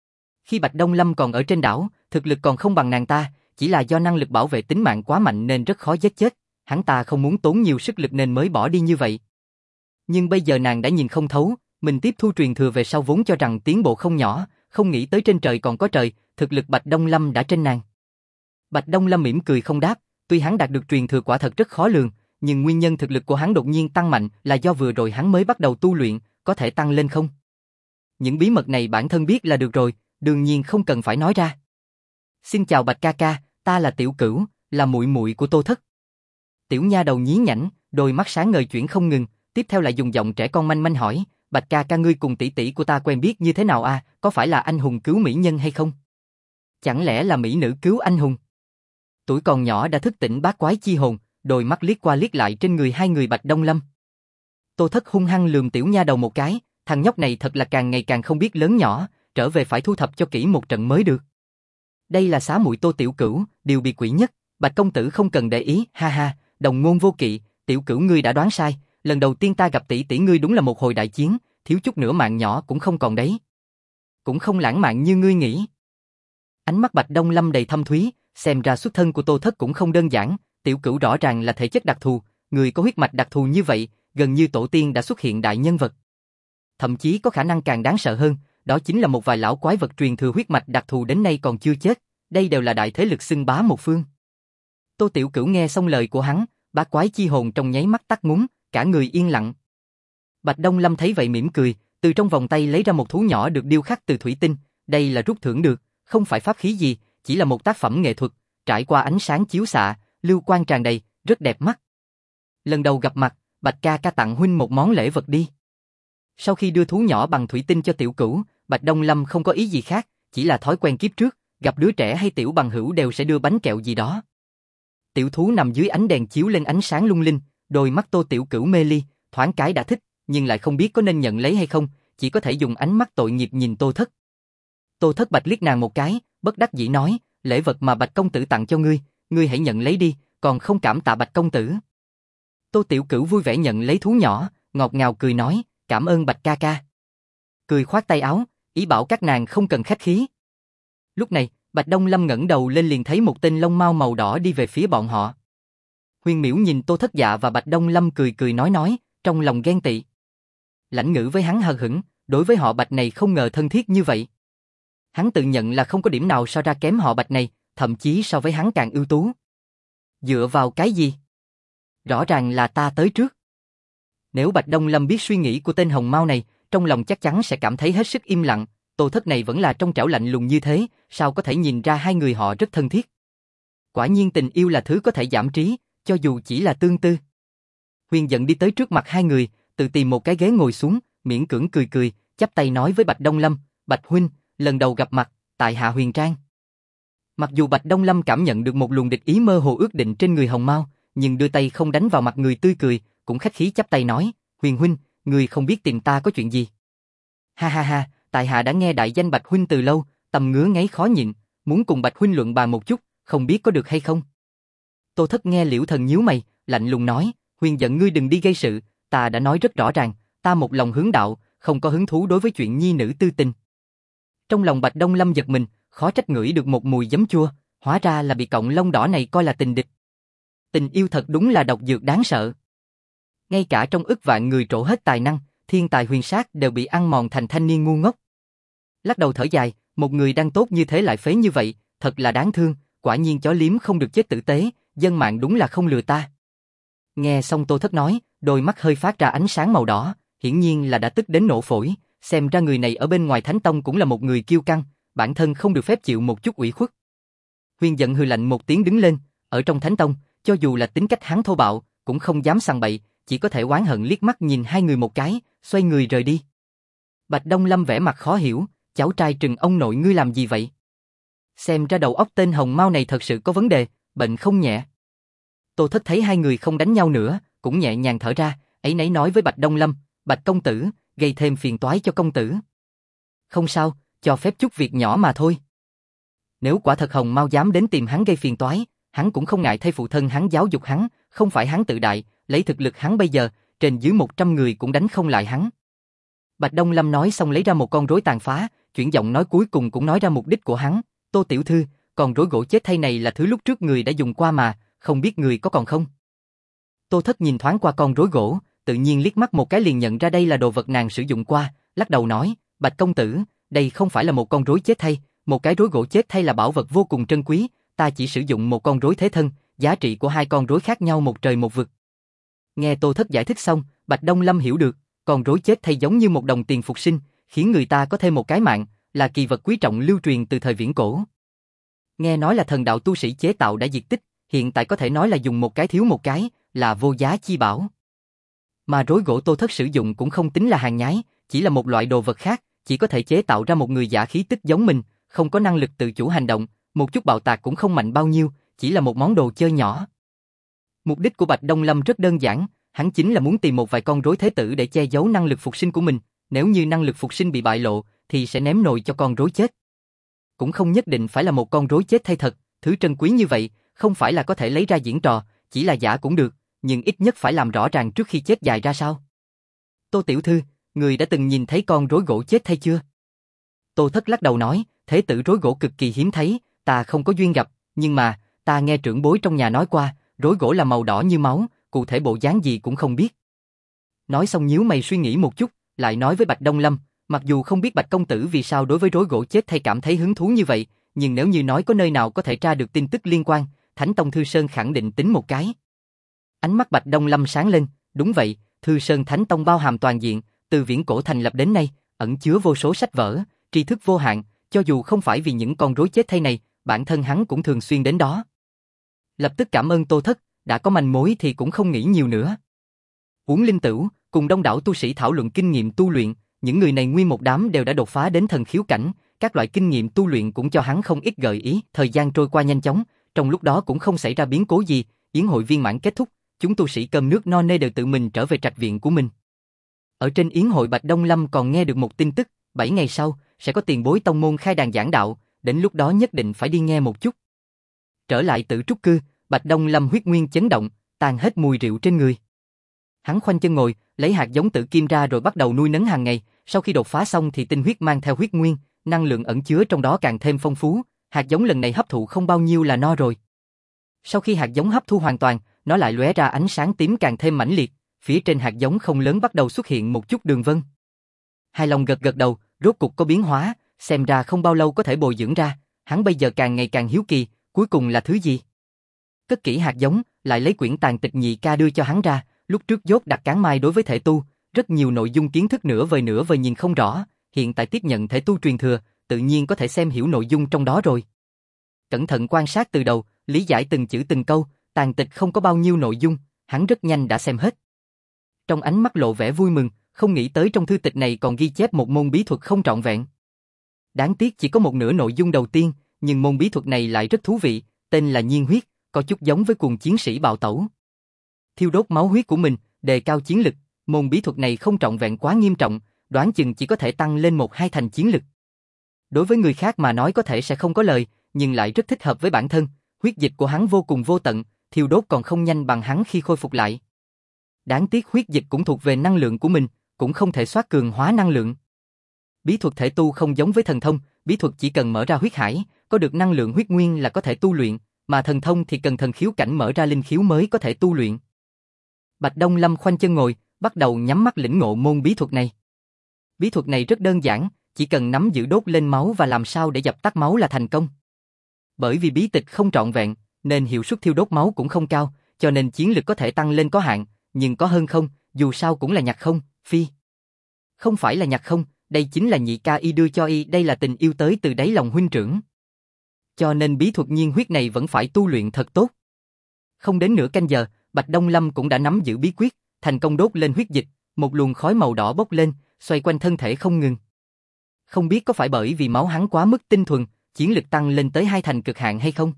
Khi Bạch Đông Lâm còn ở trên đảo, thực lực còn không bằng nàng ta, chỉ là do năng lực bảo vệ tính mạng quá mạnh nên rất khó giết chết, hắn ta không muốn tốn nhiều sức lực nên mới bỏ đi như vậy. Nhưng bây giờ nàng đã nhìn không thấu, mình tiếp thu truyền thừa về sau vốn cho rằng tiến bộ không nhỏ, không nghĩ tới trên trời còn có trời, thực lực Bạch Đông Lâm đã trên nàng. Bạch Đông Lâm mỉm cười không đáp, tuy hắn đạt được truyền thừa quả thật rất khó lường, nhưng nguyên nhân thực lực của hắn đột nhiên tăng mạnh là do vừa rồi hắn mới bắt đầu tu luyện, có thể tăng lên không? Những bí mật này bản thân biết là được rồi, đương nhiên không cần phải nói ra. Xin chào Bạch ca ca, ta là Tiểu Cửu, là muội muội của Tô Thất. Tiểu nha đầu nhí nhảnh, đôi mắt sáng ngời chuyển không ngừng, tiếp theo lại dùng giọng trẻ con manh manh hỏi, Bạch ca ca ngươi cùng tỷ tỷ của ta quen biết như thế nào à, có phải là anh hùng cứu mỹ nhân hay không? Chẳng lẽ là mỹ nữ cứu anh hùng? Tuổi còn nhỏ đã thức tỉnh bát quái chi hồn, đôi mắt liếc qua liếc lại trên người hai người Bạch Đông Lâm. Tô Thất hung hăng lườm tiểu nha đầu một cái, thằng nhóc này thật là càng ngày càng không biết lớn nhỏ, trở về phải thu thập cho kỹ một trận mới được. Đây là xá muội Tô Tiểu Cửu, điều bị quỷ nhất, Bạch công tử không cần để ý, ha ha, đồng ngôn vô kỵ, Tiểu Cửu ngươi đã đoán sai, lần đầu tiên ta gặp tỷ tỷ ngươi đúng là một hồi đại chiến, thiếu chút nữa mạng nhỏ cũng không còn đấy. Cũng không lãng mạn như ngươi nghĩ. Ánh mắt Bạch Đông Lâm đầy thâm thúy, xem ra xuất thân của Tô Thất cũng không đơn giản, Tiểu Cửu rõ ràng là thể chất đặc thù, người có huyết mạch đặc thù như vậy, gần như tổ tiên đã xuất hiện đại nhân vật. Thậm chí có khả năng càng đáng sợ hơn, đó chính là một vài lão quái vật truyền thừa huyết mạch đặc thù đến nay còn chưa chết, đây đều là đại thế lực xưng bá một phương. Tô Tiểu Cửu nghe xong lời của hắn, bát quái chi hồn trong nháy mắt tắt ngúm, cả người yên lặng. Bạch Đông Lâm thấy vậy mỉm cười, từ trong vòng tay lấy ra một thú nhỏ được điêu khắc từ thủy tinh, đây là rút thưởng được, không phải pháp khí gì, chỉ là một tác phẩm nghệ thuật, trải qua ánh sáng chiếu xạ, lưu quang tràn đầy, rất đẹp mắt. Lần đầu gặp mặt, Bạch ca ca tặng huynh một món lễ vật đi. Sau khi đưa thú nhỏ bằng thủy tinh cho Tiểu Cửu, Bạch Đông Lâm không có ý gì khác, chỉ là thói quen kiếp trước, gặp đứa trẻ hay tiểu bằng hữu đều sẽ đưa bánh kẹo gì đó. Tiểu thú nằm dưới ánh đèn chiếu lên ánh sáng lung linh, đôi mắt Tô Tiểu Cửu mê ly, thoáng cái đã thích, nhưng lại không biết có nên nhận lấy hay không, chỉ có thể dùng ánh mắt tội nghiệp nhìn Tô Thất. Tô Thất Bạch liếc nàng một cái, bất đắc dĩ nói, lễ vật mà Bạch công tử tặng cho ngươi, ngươi hãy nhận lấy đi, còn không cảm tạ Bạch công tử. Tô Tiểu Cửu vui vẻ nhận lấy thú nhỏ, ngọt ngào cười nói, cảm ơn Bạch ca ca. Cười khoát tay áo, ý bảo các nàng không cần khách khí. Lúc này, Bạch Đông Lâm ngẩng đầu lên liền thấy một tên lông mao màu đỏ đi về phía bọn họ. Huyền Miễu nhìn Tô Thất Dạ và Bạch Đông Lâm cười cười nói, trong lòng ghen tị. Lãnh Ngữ với hắn hờ hững, đối với họ Bạch này không ngờ thân thiết như vậy. Hắn tự nhận là không có điểm nào so ra kém họ Bạch này, thậm chí so với hắn càng ưu tú. Dựa vào cái gì? Rõ ràng là ta tới trước. Nếu Bạch Đông Lâm biết suy nghĩ của tên hồng mao này, trong lòng chắc chắn sẽ cảm thấy hết sức im lặng. Tô Thất này vẫn là trong trẻo lạnh lùng như thế, sao có thể nhìn ra hai người họ rất thân thiết. Quả nhiên tình yêu là thứ có thể giảm trí, cho dù chỉ là tương tư. Huyền giận đi tới trước mặt hai người, tự tìm một cái ghế ngồi xuống, miễn cưỡng cười cười, chắp tay nói với Bạch Đông Lâm, Bạch huynh, lần đầu gặp mặt, tại hạ Huyền Trang. Mặc dù Bạch Đông Lâm cảm nhận được một luồng địch ý mơ hồ ước định trên người hồng mao, nhưng đưa tay không đánh vào mặt người tươi cười, cũng khách khí chắp tay nói, Huyền huynh, người không biết tìm ta có chuyện gì. Ha ha ha, tại hạ đã nghe đại danh Bạch huynh từ lâu, tâm ngứa ngáy khó nhịn, muốn cùng Bạch huynh luận bàn một chút, không biết có được hay không. Tô Thất nghe Liễu Thần nhíu mày, lạnh lùng nói, Huyền giận ngươi đừng đi gây sự, ta đã nói rất rõ ràng, ta một lòng hướng đạo, không có hứng thú đối với chuyện nhi nữ tư tình. Trong lòng Bạch Đông Lâm giật mình, khó trách ngửi được một mùi giấm chua, hóa ra là bị cọng lông đỏ này coi là tình địch. Tình yêu thật đúng là độc dược đáng sợ. Ngay cả trong ức vạn người trổ hết tài năng, thiên tài huyền sát đều bị ăn mòn thành thanh niên ngu ngốc. Lắc đầu thở dài, một người đang tốt như thế lại phế như vậy, thật là đáng thương, quả nhiên chó liếm không được chết tử tế, dân mạng đúng là không lừa ta. Nghe xong Tô Thất nói, đôi mắt hơi phát ra ánh sáng màu đỏ, hiển nhiên là đã tức đến nổ phổi, xem ra người này ở bên ngoài Thánh Tông cũng là một người kiêu căng, bản thân không được phép chịu một chút ủy khuất. Huyền giận hừ lạnh một tiếng đứng lên, ở trong Thánh Tông, cho dù là tính cách hắn thô bạo, cũng không dám sằng bậy, chỉ có thể oán hận liếc mắt nhìn hai người một cái, xoay người rời đi. Bạch Đông Lâm vẻ mặt khó hiểu, cháu trai Trừng ông nội ngươi làm gì vậy? Xem ra đầu óc tên hồng mao này thật sự có vấn đề, bệnh không nhẹ. Tô Thất thấy hai người không đánh nhau nữa, cũng nhẹ nhàng thở ra, ấy nấy nói với Bạch Đông Lâm, Bạch công tử, gây thêm phiền toái cho công tử. Không sao, cho phép chút việc nhỏ mà thôi. Nếu quả thật hồng mao dám đến tìm hắn gây phiền toái, hắn cũng không ngại thay phụ thân hắn giáo dục hắn, không phải hắn tự đại, lấy thực lực hắn bây giờ, trên dưới 100 người cũng đánh không lại hắn. Bạch Đông Lâm nói xong lấy ra một con rối tàn phá, chuyển giọng nói cuối cùng cũng nói ra mục đích của hắn, Tô tiểu thư, con rối gỗ chết thay này là thứ lúc trước người đã dùng qua mà, không biết người có còn không? Tô Thất nhìn thoáng qua con rối gỗ, tự nhiên liếc mắt một cái liền nhận ra đây là đồ vật nàng sử dụng qua, lắc đầu nói, Bạch công tử, đây không phải là một con rối chết thay, một cái rối gỗ chết thay là bảo vật vô cùng trân quý, ta chỉ sử dụng một con rối thế thân, giá trị của hai con rối khác nhau một trời một vực. Nghe Tô Thất giải thích xong, Bạch Đông Lâm hiểu được, con rối chết thay giống như một đồng tiền phục sinh, khiến người ta có thêm một cái mạng, là kỳ vật quý trọng lưu truyền từ thời viễn cổ. Nghe nói là thần đạo tu sĩ chế tạo đã diệt tích, hiện tại có thể nói là dùng một cái thiếu một cái, là vô giá chi bảo. Mà rối gỗ Tô Thất sử dụng cũng không tính là hàng nhái, chỉ là một loại đồ vật khác, chỉ có thể chế tạo ra một người giả khí tức giống mình, không có năng lực tự chủ hành động, một chút bạo tạc cũng không mạnh bao nhiêu, chỉ là một món đồ chơi nhỏ. Mục đích của Bạch Đông Lâm rất đơn giản, hắn chính là muốn tìm một vài con rối thế tử để che giấu năng lực phục sinh của mình, nếu như năng lực phục sinh bị bại lộ, thì sẽ ném nồi cho con rối chết. Cũng không nhất định phải là một con rối chết thay thật, thứ trân quý như vậy, không phải là có thể lấy ra diễn trò, chỉ là giả cũng được, nhưng ít nhất phải làm rõ ràng trước khi chết dài ra sao. Tô tiểu thư, người đã từng nhìn thấy con rối gỗ chết thay chưa? Tô Thất lắc đầu nói, thế tử rối gỗ cực kỳ hiếm thấy, ta không có duyên gặp, nhưng mà, ta nghe trưởng bối trong nhà nói qua, rối gỗ là màu đỏ như máu, cụ thể bộ dáng gì cũng không biết. Nói xong nhíu mày suy nghĩ một chút, lại nói với Bạch Đông Lâm, mặc dù không biết Bạch công tử vì sao đối với rối gỗ chết thay cảm thấy hứng thú như vậy, nhưng nếu như nói có nơi nào có thể tra được tin tức liên quan, Thánh Tông Thư Sơn khẳng định tính một cái. Ánh mắt Bạch Đông Lâm sáng lên, đúng vậy, Thư Sơn Thánh Tông bao hàm toàn diện, từ viễn cổ thành lập đến nay, ẩn chứa vô số sách vở, tri thức vô hạn, cho dù không phải vì những con rối chết thay này, bản thân hắn cũng thường xuyên đến đó. Lập tức cảm ơn Tô Thất, đã có manh mối thì cũng không nghĩ nhiều nữa. Uống linh tửu, cùng đông đảo tu sĩ thảo luận kinh nghiệm tu luyện, những người này nguyên một đám đều đã đột phá đến thần khiếu cảnh, các loại kinh nghiệm tu luyện cũng cho hắn không ít gợi ý. Thời gian trôi qua nhanh chóng, trong lúc đó cũng không xảy ra biến cố gì, yến hội viên mãn kết thúc, chúng tu sĩ cơm nước no nê đều tự mình trở về trạch viện của mình. Ở trên yến hội Bạch Đông Lâm còn nghe được một tin tức, 7 ngày sau sẽ có tiền bối tông môn khai đàn giảng đạo, đến lúc đó nhất định phải đi nghe một chút. Trở lại Tử Trúc Cư, Bạch Đông Lâm huyết nguyên chấn động, tan hết mùi rượu trên người. Hắn khoanh chân ngồi, lấy hạt giống tử kim ra rồi bắt đầu nuôi nấng hàng ngày, sau khi đột phá xong thì tinh huyết mang theo huyết nguyên, năng lượng ẩn chứa trong đó càng thêm phong phú, hạt giống lần này hấp thụ không bao nhiêu là no rồi. Sau khi hạt giống hấp thu hoàn toàn, nó lại lóe ra ánh sáng tím càng thêm mãnh liệt, phía trên hạt giống không lớn bắt đầu xuất hiện một chút đường vân. Hài lòng gật gật đầu, rốt cục có biến hóa, xem ra không bao lâu có thể bồi dưỡng ra, hắn bây giờ càng ngày càng hiếu kỳ, cuối cùng là thứ gì? Cất kỹ hạt giống, lại lấy quyển tàn tịch nhị ca đưa cho hắn ra, lúc trước dốt đặt cán mai đối với thể tu, rất nhiều nội dung kiến thức nửa vời nhìn không rõ, hiện tại tiếp nhận thể tu truyền thừa, tự nhiên có thể xem hiểu nội dung trong đó rồi. Cẩn thận quan sát từ đầu, lý giải từng chữ từng câu, tàn tịch không có bao nhiêu nội dung, hắn rất nhanh đã xem hết. Trong ánh mắt lộ vẻ vui mừng, không nghĩ tới trong thư tịch này còn ghi chép một môn bí thuật không trọn vẹn. Đáng tiếc chỉ có một nửa nội dung đầu tiên, nhưng môn bí thuật này lại rất thú vị, tên là nhiên huyết, có chút giống với cuồng chiến sĩ bạo tẩu. Thiêu đốt máu huyết của mình, đề cao chiến lực, môn bí thuật này không trọn vẹn quá nghiêm trọng, đoán chừng chỉ có thể tăng lên 1-2 thành chiến lực. Đối với người khác mà nói có thể sẽ không có lời, nhưng lại rất thích hợp với bản thân, huyết dịch của hắn vô cùng vô tận, thiêu đốt còn không nhanh bằng hắn khi khôi phục lại. Đáng tiếc huyết dịch cũng thuộc về năng lượng của mình, cũng không thể xoát cường hóa năng lượng. Bí thuật thể tu không giống với thần thông, bí thuật chỉ cần mở ra huyết hải, có được năng lượng huyết nguyên là có thể tu luyện, mà thần thông thì cần thần khiếu cảnh mở ra linh khiếu mới có thể tu luyện. Bạch Đông Lâm khoanh chân ngồi, bắt đầu nhắm mắt lĩnh ngộ môn bí thuật này. Bí thuật này rất đơn giản, chỉ cần nắm giữ đốt lên máu và làm sao để dập tắt máu là thành công. Bởi vì bí tịch không trọn vẹn, nên hiệu suất thiêu đốt máu cũng không cao, cho nên chiến lực có thể tăng lên có hạn, nhưng có hơn không, dù sao cũng là nhặt không, phi. Không phải là nhặt không, đây chính là nhị ca y đưa cho y, đây là tình yêu tới từ đáy lòng huynh trưởng. Cho nên bí thuật nhiên huyết này vẫn phải tu luyện thật tốt. Không đến nửa canh giờ, Bạch Đông Lâm cũng đã nắm giữ bí quyết, thành công đốt lên huyết dịch, một luồng khói màu đỏ bốc lên, xoay quanh thân thể không ngừng. Không biết có phải bởi vì máu hắn quá mức tinh thuần, chiến lực tăng lên tới 2 thành cực hạn hay không?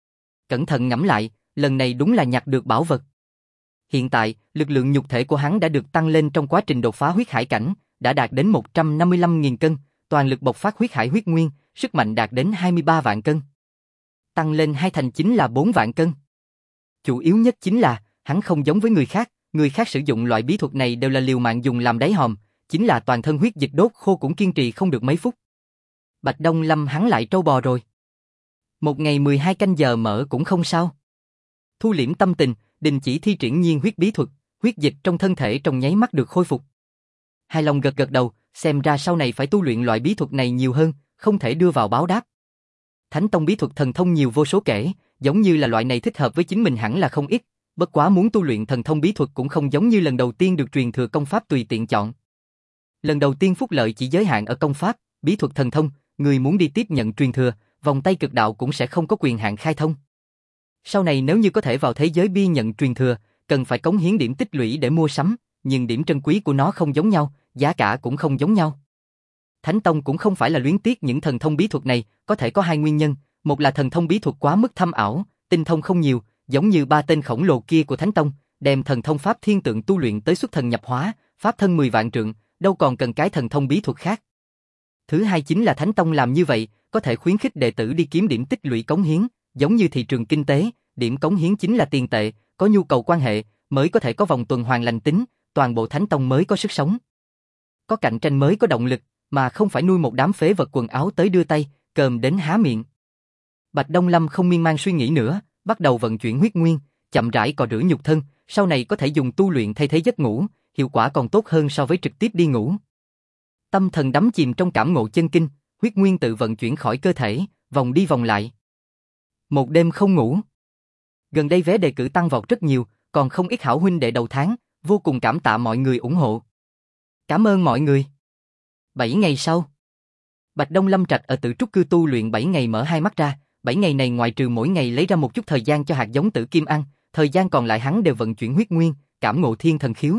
Cẩn thận ngẫm lại, lần này đúng là nhặt được bảo vật. Hiện tại, lực lượng nhục thể của hắn đã được tăng lên trong quá trình đột phá huyết hải cảnh, đã đạt đến 155.000 cân, toàn lực bộc phát huyết hải huyết nguyên, sức mạnh đạt đến 23 vạn cân. Tăng lên 2 thành chính là 4 vạn cân. Chủ yếu nhất chính là, hắn không giống với người khác sử dụng loại bí thuật này đều là liều mạng dùng làm đáy hòm, chính là toàn thân huyết dịch đốt khô cũng kiên trì không được mấy phút. Bạch Đông Lâm hắn lại trâu bò rồi. Một ngày 12 canh giờ mở cũng không sao. Thu liễm tâm tình, đình chỉ thi triển nhiên huyết bí thuật, huyết dịch trong thân thể trong nháy mắt được khôi phục. Hài lòng gật gật đầu, xem ra sau này phải tu luyện loại bí thuật này nhiều hơn, không thể đưa vào báo đáp. Thánh tông bí thuật thần thông nhiều vô số kể, giống như là loại này thích hợp với chính mình hẳn là không ít, bất quá muốn tu luyện thần thông bí thuật cũng không giống như lần đầu tiên được truyền thừa công pháp tùy tiện chọn. Lần đầu tiên phúc lợi chỉ giới hạn ở công pháp, bí thuật thần thông, người muốn đi tiếp nhận truyền thừa, vòng tay cực đạo cũng sẽ không có quyền hạn khai thông. Sau này nếu như có thể vào thế giới bia nhận truyền thừa, cần phải cống hiến điểm tích lũy để mua sắm, nhưng điểm trân quý của nó không giống nhau, giá cả cũng không giống nhau. Thánh Tông cũng không phải là luyến tiếc những thần thông bí thuật này, có thể có 2 nguyên nhân, một là thần thông bí thuật quá mức thâm ảo, tinh thông không nhiều, giống như 3 tên khổng lồ kia của Thánh Tông, đem thần thông pháp thiên tượng tu luyện tới xuất thần nhập hóa, pháp thân 10 vạn trượng, đâu còn cần cái thần thông bí thuật khác. Thứ hai chính là Thánh Tông làm như vậy, có thể khuyến khích đệ tử đi kiếm điểm tích lũy cống hiến, giống như thị trường kinh tế, điểm cống hiến chính là tiền tệ, có nhu cầu quan hệ, mới có thể có vòng tuần hoàn lành tính, toàn bộ Thánh Tông mới có sức sống. Có cạnh tranh mới có động lực, mà không phải nuôi một đám phế vật quần áo tới đưa tay, cơm đến há miệng. Bạch Đông Lâm không miên man suy nghĩ nữa, bắt đầu vận chuyển huyết nguyên, chậm rãi cọ rửa nhục thân, sau này có thể dùng tu luyện thay thế giấc ngủ, hiệu quả còn tốt hơn so với trực tiếp đi ngủ. Tâm thần đắm chìm trong cảm ngộ chân kinh, huyết nguyên tự vận chuyển khỏi cơ thể, vòng đi vòng lại. Một đêm không ngủ. Gần đây vé đề cử tăng vọt rất nhiều, còn không ít hảo huynh đệ đầu tháng, vô cùng cảm tạ mọi người ủng hộ. Cảm ơn mọi người. 7 ngày sau, Bạch Đông Lâm Trạch ở Tử Trúc Cư tu luyện 7 ngày mở hai mắt ra, 7 ngày này ngoại trừ mỗi ngày lấy ra một chút thời gian cho hạt giống tử kim ăn, thời gian còn lại hắn đều vận chuyển huyết nguyên, cảm ngộ thiên thần khiếu.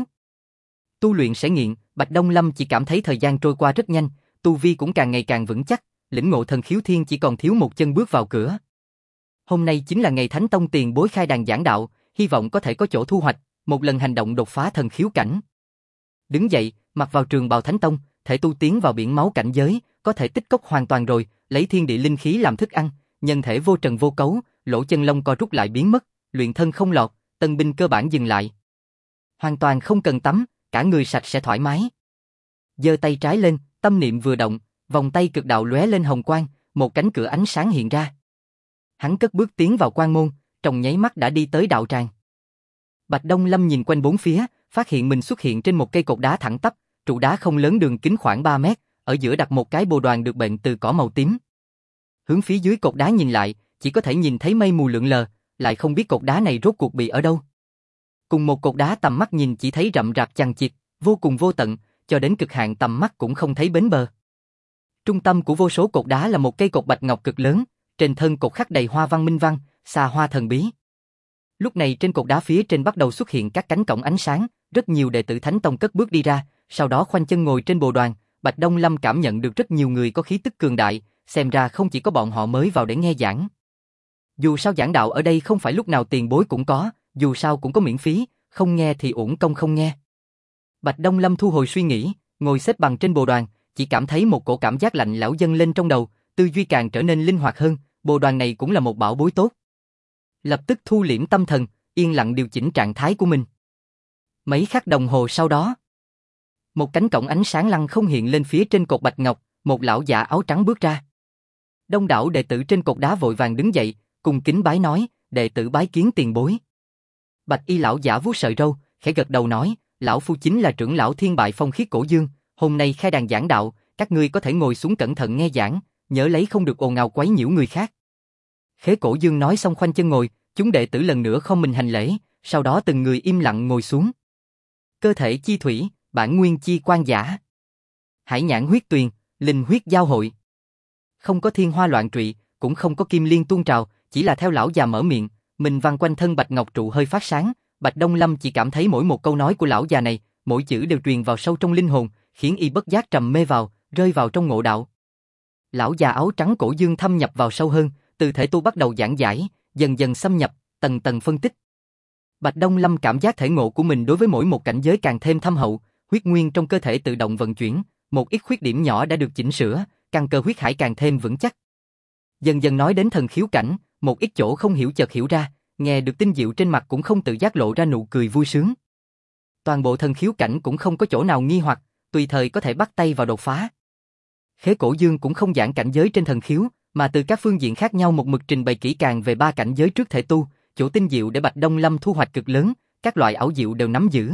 Tu luyện sẽ nghiện, Bạch Đông Lâm chỉ cảm thấy thời gian trôi qua rất nhanh, tu vi cũng càng ngày càng vững chắc, lĩnh ngộ thần khiếu thiên chỉ còn thiếu một chân bước vào cửa. Hôm nay chính là ngày Thánh Tông tiền bối khai đàn giảng đạo, hy vọng có thể có chỗ thu hoạch, một lần hành động đột phá thần khiếu cảnh. Đứng dậy, mặc vào trường bào Thánh Tông, thể tu tiến vào biển máu cảnh giới, có thể tích cốc hoàn toàn rồi, lấy thiên địa linh khí làm thức ăn, nhân thể vô trần vô cấu, lỗ chân lông co rút lại biến mất, luyện thân không lọt, tân binh cơ bản dừng lại. Hoàn toàn không cần tắm, cả người sạch sẽ thoải mái. Giơ tay trái lên, tâm niệm vừa động, vòng tay cực đạo lóe lên hồng quang, một cánh cửa ánh sáng hiện ra. Hắn cất bước tiến vào quan môn, trong nháy mắt đã đi tới đạo tràng. Bạch Đông Lâm nhìn quanh bốn phía, phát hiện mình xuất hiện trên một cây cột đá thẳng tắp, trụ đá không lớn đường kính khoảng 3 mét, ở giữa đặt một cái bồ đoàn được bện từ cỏ màu tím. Hướng phía dưới cột đá nhìn lại, chỉ có thể nhìn thấy mây mù lượn lờ, lại không biết cột đá này rốt cuộc bị ở đâu. Cùng một cột đá tầm mắt nhìn chỉ thấy rậm rạp chằng chịt, vô cùng vô tận, cho đến cực hạn tầm mắt cũng không thấy bến bờ. Trung tâm của vô số cột đá là một cây cột bạch ngọc cực lớn, trên thân cột khắc đầy hoa văn minh văn, xa hoa thần bí. Lúc này trên cột đá phía trên bắt đầu xuất hiện các cánh cổng ánh sáng, rất nhiều đệ tử Thánh Tông cất bước đi ra, sau đó khoanh chân ngồi trên bồ đoàn. Bạch Đông Lâm cảm nhận được rất nhiều người có khí tức cường đại, xem ra không chỉ có bọn họ mới vào để nghe giảng. Dù sao giảng đạo ở đây không phải lúc nào tiền bối cũng có, dù sao cũng có miễn phí, không nghe thì uổng công không nghe. Bạch Đông Lâm thu hồi suy nghĩ, ngồi xếp bằng trên bồ đoàn, chỉ cảm thấy một cổ cảm giác lạnh lẽo dâng lên trong đầu, tư duy càng trở nên linh hoạt hơn, bồ đoàn này cũng là một bảo bối tốt. Lập tức thu liễm tâm thần, yên lặng điều chỉnh trạng thái của mình. Mấy khắc đồng hồ sau đó, một cánh cổng ánh sáng lăng không hiện lên phía trên cột bạch ngọc, một lão già áo trắng bước ra. Đông đảo đệ tử trên cột đá vội vàng đứng dậy, cùng kính bái nói, đệ tử bái kiến tiền bối. Bạch y lão giả vuốt sợi râu, khẽ gật đầu nói, lão phu chính là trưởng lão Thiên Bại Phong Khiết Cổ Dương, hôm nay khai đàn giảng đạo, các ngươi có thể ngồi xuống cẩn thận nghe giảng, nhớ lấy không được ồn ào quấy nhiễu người khác. Khế Cổ Dương nói xong khoanh chân ngồi, chúng đệ tử lần nữa không mình hành lễ, sau đó từng người im lặng ngồi xuống. Cơ thể chi thủy, bản nguyên chi quan giả. Hải nhãn huyết tuyền, linh huyết giao hội. Không có thiên hoa loạn trụy, cũng không có kim liên tuôn trào, chỉ là theo lão già mở miệng, mình văng quanh thân bạch ngọc trụ hơi phát sáng, Bạch Đông Lâm chỉ cảm thấy mỗi một câu nói của lão già này, mỗi chữ đều truyền vào sâu trong linh hồn, khiến y bất giác trầm mê vào, rơi vào trong ngộ đạo. Lão già áo trắng Cổ Dương thâm nhập vào sâu hơn, từ thể tu bắt đầu giảng giải, dần dần xâm nhập, tầng tầng phân tích. Bạch Đông Lâm cảm giác thể ngộ của mình đối với mỗi một cảnh giới càng thêm thâm hậu, huyết nguyên trong cơ thể tự động vận chuyển, một ít khuyết điểm nhỏ đã được chỉnh sửa, căn cơ huyết hải càng thêm vững chắc. Dần dần nói đến thần khiếu cảnh, một ít chỗ không hiểu chợt hiểu ra, nghe được tinh diệu trên mặt cũng không tự giác lộ ra nụ cười vui sướng. Toàn bộ thần khiếu cảnh cũng không có chỗ nào nghi hoặc, tùy thời có thể bắt tay vào đột phá. Khế Cổ Dương cũng không giảng cảnh giới trên thần khiếu, mà từ các phương diện khác nhau một mực trình bày kỹ càng về 3 cảnh giới trước thể tu, chỗ tinh diệu để Bạch Đông Lâm thu hoạch cực lớn, các loại ảo diệu đều nắm giữ.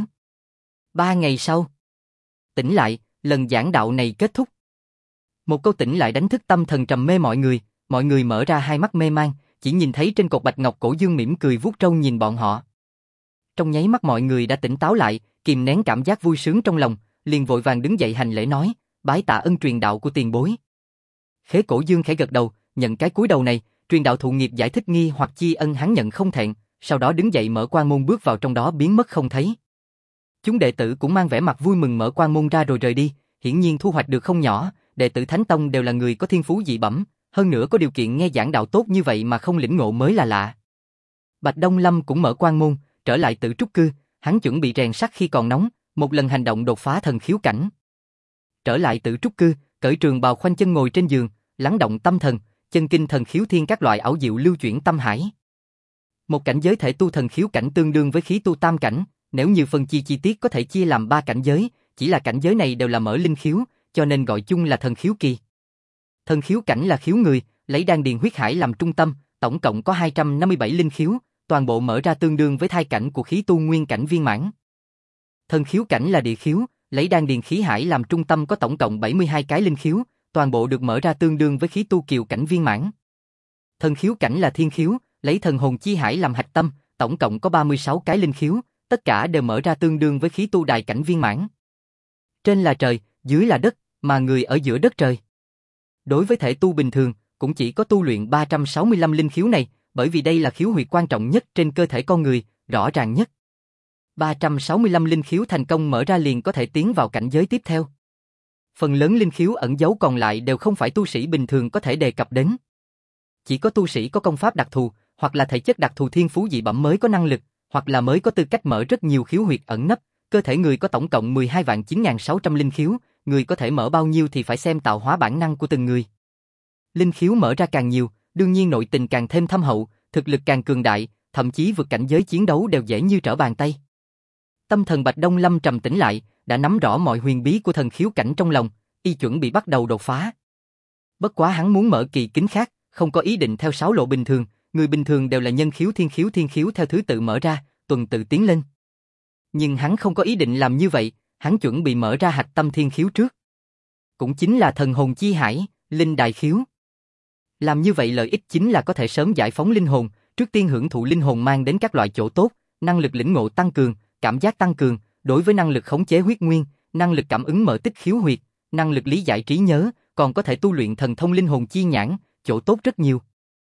3 ngày sau, tỉnh lại, lần giảng đạo này kết thúc. Một câu tỉnh lại đánh thức tâm thần trầm mê mọi người mở ra hai mắt mê man, chỉ nhìn thấy trên cột bạch ngọc Cổ Dương mỉm cười vuốt râu nhìn bọn họ. Trong nháy mắt mọi người đã tỉnh táo lại, kìm nén cảm giác vui sướng trong lòng, liền vội vàng đứng dậy hành lễ nói, bái tạ ân truyền đạo của tiền bối. Khế Cổ Dương khẽ gật đầu, nhận cái cúi đầu này, truyền đạo thụ nghiệp giải thích nghi hoặc chi ân hắn nhận không thẹn, sau đó đứng dậy mở quan môn bước vào trong đó biến mất không thấy. Chúng đệ tử cũng mang vẻ mặt vui mừng mở quan môn ra rồi rời đi, hiển nhiên thu hoạch được không nhỏ, đệ tử Thánh Tông đều là người có thiên phú dị bẩm, hơn nữa có điều kiện nghe giảng đạo tốt như vậy mà không lĩnh ngộ mới là lạ. Bạch Đông Lâm cũng mở quan môn, trở lại Tử Trúc Cư, hắn chuẩn bị rèn sắt khi còn nóng, một lần hành động đột phá thần khiếu cảnh. Trở lại Tử Trúc Cư, cởi trường bào khoanh chân ngồi trên giường, lắng động tâm thần, chân kinh thần khiếu thiên các loại ảo diệu lưu chuyển tâm hải. Một cảnh giới thể tu thần khiếu cảnh tương đương với khí tu tam cảnh, nếu như phân chia chi tiết có thể chia làm 3 cảnh giới, chỉ là cảnh giới này đều là mở linh khiếu, cho nên gọi chung là thần khiếu kỳ. Thần khiếu cảnh là khiếu người, lấy đan điền huyết hải làm trung tâm, tổng cộng có 257 linh khiếu, toàn bộ mở ra tương đương với thai cảnh của khí tu nguyên cảnh viên mãn. Thần khiếu cảnh là địa khiếu, lấy đan điền khí hải làm trung tâm có tổng cộng 72 cái linh khiếu, toàn bộ được mở ra tương đương với khí tu kiều cảnh viên mãn. Thần khiếu cảnh là thiên khiếu, lấy thần hồn chi hải làm hạch tâm, tổng cộng có 36 cái linh khiếu, tất cả đều mở ra tương đương với khí tu đài cảnh viên mãn. Trên là trời, dưới là đất, mà người ở giữa đất trời. Đối với thể tu bình thường, cũng chỉ có tu luyện 365 linh khiếu này, bởi vì đây là khiếu huyệt quan trọng nhất trên cơ thể con người, rõ ràng nhất. 365 linh khiếu thành công mở ra liền có thể tiến vào cảnh giới tiếp theo. Phần lớn linh khiếu ẩn giấu còn lại đều không phải tu sĩ bình thường có thể đề cập đến. Chỉ có tu sĩ có công pháp đặc thù, hoặc là thể chất đặc thù thiên phú dị bẩm mới có năng lực, hoặc là mới có tư cách mở rất nhiều khiếu huyệt ẩn nấp. Cơ thể người có tổng cộng 12.9600 linh khiếu, người có thể mở bao nhiêu thì phải xem tạo hóa bản năng của từng người. Linh khiếu mở ra càng nhiều, đương nhiên nội tình càng thêm thâm hậu, thực lực càng cường đại, thậm chí vượt cảnh giới chiến đấu đều dễ như trở bàn tay. Tâm thần Bạch Đông Lâm trầm tĩnh lại, đã nắm rõ mọi huyền bí của thần khiếu cảnh trong lòng, y chuẩn bị bắt đầu đột phá. Bất quá hắn muốn mở kỳ kính khác, không có ý định theo sáo lộ bình thường, người bình thường đều là nhân khiếu thiên khiếu theo thứ tự mở ra, tuần tự tiến lên. Nhưng hắn không có ý định làm như vậy, hắn chuẩn bị mở ra hạch tâm thiên khiếu trước. Cũng chính là thần hồn chi hải, linh đại khiếu. Làm như vậy lợi ích chính là có thể sớm giải phóng linh hồn, trước tiên hưởng thụ linh hồn mang đến các loại chỗ tốt, năng lực lĩnh ngộ tăng cường, cảm giác tăng cường, đối với năng lực khống chế huyết nguyên, năng lực cảm ứng mở tích khiếu huyệt, năng lực lý giải trí nhớ, còn có thể tu luyện thần thông linh hồn chi nhãn, chỗ tốt rất nhiều.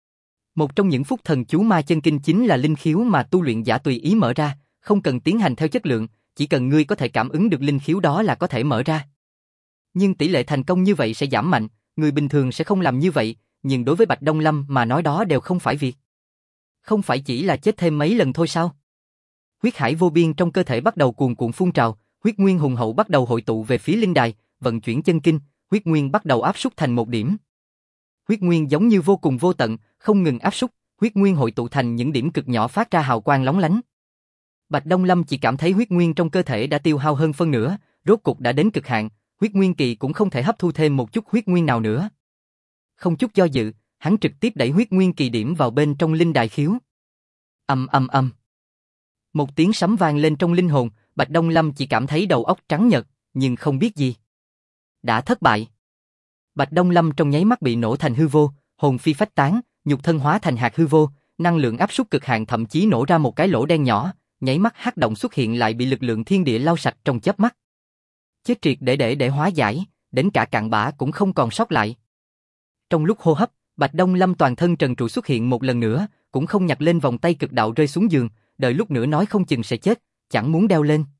Một trong những phúc thần chú ma chân kinh chính là linh khiếu mà tu luyện giả tùy ý mở ra, không cần tiến hành theo chất lượng, chỉ cần ngươi có thể cảm ứng được linh khiếu đó là có thể mở ra. Nhưng tỷ lệ thành công như vậy sẽ giảm mạnh, người bình thường sẽ không làm như vậy, nhưng đối với Bạch Đông Lâm mà nói đó đều không phải việc. Không phải chỉ là chết thêm mấy lần thôi sao? Huyết hải vô biên trong cơ thể bắt đầu cuồn cuộn phun trào, huyết nguyên hùng hậu bắt đầu hội tụ về phía linh đài, vận chuyển chân kinh, huyết nguyên bắt đầu áp xúc thành một điểm. Huyết nguyên giống như vô cùng vô tận, không ngừng áp xúc, huyết nguyên hội tụ thành những điểm cực nhỏ phát ra hào quang lóng lánh. Bạch Đông Lâm chỉ cảm thấy huyết nguyên trong cơ thể đã tiêu hao hơn phân nửa, rốt cục đã đến cực hạn, huyết nguyên kỳ cũng không thể hấp thu thêm một chút huyết nguyên nào nữa. Không chút do dự, hắn trực tiếp đẩy huyết nguyên kỳ điểm vào bên trong linh đài khiếu. Ầm ầm ầm. Một tiếng sấm vang lên trong linh hồn, Bạch Đông Lâm chỉ cảm thấy đầu óc trắng nhợt, nhưng không biết gì. Đã thất bại. Bạch Đông Lâm trong nháy mắt bị nổ thành hư vô, hồn phi phách tán, nhục thân hóa thành hạt hư vô, năng lượng áp suất cực hạn thậm chí nổ ra một cái lỗ đen nhỏ, nháy mắt hắc động xuất hiện lại bị lực lượng thiên địa lau sạch trong chớp mắt. Chết triệt để hóa giải, đến cả cặn bã cũng không còn sót lại. Trong lúc hô hấp, Bạch Đông Lâm toàn thân trần trụi xuất hiện một lần nữa, cũng không nhặt lên vòng tay cực đạo rơi xuống giường, đợi lúc nữa nói không chừng sẽ chết, chẳng muốn đeo lên.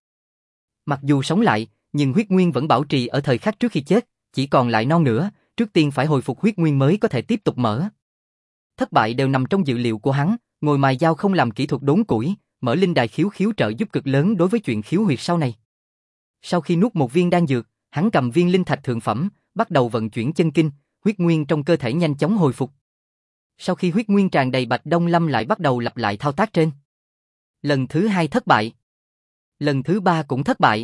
Mặc dù sống lại, nhưng huyết nguyên vẫn bảo trì ở thời khắc trước khi chết, chỉ còn lại non nữa, trước tiên phải hồi phục huyết nguyên mới có thể tiếp tục mở. Thất bại đều nằm trong dự liệu của hắn, ngồi mài dao không làm kỹ thuật đốn củi, mở linh đài khiếu trợ giúp cực lớn đối với chuyện khiếu huyệt sau này. Sau khi nuốt một viên đan dược, hắn cầm viên linh thạch thượng phẩm, bắt đầu vận chuyển chân kinh, huyết nguyên trong cơ thể nhanh chóng hồi phục. Sau khi huyết nguyên tràn đầy, Bạch Đông Lâm lại bắt đầu lặp lại thao tác trên. Lần thứ 2 thất bại. Lần thứ 3 cũng thất bại.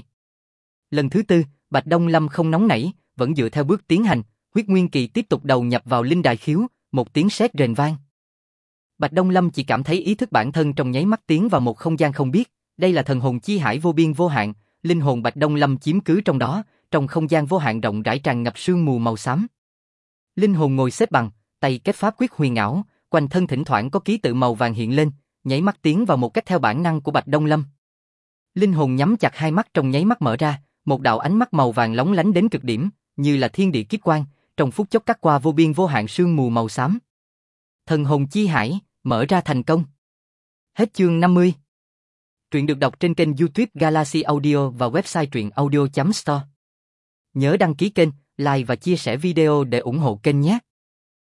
Lần thứ 4, Bạch Đông Lâm không nóng nảy, vẫn dựa theo bước tiến hành, huyết nguyên kỳ tiếp tục đầu nhập vào linh đài khiếu, một tiếng sét rền vang. Bạch Đông Lâm chỉ cảm thấy ý thức bản thân trong nháy mắt tiến vào một không gian không biết, đây là thần hồn chi hải vô biên vô hạn, linh hồn Bạch Đông Lâm chiếm cứ trong đó, trong không gian vô hạn rộng rãi tràn ngập sương mù màu xám. Linh hồn ngồi xếp bằng, tay kết pháp quyết huyền ảo, quanh thân thỉnh thoảng có ký tự màu vàng hiện lên, nháy mắt tiến vào một cách theo bản năng của Bạch Đông Lâm. Linh hồn nhắm chặt hai mắt trong nháy mắt mở ra, một đạo ánh mắt màu vàng lóng lánh đến cực điểm, như là thiên địa kiếp quang, trong phút chốc cắt qua vô biên vô hạn sương mù màu xám. Thần hồn chi hải mở ra thành công. Hết chương 50. Truyện được đọc trên kênh YouTube Galaxy Audio và website truyệnaudio.store. Nhớ đăng ký kênh, like và chia sẻ video để ủng hộ kênh nhé.